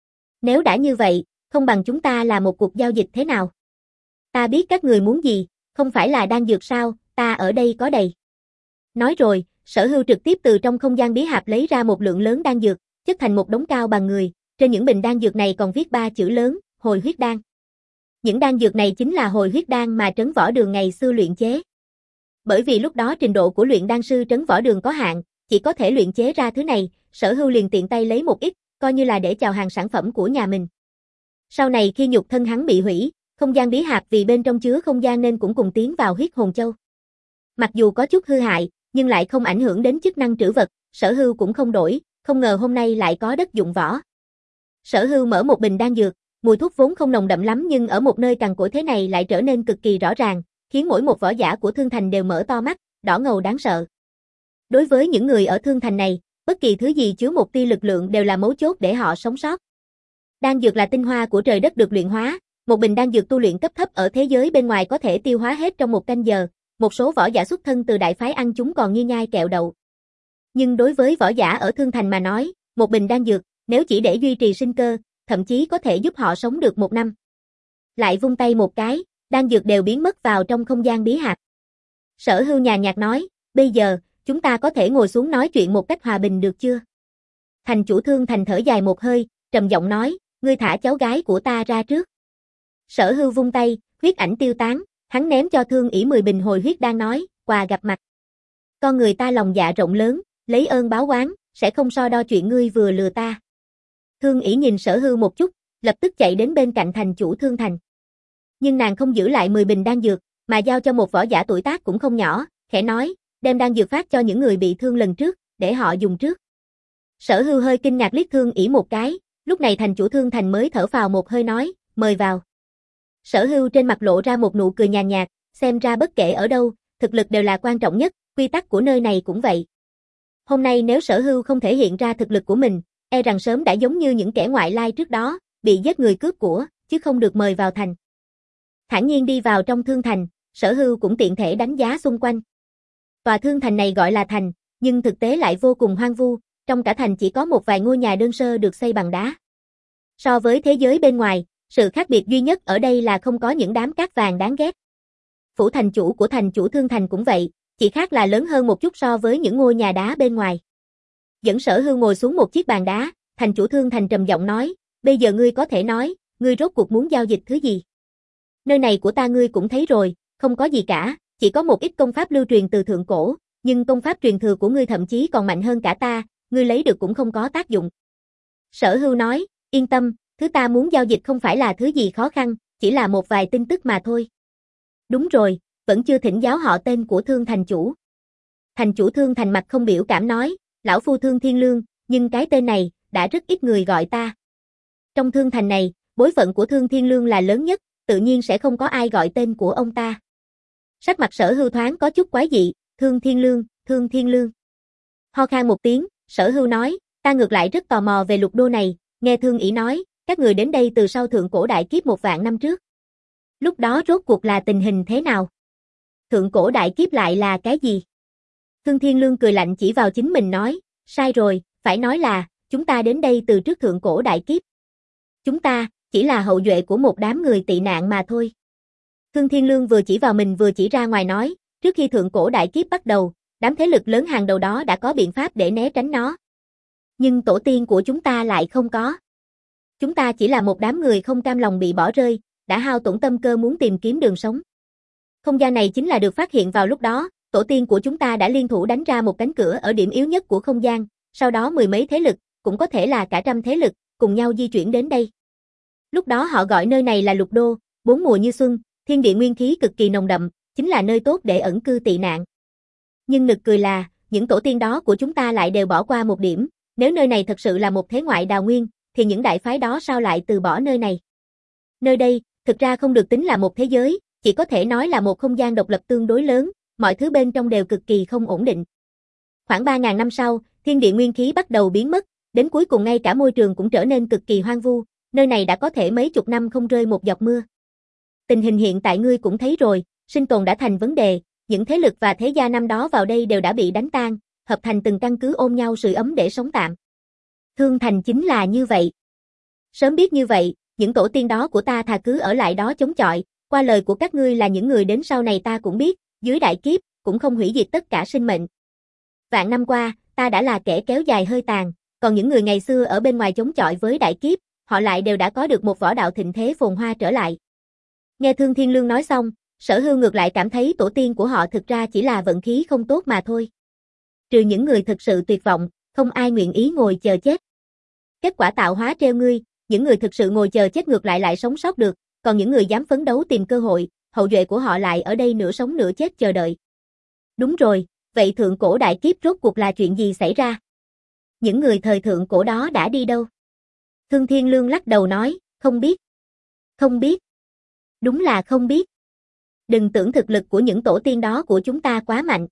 Nếu đã như vậy, không bằng chúng ta là một cuộc giao dịch thế nào? Ta biết các người muốn gì, không phải là đan dược sao, ta ở đây có đầy. Nói rồi, Sở Hưu trực tiếp từ trong không gian bí hạp lấy ra một lượng lớn đan dược, chất thành một đống cao bằng người, trên những bình đan dược này còn viết ba chữ lớn, hồi huyết đan. Những đan dược này chính là hồi huyết đan mà Trấn Võ Đường ngày xưa luyện chế. Bởi vì lúc đó trình độ của luyện đan sư Trấn Võ Đường có hạn, chỉ có thể luyện chế ra thứ này, Sở Hưu liền tiện tay lấy một ít, coi như là để chào hàng sản phẩm của nhà mình. Sau này khi nhục thân hắn bị hủy, không gian bí hạp vì bên trong chứa không gian nên cũng cùng tiến vào huyết hồn châu. Mặc dù có chút hư hại, nhưng lại không ảnh hưởng đến chức năng trữ vật, Sở Hưu cũng không đổi, không ngờ hôm nay lại có đất dụng võ. Sở Hưu mở một bình đan dược, mùi thuốc vốn không nồng đậm lắm nhưng ở một nơi cằn cỗi thế này lại trở nên cực kỳ rõ ràng, khiến mỗi một võ giả của Thương Thành đều mở to mắt, đỏ ngầu đáng sợ. Đối với những người ở Thương Thành này, bất kỳ thứ gì chứa một tia lực lượng đều là mấu chốt để họ sống sót. Đan dược là tinh hoa của trời đất được luyện hóa, một bình đan dược tu luyện cấp thấp ở thế giới bên ngoài có thể tiêu hóa hết trong một canh giờ, một số võ giả xuất thân từ đại phái ăn chúng còn như nhai kẹo đậu. Nhưng đối với võ giả ở Thương Thành mà nói, một bình đan dược, nếu chỉ để duy trì sinh cơ, thậm chí có thể giúp họ sống được một năm. Lại vung tay một cái, đan dược đều biến mất vào trong không gian bí hạt. Sở Hưu nhàn nhạt nói, bây giờ, chúng ta có thể ngồi xuống nói chuyện một cách hòa bình được chưa? Thành chủ Thương Thành thở dài một hơi, trầm giọng nói, ngươi thả cháu gái của ta ra trước. Sở Hưu vung tay, huyết ảnh tiêu tán, hắn ném cho Thương ỷ mười bình hồi huyết đang nói, quà gặp mặt. Con người ta lòng dạ rộng lớn, lấy ơn báo oán, sẽ không so đo chuyện ngươi vừa lừa ta. Thương ỷ nhìn Sở Hưu một chút, lập tức chạy đến bên cạnh thành chủ Thương Thành. Nhưng nàng không giữ lại mười bình đan dược, mà giao cho một võ giả tuổi tác cũng không nhỏ, khẽ nói, đem đan dược phát cho những người bị thương lần trước, để họ dùng trước. Sở Hưu hơi kinh ngạc liếc Thương ỷ một cái, lúc này thành chủ Thương Thành mới thở phào một hơi nói, mời vào. Sở Hưu trên mặt lộ ra một nụ cười nhàn nhạt, xem ra bất kể ở đâu, thực lực đều là quan trọng nhất, quy tắc của nơi này cũng vậy. Hôm nay nếu Sở Hưu không thể hiện ra thực lực của mình, e rằng sớm đã giống như những kẻ ngoại lai trước đó, bị giết người cướp của, chứ không được mời vào thành. Thản nhiên đi vào trong Thương Thành, Sở Hưu cũng tiện thể đánh giá xung quanh. Tòa Thương Thành này gọi là thành, nhưng thực tế lại vô cùng hoang vu, trong cả thành chỉ có một vài ngôi nhà đơn sơ được xây bằng đá. So với thế giới bên ngoài, sự khác biệt duy nhất ở đây là không có những đám cát vàng đáng ghét. Phủ thành chủ của thành chủ Thương Thành cũng vậy, chỉ khác là lớn hơn một chút so với những ngôi nhà đá bên ngoài. Dẫn Sở Hưu ngồi xuống một chiếc bàn đá, thành chủ Thương Thành trầm giọng nói, bây giờ ngươi có thể nói, ngươi rốt cuộc muốn giao dịch thứ gì? Nơi này của ta ngươi cũng thấy rồi, không có gì cả, chỉ có một ít công pháp lưu truyền từ thượng cổ, nhưng công pháp truyền thừa của ngươi thậm chí còn mạnh hơn cả ta, ngươi lấy được cũng không có tác dụng. Sở Hưu nói, yên tâm, thứ ta muốn giao dịch không phải là thứ gì khó khăn, chỉ là một vài tin tức mà thôi. Đúng rồi, vẫn chưa thỉnh giáo họ tên của Thương thành chủ. Thành chủ Thương Thành mặt không biểu cảm nói, lão phu Thương Thiên Lương, nhưng cái tên này, đã rất ít người gọi ta. Trong Thương Thành này, bối phận của Thương Thiên Lương là lớn nhất, tự nhiên sẽ không có ai gọi tên của ông ta. Sắc mặt Sở Hưu thoáng có chút quái dị, Thương Thiên Lương, Thương Thiên Lương. Ho khan một tiếng, Sở Hưu nói, ta ngược lại rất tò mò về lục đô này, nghe Thương ỷ nói, các người đến đây từ sau thượng cổ đại kiếp một vạn năm trước. Lúc đó rốt cuộc là tình hình thế nào? Thượng cổ đại kiếp lại là cái gì? Thương Thiên Lương cười lạnh chỉ vào chính mình nói, sai rồi, phải nói là, chúng ta đến đây từ trước thượng cổ đại kiếp. Chúng ta, chỉ là hậu duệ của một đám người tị nạn mà thôi. Thương Thiên Lương vừa chỉ vào mình vừa chỉ ra ngoài nói, trước khi thượng cổ đại kiếp bắt đầu, đám thế lực lớn hàng đầu đó đã có biện pháp để né tránh nó. Nhưng tổ tiên của chúng ta lại không có. Chúng ta chỉ là một đám người không cam lòng bị bỏ rơi, đã hao tổn tâm cơ muốn tìm kiếm đường sống. Không gian này chính là được phát hiện vào lúc đó, tổ tiên của chúng ta đã liên thủ đánh ra một cánh cửa ở điểm yếu nhất của không gian, sau đó mười mấy thế lực, cũng có thể là cả trăm thế lực, cùng nhau di chuyển đến đây. Lúc đó họ gọi nơi này là Lục Đô, bốn mùa như xuân, thiên địa nguyên khí cực kỳ nồng đậm, chính là nơi tốt để ẩn cư tị nạn. Nhưng nực cười là, những tổ tiên đó của chúng ta lại đều bỏ qua một điểm, nếu nơi này thật sự là một thế ngoại đào nguyên, thì những đại phái đó sao lại từ bỏ nơi này? Nơi đây, thực ra không được tính là một thế giới, chỉ có thể nói là một không gian độc lập tương đối lớn, mọi thứ bên trong đều cực kỳ không ổn định. Khoảng ba ngàn năm sau, thiên địa nguyên khí bắt đầu biến mất, đến cuối cùng ngay cả môi trường cũng trở nên cực kỳ hoang vu, nơi này đã có thể mấy chục năm không rơi một giọt mưa. Tình hình hiện tại ngươi cũng thấy rồi, sinh tồn đã thành vấn đề, những thế lực và thế gia năm đó vào đây đều đã bị đánh tan, hợp thành từng căn cứ ôm nhau sưởi ấm để sống tạm. Thương Thành chính là như vậy. Sớm biết như vậy, những tổ tiên đó của ta thà cứ ở lại đó chống chọi, qua lời của các ngươi là những người đến sau này ta cũng biết, dưới đại kiếp, cũng không hủy diệt tất cả sinh mệnh. Vạn năm qua, ta đã là kẻ kéo dài hơi tàn, còn những người ngày xưa ở bên ngoài chống chọi với đại kiếp, họ lại đều đã có được một võ đạo thịnh thế phồn hoa trở lại. Nghe Thương Thiên Lương nói xong, Sở Hưu ngược lại cảm thấy tổ tiên của họ thực ra chỉ là vận khí không tốt mà thôi. Trừ những người thực sự tuyệt vọng, không ai nguyện ý ngồi chờ chết. Kết quả tạo hóa treo ngươi, những người thực sự ngồi chờ chết ngược lại lại sống sót được, còn những người dám phấn đấu tìm cơ hội, hậu duệ của họ lại ở đây nửa sống nửa chết chờ đợi. Đúng rồi, vậy thượng cổ đại kiếp rốt cuộc là chuyện gì xảy ra? Những người thời thượng cổ đó đã đi đâu? Thương Thiên Lương lắc đầu nói, không biết. Không biết. Đúng là không biết. Đừng tưởng thực lực của những tổ tiên đó của chúng ta quá mạnh.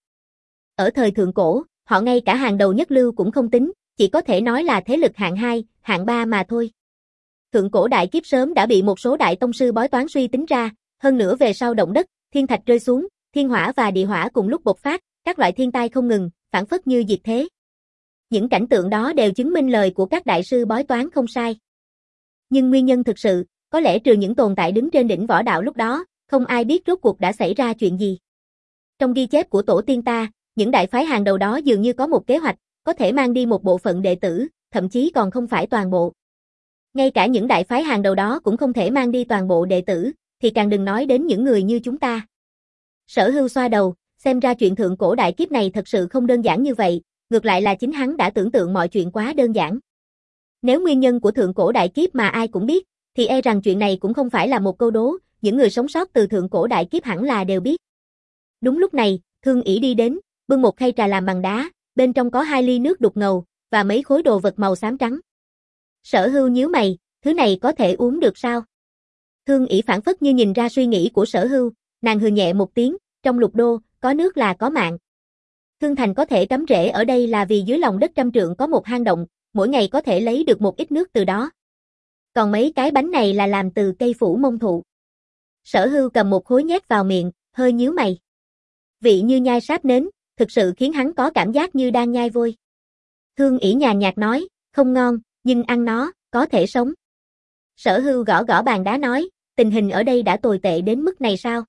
Ở thời thượng cổ, họ ngay cả hàng đầu nhất lưu cũng không tính, chỉ có thể nói là thế lực hạng hai, hạng ba mà thôi. Thượng cổ đại kiếp sớm đã bị một số đại tông sư bói toán suy tính ra, hơn nữa về sau động đất, thiên thạch rơi xuống, thiên hỏa và địa hỏa cùng lúc bộc phát, các loại thiên tai không ngừng, phản phất như diệt thế. Những cảnh tượng đó đều chứng minh lời của các đại sư bói toán không sai. Nhưng nguyên nhân thực sự, có lẽ trừ những tồn tại đứng trên đỉnh võ đạo lúc đó, không ai biết rốt cuộc đã xảy ra chuyện gì. Trong ghi chép của tổ tiên ta, những đại phái hàng đầu đó dường như có một kế hoạch, có thể mang đi một bộ phận đệ tử, thậm chí còn không phải toàn bộ. Ngay cả những đại phái hàng đầu đó cũng không thể mang đi toàn bộ đệ tử, thì càng đừng nói đến những người như chúng ta. Sở Hưu xoa đầu, xem ra chuyện thượng cổ đại kiếp này thật sự không đơn giản như vậy, ngược lại là chính hắn đã tưởng tượng mọi chuyện quá đơn giản. Nếu nguyên nhân của thượng cổ đại kiếp mà ai cũng biết, thì e rằng chuyện này cũng không phải là một câu đố, những người sống sót từ thượng cổ đại kiếp hẳn là đều biết. Đúng lúc này, Thương ỷ đi đến, bưng một khay trà làm bằng đá, bên trong có hai ly nước đục ngầu, và mấy khối đồ vật màu xám trắng. Sở Hưu nhíu mày, thứ này có thể uống được sao? Thương ỷ phản phất như nhìn ra suy nghĩ của Sở Hưu, nàng hừ nhẹ một tiếng, trong lục đô, có nước là có mạng. Thương Thành có thể cắm rễ ở đây là vì dưới lòng đất trăm trượng có một hang động, mỗi ngày có thể lấy được một ít nước từ đó. Còn mấy cái bánh này là làm từ cây phủ mông thụ. Sở Hưu cầm một khối nhét vào miệng, hơi nhíu mày. Vị như nhai sáp nến, thực sự khiến hắn có cảm giác như đang nhai vôi. Thương ỷ nhàn nhạt nói, không ngon, nhưng ăn nó, có thể sống. Sở Hưu gõ gõ bàn đá nói, tình hình ở đây đã tồi tệ đến mức này sao?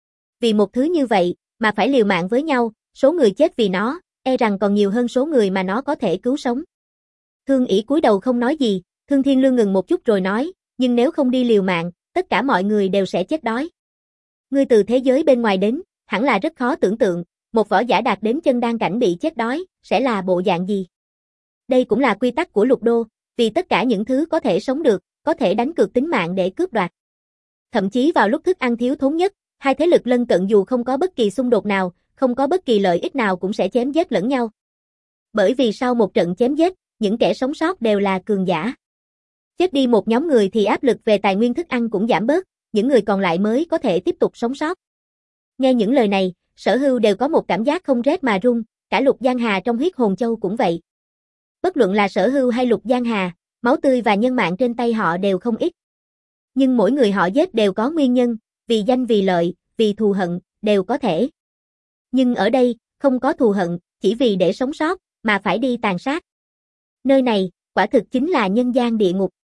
Vì một thứ như vậy, mà phải liều mạng với nhau, số người chết vì nó, e rằng còn nhiều hơn số người mà nó có thể cứu sống. Thương ỷ cúi đầu không nói gì, Thương Thiên Lương ngừng một chút rồi nói, nhưng nếu không đi liều mạng, tất cả mọi người đều sẽ chết đói. Ngươi từ thế giới bên ngoài đến, hẳn là rất khó tưởng tượng, một võ giả đạt đến chân đan cảnh bị chết đói, sẽ là bộ dạng gì. Đây cũng là quy tắc của lục đô, vì tất cả những thứ có thể sống được, có thể đánh cược tính mạng để cướp đoạt. Thậm chí vào lúc thức ăn thiếu thốn nhất, hai thế lực lân cận dù không có bất kỳ xung đột nào, không có bất kỳ lợi ích nào cũng sẽ chém giết lẫn nhau. Bởi vì sau một trận chém giết, những kẻ sống sót đều là cường giả. Chết đi một nhóm người thì áp lực về tài nguyên thức ăn cũng giảm bớt, những người còn lại mới có thể tiếp tục sống sót. Nghe những lời này, Sở Hưu đều có một cảm giác không rét mà run, cả Lục Giang Hà trong huyết hồn châu cũng vậy. Bất luận là Sở Hưu hay Lục Giang Hà, máu tươi và nhân mạng trên tay họ đều không ít. Nhưng mỗi người họ giết đều có nguyên nhân, vì danh vì lợi, vì thù hận, đều có thể. Nhưng ở đây, không có thù hận, chỉ vì để sống sót, mà phải đi tàn sát. Nơi này, quả thực chính là nhân gian địa ngục.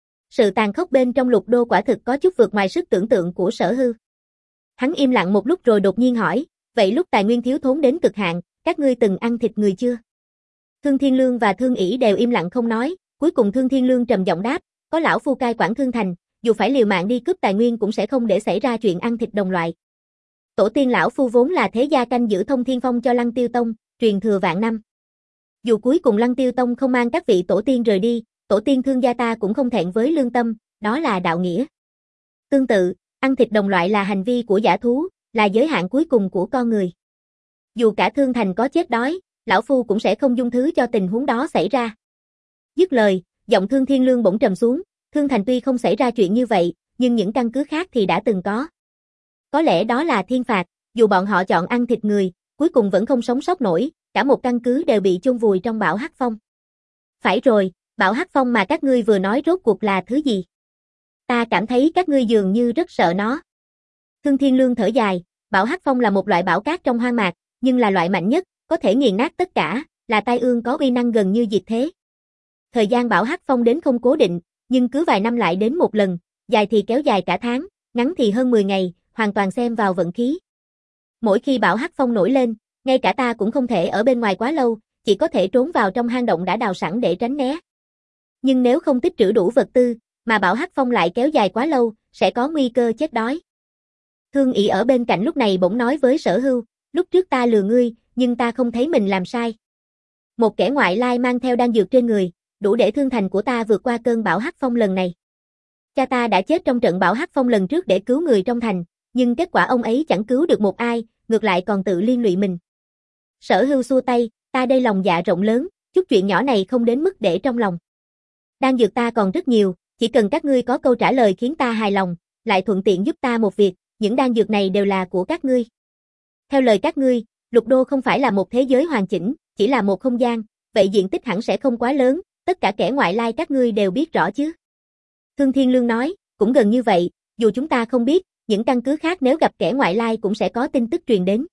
Sự tàn khốc bên trong lục đô quả thực có chút vượt ngoài sức tưởng tượng của Sở Hưu. Hắn im lặng một lúc rồi đột nhiên hỏi, vậy lúc tài nguyên thiếu thốn đến cực hạn, các ngươi từng ăn thịt người chưa? Thương Thiên Lương và Thương ỷ đều im lặng không nói, cuối cùng Thương Thiên Lương trầm giọng đáp, có lão phu cai quản Thương Thành, dù phải liều mạng đi cướp tài nguyên cũng sẽ không để xảy ra chuyện ăn thịt đồng loại. Tổ tiên lão phu vốn là thế gia canh giữ thông thiên phong cho Lăng Tiêu Tông, truyền thừa vạn năm. Dù cuối cùng Lăng Tiêu Tông không mang các vị tổ tiên rời đi, tổ tiên Thương gia ta cũng không thẹn với lương tâm, đó là đạo nghĩa. Tương tự, ăn thịt đồng loại là hành vi của dã thú, là giới hạn cuối cùng của con người. Dù cả Thương Thành có chết đói, lão phu cũng sẽ không dung thứ cho tình huống đó xảy ra. Dứt lời, giọng Thương Thiên Lương bỗng trầm xuống, Thương Thành tuy không xảy ra chuyện như vậy, nhưng những căn cứ khác thì đã từng có. Có lẽ đó là thiên phạt, dù bọn họ chọn ăn thịt người, cuối cùng vẫn không sống sót nổi, cả một căn cứ đều bị chôn vùi trong bão Hắc Phong. Phải rồi, bão Hắc Phong mà các ngươi vừa nói rốt cuộc là thứ gì? Ta cảm thấy các ngươi dường như rất sợ nó. Thương Thiên Lương thở dài, bão Hắc Phong là một loại bão cát trong hoang mạc, nhưng là loại mạnh nhất, có thể nghiền nát tất cả, là tai ương có uy năng gần như diệt thế. Thời gian bão Hắc Phong đến không cố định, nhưng cứ vài năm lại đến một lần, dài thì kéo dài cả tháng, ngắn thì hơn mười ngày, hoàn toàn xem vào vận khí. Mỗi khi bão Hắc Phong nổi lên, ngay cả ta cũng không thể ở bên ngoài quá lâu, chỉ có thể trốn vào trong hang động đã đào sẵn để tránh né. Nhưng nếu không tích trữ đủ vật tư, mà bão Hắc Phong lại kéo dài quá lâu, sẽ có nguy cơ chết đói. Thương ỷ ở bên cạnh lúc này bỗng nói với Sở Hưu, lúc trước ta lừa ngươi, nhưng ta không thấy mình làm sai. Một kẻ ngoại lai mang theo đan dược trên người, đủ để Thương Thành của ta vượt qua cơn bão Hắc Phong lần này. Cha ta đã chết trong trận bão Hắc Phong lần trước để cứu người trong thành, nhưng kết quả ông ấy chẳng cứu được một ai, ngược lại còn tự liên lụy mình. Sở Hưu xua tay, ta đây lòng dạ rộng lớn, chút chuyện nhỏ này không đến mức để trong lòng. Đan dược ta còn rất nhiều, chỉ cần các ngươi có câu trả lời khiến ta hài lòng, lại thuận tiện giúp ta một việc, những đan dược này đều là của các ngươi. Theo lời các ngươi, Lục Đô không phải là một thế giới hoàn chỉnh, chỉ là một không gian, vậy diện tích hẳn sẽ không quá lớn, tất cả kẻ ngoại lai các ngươi đều biết rõ chứ. Thương Thiên Lương nói, cũng gần như vậy, dù chúng ta không biết, những căn cứ khác nếu gặp kẻ ngoại lai cũng sẽ có tin tức truyền đến.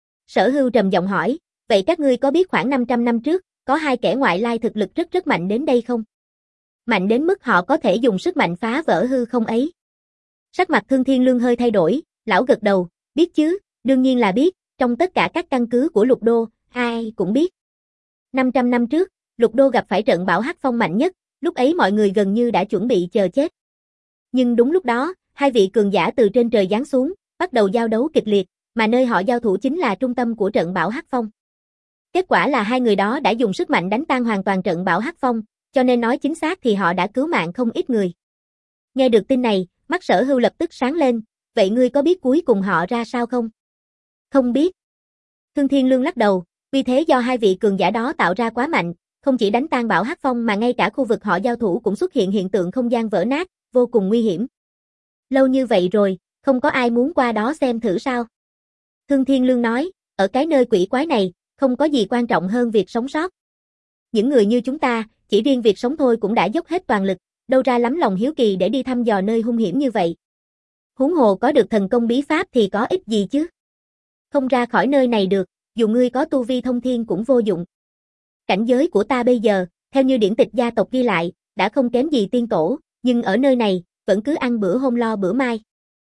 Sở Hưu trầm giọng hỏi, vậy các ngươi có biết khoảng năm trăm năm trước, có hai kẻ ngoại lai thực lực rất rất mạnh đến đây không? Mạnh đến mức họ có thể dùng sức mạnh phá vỡ hư không ấy. Sắc mặt Thương Thiên Lương hơi thay đổi, lão gật đầu, biết chứ, đương nhiên là biết, trong tất cả các căn cứ của Lục Đô, ai cũng biết. năm trăm năm trước, Lục Đô gặp phải trận bão Hắc Phong mạnh nhất, lúc ấy mọi người gần như đã chuẩn bị chờ chết. Nhưng đúng lúc đó, hai vị cường giả từ trên trời giáng xuống, bắt đầu giao đấu kịch liệt, mà nơi họ giao thủ chính là trung tâm của trận bão Hắc Phong. Kết quả là hai người đó đã dùng sức mạnh đánh tan hoàn toàn trận bão Hắc Phong, cho nên nói chính xác thì họ đã cứu mạng không ít người. Nghe được tin này, mắt Sở Hưu lập tức sáng lên, vậy ngươi có biết cuối cùng họ ra sao không? Không biết. Thương Thiên Lương lắc đầu, vì thế do hai vị cường giả đó tạo ra quá mạnh, không chỉ đánh tan bão Hắc Phong mà ngay cả khu vực họ giao thủ cũng xuất hiện hiện tượng không gian vỡ nát, vô cùng nguy hiểm. Lâu như vậy rồi, không có ai muốn qua đó xem thử sao? Thương Thiên Lương nói, ở cái nơi quỷ quái này, không có gì quan trọng hơn việc sống sót. Những người như chúng ta, chỉ riêng việc sống thôi cũng đã dốc hết toàn lực, đâu ra lắm lòng hiếu kỳ để đi thăm dò nơi hung hiểm như vậy. Huống hồ có được thần công bí pháp thì có ích gì chứ? Không ra khỏi nơi này được, dù ngươi có tu vi thông thiên cũng vô dụng. Cảnh giới của ta bây giờ, theo như điển tịch gia tộc ghi lại, đã không kém gì tiên tổ, nhưng ở nơi này, vẫn cứ ăn bữa hôm lo bữa mai.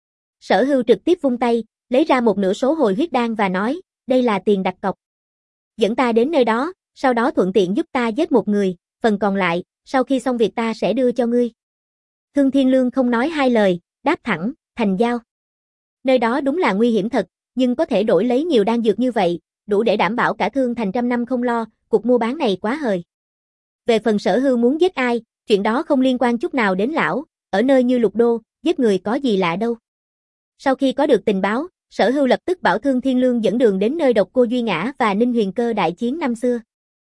Sở Hưu trực tiếp vung tay, lấy ra một nửa số hồi huyết đan và nói, đây là tiền đặt cọc. Dẫn ta đến nơi đó, sau đó thuận tiện giúp ta giết một người, phần còn lại, sau khi xong việc ta sẽ đưa cho ngươi. Thương Thiên Lương không nói hai lời, đáp thẳng, thành giao. Nơi đó đúng là nguy hiểm thật, nhưng có thể đổi lấy nhiều đan dược như vậy, đủ để đảm bảo cả Thương Thành trăm năm không lo, cuộc mua bán này quá hời. Về phần Sở Hưu muốn giết ai, chuyện đó không liên quan chút nào đến lão, ở nơi như Lục Đô, giết người có gì lạ đâu. Sau khi có được tình báo, Sở Hưu lập tức bảo Thương Thiên Lương dẫn đường đến nơi Độc Cô Duy Ngã và Ninh Huyền Cơ đại chiến năm xưa.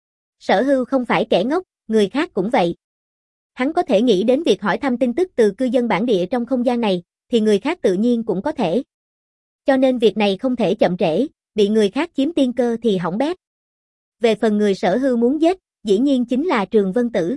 Sở Hưu không phải kẻ ngốc, người khác cũng vậy. Hắn có thể nghĩ đến việc hỏi thăm tin tức từ cư dân bản địa trong không gian này, thì người khác tự nhiên cũng có thể. Cho nên việc này không thể chậm trễ, bị người khác chiếm tiên cơ thì hỏng bét. Về phần người Sở Hưu muốn giết, dĩ nhiên chính là Trường Vân Tử.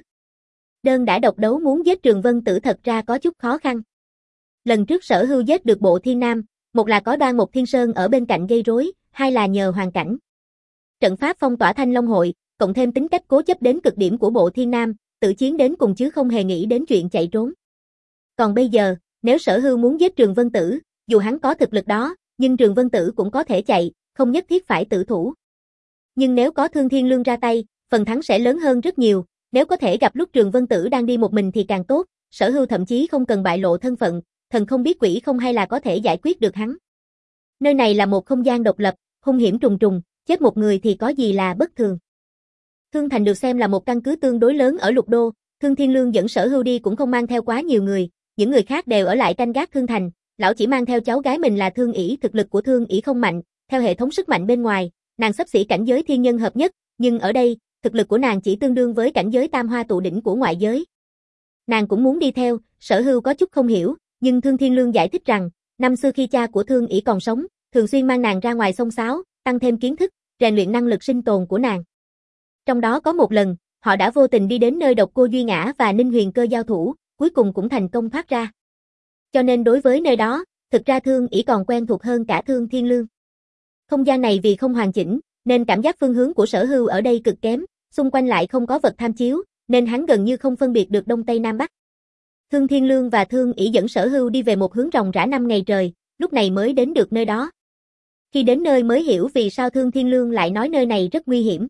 Đơn đã độc đấu muốn giết Trường Vân Tử thật ra có chút khó khăn. Lần trước Sở Hưu giết được Bộ Thiên Nam, một là có Đoan Mộc Thiên Sơn ở bên cạnh gây rối, hai là nhờ hoàn cảnh. Trận pháp phong tỏa Thanh Long Hội, cộng thêm tính cách cố chấp đến cực điểm của Bộ Thiên Nam, tự chiến đến cùng chứ không hề nghĩ đến chuyện chạy trốn. Còn bây giờ, nếu Sở Hưu muốn giết Trường Vân Tử, dù hắn có thực lực đó, nhưng Trường Vân Tử cũng có thể chạy, không nhất thiết phải tử thủ. Nhưng nếu có Thương Thiên Lương ra tay, phần thắng sẽ lớn hơn rất nhiều, nếu có thể gặp lúc Trường Vân Tử đang đi một mình thì càng tốt, Sở Hưu thậm chí không cần bại lộ thân phận, thần không biết quỷ không hay là có thể giải quyết được hắn. Nơi này là một không gian độc lập, hung hiểm trùng trùng, chết một người thì có gì là bất thường. Thương Thành được xem là một căn cứ tương đối lớn ở Lục Đô, Thương Thiên Lương dẫn Sở Hưu đi cũng không mang theo quá nhiều người, những người khác đều ở lại canh gác Thương Thành, lão chỉ mang theo cháu gái mình là Thương ỷ, thực lực của Thương ỷ không mạnh, theo hệ thống sức mạnh bên ngoài, nàng xấp xỉ cảnh giới thiên nhân hợp nhất, nhưng ở đây, thực lực của nàng chỉ tương đương với cảnh giới tam hoa tụ đỉnh của ngoại giới. Nàng cũng muốn đi theo, Sở Hưu có chút không hiểu, nhưng Thương Thiên Lương giải thích rằng, năm xưa khi cha của Thương ỷ còn sống, thường xuyên mang nàng ra ngoài xông xáo, tăng thêm kiến thức, rèn luyện năng lực sinh tồn của nàng. Trong đó có một lần, họ đã vô tình đi đến nơi Độc Cô Duy Ngã và Ninh Huyền Cơ giao thủ, cuối cùng cũng thành công thoát ra. Cho nên đối với nơi đó, thực ra Thương ỷ còn quen thuộc hơn cả Thương Thiên Lương. Không gian này vì không hoàn chỉnh, nên cảm giác phương hướng của Sở Hưu ở đây cực kém, xung quanh lại không có vật tham chiếu, nên hắn gần như không phân biệt được đông tây nam bắc. Thương Thiên Lương và Thương ỷ dẫn Sở Hưu đi về một hướng ròng rã năm ngày trời, lúc này mới đến được nơi đó. Khi đến nơi mới hiểu vì sao Thương Thiên Lương lại nói nơi này rất nguy hiểm.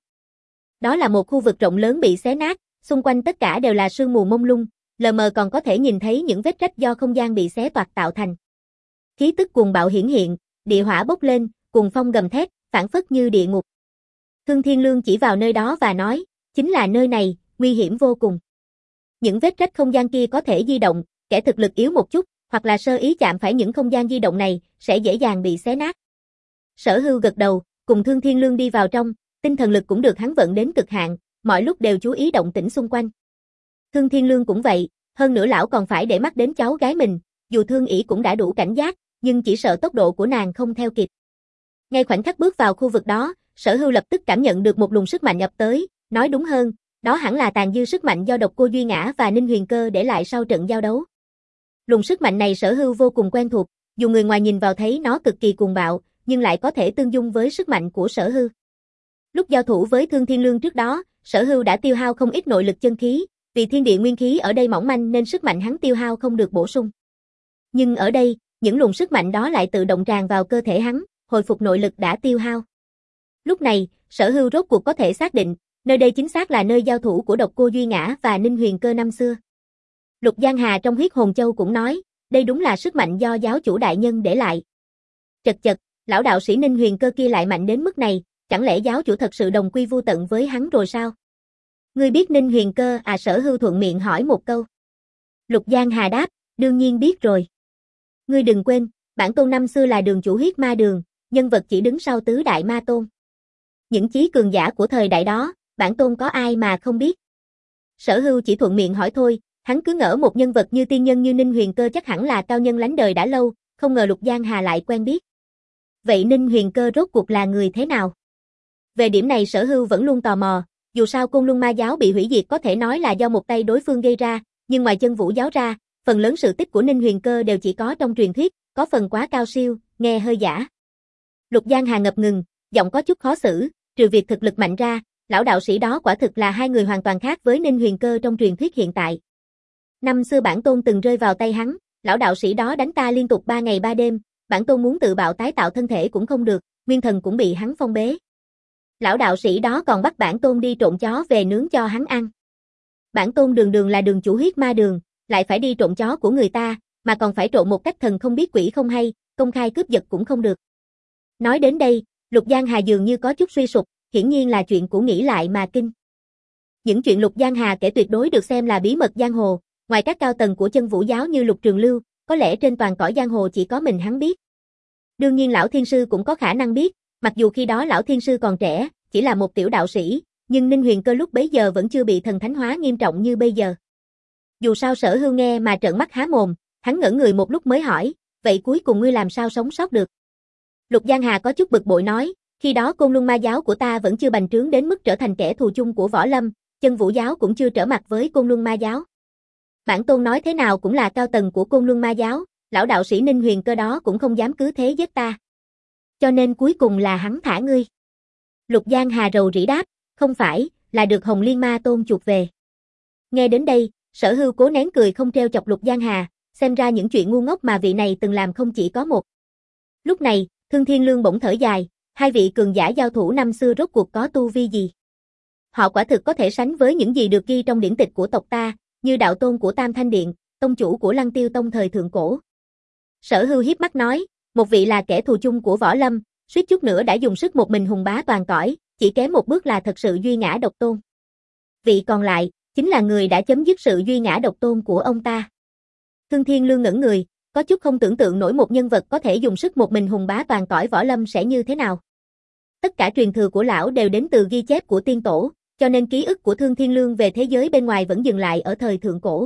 Đó là một khu vực rộng lớn bị xé nát, xung quanh tất cả đều là sương mù mông lung, lờ mờ còn có thể nhìn thấy những vết rách do không gian bị xé toạc tạo thành. Khí tức cuồng bạo hiển hiện, địa hỏa bốc lên, cuồng phong gầm thét, phảng phất như địa ngục. Thương Thiên Lương chỉ vào nơi đó và nói, chính là nơi này, nguy hiểm vô cùng. Những vết rách không gian kia có thể di động, kẻ thực lực yếu một chút, hoặc là sơ ý chạm phải những không gian di động này, sẽ dễ dàng bị xé nát. Sở Hưu gật đầu, cùng Thương Thiên Lương đi vào trong, tinh thần lực cũng được hắn vận đến cực hạn, mọi lúc đều chú ý động tĩnh xung quanh. Thương Thiên Lương cũng vậy, hơn nữa lão còn phải để mắt đến cháu gái mình, dù Thương ỷ cũng đã đủ cảnh giác, nhưng chỉ sợ tốc độ của nàng không theo kịp. Ngay khoảnh khắc bước vào khu vực đó, Sở Hưu lập tức cảm nhận được một luồng sức mạnh ập tới, nói đúng hơn, đó hẳn là tàn dư sức mạnh do Độc Cô Duy Ngã và Ninh Huyền Cơ để lại sau trận giao đấu. Luồng sức mạnh này Sở Hưu vô cùng quen thuộc, dù người ngoài nhìn vào thấy nó cực kỳ cuồng bạo, nhưng lại có thể tương dung với sức mạnh của Sở Hưu. Lúc giao thủ với Thương Thiên Lương trước đó, Sở Hưu đã tiêu hao không ít nội lực chân khí, vì thiên địa nguyên khí ở đây mỏng manh nên sức mạnh hắn tiêu hao không được bổ sung. Nhưng ở đây, những luồng sức mạnh đó lại tự động tràn vào cơ thể hắn, hồi phục nội lực đã tiêu hao. Lúc này, Sở Hưu rốt cuộc có thể xác định, nơi đây chính xác là nơi giao thủ của Độc Cô Duy Ngã và Ninh Huyền Cơ năm xưa. Lục Giang Hà trong Huyết Hồn Châu cũng nói, đây đúng là sức mạnh do giáo chủ đại nhân để lại. Chật chật, lão đạo sĩ Ninh Huyền Cơ kia lại mạnh đến mức này, chẳng lẽ giáo chủ thật sự đồng quy vu tận với hắn rồi sao? Ngươi biết Ninh Huyền Cơ à? Sở Hưu thuận miệng hỏi một câu. Lục Giang Hà đáp, đương nhiên biết rồi. Ngươi đừng quên, bản tôn năm xưa là đường chủ Huyết Ma Đường, nhân vật chỉ đứng sau tứ đại ma tôn. Những chí cường giả của thời đại đó, bản tôn có ai mà không biết. Sở Hưu chỉ thuận miệng hỏi thôi, hắn cứ ngỡ một nhân vật như tiên nhân như Ninh Huyền Cơ chắc hẳn là cao nhân lánh đời đã lâu, không ngờ Lục Giang Hà lại quen biết. Vậy Ninh Huyền Cơ rốt cuộc là người thế nào? Về điểm này Sở Hưu vẫn luôn tò mò, dù sao Côn Luân Ma giáo bị hủy diệt có thể nói là do một tay đối phương gây ra, nhưng ngoài Chân Vũ giáo ra, phần lớn sự tích của Ninh Huyền Cơ đều chỉ có trong truyền thuyết, có phần quá cao siêu, nghe hơi giả. Lục Giang Hà ngập ngừng, giọng có chút khó xử, trừ việc thực lực mạnh ra, lão đạo sĩ đó quả thực là hai người hoàn toàn khác với Ninh Huyền Cơ trong truyền thuyết hiện tại. Năm xưa bản tôn từng rơi vào tay hắn, lão đạo sĩ đó đánh ta liên tục ba ngày ba đêm, bản tôn muốn tự bạo tái tạo thân thể cũng không được, nguyên thần cũng bị hắn phong bế. Lão đạo sĩ đó còn bắt bản tôn đi trộn chó về nướng cho hắn ăn. Bản tôn đường đường là đường chủ Huyết Ma Đường, lại phải đi trộn chó của người ta, mà còn phải trộn một cách thần không biết quỷ không hay, công khai cướp giật cũng không được. Nói đến đây, Lục Giang Hà dường như có chút suy sụp, hiển nhiên là chuyện của nghĩ lại mà kinh. Những chuyện Lục Giang Hà kể tuyệt đối được xem là bí mật giang hồ, ngoài các cao tầng của Chân Vũ giáo như Lục Trường Lưu, có lẽ trên toàn cõi giang hồ chỉ có mình hắn biết. Đương nhiên lão thiên sư cũng có khả năng biết, mặc dù khi đó lão thiên sư còn trẻ, chỉ là một tiểu đạo sĩ, nhưng Ninh Huyền Cơ lúc bấy giờ vẫn chưa bị thần thánh hóa nghiêm trọng như bây giờ. Dù sao Sở Hưu nghe mà trợn mắt há mồm, hắn ngẩn người một lúc mới hỏi, vậy cuối cùng ngươi làm sao sống sót được? Lục Giang Hà có chút bực bội nói, khi đó Côn Luân Ma giáo của ta vẫn chưa bành trướng đến mức trở thành kẻ thù chung của Võ Lâm, Chân Vũ giáo cũng chưa trở mặt với Côn Luân Ma giáo. Bản tôn nói thế nào cũng là cao tầng của Côn Luân Ma giáo, lão đạo sĩ Ninh Huyền Cơ đó cũng không dám cứ thế giết ta. Cho nên cuối cùng là hắn thả ngươi. Lục Giang Hà rầu rĩ đáp, không phải, là được Hồng Liên Ma Tôn chuộc về. Nghe đến đây, Sở Hưu cố nén cười không trêu chọc Lục Giang Hà, xem ra những chuyện ngu ngốc mà vị này từng làm không chỉ có một. Lúc này, Thương Thiên Lương bỗng thở dài, hai vị cường giả giao thủ năm xưa rốt cuộc có tu vi gì? Họ quả thực có thể sánh với những gì được ghi trong điển tịch của tộc ta, như đạo tôn của Tam Thanh Điện, tông chủ của Lăng Tiêu Tông thời thượng cổ. Sở Hưu hiếp mắt nói, một vị là kẻ thù chung của Võ Lâm, suýt chút nữa đã dùng sức một mình hùng bá toàn cõi, chỉ kém một bước là thật sự duy ngã độc tôn. Vị còn lại, chính là người đã chấm dứt sự duy ngã độc tôn của ông ta. Thương Thiên Lương ngẩn người, có chút không tưởng tượng nổi một nhân vật có thể dùng sức một mình hùng bá toàn cõi Võ Lâm sẽ như thế nào. Tất cả truyền thừa của lão đều đến từ ghi chép của tiên tổ, cho nên ký ức của Thương Thiên Lương về thế giới bên ngoài vẫn dừng lại ở thời thượng cổ.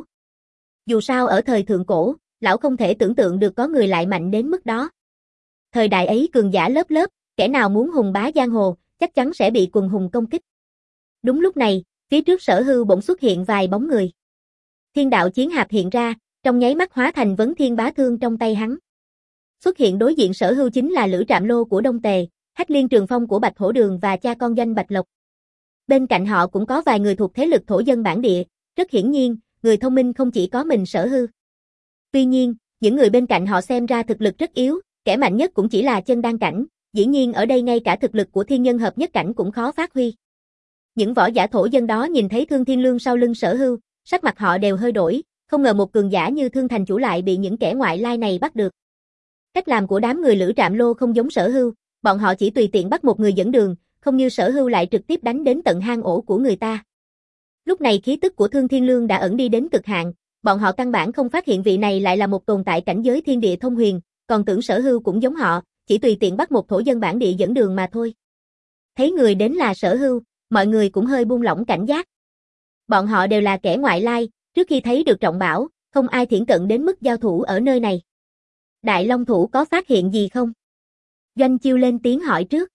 Dù sao ở thời thượng cổ, lão không thể tưởng tượng được có người lại mạnh đến mức đó. Thời đại ấy cường giả lớp lớp, kẻ nào muốn hùng bá giang hồ, chắc chắn sẽ bị quần hùng công kích. Đúng lúc này, phía trước Sở Hưu bỗng xuất hiện vài bóng người. Thiên đạo chiến hạp hiện ra, trong nháy mắt hóa thành vấn thiên bá thương trong tay hắn. Xuất hiện đối diện Sở Hưu chính là Lữ Trạm Lô của Đông Tề, Hách Liên Trường Phong của Bạch Hổ Đường và cha con Doanh Bạch Lộc. Bên cạnh họ cũng có vài người thuộc thế lực thổ dân bản địa, rất hiển nhiên, người thông minh không chỉ có mình Sở Hưu. Tuy nhiên, những người bên cạnh họ xem ra thực lực rất yếu, kẻ mạnh nhất cũng chỉ là chân đan cảnh, dĩ nhiên ở đây ngay cả thực lực của thiên nhân hợp nhất cảnh cũng khó phát huy. Những võ giả thổ dân đó nhìn thấy Thương Thiên Lương sau lưng Sở Hưu, sắc mặt họ đều hơi đổi, không ngờ một cường giả như Thương Thành Chủ lại bị những kẻ ngoại lai này bắt được. Cách làm của đám người Lữ Trạm Lô không giống Sở Hưu, bọn họ chỉ tùy tiện bắt một người dẫn đường, không như Sở Hưu lại trực tiếp đánh đến tận hang ổ của người ta. Lúc này khí tức của Thương Thiên Lương đã ẩn đi đến cực hạn, bọn họ căn bản không phát hiện vị này lại là một tồn tại cảnh giới thiên địa thông huyền, còn tưởng Sở Hưu cũng giống họ, chỉ tùy tiện bắt một thổ dân bản địa dẫn đường mà thôi. Thấy người đến là Sở Hưu, mọi người cũng hơi buông lỏng cảnh giác. Bọn họ đều là kẻ ngoại lai, Trước khi thấy được trọng bảo, không ai thiển cận đến mức giao thủ ở nơi này. Đại Long thủ có phát hiện gì không? Doanh Chiêu lên tiếng hỏi trước.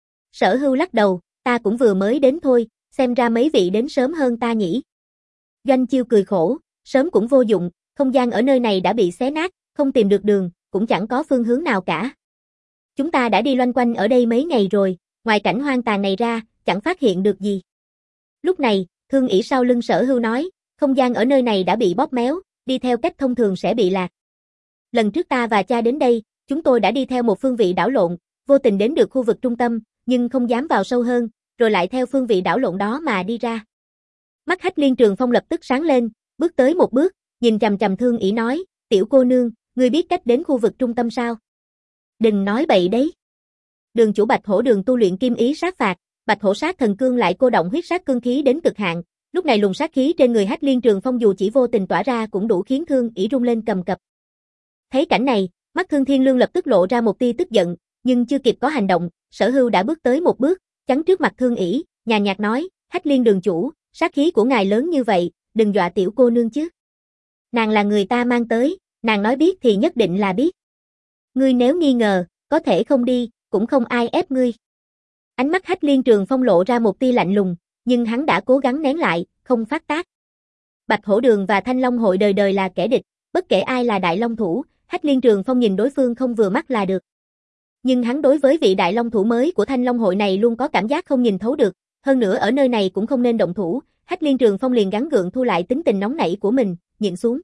Sở Hưu lắc đầu, ta cũng vừa mới đến thôi, xem ra mấy vị đến sớm hơn ta nhỉ. Doanh Chiêu cười khổ, sớm cũng vô dụng, không gian ở nơi này đã bị xé nát, không tìm được đường, cũng chẳng có phương hướng nào cả. Chúng ta đã đi loanh quanh ở đây mấy ngày rồi, ngoài cảnh hoang tàn này ra, chẳng phát hiện được gì. Lúc này, Thương ỷ sau lưng Sở Hưu nói, không gian ở nơi này đã bị bóp méo, đi theo cách thông thường sẽ bị lạc. Lần trước ta và cha đến đây, chúng tôi đã đi theo một phương vị đảo lộn, vô tình đến được khu vực trung tâm, nhưng không dám vào sâu hơn, rồi lại theo phương vị đảo lộn đó mà đi ra. Mắt Hách Liên Trường Phong lập tức sáng lên, bước tới một bước, nhìn chằm chằm Thương ỷ nói, tiểu cô nương, ngươi biết cách đến khu vực trung tâm sao? Đừng nói bậy đấy. Đường chủ Bạch Hổ Đường tu luyện kim ý sát phạt, Bạch Hổ sát thần cương lại cô động huyết sát cương khí đến cực hạn, lúc này luồng sát khí trên người Hách Liên Trường Phong dù chỉ vô tình tỏa ra cũng đủ khiến Thương ỷ rung lên cầm cập. Thấy cảnh này, mắt Thương Thiên Lương lập tức lộ ra một tia tức giận, nhưng chưa kịp có hành động, Sở Hưu đã bước tới một bước, chắn trước mặt Thương ỷ, nhàn nhạt nói, Hách Liên đường chủ, sát khí của ngài lớn như vậy, đừng dọa tiểu cô nương chứ. Nàng là người ta mang tới, nàng nói biết thì nhất định là biết. Ngươi nếu nghi ngờ, có thể không đi, cũng không ai ép ngươi. Ánh mắt Hách Liên Trường Phong lộ ra một tia lạnh lùng, nhưng hắn đã cố gắng nén lại, không phát tác. Bạch Hổ Đường và Thanh Long hội đời đời là kẻ địch, bất kể ai là đại long thủ, Hách Liên Trường Phong nhìn đối phương không vừa mắt là được. Nhưng hắn đối với vị đại long thủ mới của Thanh Long hội này luôn có cảm giác không nhìn thấu được, hơn nữa ở nơi này cũng không nên động thủ, Hách Liên Trường Phong liền gắng gượng thu lại tính tình nóng nảy của mình, nhịn xuống.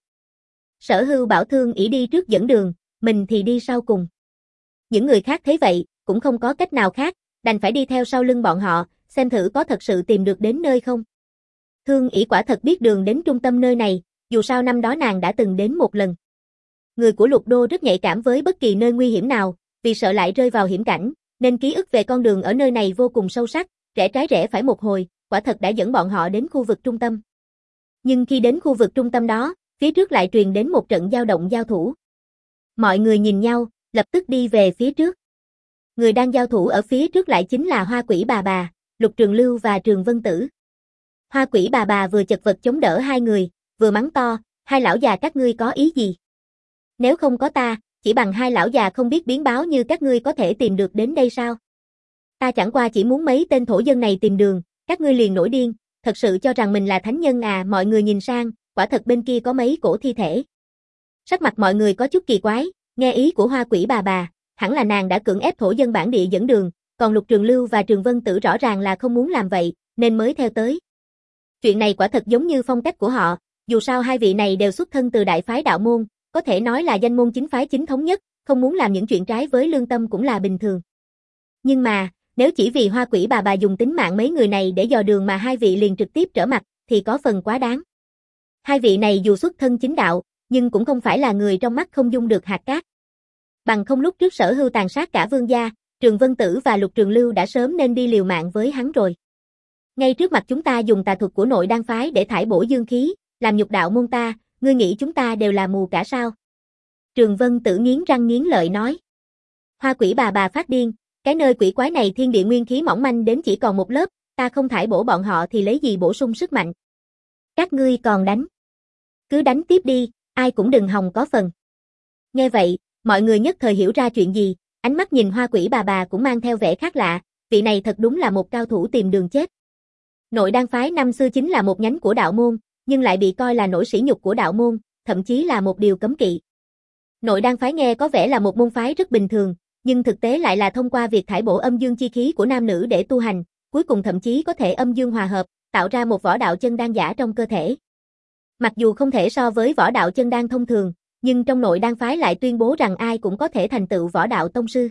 Sở Hưu bảo Thương ỷ đi trước dẫn đường, mình thì đi sau cùng. Những người khác thấy vậy, cũng không có cách nào khác, đành phải đi theo sau lưng bọn họ, xem thử có thật sự tìm được đến nơi không. Thương ỷ quả thật biết đường đến trung tâm nơi này, dù sao năm đó nàng đã từng đến một lần. Người của Lục Đô rất nhạy cảm với bất kỳ nơi nguy hiểm nào, vì sợ lại rơi vào hiểm cảnh, nên ký ức về con đường ở nơi này vô cùng sâu sắc, rẽ trái rẽ phải một hồi, quả thật đã dẫn bọn họ đến khu vực trung tâm. Nhưng khi đến khu vực trung tâm đó, phía trước lại truyền đến một trận giao động giao thủ. Mọi người nhìn nhau, lập tức đi về phía trước. Người đang giao thủ ở phía trước lại chính là Hoa Quỷ bà bà, Lục Trường Lưu và Trường Vân Tử. Hoa Quỷ bà bà vừa chật vật chống đỡ hai người, vừa mắng to, hai lão già các ngươi có ý gì? Nếu không có ta, chỉ bằng hai lão già không biết biến báo như các ngươi có thể tìm được đến đây sao? Ta chẳng qua chỉ muốn mấy tên thổ dân này tìm đường, các ngươi liền nổi điên, thật sự cho rằng mình là thánh nhân à? Mọi người nhìn sang, quả thật bên kia có mấy cổ thi thể. Sắc mặt mọi người có chút kỳ quái, nghe ý của Hoa Quỷ bà bà, hẳn là nàng đã cưỡng ép thổ dân bản địa dẫn đường, còn Lục Trường Lưu và Trường Vân Tử rõ ràng là không muốn làm vậy, nên mới theo tới. Chuyện này quả thật giống như phong cách của họ, dù sao hai vị này đều xuất thân từ đại phái đạo môn, có thể nói là danh môn chính phái chính thống nhất, không muốn làm những chuyện trái với lương tâm cũng là bình thường. Nhưng mà, nếu chỉ vì Hoa Quỷ bà bà dùng tính mạng mấy người này để dò đường mà hai vị liền trực tiếp trở mặt, thì có phần quá đáng. Hai vị này dù xuất thân chính đạo, nhưng cũng không phải là người trong mắt không dung được hạt cát. Bằng không lúc trước Sở Hưu tàn sát cả Vương gia, Trường Vân Tử và Lục Trường Lưu đã sớm nên đi liều mạng với hắn rồi. Ngay trước mặt chúng ta dùng tà thuật của nội đan phái để thải bổ dương khí, làm nhục đạo môn ta, ngươi nghĩ chúng ta đều là mù cả sao? Trường Vân Tử nghiến răng nghiến lợi nói. Hoa Quỷ bà bà phát điên, cái nơi quỷ quái này thiên địa nguyên khí mỏng manh đến chỉ còn một lớp, ta không thải bổ bọn họ thì lấy gì bổ sung sức mạnh? Các ngươi còn đánh? Cứ đánh tiếp đi, ai cũng đừng hòng có phần. Nghe vậy, mọi người nhất thời hiểu ra chuyện gì, ánh mắt nhìn Hoa Quỷ bà bà cũng mang theo vẻ khác lạ, vị này thật đúng là một cao thủ tìm đường chết. Nội đan phái năm xưa chính là một nhánh của đạo môn, nhưng lại bị coi là nỗi sỉ nhục của đạo môn, thậm chí là một điều cấm kỵ. Nội đan phái nghe có vẻ là một môn phái rất bình thường, nhưng thực tế lại là thông qua việc thải bổ âm dương chi khí của nam nữ để tu hành, cuối cùng thậm chí có thể âm dương hòa hợp, tạo ra một võ đạo chân đan giả trong cơ thể. Mặc dù không thể so với võ đạo chân đan thông thường, nhưng trong nội đan phái lại tuyên bố rằng ai cũng có thể thành tựu võ đạo tông sư.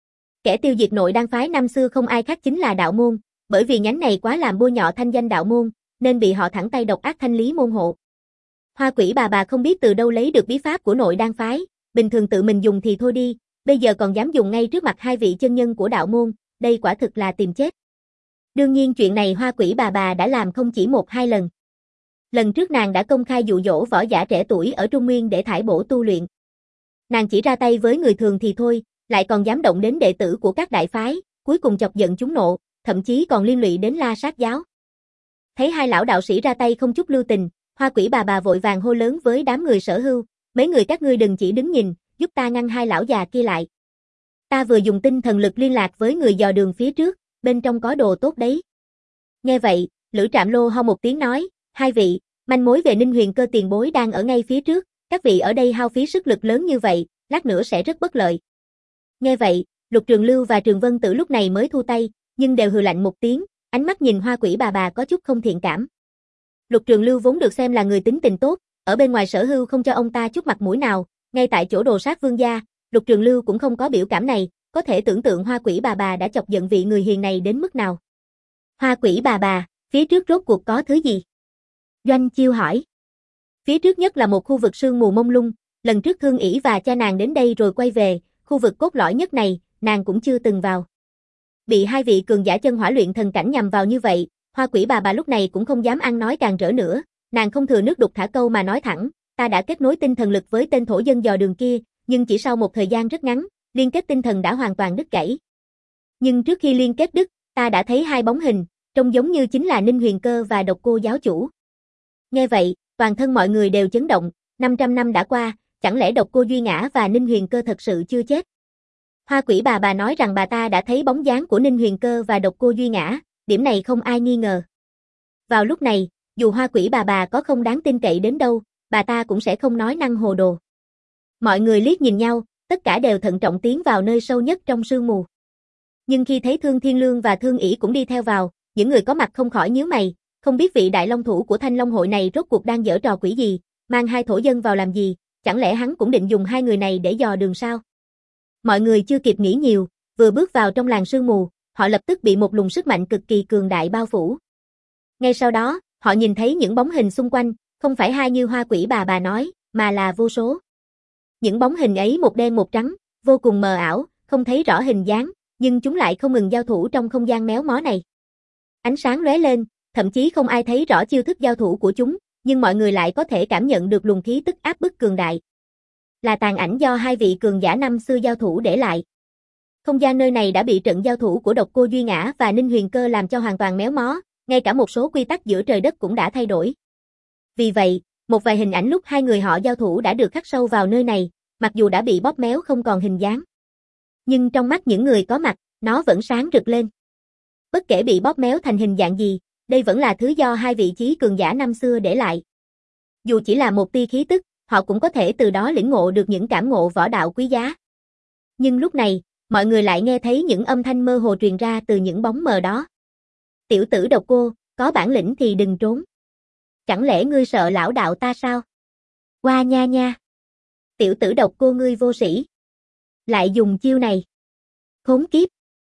Kẻ tiêu diệt nội đan phái năm xưa không ai khác chính là đạo môn, bởi vì nhánh này quá làm bôi nhọ thanh danh đạo môn, nên bị họ thẳng tay độc ác thanh lý môn hộ. Hoa Quỷ bà bà không biết từ đâu lấy được bí pháp của nội đan phái, bình thường tự mình dùng thì thôi đi, bây giờ còn dám dùng ngay trước mặt hai vị chân nhân của đạo môn, đây quả thực là tìm chết. Đương nhiên chuyện này Hoa Quỷ bà bà đã làm không chỉ một hai lần. Lần trước nàng đã công khai dụ dỗ võ giả trẻ tuổi ở Trung Nguyên để thải bổ tu luyện. Nàng chỉ ra tay với người thường thì thôi, lại còn dám động đến đệ tử của các đại phái, cuối cùng chọc giận chúng nộ, thậm chí còn liên lụy đến La Sát giáo. Thấy hai lão đạo sĩ ra tay không chút lưu tình, Hoa quỷ bà bà vội vàng hô lớn với đám người Sở Hưu, mấy người các ngươi đừng chỉ đứng nhìn, giúp ta ngăn hai lão già kia lại. Ta vừa dùng tinh thần lực liên lạc với người dò đường phía trước, bên trong có đồ tốt đấy. Nghe vậy, Lữ Trạm Lô ho một tiếng nói, hai vị, manh mối về Ninh Huyền Cơ tiền bối đang ở ngay phía trước, các vị ở đây hao phí sức lực lớn như vậy, lát nữa sẽ rất bất lợi. Nghe vậy, Lục Trường Lưu và Trường Vân Tử lúc này mới thu tay, nhưng đều hừ lạnh một tiếng, ánh mắt nhìn Hoa quỷ bà bà có chút không thiện cảm. Lục Trường Lưu vốn được xem là người tính tình tốt, ở bên ngoài Sở Hưu không cho ông ta chút mặt mũi nào, ngay tại chỗ đồ sát vương gia, Lục Trường Lưu cũng không có biểu cảm này, có thể tưởng tượng Hoa quỷ bà bà đã chọc giận vị người hiền này đến mức nào. Hoa quỷ bà bà, phía trước rốt cuộc có thứ gì? Doanh Chiêu hỏi. Phía trước nhất là một khu vực sương mù mông lung, lần trước Thương ỷ và cha nàng đến đây rồi quay về, khu vực cốt lõi nhất này, nàng cũng chưa từng vào. Bị hai vị cường giả chân hỏa luyện thần cảnh nhằm vào như vậy, Hoa quỷ bà bà lúc này cũng không dám ăn nói càng rỡ nữa, nàng không thừa nước đục thả câu mà nói thẳng, ta đã kết nối tinh thần lực với tên thổ dân dò đường kia, nhưng chỉ sau một thời gian rất ngắn, liên kết tinh thần đã hoàn toàn đứt gãy. Nhưng trước khi liên kết đứt, ta đã thấy hai bóng hình, trông giống như chính là Ninh Huyền Cơ và Độc Cô giáo chủ. Nghe vậy, toàn thân mọi người đều chấn động, năm trăm năm đã qua, chẳng lẽ Độc Cô Duy Ngã và Ninh Huyền Cơ thật sự chưa chết? Hoa quỷ bà bà nói rằng bà ta đã thấy bóng dáng của Ninh Huyền Cơ và Độc Cô Duy Ngã, điểm này không ai nghi ngờ. Vào lúc này, dù hoa quỷ bà bà có không đáng tin cậy đến đâu, bà ta cũng sẽ không nói năng hồ đồ. Mọi người liếc nhìn nhau, tất cả đều thận trọng tiến vào nơi sâu nhất trong sương mù. Nhưng khi thấy Thương Thiên Lương và Thương ỷ cũng đi theo vào, những người có mặt không khỏi nhíu mày, không biết vị đại long thủ của Thanh Long hội này rốt cuộc đang giở trò quỷ gì, mang hai thổ dân vào làm gì, chẳng lẽ hắn cũng định dùng hai người này để dò đường sao? Mọi người chưa kịp nghĩ nhiều, vừa bước vào trong làng sương mù, họ lập tức bị một luồng sức mạnh cực kỳ cường đại bao phủ. Ngay sau đó, họ nhìn thấy những bóng hình xung quanh, không phải hai như hoa quỷ bà bà nói, mà là vô số. Những bóng hình ấy một đen một trắng, vô cùng mờ ảo, không thấy rõ hình dáng, nhưng chúng lại không ngừng giao thủ trong không gian méo mó này. Ánh sáng lóe lên, thậm chí không ai thấy rõ chiêu thức giao thủ của chúng, nhưng mọi người lại có thể cảm nhận được luồng khí tức áp bức cường đại. Là tàn ảnh do hai vị cường giả năm xưa giao thủ để lại. Không gian nơi này đã bị trận giao thủ của Độc Cô Duy Ngã và Ninh Huyền Cơ làm cho hoàn toàn méo mó, ngay cả một số quy tắc giữa trời đất cũng đã thay đổi. Vì vậy, một vài hình ảnh lúc hai người họ giao thủ đã được khắc sâu vào nơi này, mặc dù đã bị bóp méo không còn hình dáng. Nhưng trong mắt những người có mặt, nó vẫn sáng rực lên. Bất kể bị bóp méo thành hình dạng gì, đây vẫn là thứ do hai vị chí cường giả năm xưa để lại. Dù chỉ là một tia khí tức, họ cũng có thể từ đó lĩnh ngộ được những cảm ngộ võ đạo quý giá. Nhưng lúc này, mọi người lại nghe thấy những âm thanh mơ hồ truyền ra từ những bóng mờ đó. Tiểu tử Độc Cô, có bản lĩnh thì đừng trốn. Chẳng lẽ ngươi sợ lão đạo ta sao? Qua nha nha. Tiểu tử Độc Cô ngươi vô sĩ. Lại dùng chiêu này. Khốn kiếp.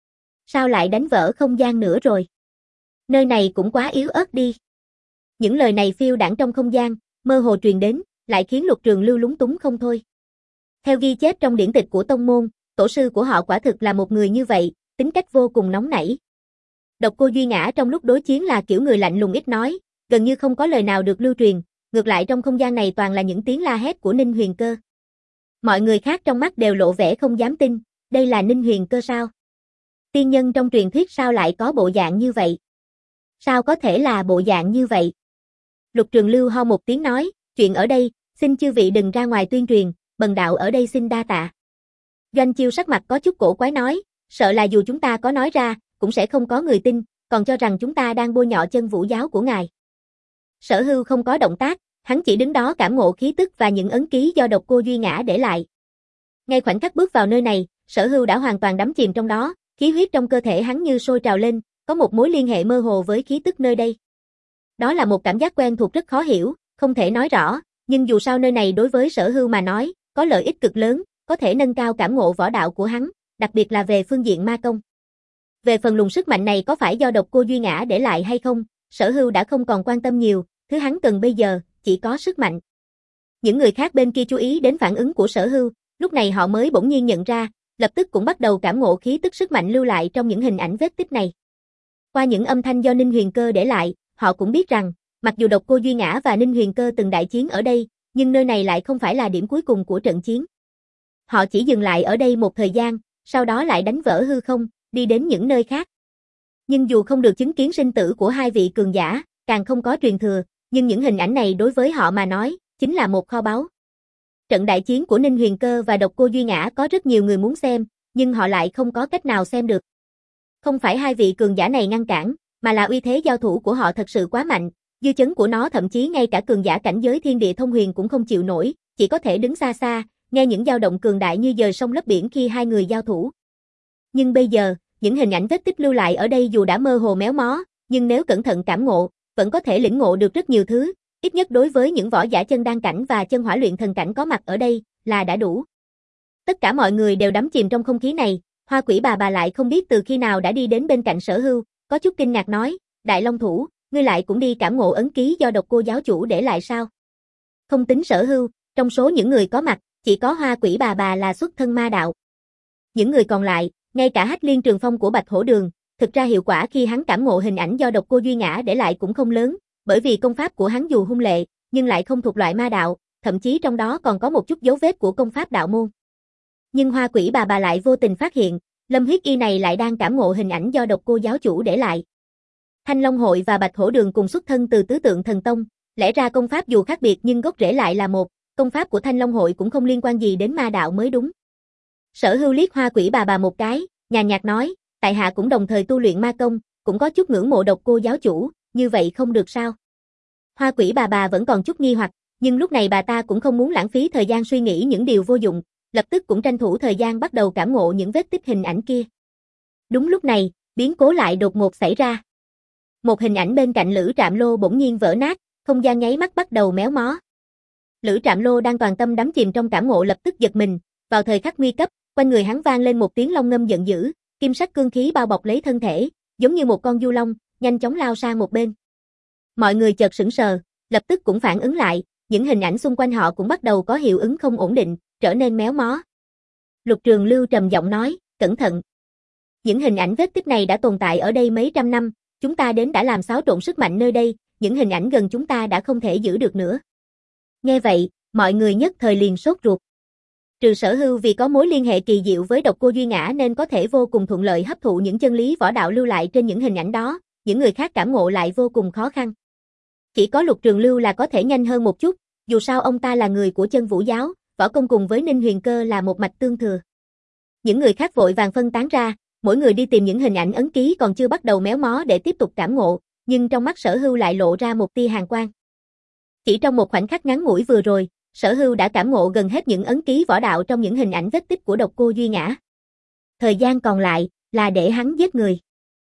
Sao lại đánh vỡ không gian nữa rồi? Nơi này cũng quá yếu ớt đi. Những lời này phiêu đãng trong không gian, mơ hồ truyền đến, lại khiến Lục Trường Lưu lúng túng không thôi. Theo ghi chép trong điển tịch của tông môn, tổ sư của họ quả thực là một người như vậy, tính cách vô cùng nóng nảy. Độc Cô Duy Ngã trong lúc đối chiến là kiểu người lạnh lùng ít nói, gần như không có lời nào được lưu truyền, ngược lại trong không gian này toàn là những tiếng la hét của Ninh Huyền Cơ. Mọi người khác trong mắt đều lộ vẻ không dám tin, đây là Ninh Huyền Cơ sao? Tiên nhân trong truyền thuyết sao lại có bộ dạng như vậy? Sao có thể là bộ dạng như vậy? Lục Trường Lưu ho một tiếng nói, chuyện ở đây, xin chư vị đừng ra ngoài tuyên truyền, bần đạo ở đây xin đa tạ. Doanh Chiêu sắc mặt có chút cổ quái nói, sợ là dù chúng ta có nói ra, cũng sẽ không có người tin, còn cho rằng chúng ta đang bôi nhọ chân vũ giáo của ngài. Sở Hưu không có động tác, hắn chỉ đứng đó cảm ngộ khí tức và những ấn ký do Độc Cô Duy Ngã để lại. Ngay khoảnh khắc bước vào nơi này, Sở Hưu đã hoàn toàn đắm chìm trong đó, khí huyết trong cơ thể hắn như sôi trào lên, có một mối liên hệ mơ hồ với khí tức nơi đây. Đó là một cảm giác quen thuộc rất khó hiểu, không thể nói rõ, nhưng dù sao nơi này đối với Sở Hưu mà nói, có lợi ích cực lớn, có thể nâng cao cảm ngộ võ đạo của hắn, đặc biệt là về phương diện ma công. Về phần luồng sức mạnh này có phải do Độc Cô Duy Ngã để lại hay không, Sở Hưu đã không còn quan tâm nhiều, thứ hắn cần bây giờ, chỉ có sức mạnh. Những người khác bên kia chú ý đến phản ứng của Sở Hưu, lúc này họ mới bỗng nhiên nhận ra, lập tức cũng bắt đầu cảm ngộ khí tức sức mạnh lưu lại trong những hình ảnh vết tích này. Qua những âm thanh do Ninh Huyền Cơ để lại, họ cũng biết rằng, mặc dù Độc Cô Duy Ngã và Ninh Huyền Cơ từng đại chiến ở đây, nhưng nơi này lại không phải là điểm cuối cùng của trận chiến. Họ chỉ dừng lại ở đây một thời gian, sau đó lại đánh vỡ hư không, đi đến những nơi khác. Nhưng dù không được chứng kiến sinh tử của hai vị cường giả, càng không có truyền thừa, nhưng những hình ảnh này đối với họ mà nói, chính là một kho báu. Trận đại chiến của Ninh Huyền Cơ và Độc Cô Duy Ngã có rất nhiều người muốn xem, nhưng họ lại không có cách nào xem được. Không phải hai vị cường giả này ngăn cản, mà là uy thế giao thủ của họ thật sự quá mạnh, dư chấn của nó thậm chí ngay cả cường giả cảnh giới thiên địa thông huyền cũng không chịu nổi, chỉ có thể đứng xa xa, nghe những dao động cường đại như dời sông lấp biển khi hai người giao thủ. Nhưng bây giờ, những hình ảnh vết tích lưu lại ở đây dù đã mơ hồ méo mó, nhưng nếu cẩn thận cảm ngộ, vẫn có thể lĩnh ngộ được rất nhiều thứ, ít nhất đối với những võ giả chân đan cảnh và chân hỏa luyện thần cảnh có mặt ở đây, là đã đủ. Tất cả mọi người đều đắm chìm trong không khí này, Hoa Quỷ bà bà lại không biết từ khi nào đã đi đến bên cạnh Sở Hưu, có chút kinh ngạc nói, Đại Long Thủ, ngươi lại cũng đi cảm ngộ ấn ký do Độc Cô giáo chủ để lại sao? Không tính Sở Hưu, trong số những người có mặt, chỉ có Hoa Quỷ bà bà là xuất thân ma đạo. Những người còn lại, ngay cả Hách Liên Trường Phong của Bạch Hổ Đường, thực ra hiệu quả khi hắn cảm ngộ hình ảnh do Độc Cô Duy Ngã để lại cũng không lớn, bởi vì công pháp của hắn dù hung lệ, nhưng lại không thuộc loại ma đạo, thậm chí trong đó còn có một chút dấu vết của công pháp đạo môn. Nhưng Hoa Quỷ bà bà lại vô tình phát hiện, Lâm Huyết Y này lại đang cảm ngộ hình ảnh do Độc Cô giáo chủ để lại. Thanh Long Hội và Bạch Hổ Đường cùng xuất thân từ Tứ Tượng Thần Tông, lẽ ra công pháp dù khác biệt nhưng gốc rễ lại là một, công pháp của Thanh Long Hội cũng không liên quan gì đến ma đạo mới đúng. Sở Hưu liếc Hoa Quỷ bà bà một cái, nhàn nhạt nói, tại hạ cũng đồng thời tu luyện ma công, cũng có chút ngưỡng mộ Độc Cô giáo chủ, như vậy không được sao? Hoa Quỷ bà bà vẫn còn chút nghi hoặc, nhưng lúc này bà ta cũng không muốn lãng phí thời gian suy nghĩ những điều vô dụng, lập tức cũng tranh thủ thời gian bắt đầu cảm ngộ những vết tích hình ảnh kia. Đúng lúc này, biến cố lại đột ngột xảy ra. Một hình ảnh bên cạnh Lữ Trạm Lô bỗng nhiên vỡ nát, không gian nháy mắt bắt đầu méo mó. Lữ Trạm Lô đang toàn tâm đắm chìm trong cảm ngộ lập tức giật mình, vào thời khắc nguy cấp, quanh người hắn vang lên một tiếng long ngâm giận dữ, kim sắc cương khí bao bọc lấy thân thể, giống như một con du long, nhanh chóng lao sang một bên. Mọi người chợt sững sờ, lập tức cũng phản ứng lại, những hình ảnh xung quanh họ cũng bắt đầu có hiệu ứng không ổn định, trở nên méo mó. Lục Trường Lưu trầm giọng nói, cẩn thận. Những hình ảnh vết tích này đã tồn tại ở đây mấy trăm năm, chúng ta đến đã làm xáo trộn sức mạnh nơi đây, những hình ảnh gần chúng ta đã không thể giữ được nữa. Nghe vậy, mọi người nhất thời liền sốt ruột. Trừ Sở Hưu vì có mối liên hệ kỳ diệu với Độc Cô Duy Ngã nên có thể vô cùng thuận lợi hấp thụ những chân lý võ đạo lưu lại trên những hình ảnh đó, những người khác cảm ngộ lại vô cùng khó khăn. Chỉ có Lục Trường Lưu là có thể nhanh hơn một chút, dù sao ông ta là người của Chân Vũ giáo, võ công cùng với Ninh Huyền Cơ là một mạch tương thừa. Những người khác vội vàng phân tán ra, mỗi người đi tìm những hình ảnh ấn ký còn chưa bắt đầu méo mó để tiếp tục cảm ngộ, nhưng trong mắt Sở Hưu lại lộ ra một tia hàn quang. Chỉ trong một khoảnh khắc ngắn ngủi vừa rồi, Sở Hưu đã cảm ngộ gần hết những ấn ký võ đạo trong những hình ảnh vết tích của Độc Cô Duy Ngã. Thời gian còn lại là để hắn giết người.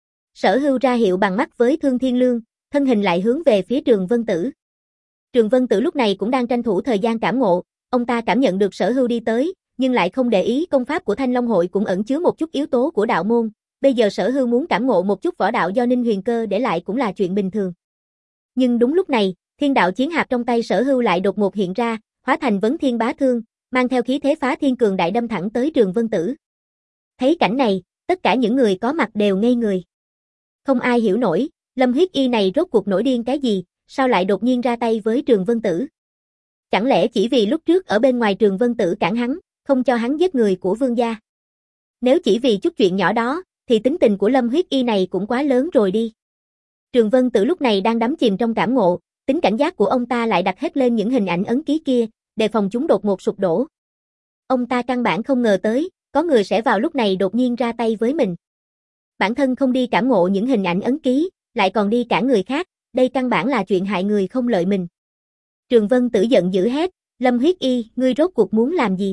Sở Hưu ra hiệu bằng mắt với Thương Thiên Lương, thân hình lại hướng về phía Trường Vân Tử. Trường Vân Tử lúc này cũng đang tranh thủ thời gian cảm ngộ, ông ta cảm nhận được Sở Hưu đi tới, nhưng lại không để ý công pháp của Thanh Long Hội cũng ẩn chứa một chút yếu tố của đạo môn, bây giờ Sở Hưu muốn cảm ngộ một chút võ đạo do Ninh Huyền Cơ để lại cũng là chuyện bình thường. Nhưng đúng lúc này, Thiên Đạo Chiến Hạp trong tay Sở Hưu lại đột ngột hiện ra, hóa thành Vấn Thiên Bá Thương, mang theo khí thế phá thiên cường đại đâm thẳng tới Trường Vân Tử. Thấy cảnh này, tất cả những người có mặt đều ngây người. Không ai hiểu nổi, Lâm Huyết Y này rốt cuộc nổi điên cái gì, sao lại đột nhiên ra tay với Trường Vân Tử? Chẳng lẽ chỉ vì lúc trước ở bên ngoài Trường Vân Tử cản hắn, không cho hắn giết người của Vương gia? Nếu chỉ vì chút chuyện nhỏ đó, thì tính tình của Lâm Huyết Y này cũng quá lớn rồi đi. Trường Vân Tử lúc này đang đắm chìm trong cảm ngộ, tính cảnh giác của ông ta lại đặt hết lên những hình ảnh ấn ký kia, đề phòng chúng đột ngột sụp đổ. Ông ta căn bản không ngờ tới, có người sẽ vào lúc này đột nhiên ra tay với mình. Bản thân không đi cảm ngộ những hình ảnh ấn ký, lại còn đi cản người khác, đây căn bản là chuyện hại người không lợi mình. Trường Vân Tử giận dữ hét, Lâm Huyết Y, ngươi rốt cuộc muốn làm gì?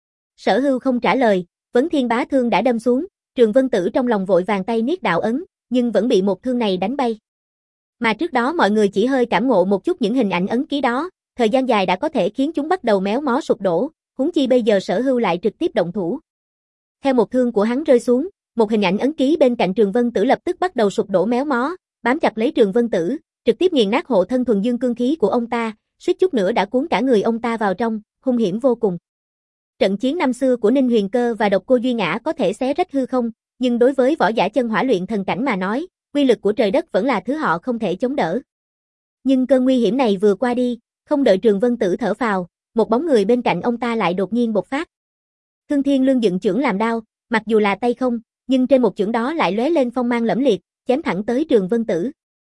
Sở Hưu không trả lời, Vấn Thiên Bá Thương đã đâm xuống, Trường Vân Tử trong lòng vội vàng tay niết đạo ấn, nhưng vẫn bị một thương này đánh bay. Mà trước đó mọi người chỉ hơi cảm ngộ một chút những hình ảnh ấn ký đó, thời gian dài đã có thể khiến chúng bắt đầu méo mó sụp đổ, huống chi bây giờ Sở Hưu lại trực tiếp động thủ. Theo một thương của hắn rơi xuống, một hình ảnh ấn ký bên cạnh Trường Vân Tử lập tức bắt đầu sụp đổ méo mó, bám chặt lấy Trường Vân Tử, trực tiếp nghiền nát hộ thân thuần dương cương khí của ông ta, suýt chút nữa đã cuốn cả người ông ta vào trong, hung hiểm vô cùng. Trận chiến năm xưa của Ninh Huyền Cơ và Độc Cô Duy Ngã có thể xé rách hư không, nhưng đối với võ giả chân hỏa luyện thần cảnh mà nói, uy lực của trời đất vẫn là thứ họ không thể chống đỡ. Nhưng cơn nguy hiểm này vừa qua đi, không đợi Trường Vân Tử thở phào, một bóng người bên cạnh ông ta lại đột nhiên bộc phát. Thương Thiên Lương dựng chưởng làm đao, mặc dù là tay không, nhưng trên một chưởng đó lại lóe lên phong mang lẫm liệt, chém thẳng tới Trường Vân Tử.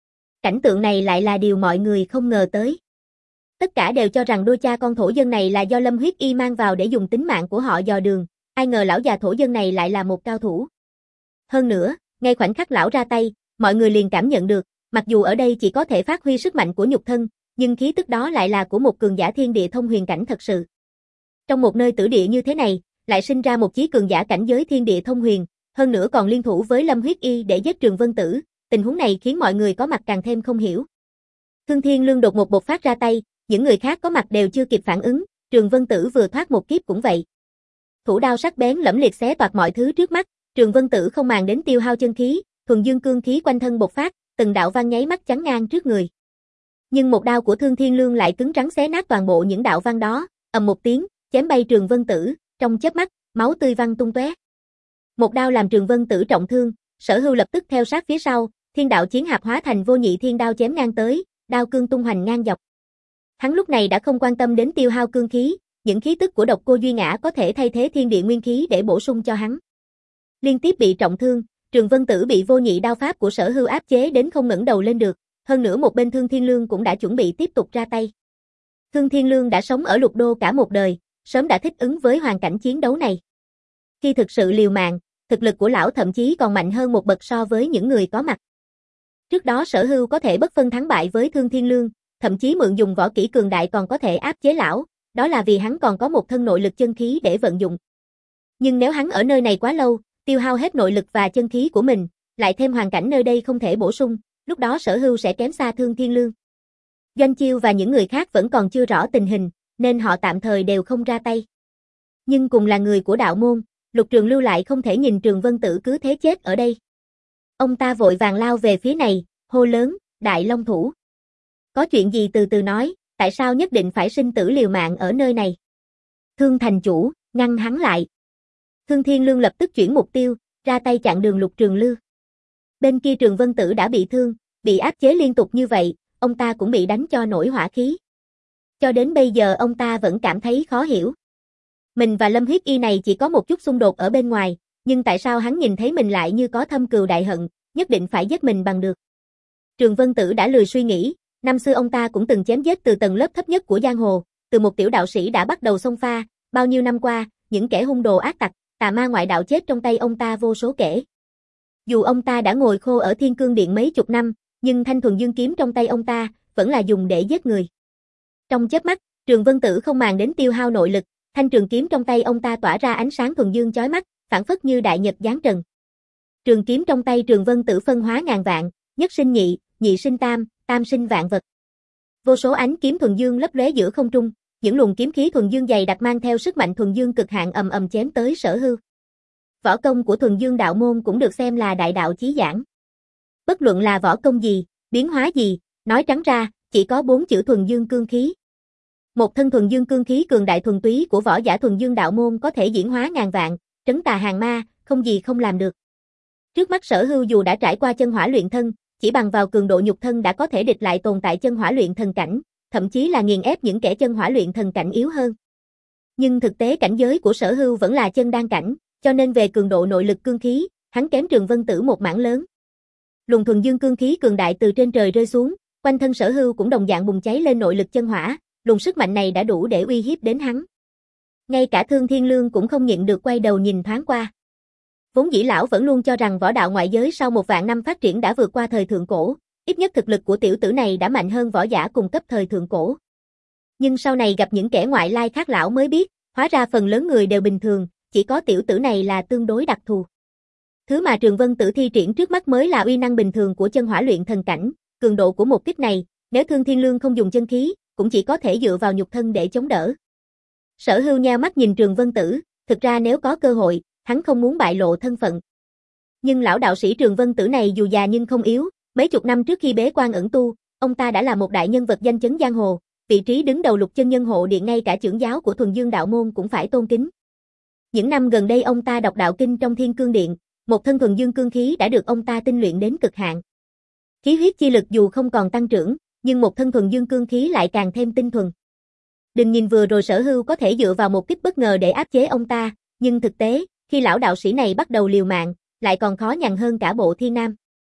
Cảnh tượng này lại là điều mọi người không ngờ tới. Tất cả đều cho rằng đôi cha con thổ dân này là do Lâm Huyết Y mang vào để dùng tính mạng của họ dò đường, ai ngờ lão già thổ dân này lại là một cao thủ. Hơn nữa, ngay khoảnh khắc lão ra tay, mọi người liền cảm nhận được, mặc dù ở đây chỉ có thể phát huy sức mạnh của nhục thân, nhưng khí tức đó lại là của một cường giả thiên địa thông huyền cảnh thật sự. Trong một nơi tử địa như thế này, lại sinh ra một chí cường giả cảnh giới thiên địa thông huyền, hơn nữa còn liên thủ với Lâm Huyết Y để giết Trường Vân Tử, tình huống này khiến mọi người có mặt càng thêm không hiểu. Thương Thiên Lương đột ngột bộc phát ra tay, những người khác có mặt đều chưa kịp phản ứng, Trường Vân Tử vừa thoát một kiếp cũng vậy. Thủ đao sắc bén lẫm liệt xé toạc mọi thứ trước mắt, Trường Vân Tử không màng đến tiêu hao chân khí, thuần dương cương khí quanh thân bộc phát, từng đạo văn nháy mắt chắn ngang trước người. Nhưng một đao của Thương Thiên Lương lại cứng rắn xé nát toàn bộ những đạo văn đó, ầm một tiếng, chém bay Trường Vân Tử, trong chớp mắt, máu tươi văng tung tóe. Một đao làm Trường Vân Tử trọng thương, Sở Hưu lập tức theo sát phía sau, thiên đạo chiến hạp hóa thành vô nhị thiên đao chém ngang tới, đao cương tung hoành ngang dọc. Hắn lúc này đã không quan tâm đến tiêu hao cương khí, những khí tức của độc cô Duy Ngã có thể thay thế thiên địa nguyên khí để bổ sung cho hắn. Liên tiếp bị trọng thương, Trường Vân Tử bị vô nhị đao pháp của Sở Hưu áp chế đến không ngẩng đầu lên được, hơn nữa một bên Thương Thiên Lương cũng đã chuẩn bị tiếp tục ra tay. Thương Thiên Lương đã sống ở Lục Đô cả một đời, sớm đã thích ứng với hoàn cảnh chiến đấu này. Khi thực sự liều mạng, thực lực của lão thậm chí còn mạnh hơn một bậc so với những người có mặt. Trước đó Sở Hưu có thể bất phân thắng bại với Thương Thiên Lương, thậm chí mượn dùng võ kỹ cường đại còn có thể áp chế lão, đó là vì hắn còn có một thân nội lực chân khí để vận dụng. Nhưng nếu hắn ở nơi này quá lâu, tiêu hao hết nội lực và chân khí của mình, lại thêm hoàn cảnh nơi đây không thể bổ sung, lúc đó Sở Hưu sẽ kém xa Thương Thiên Lương. Doanh Chiêu và những người khác vẫn còn chưa rõ tình hình, nên họ tạm thời đều không ra tay. Nhưng cùng là người của đạo môn, Lục Trường Lưu lại không thể nhìn Trường Vân Tử cứ thế chết ở đây. Ông ta vội vàng lao về phía này, hô lớn, Đại Long Thủ. Có chuyện gì từ từ nói, tại sao nhất định phải sinh tử liều mạng ở nơi này? Thương thành chủ, ngăn hắn lại. Thương Thiên Lương lập tức chuyển mục tiêu, ra tay chặn đường Lục Trường Lưu. Bên kia Trường Vân Tử đã bị thương, bị áp chế liên tục như vậy, ông ta cũng bị đánh cho nổi hỏa khí. Cho đến bây giờ ông ta vẫn cảm thấy khó hiểu. Mình và Lâm Huyết Y này chỉ có một chút xung đột ở bên ngoài, nhưng tại sao hắn nhìn thấy mình lại như có thâm cừu đại hận, nhất định phải giết mình bằng được. Trường Vân Tử đã lười suy nghĩ, năm xưa ông ta cũng từng chém giết từ tầng lớp thấp nhất của giang hồ, từ một tiểu đạo sĩ đã bắt đầu xông pha, bao nhiêu năm qua, những kẻ hung đồ ác tặc, tà ma ngoại đạo chết trong tay ông ta vô số kể. Dù ông ta đã ngồi khô ở Thiên Cương Điện mấy chục năm, nhưng thanh thuần dương kiếm trong tay ông ta vẫn là dùng để giết người. Trong chớp mắt, Trường Vân Tử không màng đến tiêu hao nội lực, thanh trường kiếm trong tay ông ta tỏa ra ánh sáng thuần dương chói mắt, phản phất như đại nhật giáng trần. Trường kiếm trong tay Trường Vân Tử phân hóa ngàn vạn, nhất sinh nhị, nhị sinh tam, tam sinh vạn vật. Vô số ánh kiếm thuần dương lấp lóe giữa không trung, những luồng kiếm khí thuần dương dày đặc mang theo sức mạnh thuần dương cực hạn ầm ầm chém tới Sở Hưu. Võ công của thuần dương đạo môn cũng được xem là đại đạo chí giảng. Bất luận là võ công gì, biến hóa gì, nói trắng ra, chỉ có bốn chữ thuần dương cương khí. Một thân thuần dương cương khí cường đại thuần túy của võ giả thuần dương đạo môn có thể diễn hóa ngàn vạn, trấn tà hàng ma, không gì không làm được. Trước mắt Sở Hưu dù đã trải qua chân hỏa luyện thân, chỉ bằng vào cường độ nhục thân đã có thể địch lại tồn tại chân hỏa luyện thần cảnh, thậm chí là nghiền ép những kẻ chân hỏa luyện thần cảnh yếu hơn. Nhưng thực tế cảnh giới của Sở Hưu vẫn là chân đan cảnh, cho nên về cường độ nội lực cương khí, hắn kém Trường Vân Tử một mảng lớn. Luồng thuần dương cương khí cường đại từ trên trời rơi xuống, quanh thân Sở Hưu cũng đồng dạng bùng cháy lên nội lực chân hỏa, luồng sức mạnh này đã đủ để uy hiếp đến hắn. Ngay cả Thương Thiên Lương cũng không nhịn được quay đầu nhìn thoáng qua. Vốn dĩ lão vẫn luôn cho rằng võ đạo ngoại giới sau một vạn năm phát triển đã vượt qua thời thượng cổ, ít nhất thực lực của tiểu tử này đã mạnh hơn võ giả cùng cấp thời thượng cổ. Nhưng sau này gặp những kẻ ngoại lai khác lão mới biết, hóa ra phần lớn người đều bình thường, chỉ có tiểu tử này là tương đối đặc thù. Thứ mà Trường Vân Tử thi triển trước mắt mới là uy năng bình thường của chân hỏa luyện thần cảnh, cường độ của một kích này, nếu Thương Thiên Lương không dùng chân khí, cũng chỉ có thể dựa vào nhục thân để chống đỡ. Sở Hưu nheo mắt nhìn Trường Vân Tử, thực ra nếu có cơ hội, hắn không muốn bại lộ thân phận. Nhưng lão đạo sĩ Trường Vân Tử này dù già nhưng không yếu, mấy chục năm trước khi bế quan ẩn tu, ông ta đã là một đại nhân vật danh chấn giang hồ, vị trí đứng đầu Lục Chân Nhân Hộ Điện ngay cả trưởng giáo của Thuần Dương đạo môn cũng phải tôn kính. Những năm gần đây ông ta đọc đạo kinh trong Thiên Cương Điện, một thân thuần dương cương khí đã được ông ta tinh luyện đến cực hạn. Khí huyết chi lực dù không còn tăng trưởng, nhưng một thân thuần dương cương khí lại càng thêm tinh thuần. Đừng nhìn vừa rồi Sở Hưu có thể dựa vào một kích bất ngờ để áp chế ông ta, nhưng thực tế, khi lão đạo sĩ này bắt đầu liều mạng, lại còn khó nhằn hơn cả bộ Thiên Nam.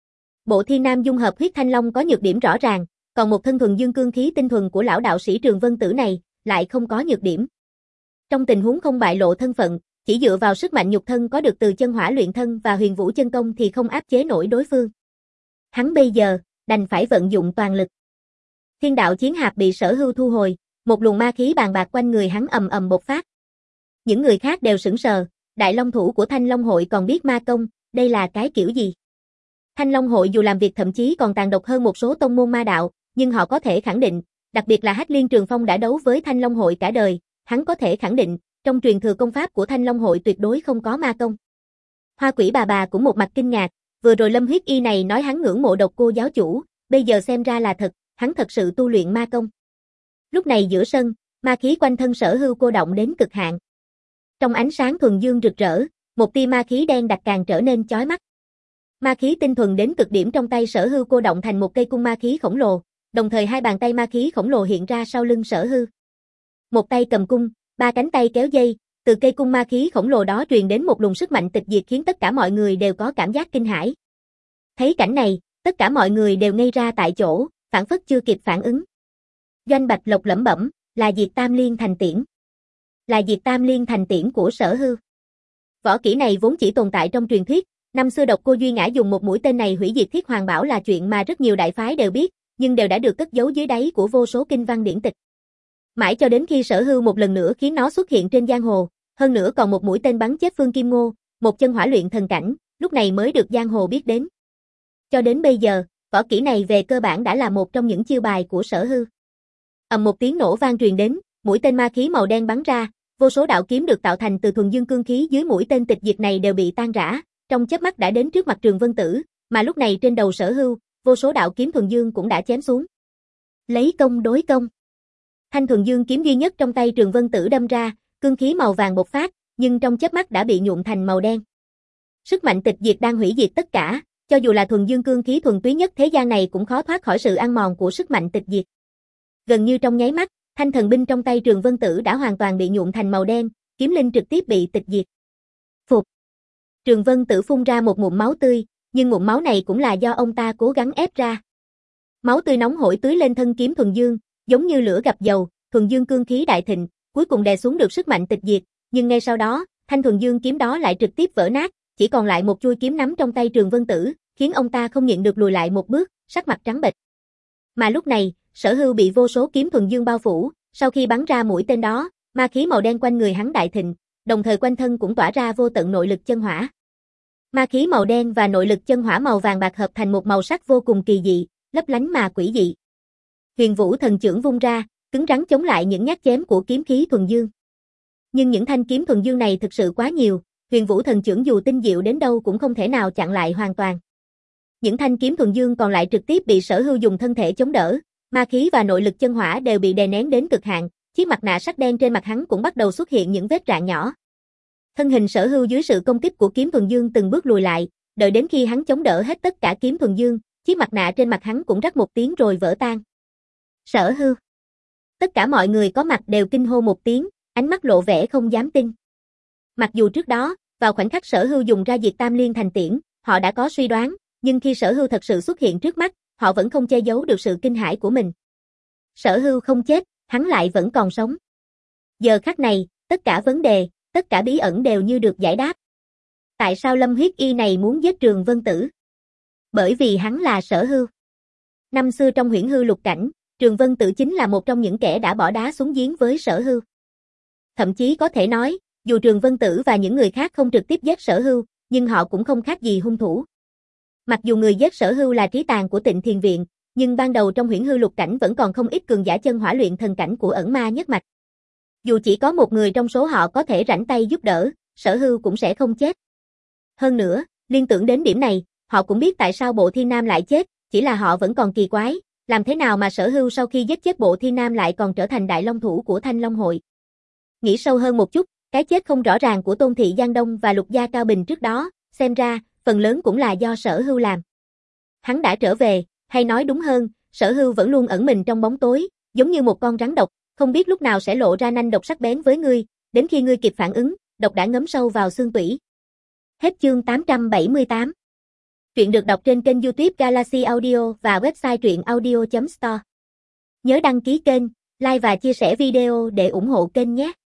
Bộ Thiên Nam dung hợp huyết thanh long có nhược điểm rõ ràng, còn một thân thuần dương cương khí tinh thuần của lão đạo sĩ Trường Vân Tử này lại không có nhược điểm. Trong tình huống không bại lộ thân phận, chỉ dựa vào sức mạnh nhục thân có được từ chân hỏa luyện thân và huyền vũ chân công thì không áp chế nổi đối phương. Hắn bây giờ đành phải vận dụng toàn lực. Thiên đạo chiến hạp bị Sở Hưu thu hồi, một luồng ma khí bàn bạc quanh người hắn ầm ầm bộc phát. Những người khác đều sững sờ, đại long thủ của Thanh Long hội còn biết ma công, đây là cái kiểu gì? Thanh Long hội dù làm việc thậm chí còn tàn độc hơn một số tông môn ma đạo, nhưng họ có thể khẳng định, đặc biệt là Hách Liên Trường Phong đã đấu với Thanh Long hội cả đời, hắn có thể khẳng định, trong truyền thừa công pháp của Thanh Long hội tuyệt đối không có ma công. Hoa Quỷ bà bà cũng một mặt kinh ngạc, vừa rồi Lâm Huyết Y này nói hắn ngưỡng mộ Độc Cô giáo chủ, bây giờ xem ra là thật, hắn thật sự tu luyện ma công. Lúc này giữa sân, ma khí quanh thân Sở Hưu cô động đến cực hạn. Trong ánh sáng thuần dương rực rỡ, một tia ma khí đen đặc càng trở nên chói mắt. Ma khí tinh thuần đến cực điểm trong tay Sở Hưu cô động thành một cây cung ma khí khổng lồ, đồng thời hai bàn tay ma khí khổng lồ hiện ra sau lưng Sở Hưu. Một tay cầm cung, ba cánh tay kéo dây, từ cây cung ma khí khổng lồ đó truyền đến một luồng sức mạnh tịch diệt khiến tất cả mọi người đều có cảm giác kinh hãi. Thấy cảnh này, tất cả mọi người đều ngây ra tại chỗ, phản phất chưa kịp phản ứng. Doanh Bạch Lộc lẩm bẩm, là Diệt Tam Liên thành tiễn. Là Diệt Tam Liên thành tiễn của Sở Hưu. Võ kỹ này vốn chỉ tồn tại trong truyền thuyết, năm xưa Độc Cô Duy Ngã dùng một mũi tên này hủy diệt Thiết Hoàng Bảo là chuyện mà rất nhiều đại phái đều biết, nhưng đều đã được cất giấu dưới đáy của vô số kinh văn điển tịch. Mãi cho đến khi Sở Hưu một lần nữa khiến nó xuất hiện trên giang hồ, hơn nữa còn một mũi tên bắn chết Phương Kim Ngô, một chân hỏa luyện thần cảnh, lúc này mới được giang hồ biết đến. Cho đến bây giờ, võ kỹ này về cơ bản đã là một trong những chiêu bài của Sở Hưu. Ầm một tiếng nổ vang truyền đến, mũi tên ma khí màu đen bắn ra, vô số đạo kiếm được tạo thành từ thuần dương cương khí dưới mũi tên tịch diệt này đều bị tan rã, trong chớp mắt đã đến trước mặt Trường Vân Tử, mà lúc này trên đầu Sở Hưu, vô số đạo kiếm thuần dương cũng đã chém xuống. Lấy công đối công. Thanh thuần dương kiếm duy nhất trong tay Trường Vân Tử đâm ra, cương khí màu vàng bộc phát, nhưng trong chớp mắt đã bị nhuộm thành màu đen. Sức mạnh tịch diệt đang hủy diệt tất cả, cho dù là thuần dương cương khí thuần túy nhất thế gian này cũng khó thoát khỏi sự ăn mòn của sức mạnh tịch diệt. Gần như trong nháy mắt, thanh thần binh trong tay Trường Vân Tử đã hoàn toàn bị nhuộm thành màu đen, kiếm linh trực tiếp bị tịch diệt. Phục. Trường Vân Tử phun ra một ngụm máu tươi, nhưng ngụm máu này cũng là do ông ta cố gắng ép ra. Máu tươi nóng hổi tưới lên thân kiếm thuần dương, giống như lửa gặp dầu, thuần dương cương khí đại thịnh, cuối cùng đè xuống được sức mạnh tịch diệt, nhưng ngay sau đó, thanh thuần dương kiếm đó lại trực tiếp vỡ nát, chỉ còn lại một chuôi kiếm nắm trong tay Trường Vân Tử, khiến ông ta không nhịn được lùi lại một bước, sắc mặt trắng bệch. Mà lúc này, Sở Hưu bị vô số kiếm thuần dương bao phủ, sau khi bắn ra mũi tên đó, ma khí màu đen quanh người hắn đại thịnh, đồng thời quanh thân cũng tỏa ra vô tận nội lực chân hỏa. Ma khí màu đen và nội lực chân hỏa màu vàng bạc hợp thành một màu sắc vô cùng kỳ dị, lấp lánh mà quỷ dị. Huyền Vũ thần chưởng vung ra, cứng rắn chống lại những nhát chém của kiếm khí thuần dương. Nhưng những thanh kiếm thuần dương này thực sự quá nhiều, Huyền Vũ thần chưởng dù tinh diệu đến đâu cũng không thể nào chặn lại hoàn toàn. Những thanh kiếm thuần dương còn lại trực tiếp bị Sở Hưu dùng thân thể chống đỡ, ma khí và nội lực chân hỏa đều bị đè nén đến cực hạn, chiếc mặt nạ sắt đen trên mặt hắn cũng bắt đầu xuất hiện những vết rạn nhỏ. Thân hình Sở Hưu dưới sự công kích của kiếm thuần dương từng bước lùi lại, đợi đến khi hắn chống đỡ hết tất cả kiếm thuần dương, chiếc mặt nạ trên mặt hắn cũng rắc một tiếng rồi vỡ tan. Sở Hưu. Tất cả mọi người có mặt đều kinh hô một tiếng, ánh mắt lộ vẻ không dám tin. Mặc dù trước đó, vào khoảnh khắc Sở Hưu dùng ra Diệt Tam Liên thành tiễn, họ đã có suy đoán, nhưng khi Sở Hưu thật sự xuất hiện trước mắt, họ vẫn không che giấu được sự kinh hãi của mình. Sở Hưu không chết, hắn lại vẫn còn sống. Giờ khắc này, tất cả vấn đề, tất cả bí ẩn đều như được giải đáp. Tại sao Lâm Huyết Y này muốn giết Trường Vân Tử? Bởi vì hắn là Sở Hưu. Năm xưa trong Huyễn Hư Lục Cảnh, Trường Vân Tử chính là một trong những kẻ đã bỏ đá xuống giếng với Sở Hưu. Thậm chí có thể nói, dù Trường Vân Tử và những người khác không trực tiếp giết Sở Hưu, nhưng họ cũng không khác gì hung thủ. Mặc dù người giết Sở Hưu là Trí Tàng của Tịnh Thiền Viện, nhưng ban đầu trong Huyễn Hư Lục Cảnh vẫn còn không ít cường giả chân hỏa luyện thần cảnh của ẩn ma nhất mạch. Dù chỉ có một người trong số họ có thể rảnh tay giúp đỡ, Sở Hưu cũng sẽ không chết. Hơn nữa, liên tưởng đến điểm này, họ cũng biết tại sao Bộ Thiên Nam lại chết, chỉ là họ vẫn còn kỳ quái, làm thế nào mà Sở Hưu sau khi giết chết Bộ Thiên Nam lại còn trở thành đại long thủ của Thanh Long hội. Nghĩ sâu hơn một chút, cái chết không rõ ràng của Tôn Thị Giang Đông và Lục Gia Cao Bình trước đó, xem ra, phần lớn cũng là do Sở Hưu làm. Hắn đã trở về, hay nói đúng hơn, Sở Hưu vẫn luôn ẩn mình trong bóng tối, giống như một con rắn độc, không biết lúc nào sẽ lộ ra nanh độc sắc bén với ngươi, đến khi ngươi kịp phản ứng, độc đã ngấm sâu vào xương tủy. Hết chương tám trăm bảy mươi tám. Truyện được đọc trên kênh YouTube Galaxy Audio và website truyện audio chấm store. Nhớ đăng ký kênh, like và chia sẻ video để ủng hộ kênh nhé.